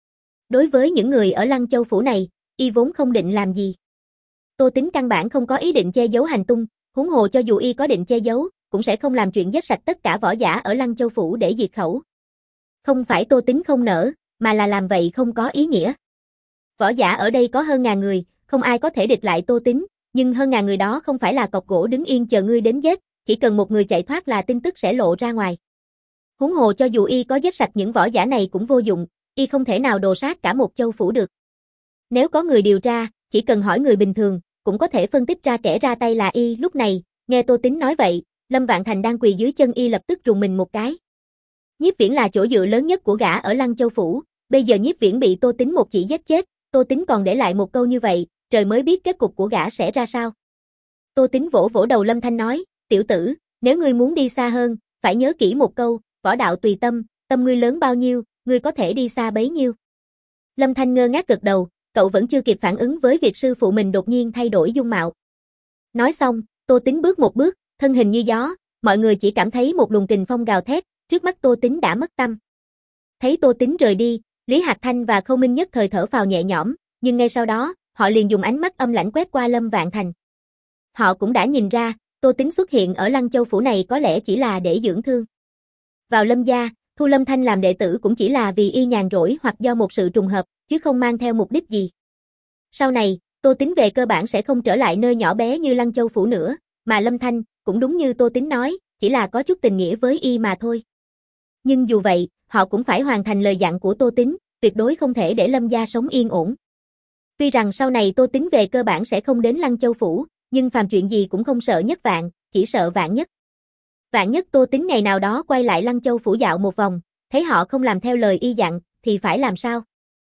Đối với những người ở Lăng Châu Phủ này, y vốn không định làm gì. Tô Tín căn bản không có ý định che giấu hành tung, huống hồ cho dù y có định che giấu, cũng sẽ không làm chuyện giết sạch tất cả võ giả ở Lăng Châu Phủ để diệt khẩu. Không phải Tô Tín không nỡ, mà là làm vậy không có ý nghĩa. Võ giả ở đây có hơn ngàn người, không ai có thể địch lại Tô Tín, nhưng hơn ngàn người đó không phải là cọc gỗ đứng yên chờ ngươi đến giết, chỉ cần một người chạy thoát là tin tức sẽ lộ ra ngoài. Huống hồ cho dù y có giết sạch những võ giả này cũng vô dụng, y không thể nào đồ sát cả một châu phủ được. Nếu có người điều tra, chỉ cần hỏi người bình thường, cũng có thể phân tích ra kẻ ra tay là y. Lúc này, nghe Tô Tín nói vậy, Lâm Vạn Thành đang quỳ dưới chân y lập tức rùng mình một cái. Nhiếp Viễn là chỗ dựa lớn nhất của gã ở Lăng Châu Phủ, bây giờ Nhiếp Viễn bị Tô Tín một chỉ giết chết, Tô Tín còn để lại một câu như vậy, trời mới biết kết cục của gã sẽ ra sao. Tô Tín vỗ vỗ đầu Lâm Thanh nói, tiểu tử, nếu ngươi muốn đi xa hơn, phải nhớ kỹ một câu, võ đạo tùy tâm, tâm ngươi lớn bao nhiêu, ngươi có thể đi xa bấy nhiêu. Lâm Thanh ngơ ngác gật đầu, cậu vẫn chưa kịp phản ứng với việc sư phụ mình đột nhiên thay đổi dung mạo. Nói xong, Tô Tín bước một bước, thân hình như gió, mọi người chỉ cảm thấy một luồng kình phong gào thét, trước mắt Tô Tín đã mất tâm. Thấy Tô Tín rời đi, Lý Hạc Thanh và Khâu Minh nhất thời thở phào nhẹ nhõm, nhưng ngay sau đó, họ liền dùng ánh mắt âm lãnh quét qua Lâm Vạn Thành. Họ cũng đã nhìn ra, Tô Tín xuất hiện ở Lăng Châu Phủ này có lẽ chỉ là để dưỡng thương. Vào Lâm gia, thu Lâm Thanh làm đệ tử cũng chỉ là vì y nhàn rỗi hoặc do một sự trùng hợp, chứ không mang theo mục đích gì. Sau này, Tô Tín về cơ bản sẽ không trở lại nơi nhỏ bé như Lăng Châu Phủ nữa, mà Lâm Thanh, cũng đúng như Tô Tín nói, chỉ là có chút tình nghĩa với y mà thôi. Nhưng dù vậy, họ cũng phải hoàn thành lời dặn của Tô Tín, tuyệt đối không thể để Lâm gia sống yên ổn. Tuy rằng sau này Tô Tín về cơ bản sẽ không đến Lăng Châu Phủ, nhưng phàm chuyện gì cũng không sợ nhất vạn, chỉ sợ vạn nhất. Vạn nhất Tô Tín ngày nào đó quay lại Lăng Châu Phủ dạo một vòng, thấy họ không làm theo lời y dặn, thì phải làm sao?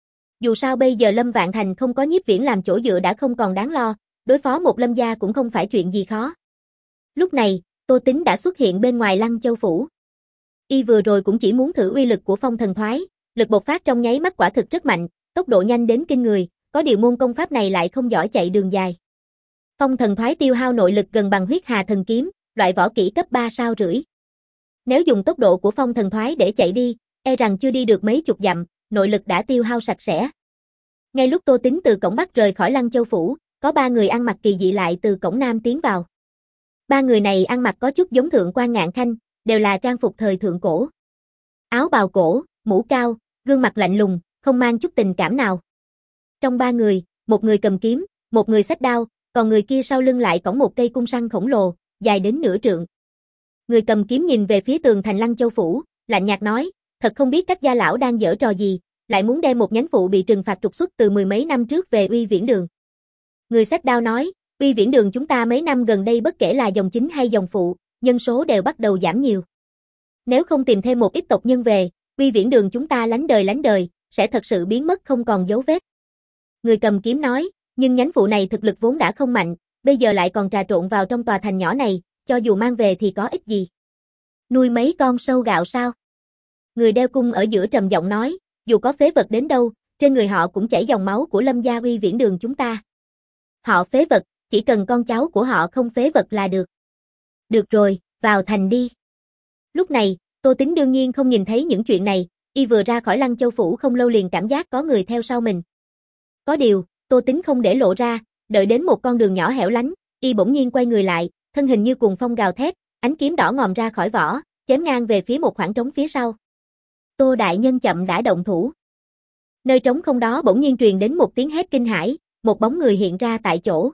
Dù sao bây giờ Lâm Vạn Thành không có Nhiếp Viễn làm chỗ dựa đã không còn đáng lo, đối phó một Lâm gia cũng không phải chuyện gì khó. Lúc này, Tô Tín đã xuất hiện bên ngoài Lăng Châu Phủ. Y vừa rồi cũng chỉ muốn thử uy lực của phong thần thoái, lực bộc phát trong nháy mắt quả thực rất mạnh, tốc độ nhanh đến kinh người, có điều môn công pháp này lại không giỏi chạy đường dài. Phong thần thoái tiêu hao nội lực gần bằng huyết hà thần kiếm, loại võ kỹ cấp ba sao rưỡi. Nếu dùng tốc độ của phong thần thoái để chạy đi, e rằng chưa đi được mấy chục dặm, nội lực đã tiêu hao sạch sẽ. Ngay lúc Tô Tín từ cổng Bắc rời khỏi Lăng Châu Phủ, có ba người ăn mặc kỳ dị lại từ cổng Nam tiến vào. Ba người này ăn mặc có chút giống thượng quan Ngạn Khanh, đều là trang phục thời thượng cổ. Áo bào cổ, mũ cao, gương mặt lạnh lùng, không mang chút tình cảm nào. Trong ba người, một người cầm kiếm, một người xách đao, còn người kia sau lưng lại cõng một cây cung săn khổng lồ, dài đến nửa trượng. Người cầm kiếm nhìn về phía tường thành Lăng Châu Phủ, lạnh nhạt nói, thật không biết các gia lão đang giở trò gì, lại muốn đem một nhánh phụ bị trừng phạt trục xuất từ mười mấy năm trước về Uy Viễn Đường. Người xách đao nói, Uy Viễn Đường chúng ta mấy năm gần đây bất kể là dòng chính hay dòng phụ, nhân số đều bắt đầu giảm nhiều. Nếu không tìm thêm một ít tộc nhân về, Uy Viễn Đường chúng ta lánh đời lánh đời, sẽ thật sự biến mất không còn dấu vết. Người cầm kiếm nói, nhưng nhánh phụ này thực lực vốn đã không mạnh, bây giờ lại còn trà trộn vào trong tòa thành nhỏ này, cho dù mang về thì có ích gì. Nuôi mấy con sâu gạo sao? Người đeo cung ở giữa trầm giọng nói, dù có phế vật đến đâu, trên người họ cũng chảy dòng máu của Lâm gia Uy Viễn Đường chúng ta. Họ phế vật, chỉ cần con cháu của họ không phế vật là được. Được rồi, vào thành đi. Lúc này, Tô Tín đương nhiên không nhìn thấy những chuyện này, y vừa ra khỏi Lăng Châu Phủ không lâu liền cảm giác có người theo sau mình. Có điều, Tô Tín không để lộ ra, đợi đến một con đường nhỏ hẻo lánh, y bỗng nhiên quay người lại, thân hình như cuồng phong gào thét, ánh kiếm đỏ ngòm ra khỏi vỏ, chém ngang về phía một khoảng trống phía sau. Tô đại nhân chậm đã động thủ. Nơi trống không đó bỗng nhiên truyền đến một tiếng hét kinh hãi, một bóng người hiện ra tại chỗ.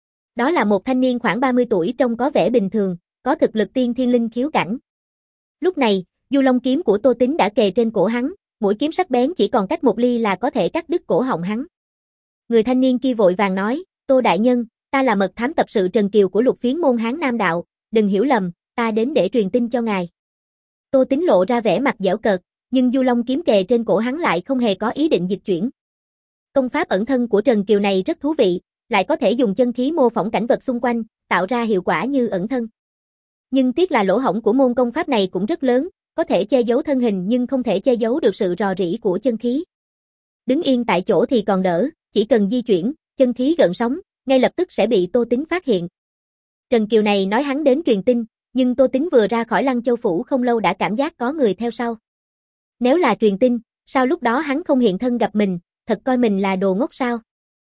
Đó là một thanh niên khoảng ba mươi tuổi trông có vẻ bình thường, có thực lực tiên thiên linh khiếu cảnh. Lúc này, Du Long kiếm của Tô Tín đã kề trên cổ hắn, mũi kiếm sắc bén chỉ còn cách một ly là có thể cắt đứt cổ họng hắn. Người thanh niên kia vội vàng nói, Tô đại nhân, ta là mật thám tập sự Trần Kiều của Lục Phiến môn Hán Nam đạo, đừng hiểu lầm, ta đến để truyền tin cho ngài. Tô Tín lộ ra vẻ mặt giễu cợt, nhưng Du Long kiếm kề trên cổ hắn lại không hề có ý định dịch chuyển. Công pháp ẩn thân của Trần Kiều này rất thú vị, lại có thể dùng chân khí mô phỏng cảnh vật xung quanh, tạo ra hiệu quả như ẩn thân. Nhưng tiếc là lỗ hổng của môn công pháp này cũng rất lớn, có thể che giấu thân hình nhưng không thể che giấu được sự rò rỉ của chân khí. Đứng yên tại chỗ thì còn đỡ, chỉ cần di chuyển, chân khí gợn sóng, ngay lập tức sẽ bị Tô Tín phát hiện. Trần Kiều này nói hắn đến truyền tin, nhưng Tô Tín vừa ra khỏi Lăng Châu phủ không lâu đã cảm giác có người theo sau. Nếu là truyền tin, sao lúc đó hắn không hiện thân gặp mình, thật coi mình là đồ ngốc sao?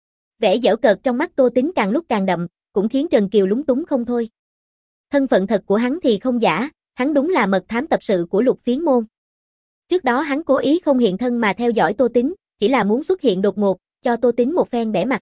Vẻ giễu cợt trong mắt Tô Tín càng lúc càng đậm, cũng khiến Trần Kiều lúng túng không thôi. Thân phận thật của hắn thì không giả, hắn đúng là mật thám tập sự của Lục Phiến môn. Trước đó hắn cố ý không hiện thân mà theo dõi Tô Tín, chỉ là muốn xuất hiện đột ngột, cho Tô Tín một phen bẻ mặt.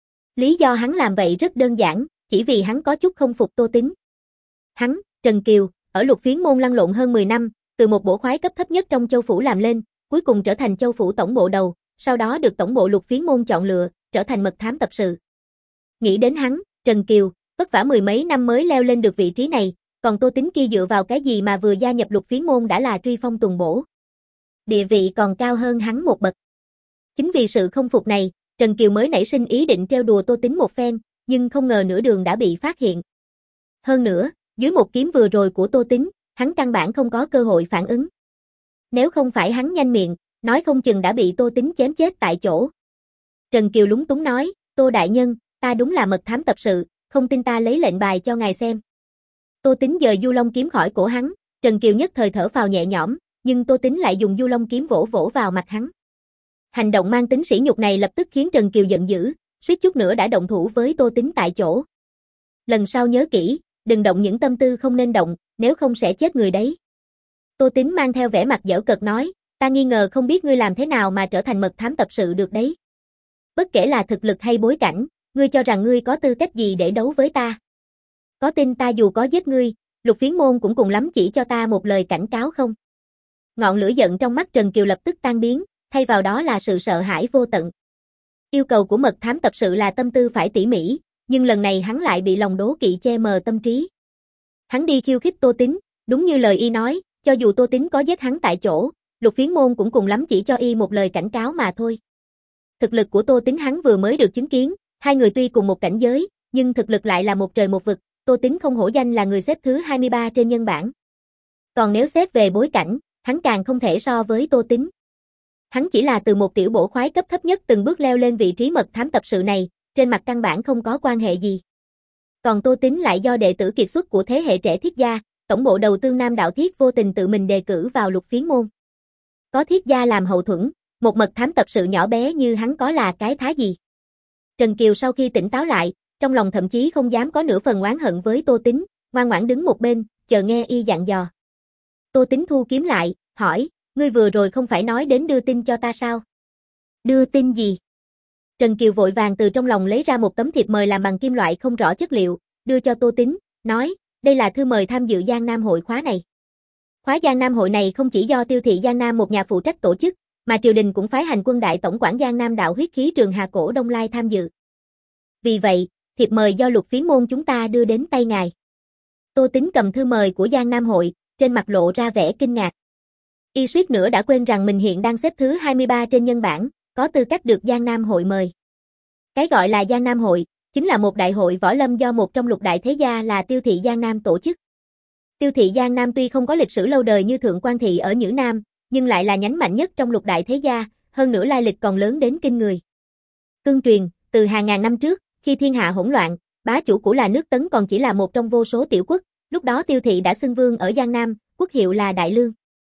Lý do hắn làm vậy rất đơn giản, chỉ vì hắn có chút không phục Tô Tín. Hắn, Trần Kiều, ở Lục Phiến môn lăn lộn hơn mười năm, từ một bổ khoái cấp thấp nhất trong châu phủ làm lên, cuối cùng trở thành châu phủ tổng bộ đầu, sau đó được tổng bộ Lục Phiến môn chọn lựa, trở thành mật thám tập sự. Nghĩ đến hắn, Trần Kiều, vất vả mười mấy năm mới leo lên được vị trí này, còn Tô Tín kia dựa vào cái gì mà vừa gia nhập Lục Phiến môn đã là truy phong tuần bổ. Địa vị còn cao hơn hắn một bậc. Chính vì sự không phục này, Trần Kiều mới nảy sinh ý định trêu đùa Tô Tín một phen, nhưng không ngờ nửa đường đã bị phát hiện. Hơn nữa, dưới một kiếm vừa rồi của Tô Tín, hắn căn bản không có cơ hội phản ứng. Nếu không phải hắn nhanh miệng, nói không chừng đã bị Tô Tín chém chết tại chỗ. Trần Kiều lúng túng nói, Tô đại nhân, ta đúng là mật thám tập sự, không tin ta lấy lệnh bài cho ngài xem. Tô Tín giơ Du Long kiếm khỏi cổ hắn, Trần Kiều nhất thời thở phào nhẹ nhõm, nhưng Tô Tín lại dùng Du Long kiếm vỗ vỗ vào mặt hắn. Hành động mang tính sỉ nhục này lập tức khiến Trần Kiều giận dữ, suýt chút nữa đã động thủ với Tô Tín tại chỗ. Lần sau nhớ kỹ, đừng động những tâm tư không nên động, nếu không sẽ chết người đấy. Tô Tín mang theo vẻ mặt giễu cợt nói, ta nghi ngờ không biết ngươi làm thế nào mà trở thành mật thám tập sự được đấy. Bất kể là thực lực hay bối cảnh, ngươi cho rằng ngươi có tư cách gì để đấu với ta? Có tin ta dù có giết ngươi, Lục Phiến môn cũng cùng lắm chỉ cho ta một lời cảnh cáo không? Ngọn lửa giận trong mắt Trần Kiều lập tức tan biến, thay vào đó là sự sợ hãi vô tận. Yêu cầu của mật thám tập sự là tâm tư phải tỉ mỉ, nhưng lần này hắn lại bị lòng đố kỵ che mờ tâm trí. Hắn đi khiêu khích Tô Tín, đúng như lời y nói, cho dù Tô Tín có giết hắn tại chỗ, Lục Phiến môn cũng cùng lắm chỉ cho y một lời cảnh cáo mà thôi. Thực lực của Tô Tín hắn vừa mới được chứng kiến, hai người tuy cùng một cảnh giới, nhưng thực lực lại là một trời một vực, Tô Tín không hổ danh là người xếp thứ hai mươi ba trên nhân bảng. Còn nếu xét về bối cảnh, hắn càng không thể so với Tô Tín. Hắn chỉ là từ một tiểu bổ khoái cấp thấp nhất từng bước leo lên vị trí mật thám tập sự này, trên mặt căn bản không có quan hệ gì. Còn Tô Tín lại do đệ tử kiệt xuất của thế hệ trẻ Thiết gia, tổng bộ đầu Tương Nam đạo Thiết vô tình tự mình đề cử vào Lục Phiến môn. Có Thiết gia làm hậu thuẫn, một mật thám tập sự nhỏ bé như hắn có là cái thá gì. Trần Kiều sau khi tỉnh táo lại, trong lòng thậm chí không dám có nửa phần oán hận với Tô Tín, ngoan ngoãn đứng một bên, chờ nghe y dặn dò. Tô Tín thu kiếm lại, hỏi, ngươi vừa rồi không phải nói đến đưa tin cho ta sao? Đưa tin gì? Trần Kiều vội vàng từ trong lòng lấy ra một tấm thiệp mời làm bằng kim loại không rõ chất liệu, đưa cho Tô Tín, nói, đây là thư mời tham dự Giang Nam hội khóa này. Khóa Giang Nam hội này không chỉ do Tiêu thị Giang Nam một nhà phụ trách tổ chức, mà triều đình cũng phái hành quân đại tổng quản Giang Nam đạo huyết khí Trường Hà Cổ Đông Lai tham dự. Vì vậy, thiệp mời do Lục Phiến môn chúng ta đưa đến tay ngài. Tô Tín cầm thư mời của Giang Nam hội, trên mặt lộ ra vẻ kinh ngạc. Y suýt nữa đã quên rằng mình hiện đang xếp thứ hai mươi ba trên nhân bảng, có tư cách được Giang Nam hội mời. Cái gọi là Giang Nam hội, chính là một đại hội võ lâm do một trong lục đại thế gia là Tiêu thị Giang Nam tổ chức. Tiêu thị Giang Nam tuy không có lịch sử lâu đời như Thượng Quan thị ở Nhữ Nam, nhưng lại là nhánh mạnh nhất trong lục đại thế gia, hơn nữa lai lịch còn lớn đến kinh người. Tương truyền, từ hàng ngàn năm trước, khi thiên hạ hỗn loạn, bá chủ cũ là nước Tấn còn chỉ là một trong vô số tiểu quốc, lúc đó Tiêu thị đã xưng vương ở Giang Nam, quốc hiệu là Đại Lương.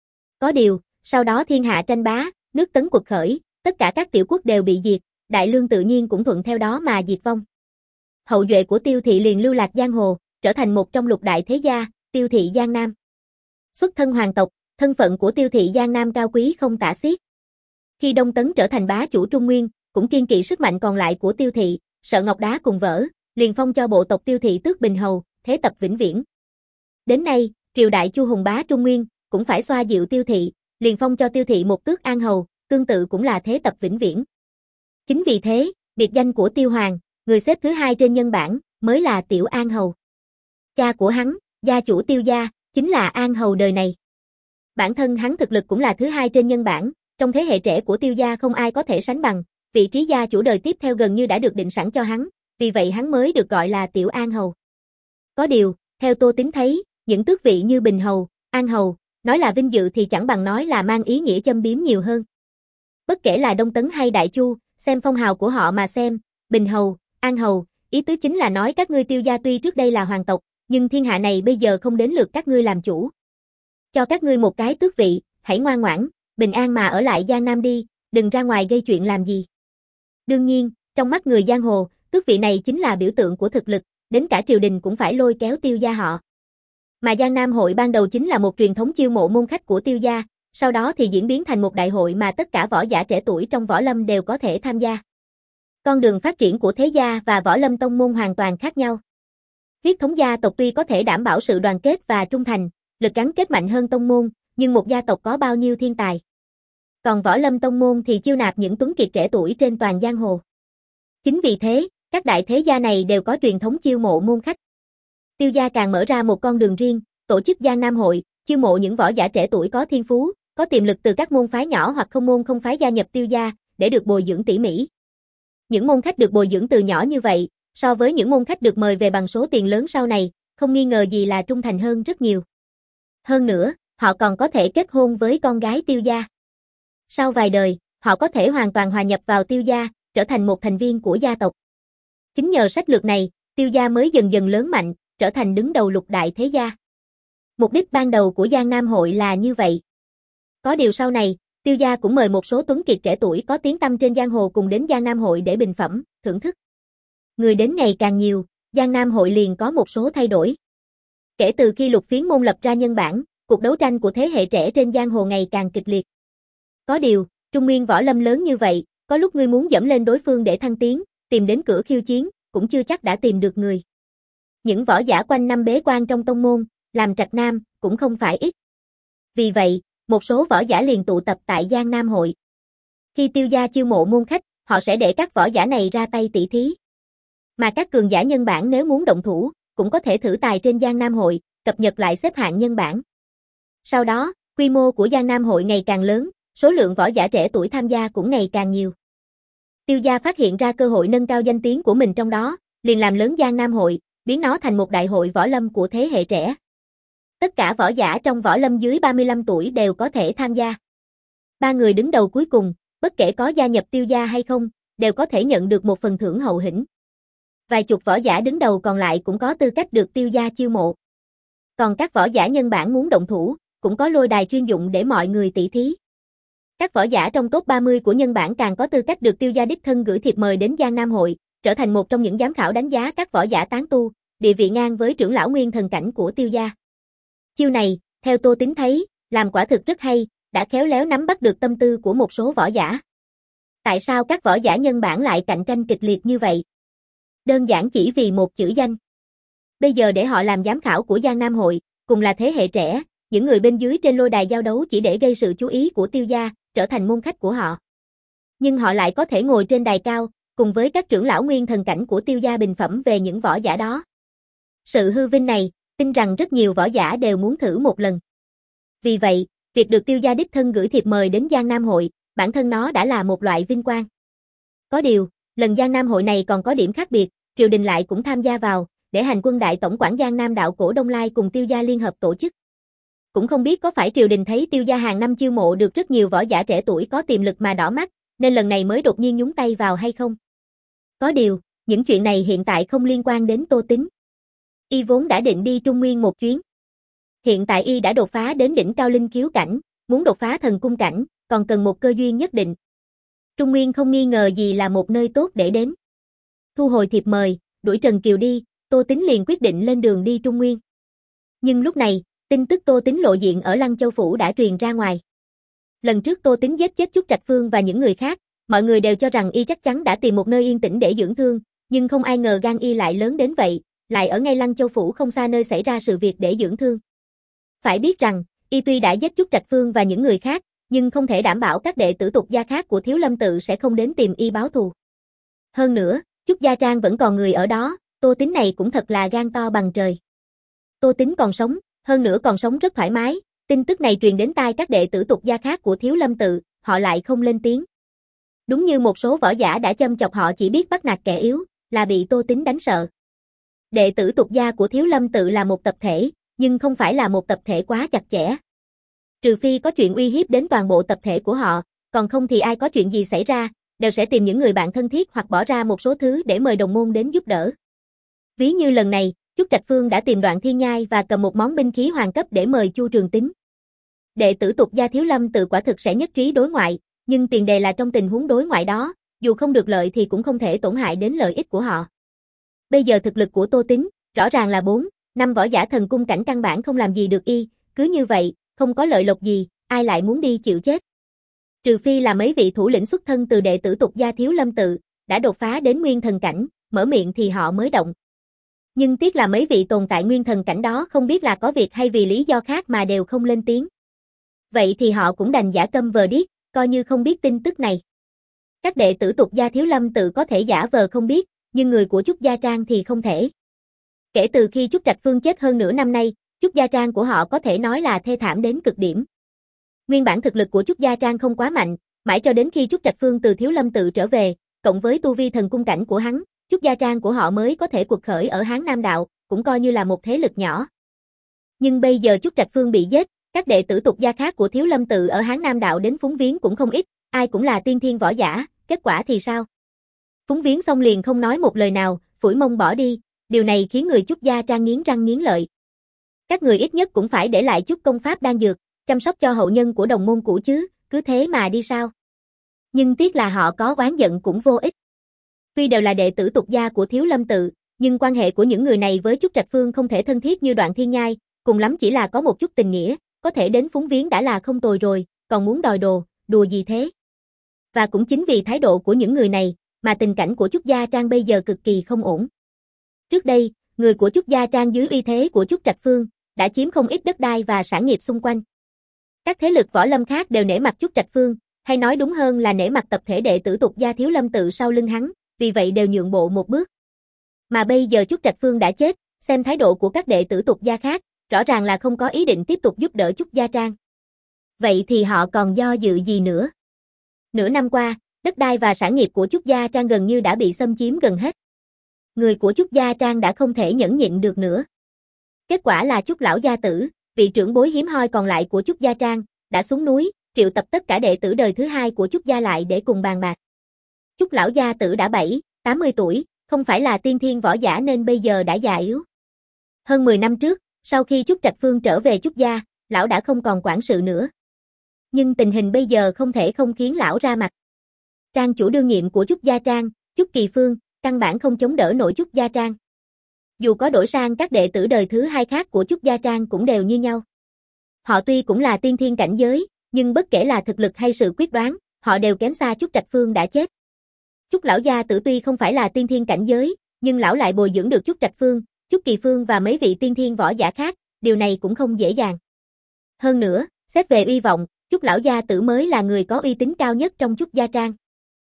Có điều, sau đó thiên hạ tranh bá, nước Tấn quật khởi, tất cả các tiểu quốc đều bị diệt, Đại Lương tự nhiên cũng thuận theo đó mà diệt vong. Hậu duệ của Tiêu thị liền lưu lạc giang hồ, trở thành một trong lục đại thế gia, Tiêu thị Giang Nam. Xuất thân hoàng tộc, thân phận của Tiêu thị Giang Nam cao quý không tả xiết. Khi Đông Tấn trở thành bá chủ Trung Nguyên, cũng kiên kỵ sức mạnh còn lại của Tiêu thị, sợ ngọc đá cùng vỡ, liền phong cho bộ tộc Tiêu thị tước bình hầu, thế tập vĩnh viễn. Đến nay, triều đại Chu Hùng bá Trung Nguyên, cũng phải xoa dịu Tiêu thị, liền phong cho Tiêu thị một tước an hầu, tương tự cũng là thế tập vĩnh viễn. Chính vì thế, Biệt danh của Tiêu Hoàng, người xếp thứ hai trên nhân bảng, mới là Tiểu An Hầu. Cha của hắn, gia chủ Tiêu gia, chính là An Hầu đời này. Bản thân hắn thực lực cũng là thứ hai trên nhân bảng, trong thế hệ trẻ của Tiêu gia không ai có thể sánh bằng, vị trí gia chủ đời tiếp theo gần như đã được định sẵn cho hắn, vì vậy hắn mới được gọi là Tiểu An Hầu. Có điều, theo Tô Tín thấy, những tước vị như Bình Hầu, An Hầu, nói là vinh dự thì chẳng bằng nói là mang ý nghĩa châm biếm nhiều hơn. Bất kể là Đông Tấn hay Đại Chu, xem phong hào của họ mà xem, Bình Hầu, An Hầu, ý tứ chính là nói các ngươi Tiêu gia tuy trước đây là hoàng tộc, nhưng thiên hạ này bây giờ không đến lượt các ngươi làm chủ. Cho các ngươi một cái tước vị, hãy ngoan ngoãn, bình an mà ở lại Giang Nam đi, đừng ra ngoài gây chuyện làm gì. Đương nhiên, trong mắt người giang hồ, tước vị này chính là biểu tượng của thực lực, đến cả triều đình cũng phải lôi kéo Tiêu gia họ. Mà Giang Nam hội ban đầu chính là một truyền thống chiêu mộ môn khách của Tiêu gia, sau đó thì diễn biến thành một đại hội mà tất cả võ giả trẻ tuổi trong võ lâm đều có thể tham gia. Con đường phát triển của thế gia và võ lâm tông môn hoàn toàn khác nhau. Huyết thống gia tộc tuy có thể đảm bảo sự đoàn kết và trung thành, lực gắn kết mạnh hơn tông môn, nhưng một gia tộc có bao nhiêu thiên tài. Còn võ lâm tông môn thì chiêu nạp những tuấn kiệt trẻ tuổi trên toàn giang hồ. Chính vì thế, các đại thế gia này đều có truyền thống chiêu mộ môn khách. Tiêu gia càng mở ra một con đường riêng, tổ chức Giang Nam hội, chiêu mộ những võ giả trẻ tuổi có thiên phú, có tiềm lực từ các môn phái nhỏ hoặc không môn không phái gia nhập Tiêu gia, để được bồi dưỡng tỉ mỉ. Những môn khách được bồi dưỡng từ nhỏ như vậy, so với những môn khách được mời về bằng số tiền lớn sau này, không nghi ngờ gì là trung thành hơn rất nhiều. Hơn nữa, họ còn có thể kết hôn với con gái Tiêu gia. Sau vài đời, họ có thể hoàn toàn hòa nhập vào Tiêu gia, trở thành một thành viên của gia tộc. Chính nhờ sách lược này, Tiêu gia mới dần dần lớn mạnh, trở thành đứng đầu lục đại thế gia. Mục đích ban đầu của Giang Nam hội là như vậy. Có điều sau này, Tiêu gia cũng mời một số tuấn kiệt trẻ tuổi có tiếng tăm trên giang hồ cùng đến Giang Nam hội để bình phẩm, thưởng thức. Người đến ngày càng nhiều, Giang Nam hội liền có một số thay đổi. Kể từ khi Lục Phiến môn lập ra nhân bản, cuộc đấu tranh của thế hệ trẻ trên giang hồ ngày càng kịch liệt. Có điều, Trung Nguyên võ lâm lớn như vậy, có lúc ngươi muốn dẫm lên đối phương để thăng tiến, tìm đến cửa khiêu chiến, cũng chưa chắc đã tìm được người. Những võ giả quanh năm bế quan trong tông môn, làm trạch nam, cũng không phải ít. Vì vậy, một số võ giả liền tụ tập tại Giang Nam hội. Khi Tiêu gia chiêu mộ môn khách, họ sẽ để các võ giả này ra tay tỷ thí. Mà các cường giả nhân bản nếu muốn động thủ, cũng có thể thử tài trên Giang Nam hội, cập nhật lại xếp hạng nhân bản. Sau đó, quy mô của Giang Nam hội ngày càng lớn, số lượng võ giả trẻ tuổi tham gia cũng ngày càng nhiều. Tiêu gia phát hiện ra cơ hội nâng cao danh tiếng của mình trong đó, liền làm lớn Giang Nam hội, biến nó thành một đại hội võ lâm của thế hệ trẻ. Tất cả võ giả trong võ lâm dưới ba mươi lăm tuổi đều có thể tham gia. Ba người đứng đầu cuối cùng, bất kể có gia nhập Tiêu gia hay không, đều có thể nhận được một phần thưởng hậu hĩnh. Vài chục võ giả đứng đầu còn lại cũng có tư cách được Tiêu gia chiêu mộ. Còn các võ giả nhân bản muốn động thủ, cũng có lôi đài chuyên dụng để mọi người tỷ thí. Các võ giả trong top ba mươi của nhân bản càng có tư cách được Tiêu gia đích thân gửi thiệp mời đến Giang Nam hội, trở thành một trong những giám khảo đánh giá các võ giả tán tu, địa vị ngang với trưởng lão nguyên thần cảnh của Tiêu gia. Chiêu này, theo Tô Tín thấy, làm quả thực rất hay, đã khéo léo nắm bắt được tâm tư của một số võ giả. Tại sao các võ giả nhân bản lại cạnh tranh kịch liệt như vậy? Đơn giản chỉ vì một chữ danh. Bây giờ để họ làm giám khảo của Giang Nam hội, cùng là thế hệ trẻ, những người bên dưới trên lôi đài giao đấu chỉ để gây sự chú ý của Tiêu gia, trở thành môn khách của họ. Nhưng họ lại có thể ngồi trên đài cao, cùng với các trưởng lão nguyên thần cảnh của Tiêu gia bình phẩm về những võ giả đó. Sự hư vinh này, tin rằng rất nhiều võ giả đều muốn thử một lần. Vì vậy, việc được Tiêu gia đích thân gửi thiệp mời đến Giang Nam hội, bản thân nó đã là một loại vinh quang. Có điều, lần Giang Nam hội này còn có điểm khác biệt, triều đình lại cũng tham gia vào, để hành quân đại tổng quản Giang Nam đạo cổ Đông Lai cùng Tiêu gia liên hợp tổ chức. Cũng không biết có phải triều đình thấy Tiêu gia hàng năm chiêu mộ được rất nhiều võ giả trẻ tuổi có tiềm lực mà đỏ mắt, nên lần này mới đột nhiên nhúng tay vào hay không? Có điều, những chuyện này hiện tại không liên quan đến Tô Tín. Y vốn đã định đi Trung Nguyên một chuyến. Hiện tại Y đã đột phá đến đỉnh cao linh kiếu cảnh, muốn đột phá thần cung cảnh, còn cần một cơ duyên nhất định. Trung Nguyên không nghi ngờ gì là một nơi tốt để đến. Thu hồi thiệp mời, đuổi Trần Kiều đi, Tô Tín liền quyết định lên đường đi Trung Nguyên. Nhưng lúc này, tin tức Tô Tín lộ diện ở Lăng Châu Phủ đã truyền ra ngoài. Lần trước Tô Tín giết chết Trúc Trạch Phương và những người khác, mọi người đều cho rằng Y chắc chắn đã tìm một nơi yên tĩnh để dưỡng thương, nhưng không ai ngờ gan Y lại lớn đến vậy, lại ở ngay Lăng Châu Phủ không xa nơi xảy ra sự việc để dưỡng thương. Phải biết rằng, Y tuy đã giết Trúc Trạch Phương và những người khác, nhưng không thể đảm bảo các đệ tử tục gia khác của Thiếu Lâm tự sẽ không đến tìm Y báo thù. Hơn nữa, Trúc Gia Trang vẫn còn người ở đó, Tô Tính này cũng thật là gan to bằng trời. Tô Tính còn sống, hơn nữa còn sống rất thoải mái, tin tức này truyền đến tai các đệ tử tục gia khác của Thiếu Lâm tự, họ lại không lên tiếng. Đúng như một số võ giả đã châm chọc họ chỉ biết bắt nạt kẻ yếu, là bị Tô Tính đánh sợ. Đệ tử tục gia của Thiếu Lâm tự là một tập thể, nhưng không phải là một tập thể quá chặt chẽ. Trừ phi có chuyện uy hiếp đến toàn bộ tập thể của họ, còn không thì ai có chuyện gì xảy ra, đều sẽ tìm những người bạn thân thiết hoặc bỏ ra một số thứ để mời đồng môn đến giúp đỡ. Ví như lần này, Trúc Trạch Phương đã tìm Đoạn Thiên Nhai và cầm một món binh khí hoàng cấp để mời Chu Trường Tín. Đệ tử tục gia Thiếu Lâm tự quả thực sẽ nhất trí đối ngoại, nhưng tiền đề là trong tình huống đối ngoại đó, dù không được lợi thì cũng không thể tổn hại đến lợi ích của họ. Bây giờ thực lực của Tô Tính, rõ ràng là bốn, năm võ giả thần cung cảnh căn bản không làm gì được y, cứ như vậy, không có lợi lộc gì, ai lại muốn đi chịu chết. Trừ phi là mấy vị thủ lĩnh xuất thân từ đệ tử tục gia Thiếu Lâm tự, đã đột phá đến nguyên thần cảnh, mở miệng thì họ mới động. Nhưng tiếc là mấy vị tồn tại nguyên thần cảnh đó không biết là có việc hay vì lý do khác mà đều không lên tiếng. Vậy thì họ cũng đành giả câm vờ điếc, coi như không biết tin tức này. Các đệ tử tục gia Thiếu Lâm tự có thể giả vờ không biết, nhưng người của Trúc Gia Trang thì không thể. Kể từ khi Trúc Trạch Phương chết hơn nửa năm nay, Trúc Gia Trang của họ có thể nói là thê thảm đến cực điểm. Nguyên bản thực lực của Trúc Gia Trang không quá mạnh, mãi cho đến khi Trúc Trạch Phương từ Thiếu Lâm tự trở về, cộng với tu vi thần cung cảnh của hắn, Trúc Gia Trang của họ mới có thể quật khởi ở Hán Nam Đạo, cũng coi như là một thế lực nhỏ. Nhưng bây giờ Trúc Trạch Phương bị giết, các đệ tử tục gia khác của Thiếu Lâm tự ở Hán Nam Đạo đến phúng viếng cũng không ít, ai cũng là tiên thiên võ giả, kết quả thì sao? Phúng viếng xong liền không nói một lời nào, phủi mông bỏ đi, điều này khiến người Trúc Gia Trang nghiến răng nghiến lợi. Các người ít nhất cũng phải để lại chút công pháp đan dược, chăm sóc cho hậu nhân của đồng môn cũ chứ, cứ thế mà đi sao? Nhưng tiếc là họ có oán giận cũng vô ích. Tuy đều là đệ tử tục gia của Thiếu Lâm tự, nhưng quan hệ của những người này với Trúc Trạch Phương không thể thân thiết như Đoạn Thiên Nhai, cùng lắm chỉ là có một chút tình nghĩa, có thể đến phúng viếng đã là không tồi rồi, còn muốn đòi đồ, đùa gì thế? Và cũng chính vì thái độ của những người này, mà tình cảnh của Trúc Gia Trang bây giờ cực kỳ không ổn. Trước đây, người của Trúc Gia Trang dưới uy thế của Trúc Trạch Phương, đã chiếm không ít đất đai và sản nghiệp xung quanh. Các thế lực võ lâm khác đều nể mặt Trúc Trạch Phương, hay nói đúng hơn là nể mặt tập thể đệ tử tục gia Thiếu Lâm tự sau lưng hắn, vì vậy đều nhượng bộ một bước. Mà bây giờ Trúc Trạch Phương đã chết, xem thái độ của các đệ tử tục gia khác, rõ ràng là không có ý định tiếp tục giúp đỡ Trúc Gia Trang. Vậy thì họ còn do dự gì nữa? Nửa năm qua, đất đai và sản nghiệp của Trúc Gia Trang gần như đã bị xâm chiếm gần hết. Người của Trúc Gia Trang đã không thể nhẫn nhịn được nữa. Kết quả là Trúc lão gia tử, vị trưởng bối hiếm hoi còn lại của Trúc Gia Trang, đã xuống núi, triệu tập tất cả đệ tử đời thứ hai của Trúc Gia lại để cùng bàn bạc. Trúc lão gia tử đã bảy, tám mươi tuổi, không phải là tiên thiên võ giả nên bây giờ đã già yếu. Hơn mười năm trước, sau khi Trúc Trạch Phương trở về Trúc Gia, lão đã không còn quản sự nữa. Nhưng tình hình bây giờ không thể không khiến lão ra mặt. Trang chủ đương nhiệm của Trúc Gia Trang, Trúc Kỳ Phương, căn bản không chống đỡ nổi Trúc Gia Trang. Dù có đổi sang các đệ tử đời thứ hai khác của Trúc Gia Trang cũng đều như nhau. Họ tuy cũng là tiên thiên cảnh giới, nhưng bất kể là thực lực hay sự quyết đoán, họ đều kém xa Trúc Trạch Phương đã chết. Trúc lão gia tử tuy không phải là tiên thiên cảnh giới, nhưng lão lại bồi dưỡng được Trúc Trạch Phương, Trúc Kỳ Phương và mấy vị tiên thiên võ giả khác, điều này cũng không dễ dàng. Hơn nữa, xét về uy vọng, Trúc lão gia tử mới là người có uy tín cao nhất trong Trúc Gia Trang.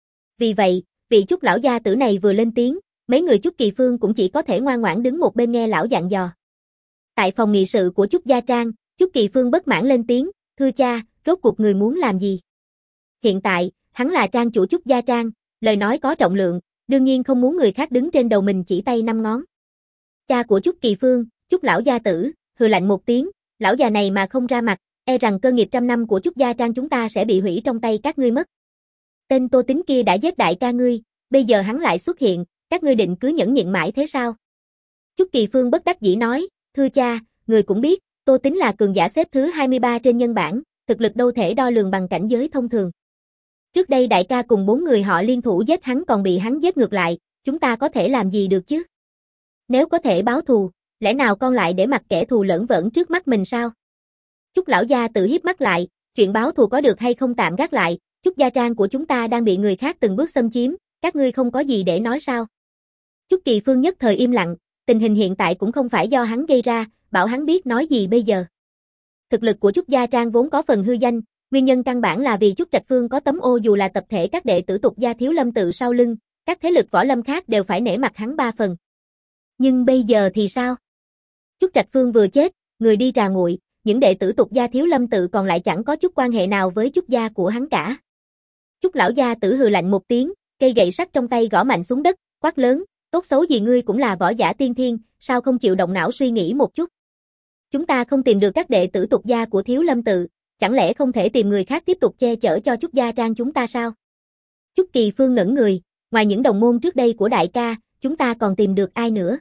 Vì vậy, vị Trúc lão gia tử này vừa lên tiếng, mấy người Trúc Kỳ Phương cũng chỉ có thể ngoan ngoãn đứng một bên nghe lão dặn dò. Tại phòng nghị sự của Trúc Gia Trang, Trúc Kỳ Phương bất mãn lên tiếng, thưa cha, rốt cuộc người muốn làm gì? Hiện tại, hắn là trang chủ Trúc Gia Trang, lời nói có trọng lượng, đương nhiên không muốn người khác đứng trên đầu mình chỉ tay năm ngón. Cha của Trúc Kỳ Phương, Trúc lão gia tử, hừ lạnh một tiếng, lão già này mà không ra mặt, e rằng cơ nghiệp trăm năm của Trúc Gia Trang chúng ta sẽ bị hủy trong tay các ngươi mất. Tên Tô Tính kia đã giết đại ca ngươi, bây giờ hắn lại xuất hiện, các ngươi định cứ nhẫn nhịn mãi thế sao? Trúc Kỳ Phương bất đắc dĩ nói, thưa cha, người cũng biết, Tô Tính là cường giả xếp thứ hai mươi ba trên nhân bảng, thực lực đâu thể đo lường bằng cảnh giới thông thường. Trước đây đại ca cùng bốn người họ liên thủ giết hắn còn bị hắn giết ngược lại, chúng ta có thể làm gì được chứ? Nếu có thể báo thù, lẽ nào con lại để mặc kẻ thù lởn vởn trước mắt mình sao? Trúc lão gia tự hiếp mắt lại, chuyện báo thù có được hay không tạm gác lại, Trúc Gia Trang của chúng ta đang bị người khác từng bước xâm chiếm, các ngươi không có gì để nói sao? Trúc Kỳ Phương nhất thời im lặng, tình hình hiện tại cũng không phải do hắn gây ra, bảo hắn biết nói gì bây giờ. Thực lực của Trúc Gia Trang vốn có phần hư danh, nguyên nhân căn bản là vì Trúc Trạch Phương có tấm ô dù là tập thể các đệ tử tục gia Thiếu Lâm tự sau lưng, các thế lực võ lâm khác đều phải nể mặt hắn ba phần. Nhưng bây giờ thì sao? Chúc Trạch Phương vừa chết, người đi trà nguội, những đệ tử Tục gia Thiếu Lâm tự còn lại chẳng có chút quan hệ nào với Chúc gia của hắn cả. Chúc lão gia tử hừ lạnh một tiếng, cây gậy sắt trong tay gõ mạnh xuống đất, quát lớn, tốt xấu gì ngươi cũng là võ giả tiên thiên, sao không chịu động não suy nghĩ một chút? Chúng ta không tìm được các đệ tử Tục gia của Thiếu Lâm tự, chẳng lẽ không thể tìm người khác tiếp tục che chở cho Chúc gia trang chúng ta sao? Chúc Kỳ Phương ngẩn người, ngoài những đồng môn trước đây của đại ca, chúng ta còn tìm được ai nữa?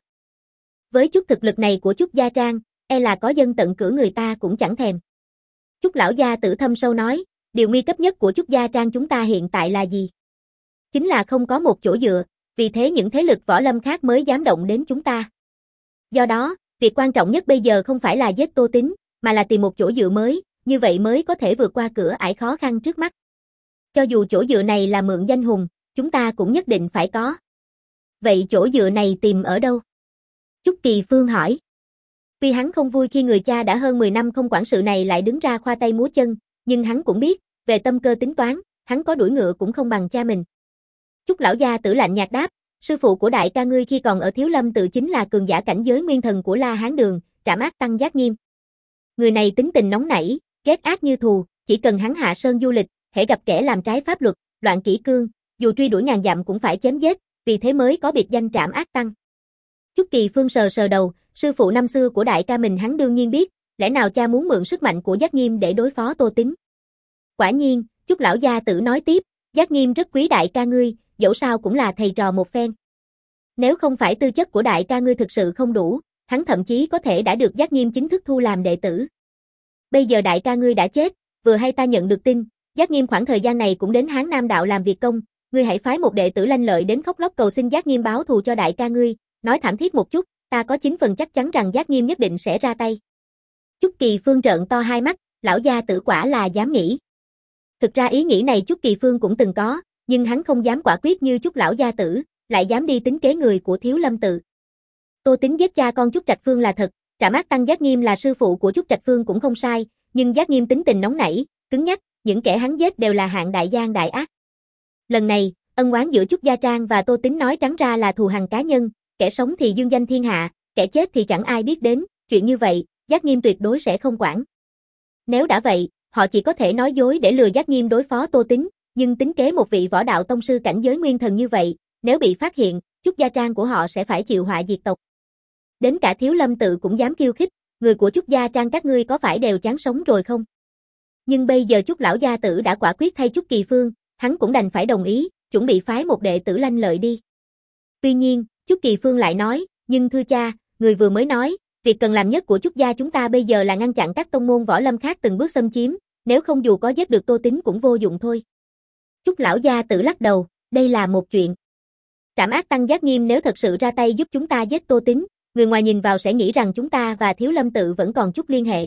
Với chút thực lực này của Chúc gia trang, e là có dân tận cửa người ta cũng chẳng thèm. Chúc lão gia tử thâm sâu nói, điều nguy cấp nhất của Chúc gia trang chúng ta hiện tại là gì? Chính là không có một chỗ dựa, vì thế những thế lực võ lâm khác mới dám động đến chúng ta. Do đó, việc quan trọng nhất bây giờ không phải là giết Tô Tín, mà là tìm một chỗ dựa mới, như vậy mới có thể vượt qua cửa ải khó khăn trước mắt. Cho dù chỗ dựa này là mượn danh hùng, chúng ta cũng nhất định phải có. Vậy chỗ dựa này tìm ở đâu? Chúc Kỳ Phương hỏi. Vì hắn không vui khi người cha đã hơn mười năm không quản sự này lại đứng ra khoa tay múa chân, nhưng hắn cũng biết, về tâm cơ tính toán, hắn có đuổi ngựa cũng không bằng cha mình. Chúc lão gia tử lạnh nhạt đáp, sư phụ của đại ca ngươi khi còn ở Thiếu Lâm tự chính là cường giả cảnh giới nguyên thần của La Hán Đường, Trảm Ác Tăng Giác Nghiêm. Người này tính tình nóng nảy, ghét ác như thù, chỉ cần hắn hạ sơn du lịch, hễ gặp kẻ làm trái pháp luật, loạn kỷ cương, dù truy đuổi ngàn dặm cũng phải chém giết, vì thế mới có biệt danh Trảm Ác Tăng. Chúc Kỳ Phương sờ sờ đầu, sư phụ năm xưa của đại ca mình hắn đương nhiên biết, lẽ nào cha muốn mượn sức mạnh của Giác Nghiêm để đối phó Tô Tín. Quả nhiên, Chúc lão gia tử nói tiếp, Giác Nghiêm rất quý đại ca ngươi, dẫu sao cũng là thầy trò một phen. Nếu không phải tư chất của đại ca ngươi thực sự không đủ, hắn thậm chí có thể đã được Giác Nghiêm chính thức thu làm đệ tử. Bây giờ đại ca ngươi đã chết, vừa hay ta nhận được tin, Giác Nghiêm khoảng thời gian này cũng đến Hán Nam đạo làm việc công, ngươi hãy phái một đệ tử lanh lợi đến khóc lóc cầu xin Giác Nghiêm báo thù cho đại ca ngươi, nói thảm thiết một chút, ta có chín phần chắc chắn rằng Giác Nghiêm nhất định sẽ ra tay. Chúc Kỳ Phương trợn to hai mắt, lão gia tử quả là dám nghĩ. Thực ra ý nghĩ này Chúc Kỳ Phương cũng từng có, nhưng hắn không dám quả quyết như Chúc lão gia tử, lại dám đi tính kế người của Thiếu Lâm tự. Tô Tín giết cha con Chúc Trạch Phương là thật, Trảm Ác Tăng Giác Nghiêm là sư phụ của Chúc Trạch Phương cũng không sai, nhưng Giác Nghiêm tính tình nóng nảy, cứng nhắc, những kẻ hắn giết đều là hạng đại gian đại ác. Lần này, ân oán giữa Chúc gia trang và Tô Tín nói trắng ra là thù hằn cá nhân, kẻ sống thì dương danh thiên hạ, kẻ chết thì chẳng ai biết đến, chuyện như vậy, Giác Nghiêm tuyệt đối sẽ không quản. Nếu đã vậy, họ chỉ có thể nói dối để lừa Giác Nghiêm đối phó Tô Tín, nhưng tính kế một vị võ đạo tông sư cảnh giới nguyên thần như vậy, nếu bị phát hiện, Chúc gia trang của họ sẽ phải chịu họa diệt tộc. Đến cả Thiếu Lâm tự cũng dám khiêu khích, người của Chúc gia trang các ngươi có phải đều chán sống rồi không? Nhưng bây giờ Chúc lão gia tử đã quả quyết thay Chúc Kỳ Phương, hắn cũng đành phải đồng ý, chuẩn bị phái một đệ tử lanh lợi đi. Tuy nhiên, Chúc Kỳ Phương lại nói, nhưng thưa cha, người vừa mới nói, việc cần làm nhất của Chúc gia chúng ta bây giờ là ngăn chặn các tông môn võ lâm khác từng bước xâm chiếm, nếu không dù có giết được Tô Tín cũng vô dụng thôi. Chúc lão gia tử lắc đầu, đây là một chuyện. Trảm Ác Tăng Giác Nghiêm nếu thật sự ra tay giúp chúng ta giết Tô Tín, người ngoài nhìn vào sẽ nghĩ rằng chúng ta và Thiếu Lâm tự vẫn còn chút liên hệ.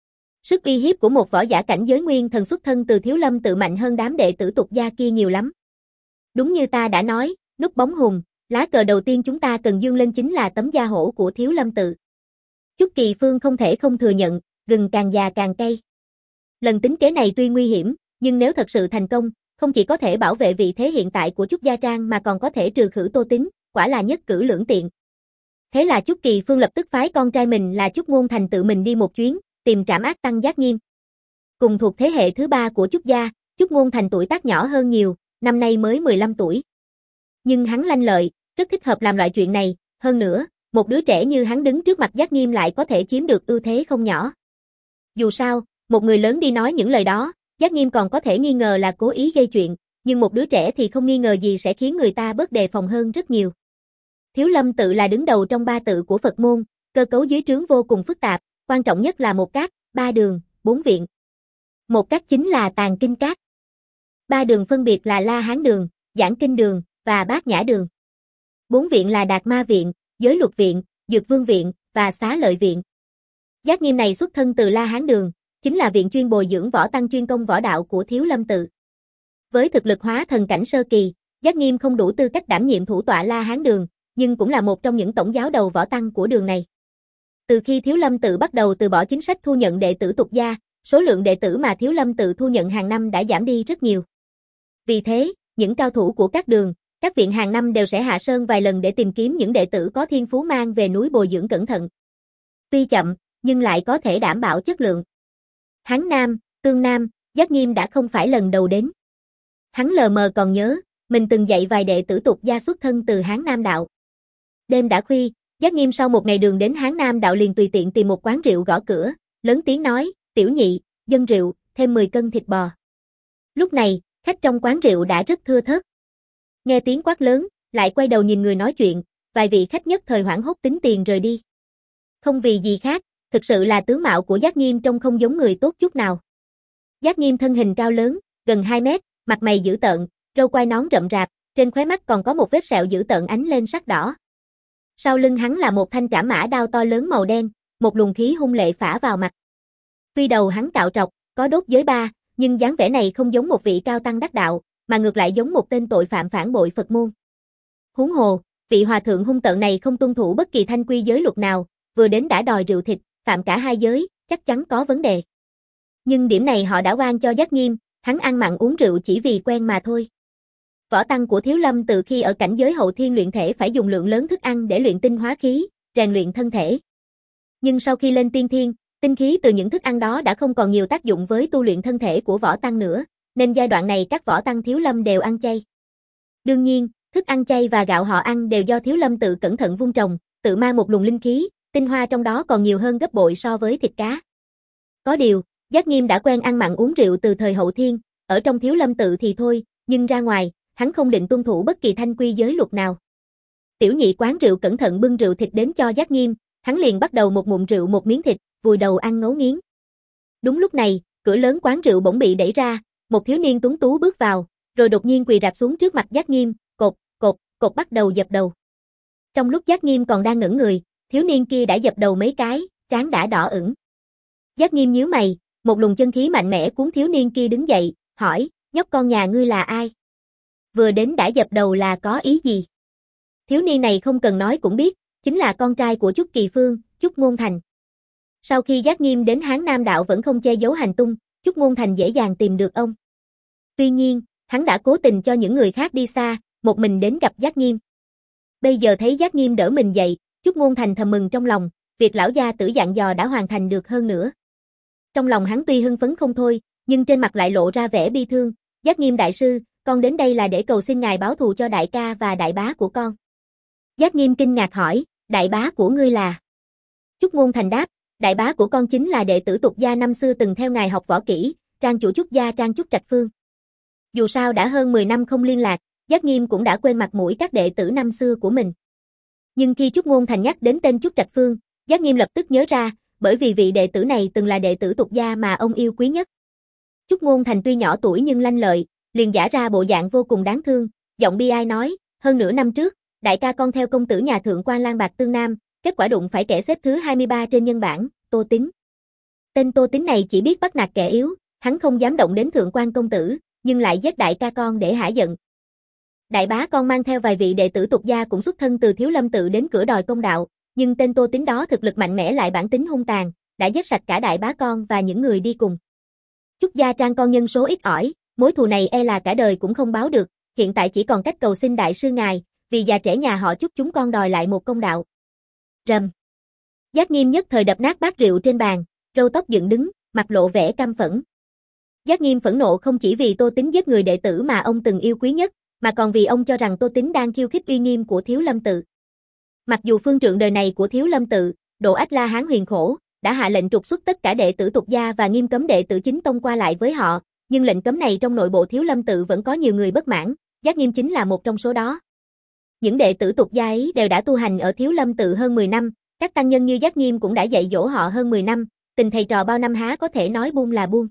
Sức uy hiếp của một võ giả cảnh giới nguyên thần xuất thân từ Thiếu Lâm tự mạnh hơn đám đệ tử Tục gia kia nhiều lắm. Đúng như ta đã nói, núp bóng hùng, lá cờ đầu tiên chúng ta cần dương lên chính là tấm da hổ của Thiếu Lâm tự. Chúc Kỳ Phương không thể không thừa nhận, gừng càng già càng cay. Lần tính kế này tuy nguy hiểm, nhưng nếu thật sự thành công, không chỉ có thể bảo vệ vị thế hiện tại của Chúc gia trang mà còn có thể trừ khử Tô Tín, quả là nhất cử lưỡng tiện. Thế là Chúc Kỳ Phương lập tức phái con trai mình là Chúc Ngôn Thành tự mình đi một chuyến, tìm Trảm Ác Tăng Giác Nghiêm. Cùng thuộc thế hệ thứ ba của Chúc gia, Chúc Ngôn Thành tuổi tác nhỏ hơn nhiều, năm nay mới mười lăm tuổi. Nhưng hắn lanh lợi, rất thích hợp làm loại chuyện này, hơn nữa, một đứa trẻ như hắn đứng trước mặt Giác Nghiêm lại có thể chiếm được ưu thế không nhỏ. Dù sao, một người lớn đi nói những lời đó, Giác Nghiêm còn có thể nghi ngờ là cố ý gây chuyện, nhưng một đứa trẻ thì không nghi ngờ gì sẽ khiến người ta bớt đề phòng hơn rất nhiều. Thiếu Lâm tự là đứng đầu trong ba tự của Phật môn, cơ cấu dưới trướng vô cùng phức tạp, quan trọng nhất là một các, ba đường, bốn viện. Một các chính là Tàng Kinh Các. Ba đường phân biệt là La Hán đường, Giảng Kinh đường và Bát Nhã đường. Bốn viện là Đạt Ma viện, Giới Luật viện, Dược Vương viện và Xá Lợi viện. Giác Nghiêm này xuất thân từ La Hán đường, chính là viện chuyên bồi dưỡng võ tăng chuyên công võ đạo của Thiếu Lâm tự. Với thực lực hóa thần cảnh sơ kỳ, Giác Nghiêm không đủ tư cách đảm nhiệm thủ tọa La Hán đường, nhưng cũng là một trong những tổng giáo đầu võ tăng của đường này. Từ khi Thiếu Lâm tự bắt đầu từ bỏ chính sách thu nhận đệ tử Tục gia, số lượng đệ tử mà Thiếu Lâm tự thu nhận hàng năm đã giảm đi rất nhiều. Vì thế, những cao thủ của các đường, các viện hàng năm đều sẽ hạ sơn vài lần để tìm kiếm những đệ tử có thiên phú mang về núi bồi dưỡng cẩn thận. Tuy chậm, nhưng lại có thể đảm bảo chất lượng. Hán Nam, Tương Nam, Giác Nghiêm đã không phải lần đầu đến. Hắn lờ mờ còn nhớ, mình từng dạy vài đệ tử tục gia xuất thân từ Hán Nam đạo. Đêm đã khuya, Giác Nghiêm sau một ngày đường đến Hán Nam đạo liền tùy tiện tìm một quán rượu gõ cửa, lớn tiếng nói, tiểu nhị, dân rượu, thêm mười cân thịt bò. Lúc này, khách trong quán rượu đã rất thưa thớt. Nghe tiếng quát lớn, lại quay đầu nhìn người nói chuyện, vài vị khách nhất thời hoảng hốt tính tiền rời đi. Không vì gì khác, thực sự là tướng mạo của Giác Nghiêm trông không giống người tốt chút nào. Giác Nghiêm thân hình cao lớn, gần hai mét, mặt mày dữ tợn, râu quai nón rậm rạp, trên khóe mắt còn có một vết sẹo dữ tợn ánh lên sắc đỏ. Sau lưng hắn là một thanh trảm mã đao to lớn màu đen, một luồng khí hung lệ phả vào mặt. Tuy đầu hắn cạo trọc, có đốt giới ba, nhưng dáng vẻ này không giống một vị cao tăng đắc đạo, mà ngược lại giống một tên tội phạm phản bội Phật môn. Huống hồ, vị hòa thượng hung tợn này không tuân thủ bất kỳ thanh quy giới luật nào, vừa đến đã đòi rượu thịt, phạm cả hai giới, chắc chắn có vấn đề. Nhưng điểm này họ đã oan cho Giác Nghiêm, hắn ăn mặn uống rượu chỉ vì quen mà thôi. Võ tăng của Thiếu Lâm từ khi ở cảnh giới hậu thiên luyện thể phải dùng lượng lớn thức ăn để luyện tinh hóa khí, rèn luyện thân thể. Nhưng sau khi lên tiên thiên, tinh khí từ những thức ăn đó đã không còn nhiều tác dụng với tu luyện thân thể của võ tăng nữa, nên giai đoạn này các võ tăng Thiếu Lâm đều ăn chay. Đương nhiên, thức ăn chay và gạo họ ăn đều do Thiếu Lâm tự cẩn thận vun trồng, tự mang một luồng linh khí, tinh hoa trong đó còn nhiều hơn gấp bội so với thịt cá. Có điều, Giác Nghiêm đã quen ăn mặn uống rượu từ thời hậu thiên, ở trong Thiếu Lâm tự thì thôi, nhưng ra ngoài, hắn không định tuân thủ bất kỳ thanh quy giới luật nào. Tiểu nhị quán rượu cẩn thận bưng rượu thịt đến cho Giác Nghiêm, hắn liền bắt đầu một ngụm rượu một miếng thịt, vùi đầu ăn ngấu nghiến. Đúng lúc này, cửa lớn quán rượu bỗng bị đẩy ra, một thiếu niên tuấn tú bước vào, rồi đột nhiên quỳ rạp xuống trước mặt Giác Nghiêm, cột, cột, cột bắt đầu dập đầu. Trong lúc Giác Nghiêm còn đang ngẩn người, thiếu niên kia đã dập đầu mấy cái, trán đã đỏ ửng. Giác Nghiêm nhíu mày, một luồng chân khí mạnh mẽ cuốn thiếu niên kia đứng dậy, hỏi, nhóc con nhà ngươi là ai? Vừa đến đã dập đầu là có ý gì? Thiếu niên này không cần nói cũng biết, chính là con trai của Chúc Kỳ Phương, Chúc Ngôn Thành. Sau khi Giác Nghiêm đến Hán Nam đạo vẫn không che giấu hành tung, Chúc Ngôn Thành dễ dàng tìm được ông. Tuy nhiên, hắn đã cố tình cho những người khác đi xa, một mình đến gặp Giác Nghiêm. Bây giờ thấy Giác Nghiêm đỡ mình dậy, Chúc Ngôn Thành thầm mừng trong lòng, việc lão gia tử dặn dò đã hoàn thành được hơn nữa. Trong lòng hắn tuy hưng phấn không thôi, nhưng trên mặt lại lộ ra vẻ bi thương, Giác Nghiêm đại sư, con đến đây là để cầu xin ngài báo thù cho đại ca và đại bá của con. Giác Nghiêm kinh ngạc hỏi, đại bá của ngươi là? Chúc Ngôn Thành đáp, đại bá của con chính là đệ tử tục gia năm xưa từng theo ngài học võ kỹ, Trang chủ Chúc gia Trang Chúc Trạch Phương. Dù sao đã hơn mười năm không liên lạc, Giác Nghiêm cũng đã quên mặt mũi các đệ tử năm xưa của mình. Nhưng khi Chúc Ngôn Thành nhắc đến tên Chúc Trạch Phương, Giác Nghiêm lập tức nhớ ra, bởi vì vị đệ tử này từng là đệ tử tục gia mà ông yêu quý nhất. Chúc Ngôn Thành tuy nhỏ tuổi nhưng lanh lợi, liền giả ra bộ dạng vô cùng đáng thương, giọng bi ai nói, hơn nửa năm trước, đại ca con theo công tử nhà thượng quan Lan Bạc Tương Nam, kết quả đụng phải kẻ xếp thứ hai mươi ba trên nhân bảng, Tô Tín. Tên Tô Tín này chỉ biết bắt nạt kẻ yếu, hắn không dám động đến thượng quan công tử, nhưng lại giết đại ca con để hả giận. Đại bá con mang theo vài vị đệ tử tục gia cũng xuất thân từ Thiếu Lâm tự đến cửa đòi công đạo, nhưng tên Tô Tín đó thực lực mạnh mẽ lại bản tính hung tàn, đã giết sạch cả đại bá con và những người đi cùng. Chúc gia Trang con nhân số ít ỏi, mối thù này e là cả đời cũng không báo được, hiện tại chỉ còn cách cầu xin đại sư ngài, vì già trẻ nhà họ Chúc chúng con đòi lại một công đạo. Rầm. Giác Nghiêm nhất thời đập nát bát rượu trên bàn, râu tóc dựng đứng, mặt lộ vẻ căm phẫn. Giác Nghiêm phẫn nộ không chỉ vì Tô Tín giết người đệ tử mà ông từng yêu quý nhất, mà còn vì ông cho rằng Tô Tín đang khiêu khích uy nghiêm của Thiếu Lâm tự. Mặc dù phương trượng đời này của Thiếu Lâm tự, Độ Ách La Hán Huyền Khổ, đã hạ lệnh trục xuất tất cả đệ tử tục gia và nghiêm cấm đệ tử chính tông qua lại với họ, nhưng lệnh cấm này trong nội bộ Thiếu Lâm tự vẫn có nhiều người bất mãn, Giác Nghiêm chính là một trong số đó. Những đệ tử tục gia ấy đều đã tu hành ở Thiếu Lâm tự hơn mười năm, các tăng nhân như Giác Nghiêm cũng đã dạy dỗ họ hơn mười năm, tình thầy trò bao năm há có thể nói buông là buông.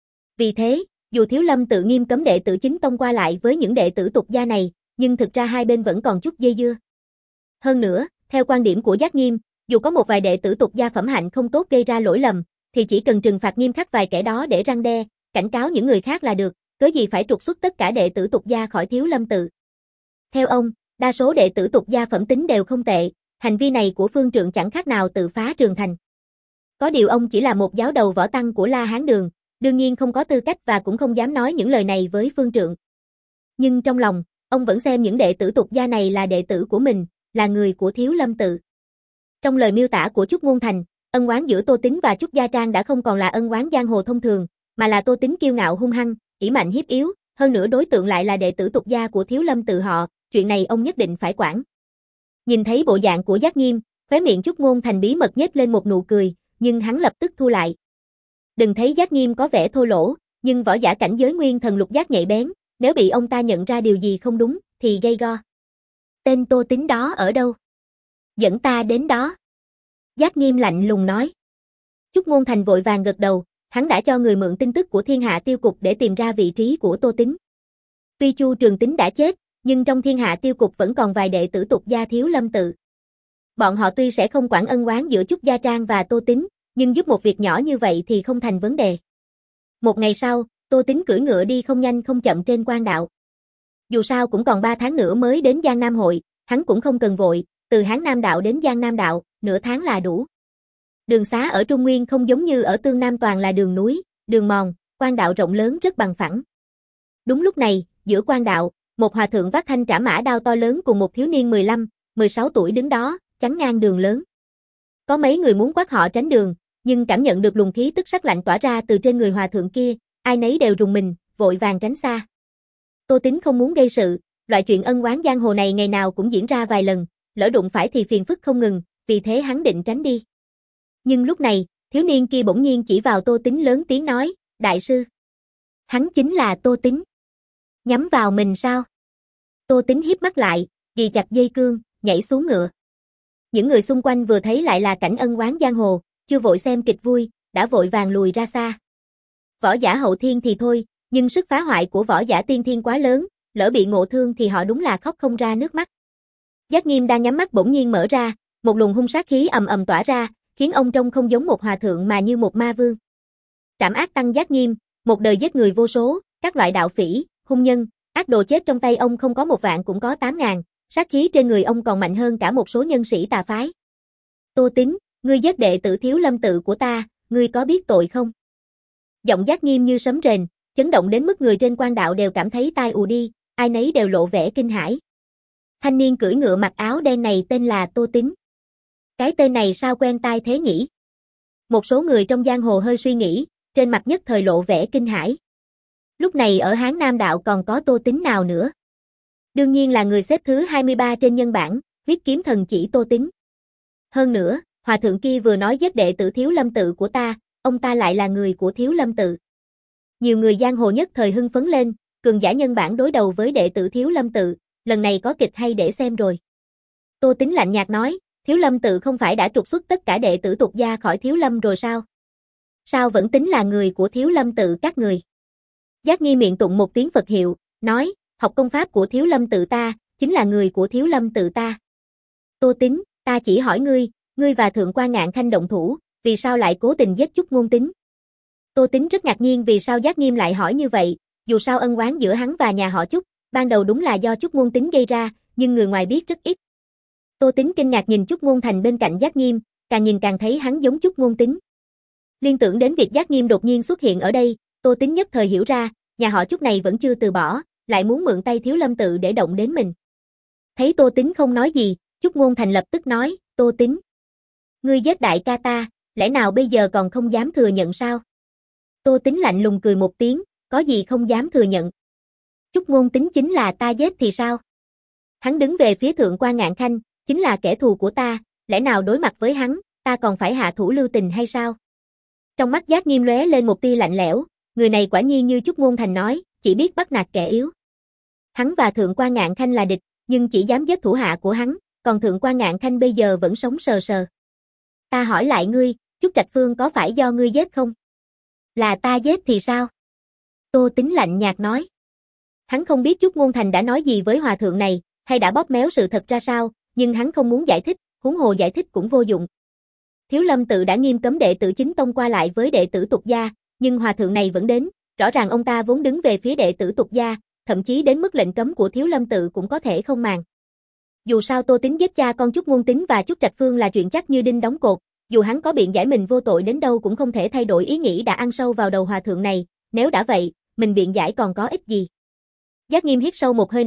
Vì thế, dù Thiếu Lâm tự nghiêm cấm đệ tử chính tông qua lại với những đệ tử tục gia này, nhưng thực ra hai bên vẫn còn chút dây dưa. Hơn nữa, theo quan điểm của Giác Nghiêm, dù có một vài đệ tử tục gia phẩm hạnh không tốt gây ra lỗi lầm, thì chỉ cần trừng phạt nghiêm khắc vài kẻ đó để răn đe, cảnh cáo những người khác là được, cớ gì phải trục xuất tất cả đệ tử tục gia khỏi Thiếu Lâm tự. Theo ông, đa số đệ tử tục gia phẩm tính đều không tệ, hành vi này của phương trượng chẳng khác nào tự phá trường thành. Có điều ông chỉ là một giáo đầu võ tăng của La Hán Đường, đương nhiên không có tư cách và cũng không dám nói những lời này với phương trượng. Nhưng trong lòng, ông vẫn xem những đệ tử tục gia này là đệ tử của mình, là người của Thiếu Lâm tự. Trong lời miêu tả của Chúc Ngôn Thành, ân oán giữa Tô Tín và Chúc Gia Trang đã không còn là ân oán giang hồ thông thường, mà là Tô Tín kiêu ngạo hung hăng, ỷ mạnh hiếp yếu, hơn nữa đối tượng lại là đệ tử tục gia của Thiếu Lâm tự họ, chuyện này ông nhất định phải quản. Nhìn thấy bộ dạng của Giác Nghiêm, khóe miệng Chúc Ngôn Thành bí mật nhếch lên một nụ cười, nhưng hắn lập tức thu lại. Đừng thấy Giác Nghiêm có vẻ thô lỗ, nhưng võ giả cảnh giới nguyên thần lục giác nhạy bén, nếu bị ông ta nhận ra điều gì không đúng, thì gây go. Tên Tô Tín đó ở đâu? Dẫn ta đến đó. Giác Nghiêm lạnh lùng nói. Chúc Ngôn Thành vội vàng gật đầu, hắn đã cho người mượn tin tức của Thiên Hạ Tiêu Cục để tìm ra vị trí của Tô Tín. Tuy Chu Trường Tín đã chết, nhưng trong Thiên Hạ Tiêu Cục vẫn còn vài đệ tử tục gia Thiếu Lâm tự. Bọn họ tuy sẽ không quản ân oán giữa Chúc Gia Trang và Tô Tín, nhưng giúp một việc nhỏ như vậy thì không thành vấn đề. Một ngày sau, Tô Tín cưỡi ngựa đi không nhanh không chậm trên quan đạo. Dù sao cũng còn ba tháng nữa mới đến Giang Nam hội, hắn cũng không cần vội, từ Hán Nam đạo đến Giang Nam đạo, nửa tháng là đủ. Đường xá ở Trung Nguyên không giống như ở Tương Nam toàn là đường núi, đường mòn, quan đạo rộng lớn rất bằng phẳng. Đúng lúc này, giữa quan đạo, một hòa thượng vác thanh trảm mã đao to lớn cùng một thiếu niên mười lăm, mười sáu tuổi đứng đó, chắn ngang đường lớn. Có mấy người muốn quát họ tránh đường, nhưng cảm nhận được luồng khí tức sắc lạnh tỏa ra từ trên người hòa thượng kia, ai nấy đều rùng mình, vội vàng tránh xa. Tô Tín không muốn gây sự, loại chuyện ân oán giang hồ này ngày nào cũng diễn ra vài lần, lỡ đụng phải thì phiền phức không ngừng, vì thế hắn định tránh đi. Nhưng lúc này, thiếu niên kia bỗng nhiên chỉ vào Tô Tín lớn tiếng nói, đại sư. Hắn chính là Tô Tín. Nhắm vào mình sao? Tô Tín híp mắt lại, ghì chặt dây cương, nhảy xuống ngựa. Những người xung quanh vừa thấy lại là cảnh ân oán giang hồ, chưa vội xem kịch vui, đã vội vàng lùi ra xa. Võ giả hậu thiên thì thôi, nhưng sức phá hoại của võ giả tiên thiên quá lớn, lỡ bị ngộ thương thì họ đúng là khóc không ra nước mắt. Giác Nghiêm đang nhắm mắt bỗng nhiên mở ra, một luồng hung sát khí ầm ầm tỏa ra, khiến ông trông không giống một hòa thượng mà như một ma vương. Trảm ác tăng Giác Nghiêm, một đời giết người vô số, các loại đạo phỉ, hung nhân, ác đồ chết trong tay ông không có một vạn cũng có tám ngàn, sát khí trên người ông còn mạnh hơn cả một số nhân sĩ tà phái. Tô Tín, ngươi giết đệ tử Thiếu Lâm tự của ta, ngươi có biết tội không? Giọng Giác Nghiêm như sấm rền, chấn động đến mức người trên quan đạo đều cảm thấy tai ù đi, ai nấy đều lộ vẻ kinh hãi. Thanh niên cưỡi ngựa mặc áo đen này tên là Tô Tín. Cái tên này sao quen tai thế nhỉ? Một số người trong giang hồ hơi suy nghĩ, trên mặt nhất thời lộ vẻ kinh hãi. Lúc này ở Hán Nam đạo còn có Tô Tín nào nữa? Đương nhiên là người xếp thứ hai mươi ba trên nhân bảng, huyết kiếm thần chỉ Tô Tín. Hơn nữa, hòa thượng kia vừa nói giết đệ tử Thiếu Lâm tự của ta, ông ta lại là người của Thiếu Lâm tự. Nhiều người giang hồ nhất thời hưng phấn lên, cường giả nhân bảng đối đầu với đệ tử Thiếu Lâm tự, lần này có kịch hay để xem rồi. Tô Tín lạnh nhạt nói, Thiếu Lâm tự không phải đã trục xuất tất cả đệ tử tục gia khỏi Thiếu Lâm rồi sao? Sao vẫn tính là người của Thiếu Lâm tự các người? Giác Nghi miệng tụng một tiếng Phật hiệu, nói, học công pháp của Thiếu Lâm tự ta, chính là người của Thiếu Lâm tự ta. Tô Tín, ta chỉ hỏi ngươi, ngươi và Thượng Quan Ngạn Khanh động thủ, vì sao lại cố tình giết Chúc Ngôn Tín? Tô Tín rất ngạc nhiên vì sao Giác Nghiêm lại hỏi như vậy, dù sao ân oán giữa hắn và nhà họ Chúc, ban đầu đúng là do Chúc Ngôn Tín gây ra, nhưng người ngoài biết rất ít. Tô Tín kinh ngạc nhìn Chúc Ngôn Thành bên cạnh Giác Nghiêm, càng nhìn càng thấy hắn giống Chúc Ngôn Tín. Liên tưởng đến việc Giác Nghiêm đột nhiên xuất hiện ở đây, Tô Tín nhất thời hiểu ra, nhà họ Chúc này vẫn chưa từ bỏ, lại muốn mượn tay Thiếu Lâm tự để động đến mình. Thấy Tô Tín không nói gì, Chúc Ngôn Thành lập tức nói, Tô Tín, ngươi giết đại ca ta, lẽ nào bây giờ còn không dám thừa nhận sao? Tô Tín lạnh lùng cười một tiếng, có gì không dám thừa nhận. Chúc Ngôn Tín chính là ta giết thì sao? Hắn đứng về phía Thượng Quan Ngạn Khanh, chính là kẻ thù của ta, lẽ nào đối mặt với hắn, ta còn phải hạ thủ lưu tình hay sao? Trong mắt Giác Nghiêm lóe lên một tia lạnh lẽo, người này quả nhiên như Chúc Ngôn Thành nói, chỉ biết bắt nạt kẻ yếu. Hắn và Thượng Quan Ngạn Khanh là địch, nhưng chỉ dám giết thủ hạ của hắn, còn Thượng Quan Ngạn Khanh bây giờ vẫn sống sờ sờ. Ta hỏi lại ngươi, Chúc Trạch Phương có phải do ngươi giết không? Là ta giết thì sao? Tô Tín lạnh nhạt nói. Hắn không biết Chúc Ngôn Thành đã nói gì với hòa thượng này, hay đã bóp méo sự thật ra sao, nhưng hắn không muốn giải thích, huống hồ giải thích cũng vô dụng. Thiếu Lâm tự đã nghiêm cấm đệ tử chính tông qua lại với đệ tử tục gia, nhưng hòa thượng này vẫn đến, rõ ràng ông ta vốn đứng về phía đệ tử tục gia, thậm chí đến mức lệnh cấm của Thiếu Lâm tự cũng có thể không màng. Dù sao Tô Tín giết cha con Chúc Ngôn Tín và Chúc Trạch Phương là chuyện chắc như đinh đóng cột, dù hắn có biện giải mình vô tội đến đâu cũng không thể thay đổi ý nghĩ đã ăn sâu vào đầu hòa thượng này, nếu đã vậy, mình biện giải còn có ích gì. Giác Nghiêm hít sâu một hơi nói,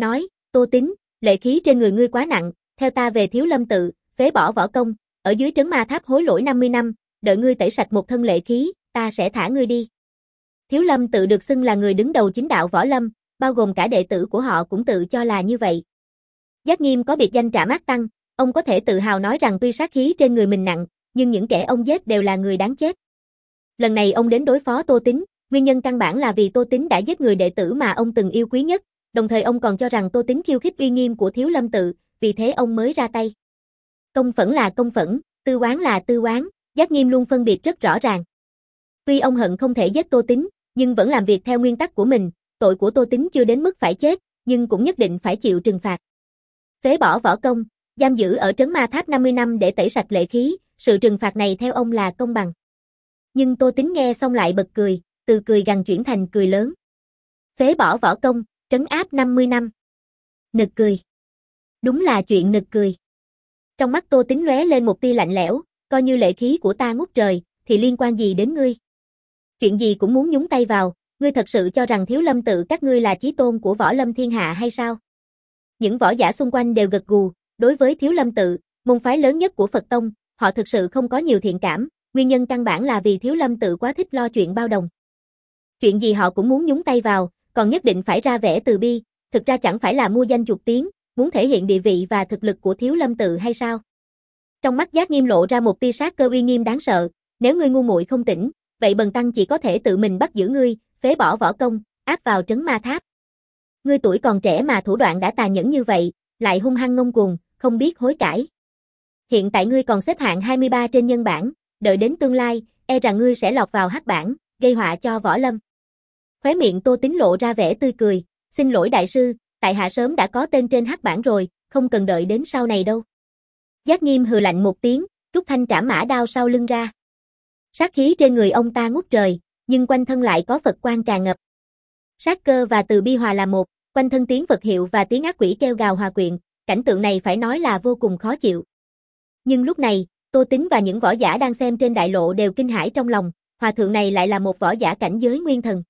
Tô Tín, lệ khí trên người ngươi quá nặng, theo ta về Thiếu Lâm tự, phế bỏ võ công, ở dưới trấn ma tháp hối lỗi năm mươi năm, đợi ngươi tẩy sạch một thân lệ khí, ta sẽ thả ngươi đi. Thiếu Lâm tự được xưng là người đứng đầu chính đạo võ lâm, bao gồm cả đệ tử của họ cũng tự cho là như vậy. Giác Nghiêm có biệt danh Trảm Ác Tăng, ông có thể tự hào nói rằng tuy sát khí trên người mình nặng, nhưng những kẻ ông giết đều là người đáng chết. Lần này ông đến đối phó Tô Tín, nguyên nhân căn bản là vì Tô Tín đã giết người đệ tử mà ông từng yêu quý nhất, đồng thời ông còn cho rằng Tô Tín khiêu khích uy nghiêm của Thiếu Lâm tự, vì thế ông mới ra tay. Công phẫn là công phẫn, tư oán là tư oán, Giác Nghiêm luôn phân biệt rất rõ ràng. Tuy ông hận không thể giết Tô Tín, nhưng vẫn làm việc theo nguyên tắc của mình, tội của Tô Tín chưa đến mức phải chết, nhưng cũng nhất định phải chịu trừng phạt. Phế bỏ võ công, giam giữ ở trấn ma tháp năm mươi năm để tẩy sạch lệ khí, sự trừng phạt này theo ông là công bằng. Nhưng Tô Tín nghe xong lại bật cười, từ cười gằn chuyển thành cười lớn. Phế bỏ võ công, trấn áp năm mươi năm. Nực cười. Đúng là chuyện nực cười. Trong mắt Tô Tín lóe lên một tia lạnh lẽo, coi như lệ khí của ta ngút trời, thì liên quan gì đến ngươi? Chuyện gì cũng muốn nhúng tay vào, ngươi thật sự cho rằng Thiếu Lâm tự các ngươi là chí tôn của võ lâm thiên hạ hay sao? Những võ giả xung quanh đều gật gù, đối với Thiếu Lâm tự, môn phái lớn nhất của Phật tông, họ thực sự không có nhiều thiện cảm, nguyên nhân căn bản là vì Thiếu Lâm tự quá thích lo chuyện bao đồng. Chuyện gì họ cũng muốn nhúng tay vào, còn nhất định phải ra vẻ từ bi, thực ra chẳng phải là mua danh chuộc tiếng, muốn thể hiện địa vị và thực lực của Thiếu Lâm tự hay sao? Trong mắt Giác Nghiêm lộ ra một tia sát cơ uy nghiêm đáng sợ, nếu ngươi ngu muội không tỉnh, vậy bần tăng chỉ có thể tự mình bắt giữ ngươi, phế bỏ võ công, áp vào trấn ma tháp. Ngươi tuổi còn trẻ mà thủ đoạn đã tàn nhẫn như vậy, lại hung hăng ngông cuồng, không biết hối cải. Hiện tại ngươi còn xếp hạng hai mươi ba trên nhân bảng, đợi đến tương lai, e rằng ngươi sẽ lọt vào hắc bảng, gây họa cho võ lâm. Khóe miệng Tô Tín lộ ra vẻ tươi cười, xin lỗi đại sư, tại hạ sớm đã có tên trên hắc bảng rồi, không cần đợi đến sau này đâu. Giác Nghiêm hừ lạnh một tiếng, rút thanh trảm mã đao sau lưng ra. Sát khí trên người ông ta ngút trời, nhưng quanh thân lại có Phật quang tràn ngập. Sát cơ và từ bi hòa là một, quanh thân tiếng Phật hiệu và tiếng ác quỷ kêu gào hòa quyện, cảnh tượng này phải nói là vô cùng khó chịu. Nhưng lúc này, Tô Tín và những võ giả đang xem trên đại lộ đều kinh hãi trong lòng, hòa thượng này lại là một võ giả cảnh giới nguyên thần.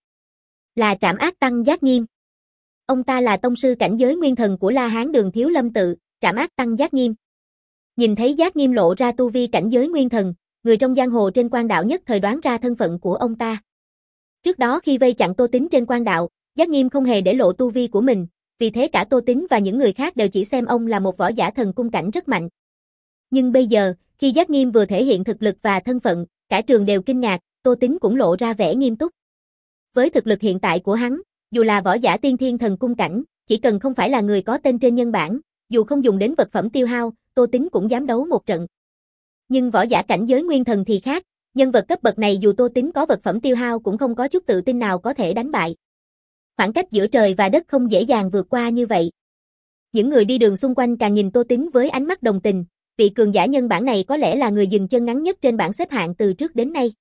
Là Trảm Ác Tăng Giác Nghiêm. Ông ta là tông sư cảnh giới nguyên thần của La Hán Đường Thiếu Lâm tự, Trảm Ác Tăng Giác Nghiêm. Nhìn thấy Giác Nghiêm lộ ra tu vi cảnh giới nguyên thần, người trong giang hồ trên Quan Đạo nhất thời đoán ra thân phận của ông ta. Trước đó khi vây chặn Tô Tín trên Quan Đạo, Giác Nghiêm không hề để lộ tu vi của mình, vì thế cả Tô Tín và những người khác đều chỉ xem ông là một võ giả thần cung cảnh rất mạnh. Nhưng bây giờ, khi Giác Nghiêm vừa thể hiện thực lực và thân phận, cả trường đều kinh ngạc, Tô Tín cũng lộ ra vẻ nghiêm túc. Với thực lực hiện tại của hắn, dù là võ giả tiên thiên thần cung cảnh, chỉ cần không phải là người có tên trên nhân bảng, dù không dùng đến vật phẩm tiêu hao, Tô Tín cũng dám đấu một trận. Nhưng võ giả cảnh giới nguyên thần thì khác, nhân vật cấp bậc này dù Tô Tín có vật phẩm tiêu hao cũng không có chút tự tin nào có thể đánh bại. Khoảng cách giữa trời và đất không dễ dàng vượt qua như vậy. Những người đi đường xung quanh càng nhìn Tô Tín với ánh mắt đồng tình, vị cường giả nhân bản này có lẽ là người dừng chân ngắn nhất trên bảng xếp hạng từ trước đến nay.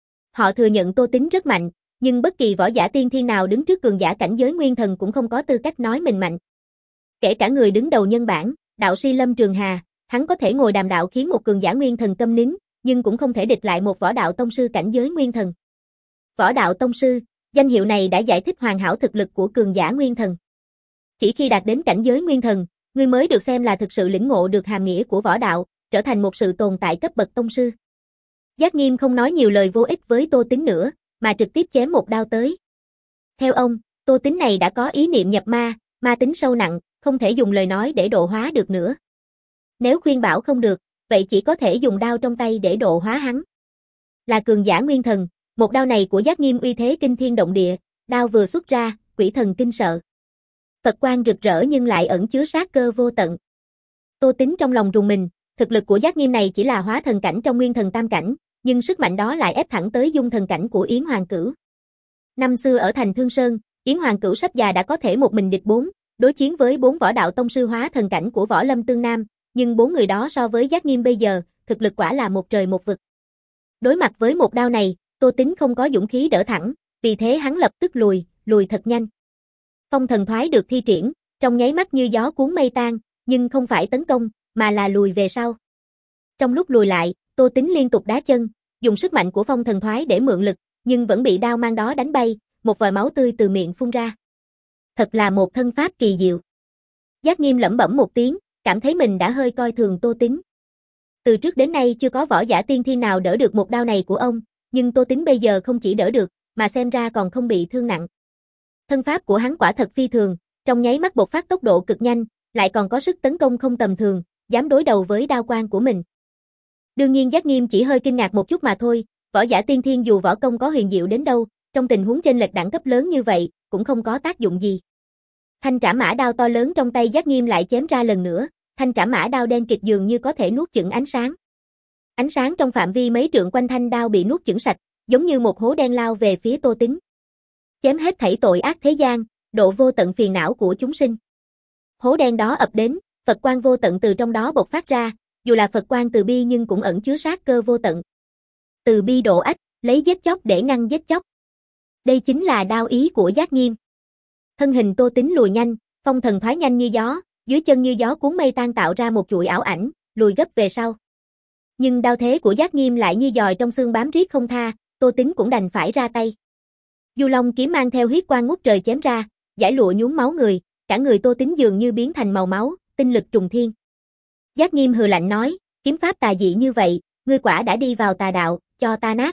Họ thừa nhận Tô Tín rất mạnh, nhưng bất kỳ võ giả tiên thiên nào đứng trước cường giả cảnh giới nguyên thần cũng không có tư cách nói mình mạnh. Kể cả người đứng đầu nhân bản, đạo sĩ Lâm Trường Hà, hắn có thể ngồi đàm đạo khiến một cường giả nguyên thần câm nín, nhưng cũng không thể địch lại một võ đạo tông sư cảnh giới nguyên thần. Võ đạo tông sư, danh hiệu này đã giải thích hoàn hảo thực lực của cường giả nguyên thần. Chỉ khi đạt đến cảnh giới nguyên thần, ngươi mới được xem là thực sự lĩnh ngộ được hàm nghĩa của võ đạo, trở thành một sự tồn tại cấp bậc tông sư. Giác Nghiêm không nói nhiều lời vô ích với Tô Tín nữa, mà trực tiếp chém một đao tới. Theo ông, Tô Tín này đã có ý niệm nhập ma, ma tính sâu nặng, không thể dùng lời nói để độ hóa được nữa. Nếu khuyên bảo không được, vậy chỉ có thể dùng đao trong tay để độ hóa hắn. Là cường giả nguyên thần, một đao này của Giác Nghiêm uy thế kinh thiên động địa, đao vừa xuất ra, quỷ thần kinh sợ. Phật quang rực rỡ nhưng lại ẩn chứa sát cơ vô tận. Tô Tín trong lòng rùng mình, thực lực của Giác Nghiêm này chỉ là hóa thần cảnh trong nguyên thần tam cảnh, nhưng sức mạnh đó lại ép thẳng tới dung thần cảnh của Yến Hoàng Cửu. Năm xưa ở thành Thương Sơn, Yến Hoàng Cửu sắp già đã có thể một mình địch bốn, đối chiến với bốn võ đạo tông sư hóa thần cảnh của Võ Lâm Tương Nam, nhưng bốn người đó so với Giác Nghiêm bây giờ, thực lực quả là một trời một vực. Đối mặt với một đao này, Tô Tín không có dũng khí đỡ thẳng, vì thế hắn lập tức lùi, lùi thật nhanh. Phong thần thoái được thi triển, trong nháy mắt như gió cuốn mây tan, nhưng không phải tấn công, mà là lùi về sau. Trong lúc lùi lại, Tô Tín liên tục đá chân, dùng sức mạnh của phong thần thoái để mượn lực, nhưng vẫn bị đao mang đó đánh bay, một vòi máu tươi từ miệng phun ra. Thật là một thân pháp kỳ diệu. Giác Nghiêm lẩm bẩm một tiếng, cảm thấy mình đã hơi coi thường Tô Tín. Từ trước đến nay chưa có võ giả tiên thiên nào đỡ được một đao này của ông, nhưng Tô Tín bây giờ không chỉ đỡ được, mà xem ra còn không bị thương nặng. Thân pháp của hắn quả thật phi thường, trong nháy mắt bộc phát tốc độ cực nhanh, lại còn có sức tấn công không tầm thường, dám đối đầu với đao quang của mình. Đương nhiên Giác Nghiêm chỉ hơi kinh ngạc một chút mà thôi, võ giả tiên thiên dù võ công có huyền diệu đến đâu, trong tình huống chênh lệch đẳng cấp lớn như vậy, cũng không có tác dụng gì. Thanh trảm mã đao to lớn trong tay Giác Nghiêm lại chém ra lần nữa, thanh trảm mã đao đen kịt dường như có thể nuốt chửng ánh sáng. Ánh sáng trong phạm vi mấy trượng quanh thanh đao bị nuốt chửng sạch, giống như một hố đen lao về phía Tô Tín. Chém hết thảy tội ác thế gian, độ vô tận phiền não của chúng sinh. Hố đen đó ập đến, Phật quang vô tận từ trong đó bộc phát ra, dù là Phật quang từ bi nhưng cũng ẩn chứa sát cơ vô tận. Từ bi độ ách, lấy giết chóc để ngăn giết chóc. Đây chính là đao ý của Giác Nghiêm. Thân hình Tô Tín lùi nhanh, phong thần thoái nhanh như gió, dưới chân như gió cuốn mây tan tạo ra một chuỗi ảo ảnh, lùi gấp về sau. Nhưng đao thế của Giác Nghiêm lại như giòi trong xương bám riết không tha, Tô Tín cũng đành phải ra tay. Du Long kiếm mang theo huyết quang ngút trời chém ra, dải lụa nhuốm máu người, cả người Tô Tín dường như biến thành màu máu, tinh lực trùng thiên. Giác Nghiêm hừ lạnh nói, kiếm pháp tà dị như vậy, ngươi quả đã đi vào tà đạo, cho ta nát.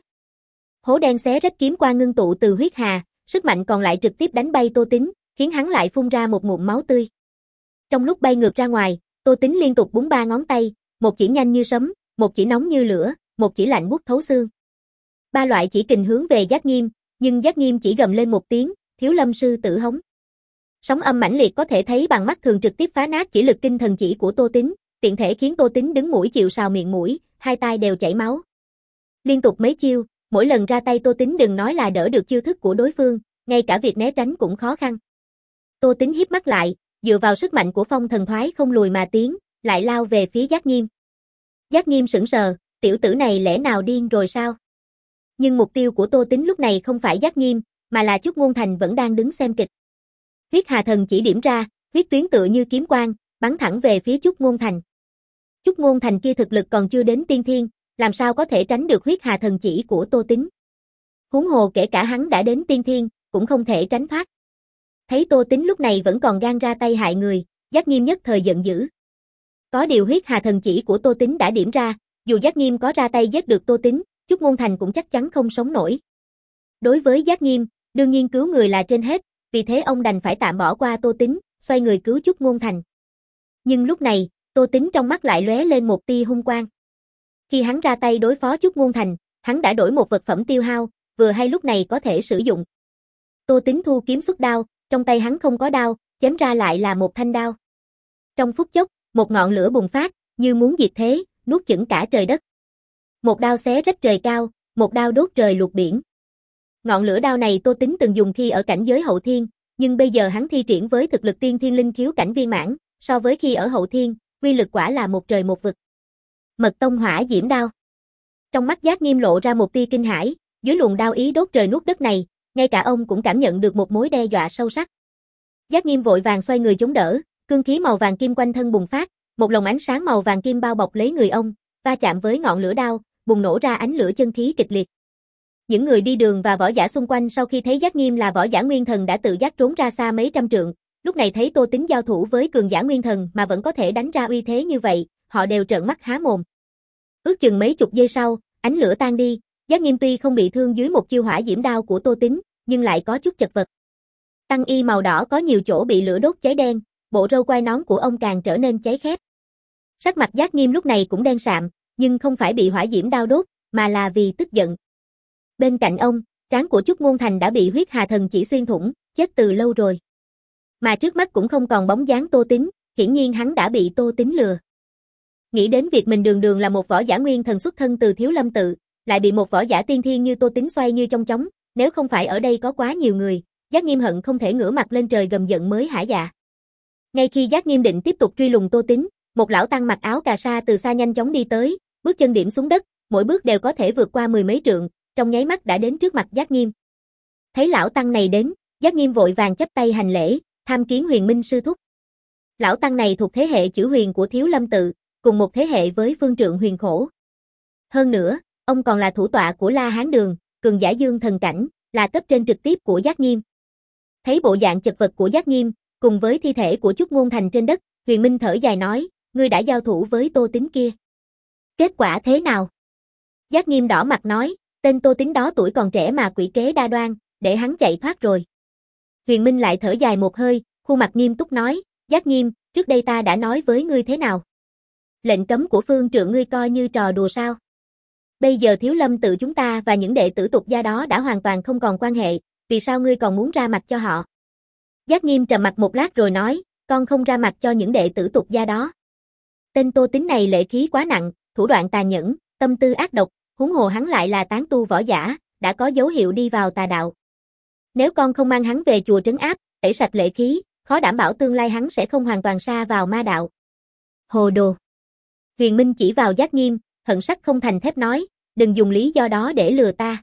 Hố đen xé rách kiếm quang ngưng tụ từ huyết hà, sức mạnh còn lại trực tiếp đánh bay Tô Tín, khiến hắn lại phun ra một ngụm máu tươi. Trong lúc bay ngược ra ngoài, Tô Tín liên tục búng ba ngón tay, một chỉ nhanh như sấm, một chỉ nóng như lửa, một chỉ lạnh buốt thấu xương. Ba loại chỉ kình hướng về Giác Nghiêm, nhưng Giác Nghiêm chỉ gầm lên một tiếng, Thiếu Lâm sư tử hống. Sóng âm mãnh liệt có thể thấy bằng mắt thường trực tiếp phá nát chỉ lực kinh thần chỉ của Tô Tín, tiện thể khiến Tô Tín đứng mũi chịu sào miệng mũi, hai tai đều chảy máu. Liên tục mấy chiêu, mỗi lần ra tay Tô Tín đừng nói là đỡ được chiêu thức của đối phương, ngay cả việc né tránh cũng khó khăn. Tô Tín híp mắt lại, dựa vào sức mạnh của phong thần thoái không lùi mà tiến, lại lao về phía Giác Nghiêm. Giác Nghiêm sững sờ, tiểu tử này lẽ nào điên rồi sao? Nhưng mục tiêu của Tô Tín lúc này không phải Giác Nghiêm, mà là Chúc Ngôn Thành vẫn đang đứng xem kịch. Huyết Hà Thần chỉ điểm ra, huyết tuyến tựa như kiếm quang, bắn thẳng về phía Chúc Ngôn Thành. Chúc Ngôn Thành kia thực lực còn chưa đến tiên thiên, làm sao có thể tránh được Huyết Hà Thần chỉ của Tô Tín. Huống hồ kể cả hắn đã đến tiên thiên, cũng không thể tránh thoát. Thấy Tô Tín lúc này vẫn còn gan ra tay hại người, Giác Nghiêm nhất thời giận dữ. Có điều Huyết Hà Thần chỉ của Tô Tín đã điểm ra, dù Giác Nghiêm có ra tay giết được Tô Tín, Chúc Ngôn Thành cũng chắc chắn không sống nổi. Đối với Giác Nghiêm, đương nhiên cứu người là trên hết, vì thế ông đành phải tạm bỏ qua Tô Tín, xoay người cứu Chúc Ngôn Thành. Nhưng lúc này, Tô Tín trong mắt lại lóe lên một tia hung quang. Khi hắn ra tay đối phó Chúc Ngôn Thành, hắn đã đổi một vật phẩm tiêu hao, vừa hay lúc này có thể sử dụng. Tô Tín thu kiếm xuất đao, trong tay hắn không có đao, chém ra lại là một thanh đao. Trong phút chốc, một ngọn lửa bùng phát, như muốn diệt thế, nuốt chửng cả trời đất. Một đao xé rách trời cao, một đao đốt trời lục biển. Ngọn lửa đao này Tô Tín từng dùng khi ở cảnh giới hậu thiên, nhưng bây giờ hắn thi triển với thực lực tiên thiên linh khiếu cảnh viên mãn, so với khi ở hậu thiên, uy lực quả là một trời một vực. Mật tông hỏa diễm đao. Trong mắt Giác Nghiêm lộ ra một tia kinh hãi, dưới luồng đao ý đốt trời nuốt đất này, ngay cả ông cũng cảm nhận được một mối đe dọa sâu sắc. Giác Nghiêm vội vàng xoay người chống đỡ, cương khí màu vàng kim quanh thân bùng phát, một lồng ánh sáng màu vàng kim bao bọc lấy người ông, va chạm với ngọn lửa đao, bùng nổ ra ánh lửa chân khí kịch liệt. Những người đi đường và võ giả xung quanh sau khi thấy Giác Nghiêm là võ giả nguyên thần đã tự giác trốn ra xa mấy trăm trượng, lúc này thấy Tô Tín giao thủ với cường giả nguyên thần mà vẫn có thể đánh ra uy thế như vậy, họ đều trợn mắt há mồm. Ước chừng mấy chục giây sau, ánh lửa tan đi, Giác Nghiêm tuy không bị thương dưới một chiêu hỏa diễm đao của Tô Tín, nhưng lại có chút chật vật. Tăng y màu đỏ có nhiều chỗ bị lửa đốt cháy đen, bộ râu quai nón của ông càng trở nên cháy khét. Sắc mặt Giác Nghiêm lúc này cũng đen sạm, nhưng không phải bị hỏa diễm đao đốt, mà là vì tức giận. Bên cạnh ông, trán của Chúc Ngôn Thành đã bị Huyết Hà Thần chỉ xuyên thủng, chết từ lâu rồi. Mà trước mắt cũng không còn bóng dáng Tô Tín, hiển nhiên hắn đã bị Tô Tín lừa. Nghĩ đến việc mình đường đường là một võ giả nguyên thần xuất thân từ Thiếu Lâm tự, lại bị một võ giả tiên thiên như Tô Tín xoay như trong chóng, nếu không phải ở đây có quá nhiều người, Giác Nghiêm hận không thể ngửa mặt lên trời gầm giận mới hả dạ. Ngay khi Giác Nghiêm định tiếp tục truy lùng Tô Tín, một lão tăng mặc áo cà sa từ xa nhanh chóng đi tới, bước chân điểm xuống đất, mỗi bước đều có thể vượt qua mười mấy trượng, trong nháy mắt đã đến trước mặt Giác Nghiêm. Thấy lão tăng này đến, Giác Nghiêm vội vàng chắp tay hành lễ, tham kiến Huyền Minh sư thúc. Lão tăng này thuộc thế hệ chữ Huyền của Thiếu Lâm tự, cùng một thế hệ với Phương Trượng Huyền Khổ. Hơn nữa, ông còn là thủ tọa của La Hán Đường, cường giả dương thần cảnh, là cấp trên trực tiếp của Giác Nghiêm. Thấy bộ dạng chật vật của Giác Nghiêm, Cùng với thi thể của Chúc Ngôn Thành trên đất, Huyền Minh thở dài nói, ngươi đã giao thủ với Tô Tín kia. Kết quả thế nào? Giác Nghiêm đỏ mặt nói, tên Tô Tín đó tuổi còn trẻ mà quỷ kế đa đoan, để hắn chạy thoát rồi. Huyền Minh lại thở dài một hơi, khuôn mặt nghiêm túc nói, Giác Nghiêm, trước đây ta đã nói với ngươi thế nào? Lệnh cấm của phương trượng ngươi coi như trò đùa sao? Bây giờ Thiếu Lâm tự chúng ta và những đệ tử tục gia đó đã hoàn toàn không còn quan hệ, vì sao ngươi còn muốn ra mặt cho họ? Giác Nghiêm trầm mặt một lát rồi nói, con không ra mặt cho những đệ tử tục gia đó. Tên Tô Tín này lệ khí quá nặng, thủ đoạn tàn nhẫn, tâm tư ác độc, huống hồ hắn lại là tán tu võ giả, đã có dấu hiệu đi vào tà đạo. Nếu con không mang hắn về chùa trấn áp, tẩy sạch lệ khí, khó đảm bảo tương lai hắn sẽ không hoàn toàn sa vào ma đạo. Hồ đồ. Huyền Minh chỉ vào Giác Nghiêm, hận sắt không thành thép nói, đừng dùng lý do đó để lừa ta.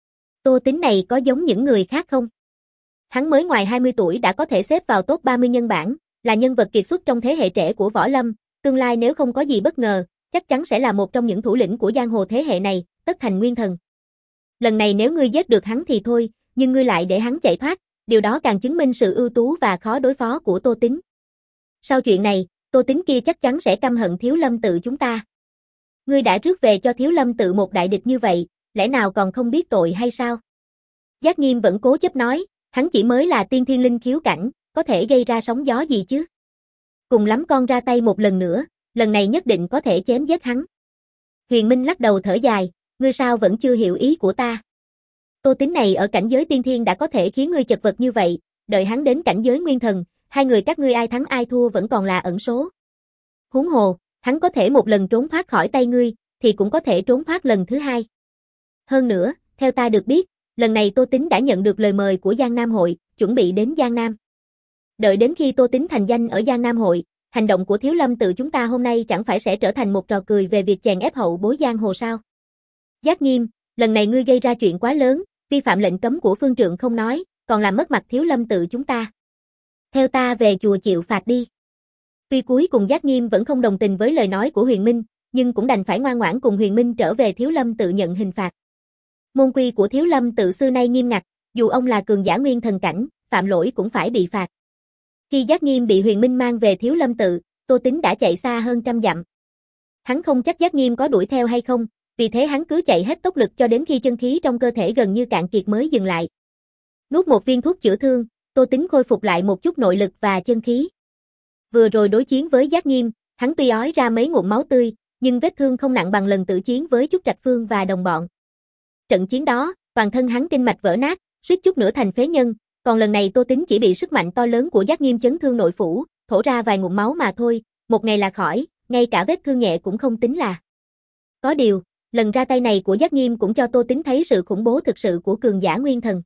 Tô Tín này có giống những người khác không? Hắn mới ngoài hai mươi tuổi đã có thể xếp vào top ba mươi nhân bảng, là nhân vật kiệt xuất trong thế hệ trẻ của võ lâm, tương lai nếu không có gì bất ngờ, chắc chắn sẽ là một trong những thủ lĩnh của giang hồ thế hệ này, tất thành nguyên thần. Lần này nếu ngươi giết được hắn thì thôi, nhưng ngươi lại để hắn chạy thoát, điều đó càng chứng minh sự ưu tú và khó đối phó của Tô Tín. Sau chuyện này, Tô Tín kia chắc chắn sẽ căm hận Thiếu Lâm tự chúng ta. Ngươi đã rước về cho Thiếu Lâm tự một đại địch như vậy, lẽ nào còn không biết tội hay sao? Giác Nghiêm vẫn cố chấp nói, hắn chỉ mới là tiên thiên linh khiếu cảnh, có thể gây ra sóng gió gì chứ? Cùng lắm con ra tay một lần nữa, lần này nhất định có thể chém giết hắn. Huyền Minh lắc đầu thở dài, ngươi sao vẫn chưa hiểu ý của ta? Tô Tín này ở cảnh giới tiên thiên đã có thể khiến ngươi chật vật như vậy, đợi hắn đến cảnh giới nguyên thần, hai người các ngươi ai thắng ai thua vẫn còn là ẩn số. Huống hồ, hắn có thể một lần trốn thoát khỏi tay ngươi, thì cũng có thể trốn thoát lần thứ hai. Hơn nữa, theo ta được biết, lần này Tô Tín đã nhận được lời mời của Giang Nam hội, chuẩn bị đến Giang Nam. Đợi đến khi Tô Tín thành danh ở Giang Nam hội, hành động của Thiếu Lâm tự chúng ta hôm nay chẳng phải sẽ trở thành một trò cười về việc chèn ép hậu bối giang hồ sao? Giác Nghiêm, lần này ngươi gây ra chuyện quá lớn, vi phạm lệnh cấm của phương trượng không nói, còn làm mất mặt Thiếu Lâm tự chúng ta. Theo ta về chùa chịu phạt đi. Tuy cuối cùng Giác Nghiêm vẫn không đồng tình với lời nói của Huyền Minh, nhưng cũng đành phải ngoan ngoãn cùng Huyền Minh trở về Thiếu Lâm tự nhận hình phạt. Môn quy của Thiếu Lâm tự xưa nay nghiêm ngặt, dù ông là cường giả nguyên thần cảnh, phạm lỗi cũng phải bị phạt. Khi Giác Nghiêm bị Huyền Minh mang về Thiếu Lâm tự, Tô Tín đã chạy xa hơn trăm dặm. Hắn không chắc Giác Nghiêm có đuổi theo hay không, vì thế hắn cứ chạy hết tốc lực cho đến khi chân khí trong cơ thể gần như cạn kiệt mới dừng lại. Nuốt một viên thuốc chữa thương, Tô Tín khôi phục lại một chút nội lực và chân khí. Vừa rồi đối chiến với Giác Nghiêm, hắn tuy ói ra mấy ngụm máu tươi, nhưng vết thương không nặng bằng lần tự chiến với Trúc Trạch Phương và đồng bọn. Trận chiến đó, toàn thân hắn kinh mạch vỡ nát, suýt chút nữa thành phế nhân, còn lần này Tô Tín chỉ bị sức mạnh to lớn của Giác Nghiêm chấn thương nội phủ, thổ ra vài ngụm máu mà thôi, một ngày là khỏi, ngay cả vết thương nhẹ cũng không tính là. Có điều, lần ra tay này của Giác Nghiêm cũng cho Tô Tín thấy sự khủng bố thực sự của cường giả nguyên thần.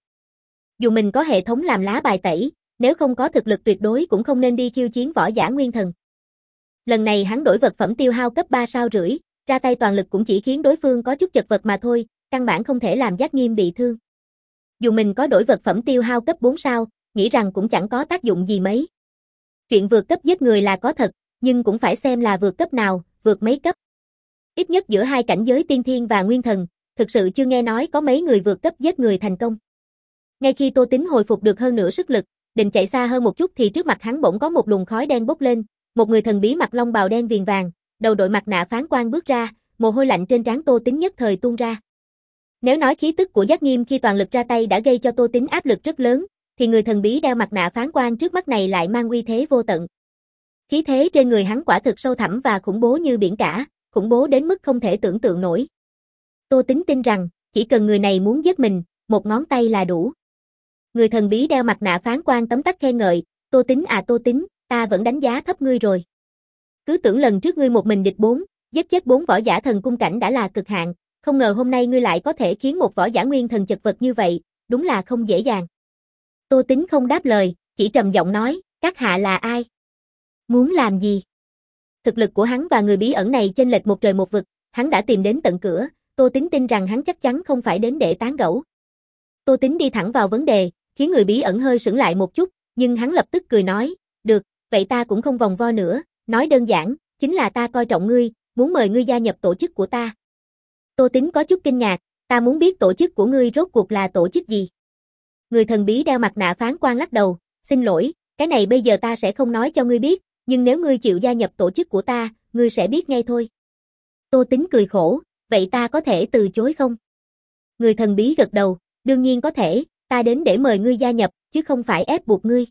Dù mình có hệ thống làm lá bài tẩy, nếu không có thực lực tuyệt đối cũng không nên đi khiêu chiến võ giả nguyên thần. Lần này hắn đổi vật phẩm tiêu hao cấp ba sao rưỡi, ra tay toàn lực cũng chỉ khiến đối phương có chút chật vật mà thôi, căn bản không thể làm Giác Nghiêm bị thương. Dù mình có đổi vật phẩm tiêu hao cấp bốn sao, nghĩ rằng cũng chẳng có tác dụng gì mấy. Chuyện vượt cấp giết người là có thật, nhưng cũng phải xem là vượt cấp nào, vượt mấy cấp. Ít nhất giữa hai cảnh giới tiên thiên và nguyên thần, thực sự chưa nghe nói có mấy người vượt cấp giết người thành công. Ngay khi Tô Tín hồi phục được hơn nửa sức lực, định chạy xa hơn một chút thì trước mặt hắn bỗng có một luồng khói đen bốc lên, một người thần bí mặc long bào đen viền vàng, đầu đội mặt nạ phán quan bước ra, mồ hôi lạnh trên trán Tô Tín nhất thời tuôn ra. Nếu nói khí tức của Giác Nghiêm khi toàn lực ra tay đã gây cho Tô Tín áp lực rất lớn, thì người thần bí đeo mặt nạ phán quan trước mắt này lại mang uy thế vô tận. Khí thế trên người hắn quả thực sâu thẳm và khủng bố như biển cả, khủng bố đến mức không thể tưởng tượng nổi. Tô Tín tin rằng, chỉ cần người này muốn giết mình, một ngón tay là đủ. Người thần bí đeo mặt nạ phán quan tấm tắc khen ngợi, Tô Tín à Tô Tín, ta vẫn đánh giá thấp ngươi rồi. Cứ tưởng lần trước ngươi một mình địch bốn, giết chết bốn võ giả thần cung cảnh đã là cực hạn, không ngờ hôm nay ngươi lại có thể khiến một võ giả nguyên thần chật vật như vậy, đúng là không dễ dàng. Tô Tín không đáp lời, chỉ trầm giọng nói, các hạ là ai? Muốn làm gì? Thực lực của hắn và người bí ẩn này chênh lệch một trời một vực, hắn đã tìm đến tận cửa, Tô Tín tin rằng hắn chắc chắn không phải đến để tán gẫu. Tô Tín đi thẳng vào vấn đề, khiến người bí ẩn hơi sững lại một chút, nhưng hắn lập tức cười nói, được, vậy ta cũng không vòng vo nữa, nói đơn giản, chính là ta coi trọng ngươi, muốn mời ngươi gia nhập tổ chức của ta. Tô Tín có chút kinh ngạc, ta muốn biết tổ chức của ngươi rốt cuộc là tổ chức gì? Người thần bí đeo mặt nạ phán quan lắc đầu, xin lỗi, Cái này bây giờ ta sẽ không nói cho ngươi biết, nhưng nếu ngươi chịu gia nhập tổ chức của ta, ngươi sẽ biết ngay thôi. Tô Tính cười khổ, vậy ta có thể từ chối không? Người thần bí gật đầu, đương nhiên có thể, ta đến để mời ngươi gia nhập, chứ không phải ép buộc ngươi.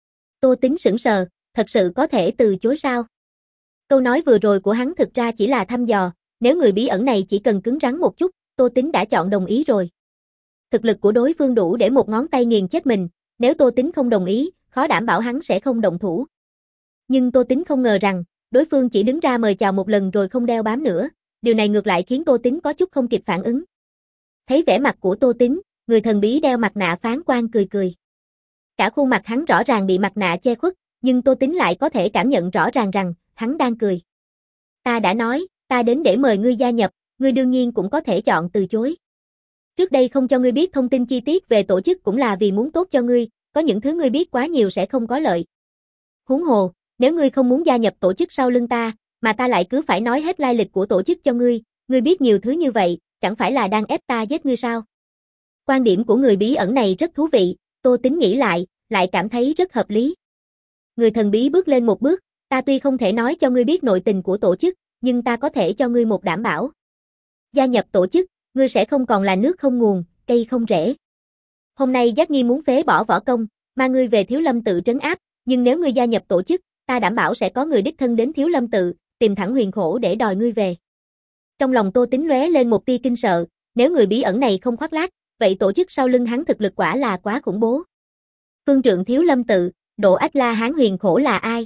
Tô Tính sững sờ, thật sự có thể từ chối sao? Câu nói vừa rồi của hắn thực ra chỉ là thăm dò, nếu người bí ẩn này chỉ cần cứng rắn một chút, Tô Tính đã chọn đồng ý rồi. Thực lực của đối phương đủ để một ngón tay nghiền chết mình, nếu Tô Tính không đồng ý, khó đảm bảo hắn sẽ không động thủ. Nhưng Tô Tính không ngờ rằng, đối phương chỉ đứng ra mời chào một lần rồi không đeo bám nữa, điều này ngược lại khiến Tô Tính có chút không kịp phản ứng. Thấy vẻ mặt của Tô Tính, người thần bí đeo mặt nạ phán quan cười cười. Cả khuôn mặt hắn rõ ràng bị mặt nạ che khuất, nhưng Tô Tính lại có thể cảm nhận rõ ràng rằng, hắn đang cười. Ta đã nói, ta đến để mời ngươi gia nhập, ngươi đương nhiên cũng có thể chọn từ chối. Trước đây không cho ngươi biết thông tin chi tiết về tổ chức cũng là vì muốn tốt cho ngươi, có những thứ ngươi biết quá nhiều sẽ không có lợi. Huống hồ, nếu ngươi không muốn gia nhập tổ chức sau lưng ta, mà ta lại cứ phải nói hết lai lịch của tổ chức cho ngươi, ngươi biết nhiều thứ như vậy, chẳng phải là đang ép ta giết ngươi sao? Quan điểm của người bí ẩn này rất thú vị, Tô Tính nghĩ lại, lại cảm thấy rất hợp lý. Người thần bí bước lên một bước, ta tuy không thể nói cho ngươi biết nội tình của tổ chức, nhưng ta có thể cho ngươi một đảm bảo. Gia nhập tổ chức, ngươi sẽ không còn là nước không nguồn, cây không rễ. Hôm nay Giác Nghi muốn phế bỏ võ công, mang ngươi về Thiếu Lâm tự trấn áp, nhưng nếu ngươi gia nhập tổ chức, ta đảm bảo sẽ có người đích thân đến Thiếu Lâm tự, tìm thẳng Huyền Khổ để đòi ngươi về. Trong lòng Tô Tính lóe lên một tia kinh sợ, nếu người bí ẩn này không khoác lác, vậy tổ chức sau lưng hắn thực lực quả là quá khủng bố. Phương trượng Thiếu Lâm tự, Độ Ách La Hán Huyền Khổ là ai?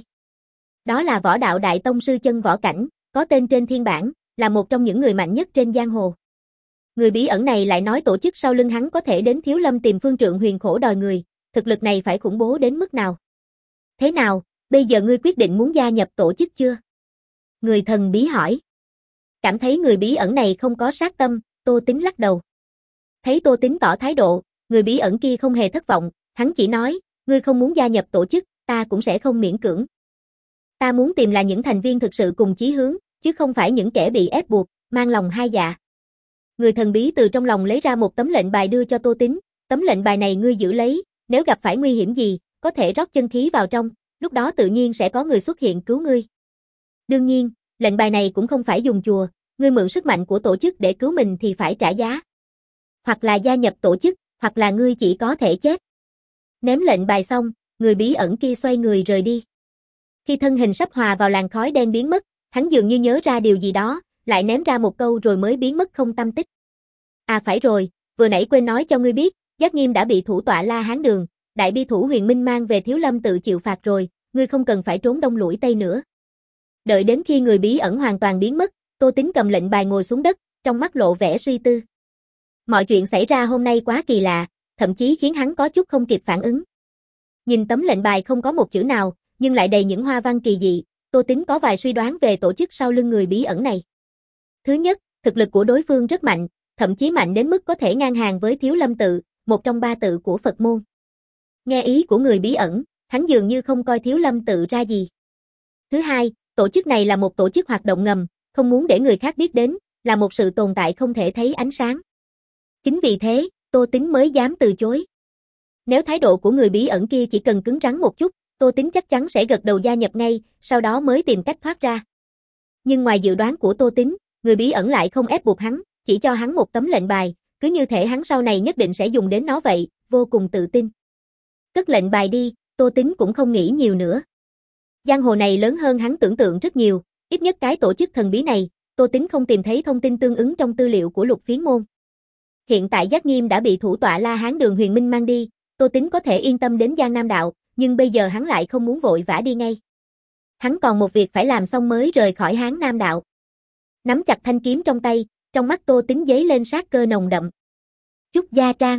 Đó là võ đạo đại tông sư chân võ cảnh, có tên trên thiên bảng, là một trong những người mạnh nhất trên giang hồ. Người bí ẩn này lại nói tổ chức sau lưng hắn có thể đến Thiếu Lâm tìm phương trượng Huyền Khổ đòi người, thực lực này phải khủng bố đến mức nào? Thế nào, bây giờ ngươi quyết định muốn gia nhập tổ chức chưa? Người thần bí hỏi. Cảm thấy người bí ẩn này không có sát tâm, Tô Tính lắc đầu. Thấy Tô Tính tỏ thái độ, người bí ẩn kia không hề thất vọng, hắn chỉ nói, ngươi không muốn gia nhập tổ chức, ta cũng sẽ không miễn cưỡng. Ta muốn tìm là những thành viên thực sự cùng chí hướng, chứ không phải những kẻ bị ép buộc, mang lòng hai dạ. Người thần bí từ trong lòng lấy ra một tấm lệnh bài đưa cho Tô Tính, tấm lệnh bài này ngươi giữ lấy, nếu gặp phải nguy hiểm gì, có thể rót chân khí vào trong, lúc đó tự nhiên sẽ có người xuất hiện cứu ngươi. Đương nhiên, lệnh bài này cũng không phải dùng chùa, ngươi mượn sức mạnh của tổ chức để cứu mình thì phải trả giá. Hoặc là gia nhập tổ chức, hoặc là ngươi chỉ có thể chết. Ném lệnh bài xong, người bí ẩn kia xoay người rời đi. Khi thân hình sắp hòa vào làn khói đen biến mất, hắn dường như nhớ ra điều gì đó, lại ném ra một câu rồi mới biến mất không tăm tích. À phải rồi, vừa nãy quên nói cho ngươi biết, Giác Nghiêm đã bị thủ tọa La Hán Đường, đại bi thủ Huyền Minh mang về Thiếu Lâm tự chịu phạt rồi, ngươi không cần phải trốn đông lũi tây nữa. Đợi đến khi người bí ẩn hoàn toàn biến mất, Tô Tính cầm lệnh bài ngồi xuống đất, trong mắt lộ vẻ suy tư. Mọi chuyện xảy ra hôm nay quá kỳ lạ, thậm chí khiến hắn có chút không kịp phản ứng. Nhìn tấm lệnh bài không có một chữ nào, nhưng lại đầy những hoa văn kỳ dị, Tô Tính có vài suy đoán về tổ chức sau lưng người bí ẩn này. Thứ nhất, thực lực của đối phương rất mạnh, thậm chí mạnh đến mức có thể ngang hàng với Thiếu Lâm tự, một trong ba tự của Phật môn. Nghe ý của người bí ẩn, hắn dường như không coi Thiếu Lâm tự ra gì. Thứ hai, tổ chức này là một tổ chức hoạt động ngầm, không muốn để người khác biết đến, là một sự tồn tại không thể thấy ánh sáng. Chính vì thế, Tô Tính mới dám từ chối. Nếu thái độ của người bí ẩn kia chỉ cần cứng rắn một chút, Tô Tính chắc chắn sẽ gật đầu gia nhập ngay, sau đó mới tìm cách thoát ra. Nhưng ngoài dự đoán của Tô Tính, người bí ẩn lại không ép buộc hắn, chỉ cho hắn một tấm lệnh bài, cứ như thể hắn sau này nhất định sẽ dùng đến nó vậy, vô cùng tự tin. Cất lệnh bài đi, Tô Tính cũng không nghĩ nhiều nữa. Giang hồ này lớn hơn hắn tưởng tượng rất nhiều, ít nhất cái tổ chức thần bí này, Tô Tính không tìm thấy thông tin tương ứng trong tư liệu của Lục Phiến môn. Hiện tại Giác Nghiêm đã bị thủ tọa La Hán Đường Huyền Minh mang đi, Tô Tính có thể yên tâm đến Giang Nam đạo, nhưng bây giờ hắn lại không muốn vội vã đi ngay. Hắn còn một việc phải làm xong mới rời khỏi Hán Nam đạo. Nắm chặt thanh kiếm trong tay, trong mắt Tô Tính dấy lên sát cơ nồng đậm. Trúc Gia Trang.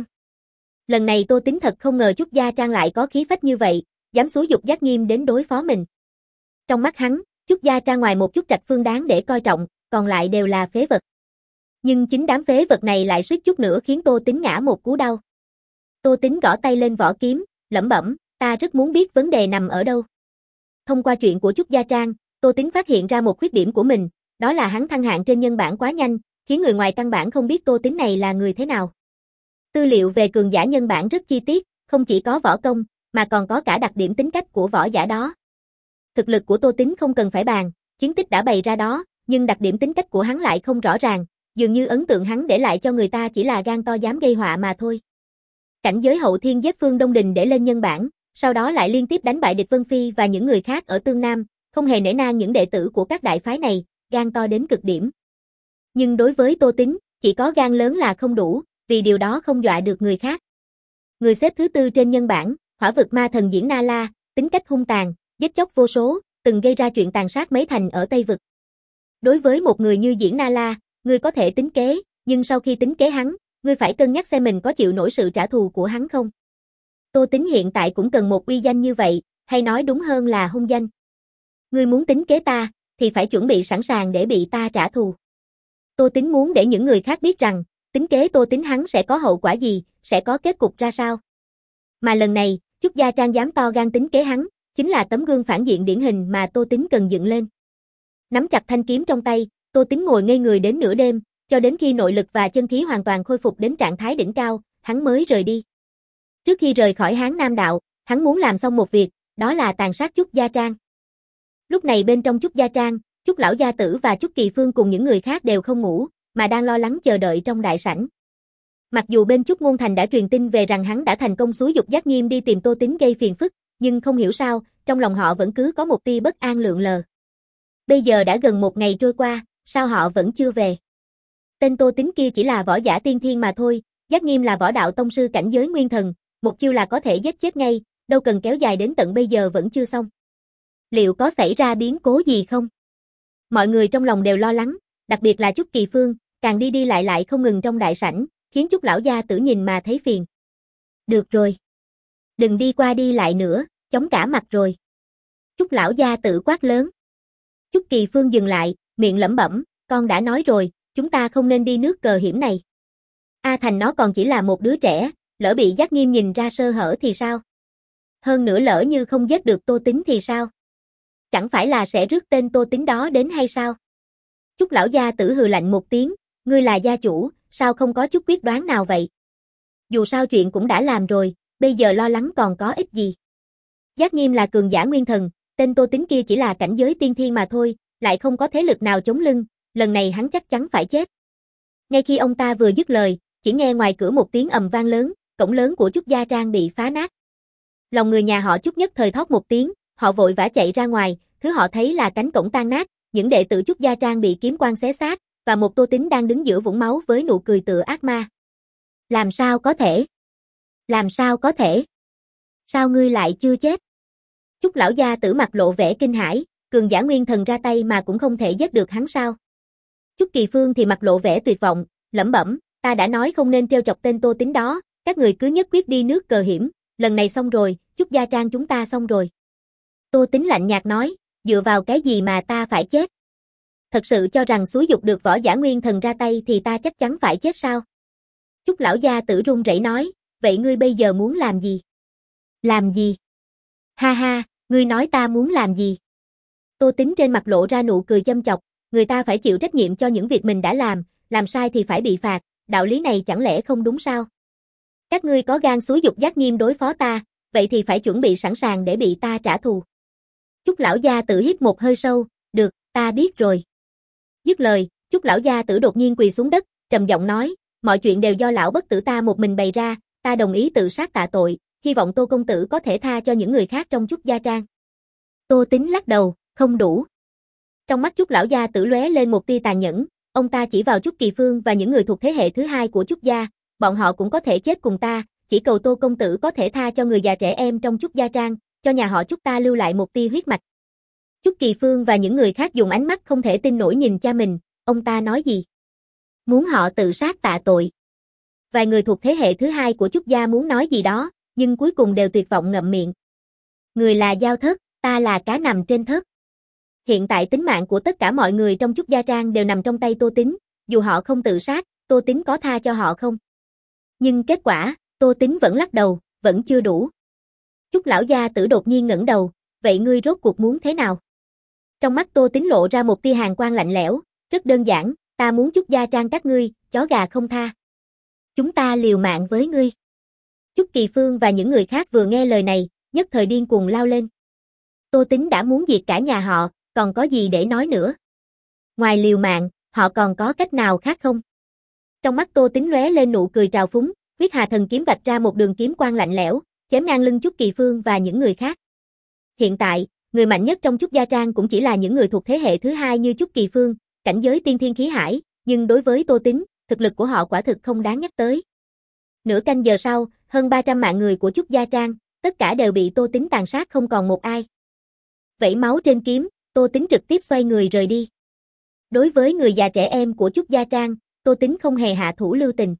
Lần này Tô Tính thật không ngờ Trúc Gia Trang lại có khí phách như vậy, dám xúi giục Giác Nghiêm đến đối phó mình. Trong mắt hắn, Trúc Gia Trang ngoài một chút trạch phương đáng để coi trọng, còn lại đều là phế vật. Nhưng chính đám phế vật này lại suýt chút nữa khiến Tô Tính ngã một cú đau. Tô Tính gõ tay lên vỏ kiếm, lẩm bẩm, ta rất muốn biết vấn đề nằm ở đâu. Thông qua chuyện của Trúc Gia Trang, Tô Tính phát hiện ra một khuyết điểm của mình, đó là hắn thăng hạng trên nhân bản quá nhanh, khiến người ngoài căn bản không biết Tô Tính này là người thế nào. Tư liệu về cường giả nhân bản rất chi tiết, không chỉ có võ công, mà còn có cả đặc điểm tính cách của võ giả đó. Thực lực của Tô Tín không cần phải bàn, chiến tích đã bày ra đó, nhưng đặc điểm tính cách của hắn lại không rõ ràng, dường như ấn tượng hắn để lại cho người ta chỉ là gan to dám gây họa mà thôi. Cảnh giới hậu thiên giết Phương Đông Đình để lên nhân bảng, sau đó lại liên tiếp đánh bại địch Vân Phi và những người khác ở Tương Nam, không hề nể nang những đệ tử của các đại phái này, gan to đến cực điểm. Nhưng đối với Tô Tín, chỉ có gan lớn là không đủ, vì điều đó không dọa được người khác. Người xếp thứ tư trên nhân bảng, hỏa vực ma thần Diễn Na La, tính cách hung tàn, giết chóc vô số, từng gây ra chuyện tàn sát mấy thành ở Tây Vực. Đối với một người như Diễn Na La, ngươi có thể tính kế, nhưng sau khi tính kế hắn, ngươi phải cân nhắc xem mình có chịu nổi sự trả thù của hắn không. Tô Tín hiện tại cũng cần một uy danh như vậy, hay nói đúng hơn là hung danh. Ngươi muốn tính kế ta, thì phải chuẩn bị sẵn sàng để bị ta trả thù. Tô Tín muốn để những người khác biết rằng, tính kế Tô Tín hắn sẽ có hậu quả gì, sẽ có kết cục ra sao. Mà lần này, Trúc Gia Trang dám to gan tính kế hắn, chính là tấm gương phản diện điển hình mà Tô Tín cần dựng lên. Nắm chặt thanh kiếm trong tay, Tô Tín ngồi ngây người đến nửa đêm, cho đến khi nội lực và chân khí hoàn toàn khôi phục đến trạng thái đỉnh cao, hắn mới rời đi. Trước khi rời khỏi Hán Nam Đạo, hắn muốn làm xong một việc, đó là tàn sát Trúc Gia Trang. Lúc này bên trong Trúc Gia Trang, Trúc Lão Gia Tử và Trúc Kỳ Phương cùng những người khác đều không ngủ, mà đang lo lắng chờ đợi trong đại sảnh. Mặc dù bên Trúc Ngôn Thành đã truyền tin về rằng hắn đã thành công xúi giục Giác Nghiêm đi tìm Tô Tín gây phiền phức, nhưng không hiểu sao, trong lòng họ vẫn cứ có một tia bất an lượn lờ. Bây giờ đã gần một ngày trôi qua, sao họ vẫn chưa về? Tên Tô Tín kia chỉ là võ giả tiên thiên mà thôi, Giác Nghiêm là võ đạo tông sư cảnh giới nguyên thần, một chiêu là có thể giết chết ngay, đâu cần kéo dài đến tận bây giờ vẫn chưa xong. Liệu có xảy ra biến cố gì không? Mọi người trong lòng đều lo lắng, đặc biệt là Trúc Kỳ Phương, càng đi đi lại lại không ngừng trong đại sảnh, khiến Trúc Lão Gia Tử nhìn mà thấy phiền. Được rồi. Đừng đi qua đi lại nữa, chống cả mặt rồi. Trúc Lão Gia Tử quát lớn. Trúc Kỳ Phương dừng lại, miệng lẩm bẩm, con đã nói rồi, chúng ta không nên đi nước cờ hiểm này. A Thành nó còn chỉ là một đứa trẻ, lỡ bị Giác Nghiêm nhìn ra sơ hở thì sao? Hơn nữa lỡ như không giết được Tô Tín thì sao? Chẳng phải là sẽ rước tên Tô Tín đó đến hay sao? Trúc Lão Gia Tử hừ lạnh một tiếng, ngươi là gia chủ, sao không có chút quyết đoán nào vậy? Dù sao chuyện cũng đã làm rồi, bây giờ lo lắng còn có ích gì? Giác Nghiêm là cường giả nguyên thần, tên Tô Tín kia chỉ là cảnh giới tiên thiên mà thôi, lại không có thế lực nào chống lưng, lần này hắn chắc chắn phải chết. Ngay khi ông ta vừa dứt lời, chỉ nghe ngoài cửa một tiếng ầm vang lớn, cổng lớn của Trúc Gia Trang bị phá nát. Lòng người nhà họ Trúc nhất thời thót một tiếng, họ vội vã chạy ra ngoài, thứ họ thấy là cánh cổng tan nát, những đệ tử Trúc Gia Trang bị kiếm quang xé xác, và một Tô Tín đang đứng giữa vũng máu với nụ cười tựa ác ma. Làm sao có thể? Làm sao có thể? Sao ngươi lại chưa chết? Trúc Lão Gia Tử mặt lộ vẻ kinh hãi, cường giả nguyên thần ra tay mà cũng không thể giết được hắn sao? Trúc Kỳ Phương thì mặt lộ vẻ tuyệt vọng, lẩm bẩm, ta đã nói không nên trêu chọc tên Tô Tín đó, các người cứ nhất quyết đi nước cờ hiểm, lần này xong rồi, Trúc Gia Trang chúng ta xong rồi. Tô Tín lạnh nhạt nói, dựa vào cái gì mà ta phải chết? Thật sự cho rằng xúi giục được võ giả nguyên thần ra tay thì ta chắc chắn phải chết sao? Trúc Lão Gia Tử run rẩy nói, vậy ngươi bây giờ muốn làm gì? Làm gì? Ha ha, ngươi nói ta muốn làm gì? Tô Tín trên mặt lộ ra nụ cười châm chọc, người ta phải chịu trách nhiệm cho những việc mình đã làm, làm sai thì phải bị phạt, đạo lý này chẳng lẽ không đúng sao? Các ngươi có gan xúi giục Giác Nghiêm đối phó ta, vậy thì phải chuẩn bị sẵn sàng để bị ta trả thù. Trúc Lão Gia Tử hít một hơi sâu, được, ta biết rồi. Dứt lời, Trúc Lão Gia Tử đột nhiên quỳ xuống đất, trầm giọng nói, mọi chuyện đều do lão bất tử ta một mình bày ra, ta đồng ý tự sát tạ tội, hy vọng Tô công tử có thể tha cho những người khác trong Trúc Gia Trang. Tô Tín lắc đầu, không đủ. Trong mắt Trúc Lão Gia Tử lóe lên một tia tàn nhẫn, ông ta chỉ vào Trúc Kỳ Phương và những người thuộc thế hệ thứ hai của Trúc Gia, bọn họ cũng có thể chết cùng ta, chỉ cầu Tô công tử có thể tha cho người già trẻ em trong Trúc Gia Trang, cho nhà họ Trúc ta lưu lại một tia huyết mạch. Trúc Kỳ Phương và những người khác dùng ánh mắt không thể tin nổi nhìn cha mình, ông ta nói gì? Muốn họ tự sát tạ tội. Vài người thuộc thế hệ thứ hai của Trúc Gia muốn nói gì đó, nhưng cuối cùng đều tuyệt vọng ngậm miệng. Người là dao thớt, ta là cá nằm trên thớt. Hiện tại tính mạng của tất cả mọi người trong Trúc Gia Trang đều nằm trong tay Tô Tín, dù họ không tự sát, Tô Tín có tha cho họ không? Nhưng kết quả, Tô Tín vẫn lắc đầu, vẫn chưa đủ. Trúc Lão Gia Tử đột nhiên ngẩng đầu, vậy ngươi rốt cuộc muốn thế nào? Trong mắt Tô Tín lộ ra một tia hàn quang lạnh lẽo, rất đơn giản, ta muốn Trúc Gia Trang các ngươi, chó gà không tha. Chúng ta liều mạng với ngươi. Trúc Kỳ Phương và những người khác vừa nghe lời này, nhất thời điên cuồng lao lên. Tô Tính đã muốn diệt cả nhà họ, còn có gì để nói nữa? Ngoài liều mạng, họ còn có cách nào khác không? Trong mắt Tô Tính lóe lên nụ cười trào phúng, huyết hà thần kiếm vạch ra một đường kiếm quang lạnh lẽo, chém ngang lưng Chúc Kỳ Phương và những người khác. Hiện tại, người mạnh nhất trong Chúc Gia Trang cũng chỉ là những người thuộc thế hệ thứ hai như Chúc Kỳ Phương, cảnh giới tiên thiên khí hải, nhưng đối với Tô Tính, thực lực của họ quả thực không đáng nhắc tới. Nửa canh giờ sau, hơn ba trăm mạng người của Chúc Gia Trang, tất cả đều bị Tô Tính tàn sát không còn một ai. Vẩy máu trên kiếm, Tô Tính trực tiếp xoay người rời đi. Đối với người già trẻ em của Chúc Gia Trang, Tô Tính không hề hạ thủ lưu tình.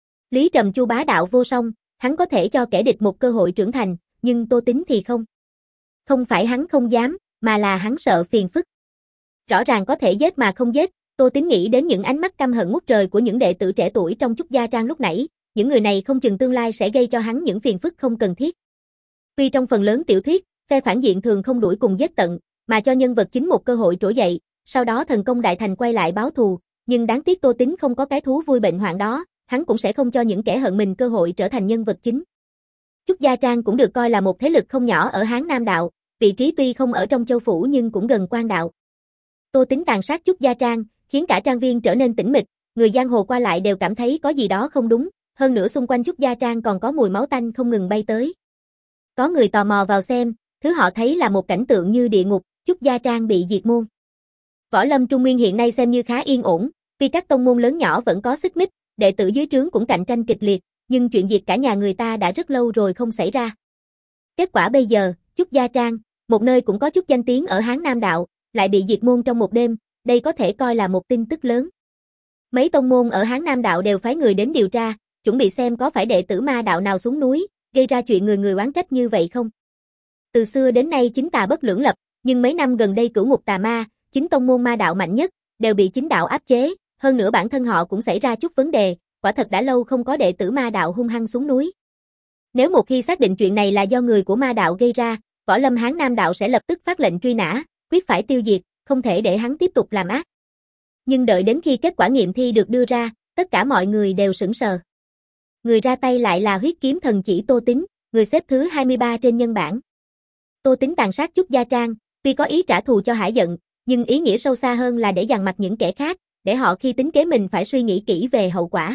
Lý Trầm Chu bá đạo vô song, hắn có thể cho kẻ địch một cơ hội trưởng thành, nhưng Tô Tính thì không. Không phải hắn không dám, mà là hắn sợ phiền phức. Rõ ràng có thể giết mà không giết, Tô Tính nghĩ đến những ánh mắt căm hận ngút trời của những đệ tử trẻ tuổi trong Chúc Gia Trang lúc nãy, những người này không chừng tương lai sẽ gây cho hắn những phiền phức không cần thiết. Tuy trong phần lớn tiểu thuyết, phe phản diện thường không đuổi cùng giết tận, mà cho nhân vật chính một cơ hội trỗi dậy, sau đó thần công đại thành quay lại báo thù, nhưng đáng tiếc Tô Tính không có cái thú vui bệnh hoạn đó, hắn cũng sẽ không cho những kẻ hận mình cơ hội trở thành nhân vật chính. Chúc Gia Trang cũng được coi là một thế lực không nhỏ ở Hán Nam Đạo, vị trí tuy không ở trong châu phủ nhưng cũng gần Quan Đạo. Tô Tính tàn sát Chúc Gia Trang, khiến cả trang viên trở nên tĩnh mịch, người giang hồ qua lại đều cảm thấy có gì đó không đúng, hơn nữa xung quanh Chúc Gia Trang còn có mùi máu tanh không ngừng bay tới. Có người tò mò vào xem, thứ họ thấy là một cảnh tượng như địa ngục, Chúc Gia Trang bị diệt môn. Võ lâm Trung Nguyên hiện nay xem như khá yên ổn, tuy các tông môn lớn nhỏ vẫn có xích mích, đệ tử dưới trướng cũng cạnh tranh kịch liệt, nhưng chuyện diệt cả nhà người ta đã rất lâu rồi không xảy ra. Kết quả bây giờ, Chúc Gia Trang, một nơi cũng có chút danh tiếng ở Hán Nam Đạo, lại bị diệt môn trong một đêm, đây có thể coi là một tin tức lớn. Mấy tông môn ở Hán Nam Đạo đều phái người đến điều tra, chuẩn bị xem có phải đệ tử ma đạo nào xuống núi, gây ra chuyện người người oán trách như vậy không. Từ xưa đến nay chính tà bất lưỡng lập, nhưng mấy năm gần đây cửu ngục tà ma, chính tông môn ma đạo mạnh nhất, đều bị chính đạo áp chế, hơn nữa bản thân họ cũng xảy ra chút vấn đề, quả thật đã lâu không có đệ tử ma đạo hung hăng xuống núi. Nếu một khi xác định chuyện này là do người của ma đạo gây ra, Võ lâm Hán Nam Đạo sẽ lập tức phát lệnh truy nã, quyết phải tiêu diệt, không thể để hắn tiếp tục làm ác. Nhưng đợi đến khi kết quả nghiệm thi được đưa ra, tất cả mọi người đều sững sờ. Người ra tay lại là huyết kiếm thần chỉ Tô Tính, người xếp thứ hai mươi ba trên nhân bảng. Tô Tính tàn sát Chúc Gia Trang, tuy có ý trả thù cho hả giận, nhưng ý nghĩa sâu xa hơn là để dằn mặt những kẻ khác, để họ khi tính kế mình phải suy nghĩ kỹ về hậu quả.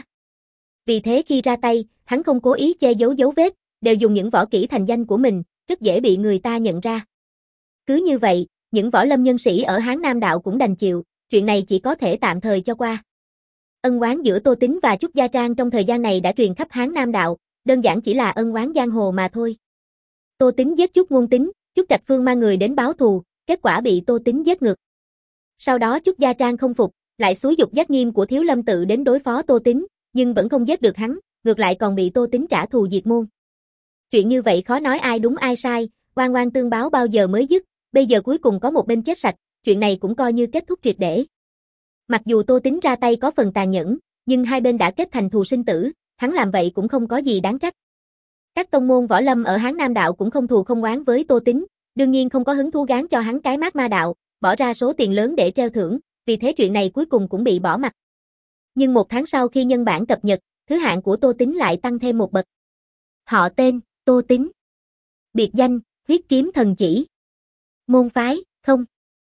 Vì thế khi ra tay, hắn không cố ý che giấu dấu vết, đều dùng những võ kỹ thành danh của mình, rất dễ bị người ta nhận ra. Cứ như vậy, những võ lâm nhân sĩ ở Hán Nam Đạo cũng đành chịu, chuyện này chỉ có thể tạm thời cho qua. Ân oán giữa Tô Tính và Chúc Gia Trang trong thời gian này đã truyền khắp Hán Nam Đạo, đơn giản chỉ là ân oán giang hồ mà thôi. Tô Tính giết Chúc Ngôn Tính, Chúc Trạch Phương mang người đến báo thù, kết quả bị Tô Tính giết ngược. Sau đó Chúc Gia Trang không phục, lại xúi dục Giác Nghiêm của Thiếu Lâm Tự đến đối phó Tô Tính, nhưng vẫn không giết được hắn, ngược lại còn bị Tô Tính trả thù diệt môn. Chuyện như vậy khó nói ai đúng ai sai, oan oan tương báo bao giờ mới dứt, bây giờ cuối cùng có một bên chết sạch, chuyện này cũng coi như kết thúc triệt để. Mặc dù Tô Tính ra tay có phần tàn nhẫn, nhưng hai bên đã kết thành thù sinh tử, hắn làm vậy cũng không có gì đáng trách. Các tông môn võ lâm ở Hán Nam Đạo cũng không thù không oán với Tô Tính, đương nhiên không có hứng thú gán cho hắn cái mác ma đạo, bỏ ra số tiền lớn để treo thưởng, vì thế chuyện này cuối cùng cũng bị bỏ mặc. Nhưng một tháng sau khi nhân bản cập nhật, thứ hạng của Tô Tính lại tăng thêm một bậc. Họ tên, Tô Tính. Biệt danh, huyết kiếm thần chỉ. Môn phái, không.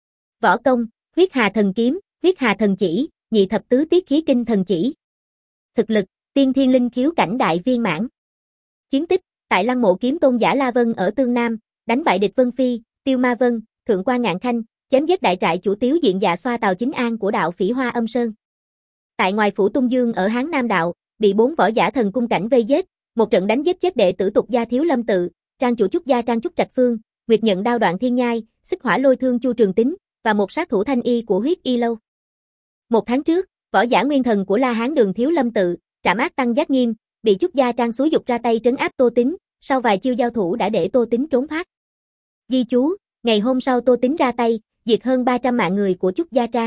Võ công, huyết hà thần kiếm, huyết hà thần chỉ, nhị thập tứ tiết khí kinh thần chỉ. Thực lực, tiên thiên linh khiếu cảnh đại viên mãn. Chiến tích, tại lăng mộ kiếm tôn giả La Vân ở Tương Nam, đánh bại địch Vân Phi, Tiêu Ma Vân, Thượng quan Ngạn Khanh, chém giết đại trại chủ tiếu diện dạ xoa Tào Chính An của đạo Phỉ Hoa Âm Sơn. Tại ngoài phủ Tung Dương ở Hán Nam Đạo, bị bốn võ giả thần cung cảnh vây giết, một trận đánh giết chết đệ tử tục gia Thiếu Lâm Tự, trang chủ Chúc Gia Trang Chúc Trạch Phương, Nguyệt nhận đao đoạn thiên nhai, xích hỏa lôi thương Chu Trường Tính, và một sát thủ thanh y của huyết y lâu. Một tháng trước, võ giả nguyên thần của La Hán Đường Thiếu Lâm Tự, trảm ác tăng Giác Nghiêm, bị Chúc Gia Trang xúi dục ra tay trấn áp Tô Tính, sau vài chiêu giao thủ đã để Tô Tính trốn thoát. Ghi chú, ngày hôm sau Tô Tính ra tay, diệt hơn ba trăm mạng người của Chúc Gia Trang.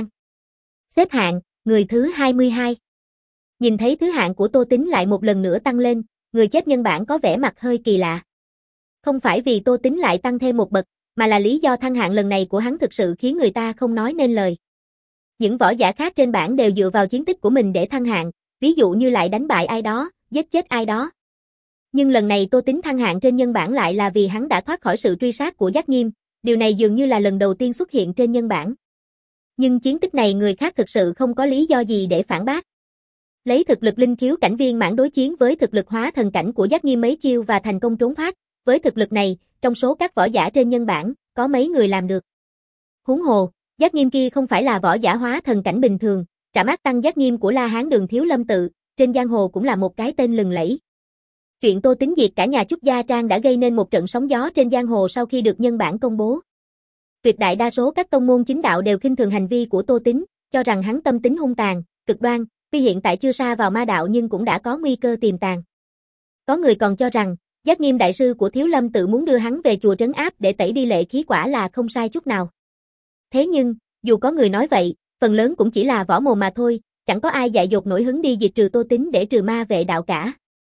Xếp hạng, người thứ hai mươi hai. Nhìn thấy thứ hạng của Tô Tính lại một lần nữa tăng lên, người chết nhân bản có vẻ mặt hơi kỳ lạ. Không phải vì Tô Tính lại tăng thêm một bậc, mà là lý do thăng hạng lần này của hắn thực sự khiến người ta không nói nên lời. Những võ giả khác trên bảng đều dựa vào chiến tích của mình để thăng hạng, ví dụ như lại đánh bại ai đó, giết chết ai đó. Nhưng lần này Tô Tính thăng hạng trên nhân bản lại là vì hắn đã thoát khỏi sự truy sát của Giác Nghiêm, điều này dường như là lần đầu tiên xuất hiện trên nhân bản. Nhưng chiến tích này người khác thực sự không có lý do gì để phản bác. Lấy thực lực linh khiếu cảnh viên mãn đối chiến với thực lực hóa thần cảnh của Giác Nghiêm mấy chiêu và thành công trốn thoát, với thực lực này, trong số các võ giả trên nhân bản, có mấy người làm được. Huống hồ, Giác Nghiêm kia không phải là võ giả hóa thần cảnh bình thường, trảm ác tăng Giác Nghiêm của La Hán Đường Thiếu Lâm tự, trên giang hồ cũng là một cái tên lừng lẫy. Chuyện Tô Tính diệt cả nhà Chúc Gia Trang đã gây nên một trận sóng gió trên giang hồ sau khi được nhân bản công bố. Tuyệt đại đa số các tông môn chính đạo đều khinh thường hành vi của Tô Tính, cho rằng hắn tâm tính hung tàn, cực đoan, tuy hiện tại chưa sa vào ma đạo nhưng cũng đã có nguy cơ tiềm tàng. Có người còn cho rằng, Giác Nghiêm đại sư của Thiếu Lâm tự muốn đưa hắn về chùa trấn áp để tẩy đi lệ khí quả là không sai chút nào. Thế nhưng, dù có người nói vậy, phần lớn cũng chỉ là võ mồm mà thôi, chẳng có ai dại dột nổi hứng đi diệt trừ Tô Tính để trừ ma vệ đạo cả.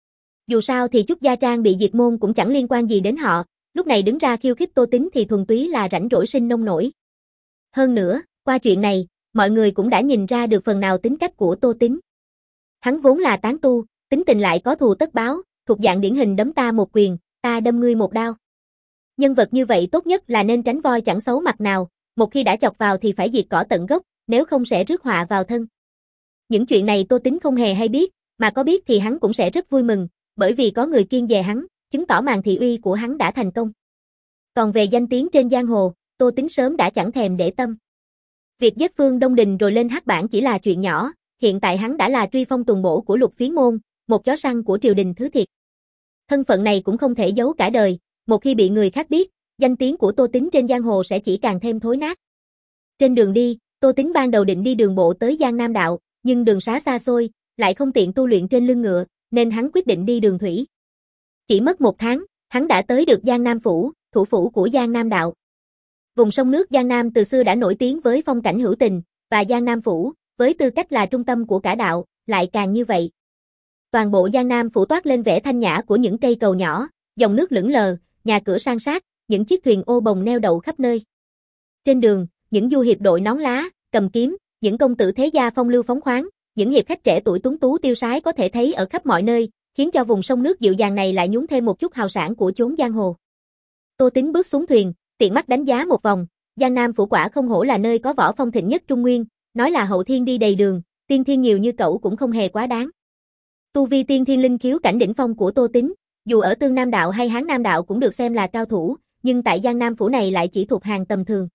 Dù sao thì Chúc Gia Trang bị diệt môn cũng chẳng liên quan gì đến họ, lúc này đứng ra khiêu khích Tô Tính thì thuần túy là rảnh rỗi sinh nông nổi. Hơn nữa, qua chuyện này, mọi người cũng đã nhìn ra được phần nào tính cách của Tô Tính. Hắn vốn là tán tu, tính tình lại có thù tất báo, thuộc dạng điển hình đấm ta một quyền, ta đâm ngươi một đao. Nhân vật như vậy tốt nhất là nên tránh voi chẳng xấu mặt nào, một khi đã chọc vào thì phải diệt cỏ tận gốc, nếu không sẽ rước họa vào thân. Những chuyện này Tô Tính không hề hay biết, mà có biết thì hắn cũng sẽ rất vui mừng, bởi vì có người kiêng dè hắn, chứng tỏ màn thị uy của hắn đã thành công. Còn về danh tiếng trên giang hồ, Tô Tính sớm đã chẳng thèm để tâm. Việc giết Phương Đông Đình rồi lên hắc bảng chỉ là chuyện nhỏ, hiện tại hắn đã là truy phong tuần bổ của Lục Phiến môn, một chó săn của triều đình thứ thiệt. Thân phận này cũng không thể giấu cả đời, một khi bị người khác biết, danh tiếng của Tô Tính trên giang hồ sẽ chỉ càng thêm thối nát. Trên đường đi, Tô Tính ban đầu định đi đường bộ tới Giang Nam đạo, nhưng đường xá xa xôi, lại không tiện tu luyện trên lưng ngựa, nên hắn quyết định đi đường thủy. Chỉ mất một tháng, hắn đã tới được Giang Nam phủ, thủ phủ của Giang Nam đạo. Vùng sông nước Giang Nam từ xưa đã nổi tiếng với phong cảnh hữu tình, và Giang Nam phủ, với tư cách là trung tâm của cả đạo, lại càng như vậy. Toàn bộ Giang Nam phủ toát lên vẻ thanh nhã của những cây cầu nhỏ, dòng nước lững lờ, nhà cửa san sát, những chiếc thuyền ô bồng neo đậu khắp nơi. Trên đường, những du hiệp đội nón lá, cầm kiếm, những công tử thế gia phong lưu phóng khoáng, những hiệp khách trẻ tuổi tuấn tú tiêu sái có thể thấy ở khắp mọi nơi, khiến cho vùng sông nước dịu dàng này lại nhúng thêm một chút hào sảng của chốn giang hồ. Tô Tính bước xuống thuyền, tiện mắt đánh giá một vòng, Giang Nam phủ quả không hổ là nơi có võ phong thịnh nhất Trung Nguyên, nói là hậu thiên đi đầy đường, tiên thiên nhiều như cậu cũng không hề quá đáng. Tu vi tiên thiên linh khiếu cảnh đỉnh phong của Tô Tính, dù ở Tương Nam đạo hay Hán Nam đạo cũng được xem là cao thủ, nhưng tại Giang Nam phủ này lại chỉ thuộc hàng tầm thường.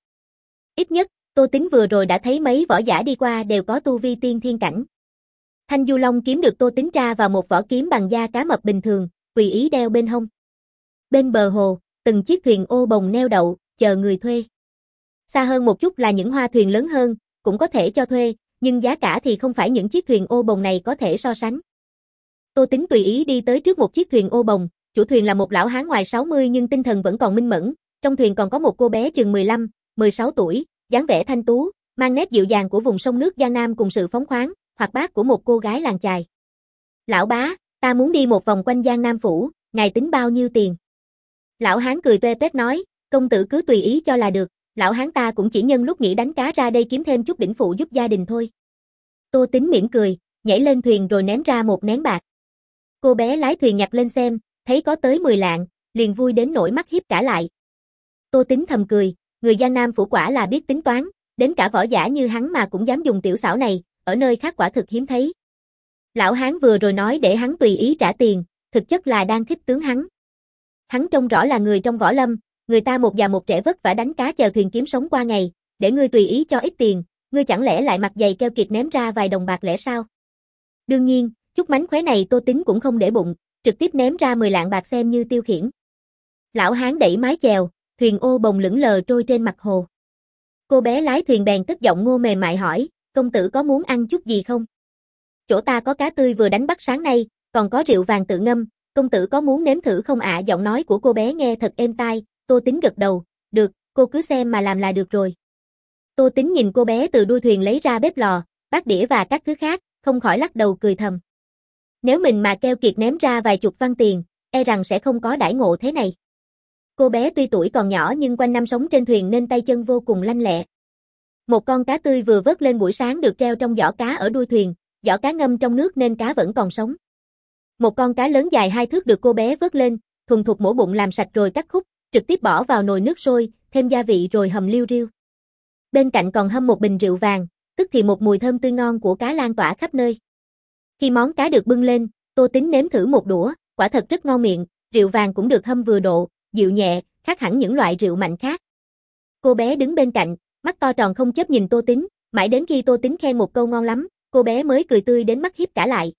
Ít nhất, Tô Tính vừa rồi đã thấy mấy võ giả đi qua đều có tu vi tiên thiên cảnh. Thanh Du Long kiếm được Tô Tính tra vào một vỏ kiếm bằng da cá mập bình thường, tùy ý đeo bên hông. Bên bờ hồ, từng chiếc thuyền ô bồng neo đậu, chờ người thuê. Xa hơn một chút là những hoa thuyền lớn hơn, cũng có thể cho thuê, nhưng giá cả thì không phải những chiếc thuyền ô bồng này có thể so sánh. Tô Tính tùy ý đi tới trước một chiếc thuyền ô bồng, chủ thuyền là một lão hán ngoài sáu mươi nhưng tinh thần vẫn còn minh mẫn, trong thuyền còn có một cô bé chừng mười lăm, mười sáu tuổi, dáng vẻ thanh tú, mang nét dịu dàng của vùng sông nước Giang Nam cùng sự phóng khoáng, hoạt bát của một cô gái làng chài. Lão bá, ta muốn đi một vòng quanh Giang Nam phủ, ngài tính bao nhiêu tiền? Lão hán cười toe toét nói, công tử cứ tùy ý cho là được, lão hán ta cũng chỉ nhân lúc nghỉ đánh cá ra đây kiếm thêm chút đỉnh phụ giúp gia đình thôi. Tô Tính mỉm cười, nhảy lên thuyền rồi ném ra một nén bạc. Cô bé lái thuyền nhặt lên xem, thấy có tới mười lạng, liền vui đến nỗi mắt hiếp cả lại. Tô Tính thầm cười, người Giang Nam phủ quả là biết tính toán, đến cả võ giả như hắn mà cũng dám dùng tiểu xảo này, ở nơi khác quả thực hiếm thấy. Lão hán vừa rồi nói để hắn tùy ý trả tiền, thực chất là đang khích tướng hắn. Hắn trông rõ là người trong võ lâm, người ta một già một trẻ vất vả đánh cá chèo thuyền kiếm sống qua ngày, để ngươi tùy ý cho ít tiền, ngươi chẳng lẽ lại mặt dày keo kiệt ném ra vài đồng bạc lẻ sao? Đương nhiên, chút mánh khóe này Tô Tính cũng không để bụng, trực tiếp ném ra mười lạng bạc xem như tiêu khiển. Lão hán đẩy mái chèo, thuyền ô bồng lững lờ trôi trên mặt hồ. Cô bé lái thuyền bèn cất giọng ngô mềm mại hỏi, công tử có muốn ăn chút gì không? Chỗ ta có cá tươi vừa đánh bắt sáng nay, còn có rượu vàng tự ngâm, công tử có muốn nếm thử không ạ? Giọng nói của cô bé nghe thật êm tai, Tô Tính gật đầu, được, cô cứ xem mà làm là được rồi. Tô Tính nhìn cô bé từ đuôi thuyền lấy ra bếp lò, bát đĩa và các thứ khác, không khỏi lắc đầu cười thầm. Nếu mình mà keo kiệt ném ra vài chục văn tiền, e rằng sẽ không có đãi ngộ thế này. Cô bé tuy tuổi còn nhỏ nhưng quanh năm sống trên thuyền nên tay chân vô cùng lanh lẹ. Một con cá tươi vừa vớt lên buổi sáng được treo trong giỏ cá ở đuôi thuyền, giỏ cá ngâm trong nước nên cá vẫn còn sống. Một con cá lớn dài hai thước được cô bé vớt lên, thuần thục mổ bụng làm sạch rồi cắt khúc, trực tiếp bỏ vào nồi nước sôi, thêm gia vị rồi hầm liu riu. Bên cạnh còn hâm một bình rượu vàng, tức thì một mùi thơm tươi ngon của cá lan tỏa khắp nơi. Khi món cá được bưng lên, Tô Tính nếm thử một đũa, quả thật rất ngon miệng, rượu vàng cũng được hâm vừa độ, dịu nhẹ, khác hẳn những loại rượu mạnh khác. Cô bé đứng bên cạnh, mắt to tròn không chớp nhìn Tô Tính, mãi đến khi Tô Tính khen một câu ngon lắm, cô bé mới cười tươi đến mắt hiếp cả lại.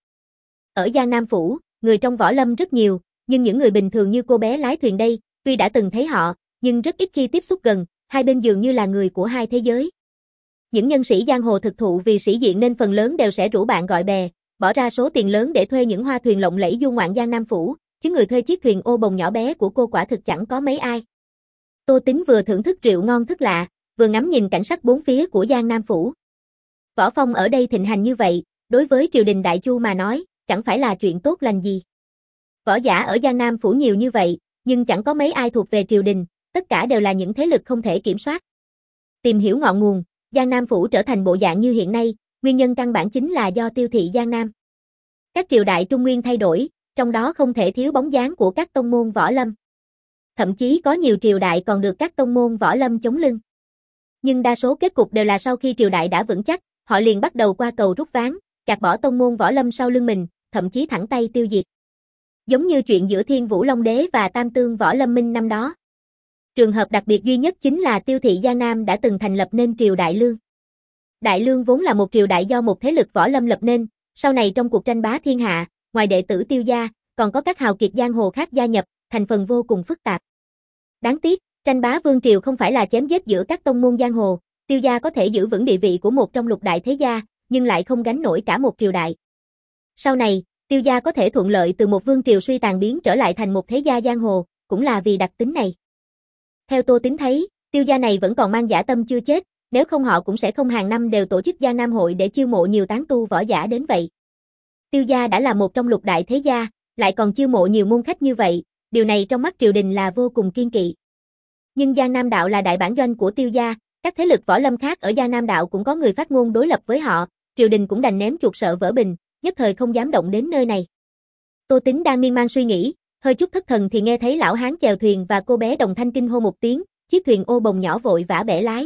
Ở Giang Nam Phủ, người trong võ lâm rất nhiều, nhưng những người bình thường như cô bé lái thuyền đây, tuy đã từng thấy họ, nhưng rất ít khi tiếp xúc gần, hai bên dường như là người của hai thế giới. Những nhân sĩ giang hồ thực thụ vì sĩ diện nên phần lớn đều sẽ rủ bạn gọi bè, bỏ ra số tiền lớn để thuê những hoa thuyền lộng lẫy du ngoạn Giang Nam Phủ, chứ người thuê chiếc thuyền ô bồng nhỏ bé của cô quả thực chẳng có mấy ai. Tô Tính vừa thưởng thức rượu ngon thức lạ, vừa ngắm nhìn cảnh sắc bốn phía của Giang Nam Phủ. Võ phong ở đây thịnh hành như vậy, đối với triều đình Đại Chu mà nói, chẳng phải là chuyện tốt lành gì. Võ giả ở Giang Nam Phủ nhiều như vậy, nhưng chẳng có mấy ai thuộc về triều đình, tất cả đều là những thế lực không thể kiểm soát. Tìm hiểu ngọn nguồn, Giang Nam Phủ trở thành bộ dạng như hiện nay, nguyên nhân căn bản chính là do tiêu thị Giang Nam. Các triều đại Trung Nguyên thay đổi, trong đó không thể thiếu bóng dáng của các tông môn võ lâm. Thậm chí có nhiều triều đại còn được các tông môn võ lâm chống lưng. Nhưng đa số kết cục đều là sau khi triều đại đã vững chắc, họ liền bắt đầu qua cầu rút ván, gạt bỏ tông môn võ lâm sau lưng mình, thậm chí thẳng tay tiêu diệt. Giống như chuyện giữa Thiên Vũ Long Đế và Tam Tương Võ Lâm Minh năm đó. Trường hợp đặc biệt duy nhất chính là tiêu thị Giang Nam đã từng thành lập nên triều Đại Lương. Đại Lương vốn là một triều đại do một thế lực võ lâm lập nên, sau này trong cuộc tranh bá thiên hạ, ngoài đệ tử Tiêu gia, còn có các hào kiệt giang hồ khác gia nhập, thành phần vô cùng phức tạp. Đáng tiếc, tranh bá vương triều không phải là chém giết giữa các tông môn giang hồ, Tiêu gia có thể giữ vững địa vị của một trong lục đại thế gia, nhưng lại không gánh nổi cả một triều đại. Sau này, Tiêu gia có thể thuận lợi từ một vương triều suy tàn biến trở lại thành một thế gia giang hồ, cũng là vì đặc tính này. Theo Tô Tính thấy, Tiêu gia này vẫn còn mang dã tâm chưa chết, nếu không họ cũng sẽ không hàng năm đều tổ chức Giang Nam hội để chiêu mộ nhiều tán tu võ giả đến vậy. Tiêu gia đã là một trong lục đại thế gia, lại còn chiêu mộ nhiều môn khách như vậy, điều này trong mắt triều đình là vô cùng kiên kỵ. Nhưng Giang Nam đạo là đại bản doanh của Tiêu gia, các thế lực võ lâm khác ở Giang Nam đạo cũng có người phát ngôn đối lập với họ, triều đình cũng đành ném chuột sợ vỡ bình, nhất thời không dám động đến nơi này. Tô Tính đang miên man suy nghĩ, hơi chút thất thần thì nghe thấy lão hán chèo thuyền và cô bé đồng thanh kinh hô một tiếng, chiếc thuyền ô bồng nhỏ vội vã bẻ lái.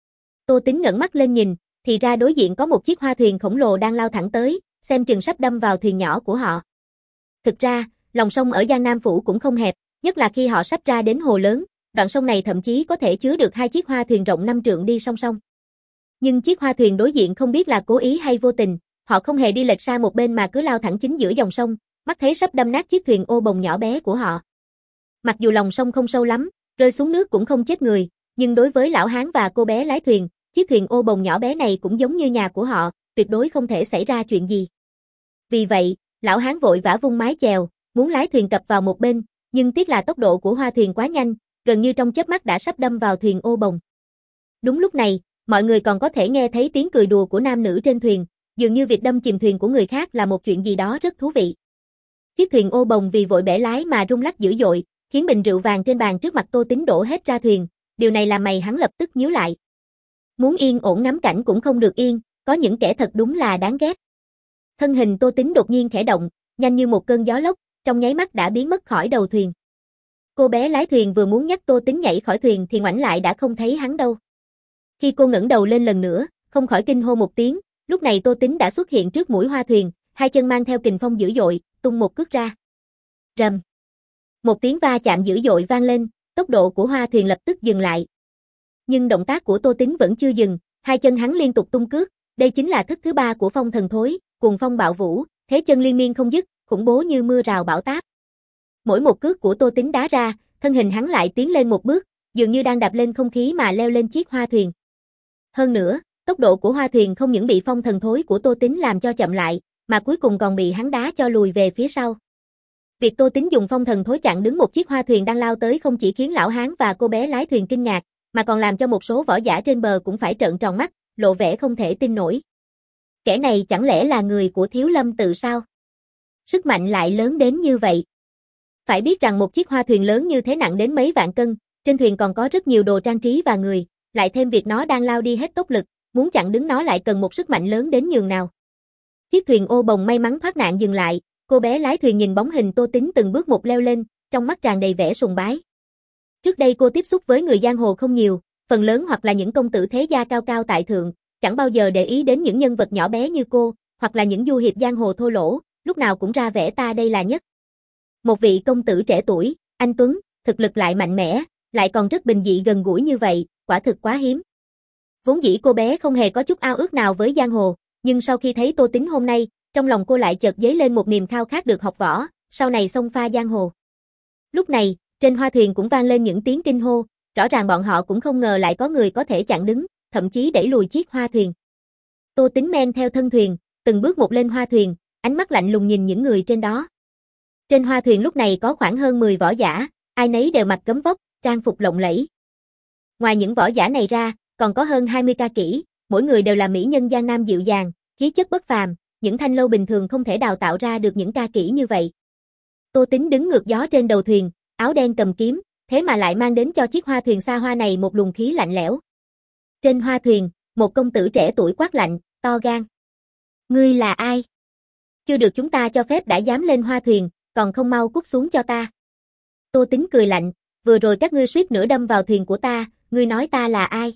Tô Tính ngẩng mắt lên nhìn, thì ra đối diện có một chiếc hoa thuyền khổng lồ đang lao thẳng tới, xem chừng sắp đâm vào thuyền nhỏ của họ. Thực ra, lòng sông ở Giang Nam Phủ cũng không hẹp, nhất là khi họ sắp ra đến hồ lớn, đoạn sông này thậm chí có thể chứa được hai chiếc hoa thuyền rộng năm trượng đi song song. Nhưng chiếc hoa thuyền đối diện không biết là cố ý hay vô tình, họ không hề đi lệch sang một bên mà cứ lao thẳng chính giữa dòng sông, mắt thấy sắp đâm nát chiếc thuyền ô bồng nhỏ bé của họ. Mặc dù lòng sông không sâu lắm, rơi xuống nước cũng không chết người, nhưng đối với lão hán và cô bé lái thuyền, chiếc thuyền ô bồng nhỏ bé này cũng giống như nhà của họ, tuyệt đối không thể xảy ra chuyện gì. Vì vậy, lão hán vội vã vung mái chèo, muốn lái thuyền cập vào một bên, nhưng tiếc là tốc độ của hoa thuyền quá nhanh, gần như trong chớp mắt đã sắp đâm vào thuyền ô bồng. Đúng lúc này, mọi người còn có thể nghe thấy tiếng cười đùa của nam nữ trên thuyền, dường như việc đâm chìm thuyền của người khác là một chuyện gì đó rất thú vị. Chiếc thuyền ô bồng vì vội bẻ lái mà rung lắc dữ dội, khiến bình rượu vàng trên bàn trước mặt Tô Tính đổ hết ra thuyền, điều này làm mày hắn lập tức nhíu lại. Muốn yên ổn ngắm cảnh cũng không được yên, có những kẻ thật đúng là đáng ghét. Thân hình Tô Tính đột nhiên khẽ động, nhanh như một cơn gió lốc, trong nháy mắt đã biến mất khỏi đầu thuyền. Cô bé lái thuyền vừa muốn nhắc Tô Tính nhảy khỏi thuyền thì ngoảnh lại đã không thấy hắn đâu. Khi cô ngẩng đầu lên lần nữa, không khỏi kinh hô một tiếng, lúc này Tô Tính đã xuất hiện trước mũi hoa thuyền, hai chân mang theo kình phong dữ dội, tung một cước ra. Rầm. Một tiếng va chạm dữ dội vang lên, tốc độ của hoa thuyền lập tức dừng lại. Nhưng động tác của Tô Tính vẫn chưa dừng, hai chân hắn liên tục tung cước, đây chính là thức thứ ba của phong thần thối, cuồng phong bạo vũ, thế chân liên miên không dứt, khủng bố như mưa rào bão táp. Mỗi một cước của Tô Tính đá ra, thân hình hắn lại tiến lên một bước, dường như đang đạp lên không khí mà leo lên chiếc hoa thuyền. Hơn nữa, tốc độ của hoa thuyền không những bị phong thần thối của Tô Tính làm cho chậm lại, mà cuối cùng còn bị hắn đá cho lùi về phía sau. Việc Tô Tính dùng phong thần thối chặn đứng một chiếc hoa thuyền đang lao tới không chỉ khiến lão hán và cô bé lái thuyền kinh ngạc, mà còn làm cho một số võ giả trên bờ cũng phải trợn tròn mắt, lộ vẻ không thể tin nổi. Kẻ này chẳng lẽ là người của Thiếu Lâm Tự sao? Sức mạnh lại lớn đến như vậy. Phải biết rằng một chiếc hoa thuyền lớn như thế nặng đến mấy vạn cân, trên thuyền còn có rất nhiều đồ trang trí và người, lại thêm việc nó đang lao đi hết tốc lực, muốn chặn đứng nó lại cần một sức mạnh lớn đến nhường nào. Chiếc thuyền ô bồng may mắn thoát nạn dừng lại, Cô bé lái thuyền nhìn bóng hình Tô Tín từng bước một leo lên, trong mắt tràn đầy vẻ sùng bái. Trước đây cô tiếp xúc với người giang hồ không nhiều, phần lớn hoặc là những công tử thế gia cao cao tại thượng, chẳng bao giờ để ý đến những nhân vật nhỏ bé như cô, hoặc là những du hiệp giang hồ thô lỗ, lúc nào cũng ra vẻ ta đây là nhất. Một vị công tử trẻ tuổi, anh tuấn, thực lực lại mạnh mẽ, lại còn rất bình dị gần gũi như vậy, quả thực quá hiếm. Vốn dĩ cô bé không hề có chút ao ước nào với giang hồ, nhưng sau khi thấy Tô Tín hôm nay, trong lòng cô lại chợt dấy lên một niềm khao khát được học võ, sau này xông pha giang hồ. Lúc này, trên hoa thuyền cũng vang lên những tiếng kinh hô, rõ ràng bọn họ cũng không ngờ lại có người có thể chặn đứng, thậm chí đẩy lùi chiếc hoa thuyền. Tô Tín men theo thân thuyền, từng bước một lên hoa thuyền, ánh mắt lạnh lùng nhìn những người trên đó. Trên hoa thuyền lúc này có khoảng hơn mười võ giả, ai nấy đều mặc gấm vóc, trang phục lộng lẫy. Ngoài những võ giả này ra, còn có hơn hai mươi ca kỹ, mỗi người đều là mỹ nhân giang nam dịu dàng, khí chất bất phàm, những thanh lâu bình thường không thể đào tạo ra được những ca kỹ như vậy. Tô Tín đứng ngược gió trên đầu thuyền, áo đen cầm kiếm, thế mà lại mang đến cho chiếc hoa thuyền xa hoa này một luồng khí lạnh lẽo. Trên hoa thuyền, một công tử trẻ tuổi quát lạnh, to gan. Ngươi là ai? Chưa được chúng ta cho phép đã dám lên hoa thuyền, còn không mau cút xuống cho ta. Tô Tín cười lạnh, vừa rồi các ngươi suýt nữa đâm vào thuyền của ta, ngươi nói ta là ai?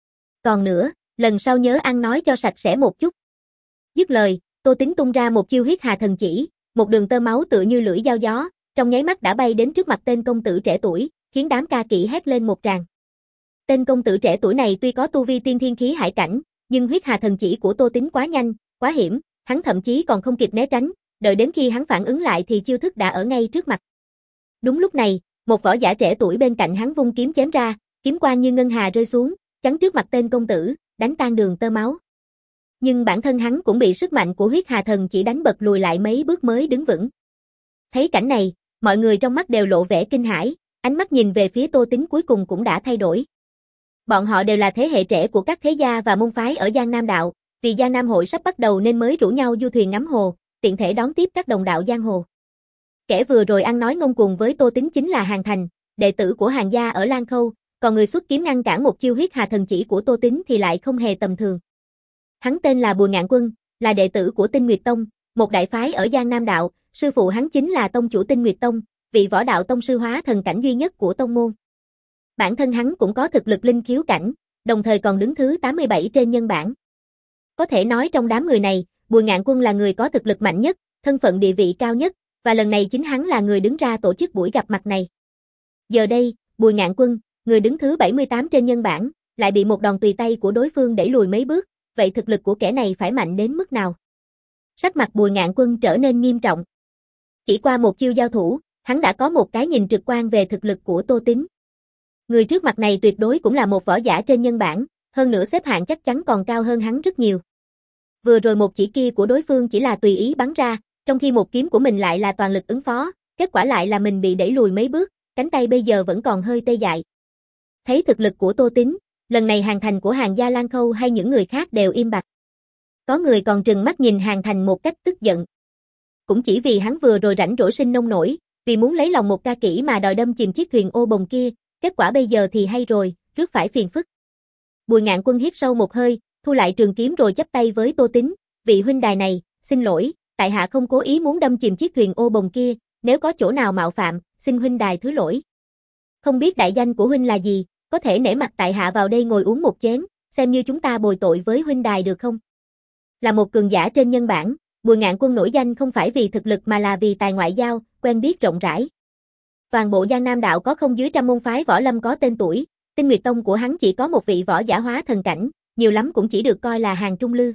Còn nữa, lần sau nhớ ăn nói cho sạch sẽ một chút. Dứt lời, Tô Tín tung ra một chiêu huyết hà thần chỉ, một đường tơ máu tựa như lưỡi dao gió, trong nháy mắt đã bay đến trước mặt tên công tử trẻ tuổi, khiến đám ca kỵ hét lên một tràng. Tên công tử trẻ tuổi này tuy có tu vi tiên thiên khí hải cảnh, nhưng huyết hà thần chỉ của Tô Tín quá nhanh, quá hiểm, hắn thậm chí còn không kịp né tránh, đợi đến khi hắn phản ứng lại thì chiêu thức đã ở ngay trước mặt. Đúng lúc này, một võ giả trẻ tuổi bên cạnh hắn vung kiếm chém ra, kiếm quang như ngân hà rơi xuống, chắn trước mặt tên công tử, đánh tan đường tơ máu. Nhưng bản thân hắn cũng bị sức mạnh của huyết hà thần chỉ đánh bật lùi lại mấy bước mới đứng vững. Thấy cảnh này, mọi người trong mắt đều lộ vẻ kinh hãi, ánh mắt nhìn về phía Tô Tín cuối cùng cũng đã thay đổi. Bọn họ đều là thế hệ trẻ của các thế gia và môn phái ở Giang Nam Đạo, vì Giang Nam hội sắp bắt đầu nên mới rủ nhau du thuyền ngắm hồ, tiện thể đón tiếp các đồng đạo giang hồ. Kẻ vừa rồi ăn nói ngông cuồng với Tô Tín chính là Hàn Thành, đệ tử của Hàn gia ở Lan Khâu, còn người xuất kiếm ngăn cản một chiêu huyết hà thần chỉ của Tô Tín thì lại không hề tầm thường. Hắn tên là Bùi Ngạn Quân, là đệ tử của Tinh Nguyệt Tông, một đại phái ở Giang Nam Đạo, sư phụ hắn chính là tông chủ Tinh Nguyệt Tông, vị võ đạo tông sư hóa thần cảnh duy nhất của tông môn. Bản thân hắn cũng có thực lực linh khiếu cảnh, đồng thời còn đứng thứ tám mươi bảy trên nhân bảng. Có thể nói trong đám người này, Bùi Ngạn Quân là người có thực lực mạnh nhất, thân phận địa vị cao nhất, và lần này chính hắn là người đứng ra tổ chức buổi gặp mặt này. Giờ đây, Bùi Ngạn Quân, người đứng thứ bảy mươi tám trên nhân bảng, lại bị một đòn tùy tay của đối phương đẩy lùi mấy bước, vậy thực lực của kẻ này phải mạnh đến mức nào? Sắc mặt Bùi Ngạn Quân trở nên nghiêm trọng. Chỉ qua một chiêu giao thủ, hắn đã có một cái nhìn trực quan về thực lực của Tô Tín. Người trước mặt này tuyệt đối cũng là một võ giả trên nhân bảng, hơn nữa xếp hạng chắc chắn còn cao hơn hắn rất nhiều. Vừa rồi một chỉ kia của đối phương chỉ là tùy ý bắn ra, trong khi một kiếm của mình lại là toàn lực ứng phó, kết quả lại là mình bị đẩy lùi mấy bước, cánh tay bây giờ vẫn còn hơi tê dại. Thấy thực lực của Tô Tín, lần này Hàn Thành của Hàn gia Lan Khâu hay những người khác đều im bặt. Có người còn trừng mắt nhìn Hàn Thành một cách tức giận. Cũng chỉ vì hắn vừa rồi rảnh rỗi sinh nông nổi, vì muốn lấy lòng một ca kỹ mà đòi đâm chìm chiếc thuyền ô bồng kia, kết quả bây giờ thì hay rồi, rước phải phiền phức. Bùi Ngạn Quân hít sâu một hơi, thu lại trường kiếm rồi chắp tay với Tô Tín, vị huynh đài này, xin lỗi, tại hạ không cố ý muốn đâm chìm chiếc thuyền ô bồng kia, nếu có chỗ nào mạo phạm, xin huynh đài thứ lỗi. Không biết đại danh của huynh là gì, có thể nể mặt tại hạ vào đây ngồi uống một chén, xem như chúng ta bồi tội với huynh đài được không? Là một cường giả trên nhân bảng, Bùi Ngạn Quân nổi danh không phải vì thực lực mà là vì tài ngoại giao, quen biết rộng rãi. Toàn bộ Giang Nam Đạo có không dưới trăm môn phái võ lâm có tên tuổi, Tinh Nguyệt Tông của hắn chỉ có một vị võ giả hóa thần cảnh, nhiều lắm cũng chỉ được coi là hàng trung lư.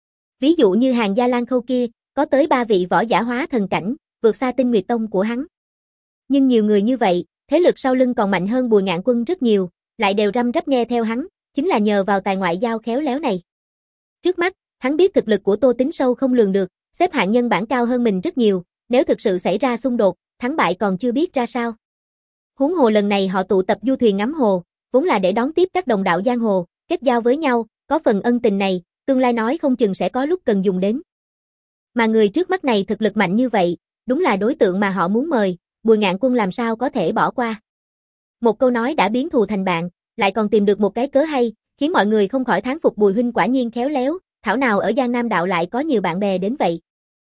Ví dụ như Hàn gia Lan Khâu kia, có tới ba vị võ giả hóa thần cảnh, vượt xa Tinh Nguyệt Tông của hắn. Nhưng nhiều người như vậy, thế lực sau lưng còn mạnh hơn Bùi Ngạn Quân rất nhiều, lại đều răm rắp nghe theo hắn, chính là nhờ vào tài ngoại giao khéo léo này. Trước mắt, hắn biết thực lực của Tô Tín sâu không lường được, xếp hạng nhân bảng cao hơn mình rất nhiều, nếu thực sự xảy ra xung đột, thắng bại còn chưa biết ra sao. Huống hồ lần này họ tụ tập du thuyền ngắm hồ, vốn là để đón tiếp các đồng đạo giang hồ, kết giao với nhau, có phần ân tình này, tương lai nói không chừng sẽ có lúc cần dùng đến. Mà người trước mắt này thực lực mạnh như vậy, đúng là đối tượng mà họ muốn mời, Bùi Ngạn Quân làm sao có thể bỏ qua. Một câu nói đã biến thù thành bạn, lại còn tìm được một cái cớ hay, khiến mọi người không khỏi thán phục Bùi huynh quả nhiên khéo léo, thảo nào ở Giang Nam Đạo lại có nhiều bạn bè đến vậy.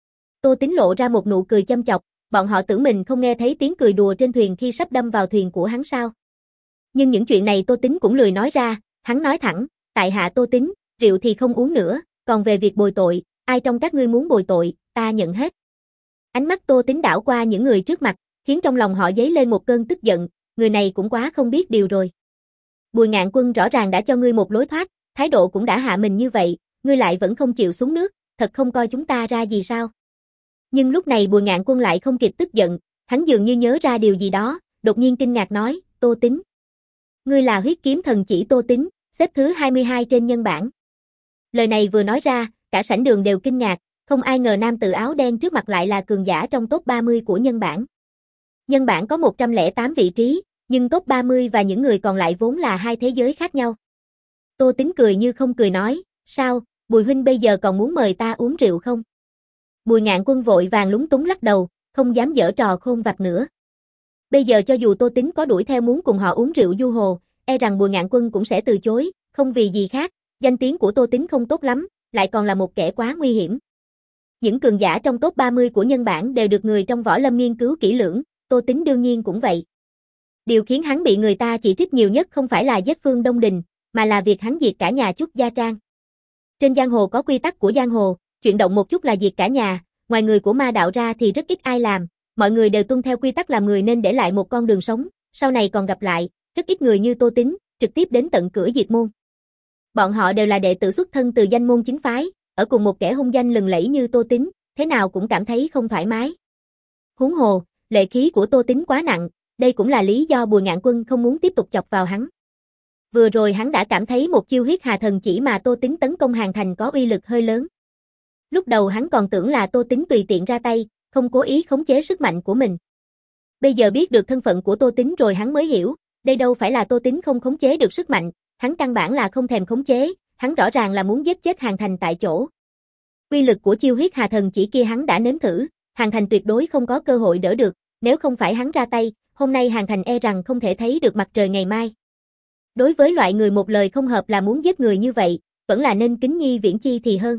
Tô Tính lộ ra một nụ cười châm chọc, bọn họ tưởng mình không nghe thấy tiếng cười đùa trên thuyền khi sắp đâm vào thuyền của hắn sao. Nhưng những chuyện này Tô Tính cũng lười nói ra, hắn nói thẳng, tại hạ Tô Tính, rượu thì không uống nữa, còn về việc bồi tội, ai trong các ngươi muốn bồi tội, ta nhận hết. Ánh mắt Tô Tính đảo qua những người trước mặt, khiến trong lòng họ dấy lên một cơn tức giận, người này cũng quá không biết điều rồi. Bùi Ngạn Quân rõ ràng đã cho ngươi một lối thoát, thái độ cũng đã hạ mình như vậy, ngươi lại vẫn không chịu xuống nước, thật không coi chúng ta ra gì sao? Nhưng lúc này Bùi Ngạn Quân lại không kịp tức giận, hắn dường như nhớ ra điều gì đó, đột nhiên kinh ngạc nói, Tô Tính. Ngươi là huyết kiếm thần chỉ Tô Tính, xếp thứ hai mươi hai trên nhân bảng. Lời này vừa nói ra, cả sảnh đường đều kinh ngạc, không ai ngờ nam tử áo đen trước mặt lại là cường giả trong top ba mươi của nhân bảng. Nhân bảng có một trăm lẻ tám vị trí, nhưng top ba mươi và những người còn lại vốn là hai thế giới khác nhau. Tô Tính cười như không cười nói, sao, Bùi huynh bây giờ còn muốn mời ta uống rượu không? Bùi Ngạn Quân vội vàng lúng túng lắc đầu, không dám giở trò khôn vặt nữa. Bây giờ cho dù Tô Tính có đuổi theo muốn cùng họ uống rượu du hồ, e rằng Bùi Ngạn Quân cũng sẽ từ chối, không vì gì khác, danh tiếng của Tô Tính không tốt lắm, lại còn là một kẻ quá nguy hiểm. Những cường giả trong top ba mươi của nhân bảng đều được người trong võ lâm nghiên cứu kỹ lưỡng, Tô Tính đương nhiên cũng vậy. Điều khiến hắn bị người ta chỉ trích nhiều nhất không phải là giết Phương Đông Đình, mà là việc hắn diệt cả nhà Chúc Gia Trang. Trên giang hồ có quy tắc của giang hồ, chuyện động một chút là diệt cả nhà, ngoài người của ma đạo ra thì rất ít ai làm, mọi người đều tuân theo quy tắc làm người nên để lại một con đường sống, sau này còn gặp lại, rất ít người như Tô Tính, trực tiếp đến tận cửa diệt môn. Bọn họ đều là đệ tử xuất thân từ danh môn chính phái, ở cùng một kẻ hung danh lừng lẫy như Tô Tính, thế nào cũng cảm thấy không thoải mái. Huống hồ, lệ khí của Tô Tính quá nặng, đây cũng là lý do Bùi Ngạn Quân không muốn tiếp tục chọc vào hắn. Vừa rồi hắn đã cảm thấy một chiêu huyết hà thần chỉ mà Tô Tính tấn công Hàn Thành có uy lực hơi lớn. Lúc đầu hắn còn tưởng là Tô Tính tùy tiện ra tay, không cố ý khống chế sức mạnh của mình. Bây giờ biết được thân phận của Tô Tính rồi hắn mới hiểu, đây đâu phải là Tô Tính không khống chế được sức mạnh, hắn căn bản là không thèm khống chế, hắn rõ ràng là muốn giết chết Hàn Thành tại chỗ. Uy lực của chiêu huyết hà thần chỉ kia hắn đã nếm thử, Hàn Thành tuyệt đối không có cơ hội đỡ được, nếu không phải hắn ra tay, hôm nay Hàn Thành e rằng không thể thấy được mặt trời ngày mai. Đối với loại người một lời không hợp là muốn giết người như vậy, vẫn là nên kính nhi viễn chi thì hơn.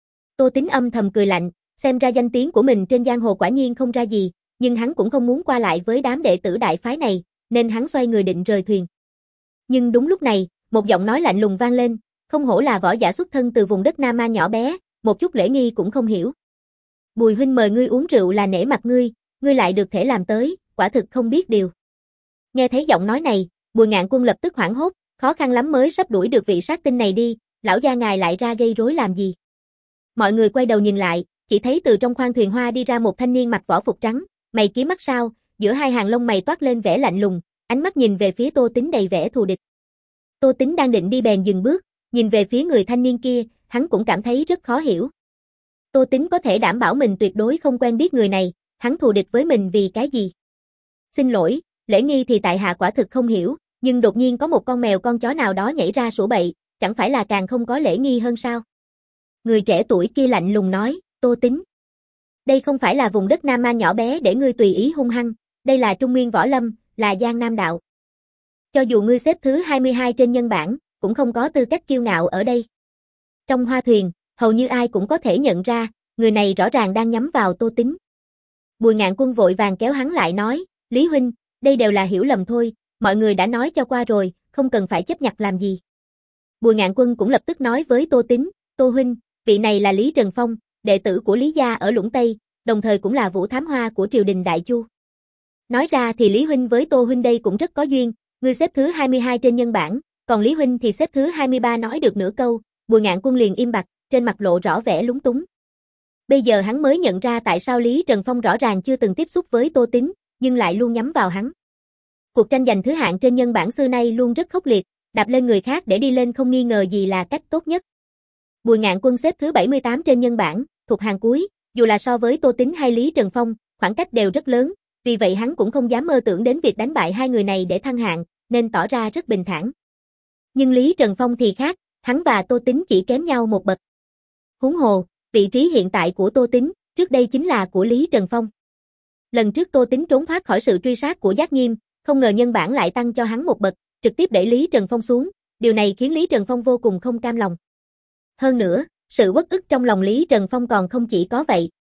Tô Tính âm thầm cười lạnh, xem ra danh tiếng của mình trên giang hồ quả nhiên không ra gì, nhưng hắn cũng không muốn qua lại với đám đệ tử đại phái này, nên hắn xoay người định rời thuyền. Nhưng đúng lúc này, một giọng nói lạnh lùng vang lên, không hổ là võ giả xuất thân từ vùng đất Nam Man nhỏ bé, một chút lễ nghi cũng không hiểu. Bùi huynh mời ngươi uống rượu là nể mặt ngươi, ngươi lại được thể làm tới, quả thực không biết điều. Nghe thấy giọng nói này, Bùi Ngạn Quân lập tức hoảng hốt, khó khăn lắm mới sắp đuổi được vị sát tinh này đi, lão gia ngài lại ra gây rối làm gì? Mọi người quay đầu nhìn lại, chỉ thấy từ trong khoang thuyền hoa đi ra một thanh niên mặc võ phục trắng, mày kiếm mắt sao, giữa hai hàng lông mày toát lên vẻ lạnh lùng, ánh mắt nhìn về phía Tô Tính đầy vẻ thù địch. Tô Tính đang định đi bèn dừng bước, nhìn về phía người thanh niên kia, hắn cũng cảm thấy rất khó hiểu. Tô Tính có thể đảm bảo mình tuyệt đối không quen biết người này, hắn thù địch với mình vì cái gì? Xin lỗi, lễ nghi thì tại hạ quả thực không hiểu, nhưng đột nhiên có một con mèo con chó nào đó nhảy ra sủa bậy, chẳng phải là càng không có lễ nghi hơn sao? Người trẻ tuổi kia lạnh lùng nói, Tô Tính. Đây không phải là vùng đất Nam Man nhỏ bé để ngươi tùy ý hung hăng, đây là Trung Nguyên Võ Lâm, là Giang Nam Đạo. Cho dù ngươi xếp thứ hai mươi hai trên nhân bảng, cũng không có tư cách kiêu ngạo ở đây. Trong hoa thuyền, hầu như ai cũng có thể nhận ra, người này rõ ràng đang nhắm vào Tô Tính. Bùi Ngạn Quân vội vàng kéo hắn lại nói, Lý huynh, đây đều là hiểu lầm thôi, mọi người đã nói cho qua rồi, không cần phải chấp nhặt làm gì. Bùi Ngạn Quân cũng lập tức nói với Tô Tính, Tô huynh, vị này là Lý Trần Phong, đệ tử của Lý gia ở Lũng Tây, đồng thời cũng là vũ thám hoa của triều đình Đại Chu. Nói ra thì Lý huynh với Tô huynh đây cũng rất có duyên, ngươi xếp thứ hai mươi hai trên nhân bảng, còn Lý huynh thì xếp thứ hai mươi ba nói được nửa câu, Bùi Ngạn Quân liền im bặt, trên mặt lộ rõ vẻ lúng túng. Bây giờ hắn mới nhận ra tại sao Lý Trần Phong rõ ràng chưa từng tiếp xúc với Tô Tính, nhưng lại luôn nhắm vào hắn. Cuộc tranh giành thứ hạng trên nhân bảng xưa nay luôn rất khốc liệt, đạp lên người khác để đi lên không nghi ngờ gì là cách tốt nhất. Bùi Ngạn Quân xếp thứ bảy mươi tám trên nhân bảng, thuộc hàng cuối, dù là so với Tô Tính hay Lý Trần Phong, khoảng cách đều rất lớn, vì vậy hắn cũng không dám mơ tưởng đến việc đánh bại hai người này để thăng hạng, nên tỏ ra rất bình thản. Nhưng Lý Trần Phong thì khác, hắn và Tô Tính chỉ kém nhau một bậc. Huống hồ, vị trí hiện tại của Tô Tính, trước đây chính là của Lý Trần Phong. Lần trước Tô Tính trốn thoát khỏi sự truy sát của Giác Nghiêm, không ngờ nhân bảng lại tăng cho hắn một bậc, trực tiếp đẩy Lý Trần Phong xuống, điều này khiến Lý Trần Phong vô cùng không cam lòng. Hơn nữa, sự uất ức trong lòng Lý Trần Phong còn không chỉ có vậy.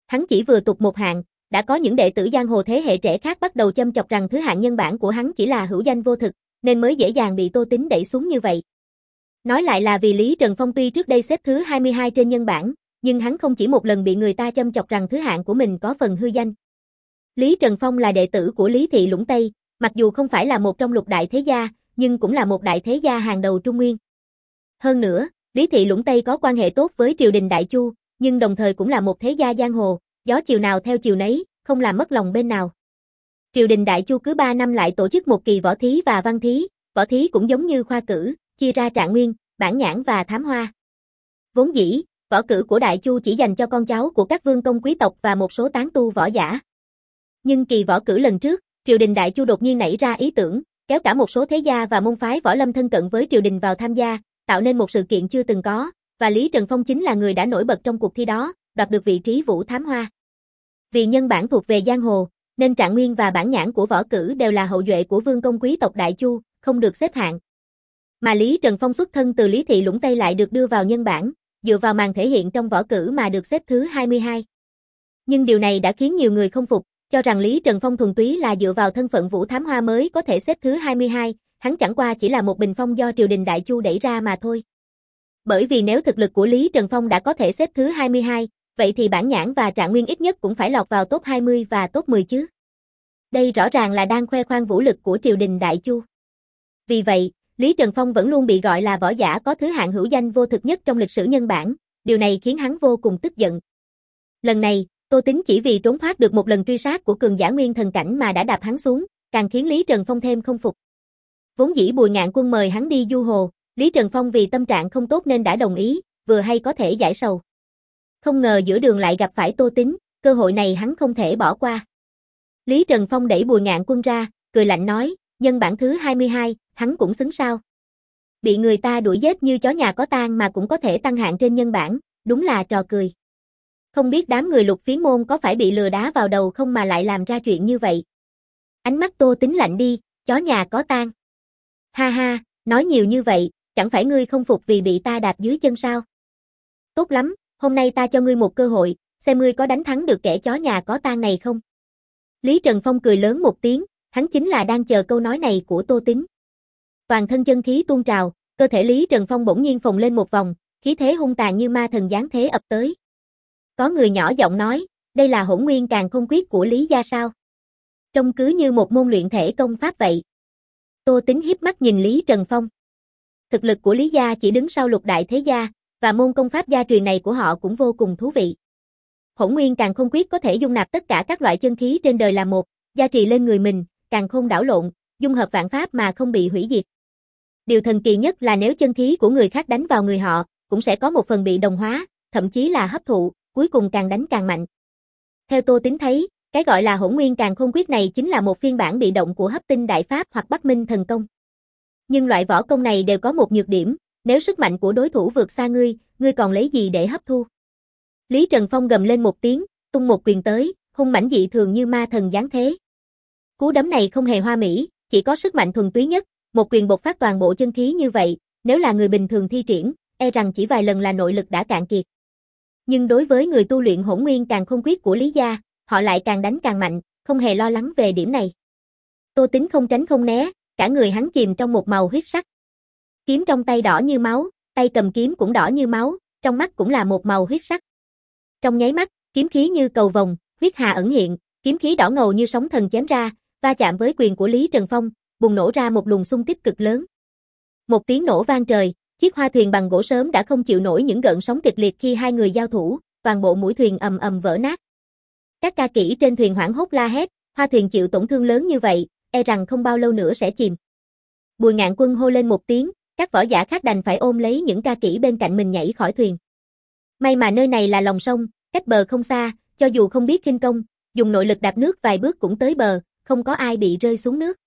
Hắn chỉ vừa tục một hạng, đã có những đệ tử giang hồ thế hệ trẻ khác bắt đầu châm chọc rằng thứ hạng nhân bản của hắn chỉ là hữu danh vô thực, nên mới dễ dàng bị Tô Tính đẩy xuống như vậy. Nói lại là vì Lý Trần Phong tuy trước đây xếp thứ hai mươi hai trên nhân bản, nhưng hắn không chỉ một lần bị người ta châm chọc rằng thứ hạng của mình có phần hư danh. Lý Trần Phong là đệ tử của Lý Thị Lũng Tây, mặc dù không phải là một trong lục đại thế gia, nhưng cũng là một đại thế gia hàng đầu Trung Nguyên. Hơn nữa, Lý Thị Lũng Tây có quan hệ tốt với triều đình Đại Chu, nhưng đồng thời cũng là một thế gia giang hồ, gió chiều nào theo chiều nấy, không làm mất lòng bên nào. Triều đình Đại Chu cứ ba năm lại tổ chức một kỳ võ thí và văn thí, võ thí cũng giống như khoa cử, chia ra trạng nguyên, bản nhãn và thám hoa. Vốn dĩ, võ cử của Đại Chu chỉ dành cho con cháu của các vương công quý tộc và một số tán tu võ giả. Nhưng kỳ võ cử lần trước, triều đình Đại Chu đột nhiên nảy ra ý tưởng, kéo cả một số thế gia và môn phái võ lâm thân cận với triều đình vào tham gia, tạo nên một sự kiện chưa từng có, và Lý Trần Phong chính là người đã nổi bật trong cuộc thi đó, đoạt được vị trí vũ thám hoa. Vì nhân bản thuộc về giang hồ, nên trạng nguyên và bản nhãn của võ cử đều là hậu duệ của vương công quý tộc Đại Chu, không được xếp hạng. Mà Lý Trần Phong xuất thân từ Lý Thị Lũng Tây lại được đưa vào nhân bản, dựa vào màn thể hiện trong võ cử mà được xếp thứ hai mươi hai. Nhưng điều này đã khiến nhiều người không phục, cho rằng Lý Trần Phong thuần túy là dựa vào thân phận vũ thám hoa mới có thể xếp thứ hai mươi hai, hắn chẳng qua chỉ là một bình phong do triều đình Đại Chu đẩy ra mà thôi. Bởi vì nếu thực lực của Lý Trần Phong đã có thể xếp thứ hai mươi hai, vậy thì bản nhãn và trạng nguyên ít nhất cũng phải lọt vào top hai mươi và top mười chứ. Đây rõ ràng là đang khoe khoang vũ lực của triều đình Đại Chu. Vì vậy, Lý Trần Phong vẫn luôn bị gọi là võ giả có thứ hạng hữu danh vô thực nhất trong lịch sử nhân bản, điều này khiến hắn vô cùng tức giận. Lần này, Tô Tính chỉ vì trốn thoát được một lần truy sát của cường giả nguyên thần cảnh mà đã đạp hắn xuống, càng khiến Lý Trần Phong thêm không phục. Vốn dĩ Bùi Ngạn Quân mời hắn đi du hồ, Lý Trần Phong vì tâm trạng không tốt nên đã đồng ý, vừa hay có thể giải sầu. Không ngờ giữa đường lại gặp phải Tô Tính, cơ hội này hắn không thể bỏ qua. Lý Trần Phong đẩy Bùi Ngạn Quân ra, cười lạnh nói, nhân bản thứ hai mươi hai, hắn cũng xứng sao. Bị người ta đuổi giết như chó nhà có tang mà cũng có thể tăng hạng trên nhân bản, đúng là trò cười. Không biết đám người Lục Phiến môn có phải bị lừa đá vào đầu không mà lại làm ra chuyện như vậy. Ánh mắt Tô Tính lạnh đi, chó nhà có tang. Ha ha, nói nhiều như vậy, chẳng phải ngươi không phục vì bị ta đạp dưới chân sao? Tốt lắm, hôm nay ta cho ngươi một cơ hội, xem ngươi có đánh thắng được kẻ chó nhà có tang này không? Lý Trần Phong cười lớn một tiếng, hắn chính là đang chờ câu nói này của Tô Tính. Toàn thân chân khí tuôn trào, cơ thể Lý Trần Phong bỗng nhiên phồng lên một vòng, khí thế hung tàn như ma thần giáng thế ập tới. Có người nhỏ giọng nói, đây là hỗn nguyên càn khôn quyết của Lý gia sao? Trông cứ như một môn luyện thể công pháp vậy. Tô Tính hiếp mắt nhìn Lý Trần Phong. Thực lực của Lý gia chỉ đứng sau lục đại thế gia, và môn công pháp gia truyền này của họ cũng vô cùng thú vị. Hỗn nguyên càn khôn quyết có thể dung nạp tất cả các loại chân khí trên đời là một, gia trì lên người mình, càn khôn đảo lộn, dung hợp vạn pháp mà không bị hủy diệt. Điều thần kỳ nhất là nếu chân khí của người khác đánh vào người họ, cũng sẽ có một phần bị đồng hóa, thậm chí là hấp thụ, cuối cùng càng đánh càng mạnh. Theo Tô Tính thấy, cái gọi là hỗn nguyên càn khôn quyết này chính là một phiên bản bị động của hấp tinh đại pháp hoặc Bắc Minh thần công. Nhưng loại võ công này đều có một nhược điểm, nếu sức mạnh của đối thủ vượt xa ngươi, ngươi còn lấy gì để hấp thu? Lý Trần Phong gầm lên một tiếng, tung một quyền tới, hung mãnh dị thường như ma thần giáng thế. Cú đấm này không hề hoa mỹ, chỉ có sức mạnh thuần túy nhất, một quyền bộc phát toàn bộ chân khí như vậy, nếu là người bình thường thi triển, e rằng chỉ vài lần là nội lực đã cạn kiệt. Nhưng đối với người tu luyện hỗn nguyên càn khôn quyết của Lý gia, họ lại càng đánh càng mạnh, không hề lo lắng về điểm này. Tô Tính không tránh không né, cả người hắn chìm trong một màu huyết sắc. Kiếm trong tay đỏ như máu, tay cầm kiếm cũng đỏ như máu, trong mắt cũng là một màu huyết sắc. Trong nháy mắt, kiếm khí như cầu vồng, huyết hà ẩn hiện, kiếm khí đỏ ngầu như sóng thần chém ra, va chạm với quyền của Lý Trần Phong, bùng nổ ra một luồng xung kích cực lớn. Một tiếng nổ vang trời, chiếc hoa thuyền bằng gỗ sớm đã không chịu nổi những gợn sóng kịch liệt khi hai người giao thủ, toàn bộ mũi thuyền ầm ầm vỡ nát. Các ca kỹ trên thuyền hoảng hốt la hét, hoa thuyền chịu tổn thương lớn như vậy, e rằng không bao lâu nữa sẽ chìm. Bùi Ngạn Quân hô lên một tiếng, các võ giả khác đành phải ôm lấy những ca kỹ bên cạnh mình nhảy khỏi thuyền. May mà nơi này là lòng sông, cách bờ không xa, cho dù không biết khinh công, dùng nội lực đạp nước vài bước cũng tới bờ, không có ai bị rơi xuống nước.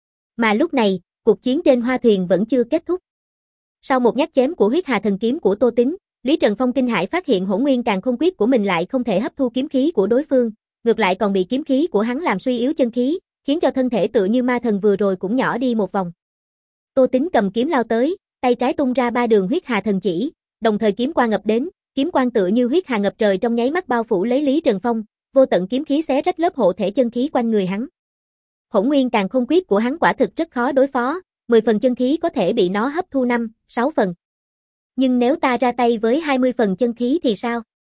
Mà lúc này, cuộc chiến trên hoa thuyền vẫn chưa kết thúc. Sau một nhát chém của huyết hà thần kiếm của Tô Tính, Lý Trần Phong kinh hãi phát hiện hỗn nguyên càn khôn quyết của mình lại không thể hấp thu kiếm khí của đối phương, ngược lại còn bị kiếm khí của hắn làm suy yếu chân khí, khiến cho thân thể tựa như ma thần vừa rồi cũng nhỏ đi một vòng. Tô Tính cầm kiếm lao tới, tay trái tung ra ba đường huyết hà thần chỉ, đồng thời kiếm qua ngập đến, Kiếm quang tựa như huyết hà ngập trời trong nháy mắt bao phủ lấy Lý Trần Phong, vô tận kiếm khí xé rách lớp hộ thể chân khí quanh người hắn. Hỗn Nguyên Càn Khôn Quyết của hắn quả thực rất khó đối phó, mười phần chân khí có thể bị nó hấp thu năm, sáu phần. Nhưng nếu ta ra tay với hai mươi phần chân khí thì sao?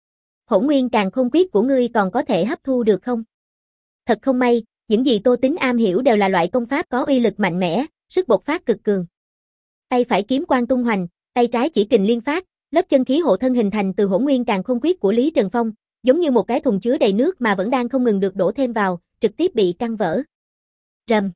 Hỗn Nguyên Càn Khôn Quyết của ngươi còn có thể hấp thu được không? Thật không may, những gì Tô Tính am hiểu đều là loại công pháp có uy lực mạnh mẽ, sức bộc phát cực cường. Tay phải kiếm quang tung hoành, tay trái chỉ kình liên phát, lớp chân khí hộ thân hình thành từ Hỗn Nguyên Càn Khôn Quyết của Lý Trần Phong, giống như một cái thùng chứa đầy nước mà vẫn đang không ngừng được đổ thêm vào, trực tiếp bị căng vỡ. Rầm.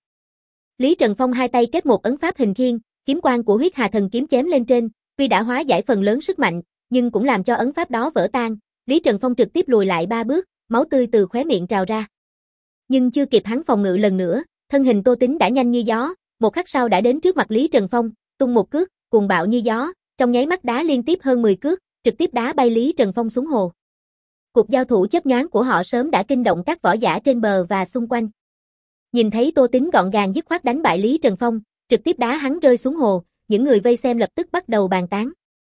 Lý Trần Phong hai tay kết một ấn pháp hình khiên, kiếm quang của Huyết Hà Thần kiếm chém lên trên, tuy đã hóa giải phần lớn sức mạnh, nhưng cũng làm cho ấn pháp đó vỡ tan. Lý Trần Phong trực tiếp lùi lại ba bước, máu tươi từ khóe miệng trào ra. Nhưng chưa kịp hắn phòng ngự lần nữa, thân hình Tô Tính đã nhanh như gió, một khắc sau đã đến trước mặt Lý Trần Phong, tung một cước, cuồng bạo như gió, trong nháy mắt đá liên tiếp hơn mười cước, trực tiếp đá bay Lý Trần Phong xuống hồ. Cuộc giao thủ chớp nhoáng của họ sớm đã kinh động các võ giả trên bờ và xung quanh. Nhìn thấy Tô Tính gọn gàng dứt khoát đánh bại Lý Trần Phong, trực tiếp đá hắn rơi xuống hồ, những người vây xem lập tức bắt đầu bàn tán.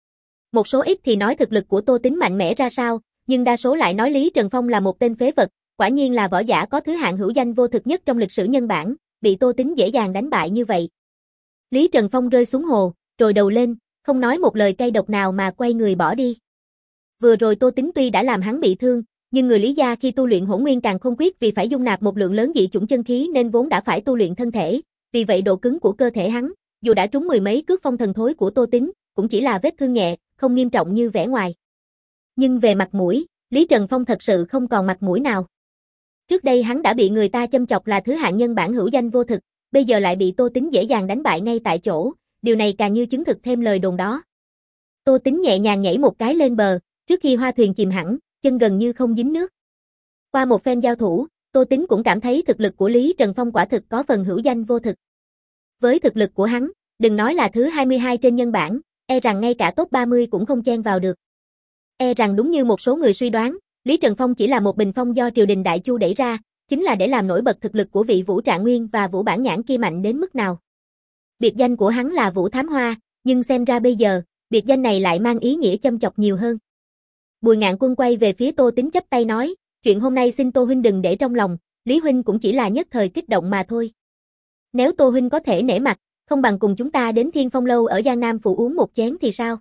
Một số ít thì nói thực lực của Tô Tính mạnh mẽ ra sao, nhưng đa số lại nói Lý Trần Phong là một tên phế vật, quả nhiên là võ giả có thứ hạng hữu danh vô thực nhất trong lịch sử nhân bản, bị Tô Tính dễ dàng đánh bại như vậy. Lý Trần Phong rơi xuống hồ, rồi đầu lên, không nói một lời cay độc nào mà quay người bỏ đi. Vừa rồi Tô Tính tuy đã làm hắn bị thương, nhưng người Lý gia khi tu luyện Hỗn Nguyên Càn Khôn Quyết vì phải dung nạp một lượng lớn dị chủng chân khí nên vốn đã phải tu luyện thân thể, vì vậy độ cứng của cơ thể hắn, dù đã trúng mười mấy cước phong thần thối của Tô Tính, cũng chỉ là vết thương nhẹ, không nghiêm trọng như vẻ ngoài. Nhưng về mặt mũi, Lý Trần Phong thật sự không còn mặt mũi nào. Trước đây hắn đã bị người ta châm chọc là thứ hạng nhân bản hữu danh vô thực, bây giờ lại bị Tô Tính dễ dàng đánh bại ngay tại chỗ, điều này càng như chứng thực thêm lời đồn đó. Tô Tính nhẹ nhàng nhảy một cái lên bờ, trước khi hoa thuyền chìm hẳn, chân gần như không dính nước. Qua một phen giao thủ, Tô Tính cũng cảm thấy thực lực của Lý Trần Phong quả thực có phần hữu danh vô thực. Với thực lực của hắn, đừng nói là thứ hai mươi hai trên nhân bản, e rằng ngay cả top ba mươi cũng không chen vào được. E rằng đúng như một số người suy đoán, Lý Trần Phong chỉ là một bình phong do triều đình Đại Chu đẩy ra, chính là để làm nổi bật thực lực của vị Vũ Trạng Nguyên và Vũ Bản Nhãn kia mạnh đến mức nào. Biệt danh của hắn là Vũ Thám Hoa, nhưng xem ra bây giờ, biệt danh này lại mang ý nghĩa châm chọc nhiều hơn. Bùi Ngạn Quân quay về phía Tô Tính chắp tay nói, chuyện hôm nay xin Tô huynh đừng để trong lòng, Lý huynh cũng chỉ là nhất thời kích động mà thôi. Nếu Tô huynh có thể nể mặt, không bằng cùng chúng ta đến Thiên Phong lâu ở Giang Nam phủ uống một chén thì sao?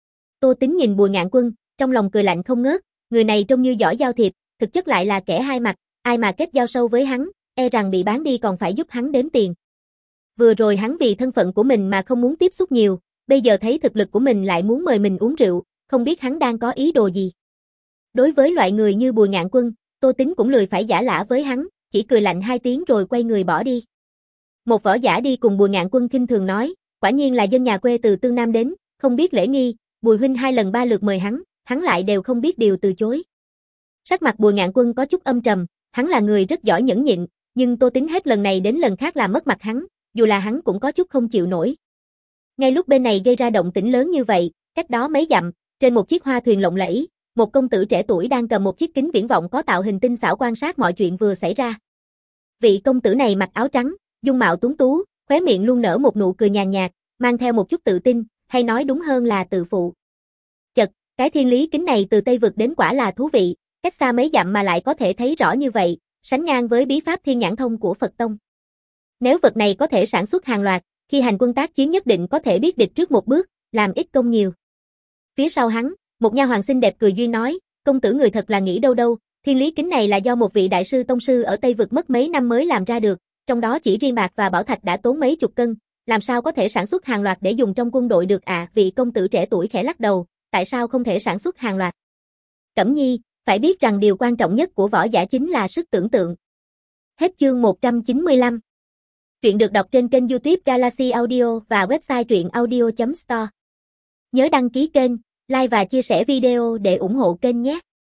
Tô Tính nhìn Bùi Ngạn Quân, trong lòng cười lạnh không ngớt, người này trông như giỏi giao thiệp, thực chất lại là kẻ hai mặt, ai mà kết giao sâu với hắn, e rằng bị bán đi còn phải giúp hắn đếm tiền. Vừa rồi hắn vì thân phận của mình mà không muốn tiếp xúc nhiều, bây giờ thấy thực lực của mình lại muốn mời mình uống rượu, không biết hắn đang có ý đồ gì. Đối với loại người như Bùi Ngạn Quân, Tô Tính cũng lười phải giả lả với hắn, chỉ cười lạnh hai tiếng rồi quay người bỏ đi. Một võ giả đi cùng Bùi Ngạn Quân khinh thường nói, quả nhiên là dân nhà quê từ Tương Nam đến, không biết lễ nghi, Bùi huynh hai lần ba lượt mời hắn, hắn lại đều không biết điều từ chối. Sắc mặt Bùi Ngạn Quân có chút âm trầm, hắn là người rất giỏi nhẫn nhịn, nhưng Tô Tính hết lần này đến lần khác làm mất mặt hắn, dù là hắn cũng có chút không chịu nổi. Ngay lúc bên này gây ra động tĩnh lớn như vậy, cách đó mấy dặm, trên một chiếc hoa thuyền lộng lẫy, một công tử trẻ tuổi đang cầm một chiếc kính viễn vọng có tạo hình tinh xảo quan sát mọi chuyện vừa xảy ra. Vị công tử này mặc áo trắng, dung mạo tuấn tú, khóe miệng luôn nở một nụ cười nhàn nhạt, mang theo một chút tự tin, hay nói đúng hơn là tự phụ. Chật, cái thiên lý kính này từ Tây vực đến quả là thú vị, cách xa mấy dặm mà lại có thể thấy rõ như vậy, sánh ngang với bí pháp thiên nhãn thông của Phật Tông. Nếu vật này có thể sản xuất hàng loạt, khi hành quân tác chiến nhất định có thể biết địch trước một bước, làm ít công nhiều. Phía sau hắn, một nha hoàn xinh đẹp cười duyên nói, công tử người thật là nghĩ đâu đâu, thiên lý kính này là do một vị đại sư tông sư ở Tây vực mất mấy năm mới làm ra được, trong đó chỉ riêng bạc và bảo thạch đã tốn mấy chục cân, làm sao có thể sản xuất hàng loạt để dùng trong quân đội được à? Vị công tử trẻ tuổi khẽ lắc đầu, tại sao không thể sản xuất hàng loạt? Cẩm Nhi, phải biết rằng điều quan trọng nhất của võ giả chính là sức tưởng tượng. Hết chương một trăm chín mươi lăm. Truyện được đọc trên kênh YouTube Galaxy Audio và website truyện audio chấm store. Nhớ đăng ký kênh, like và chia sẻ video để ủng hộ kênh nhé.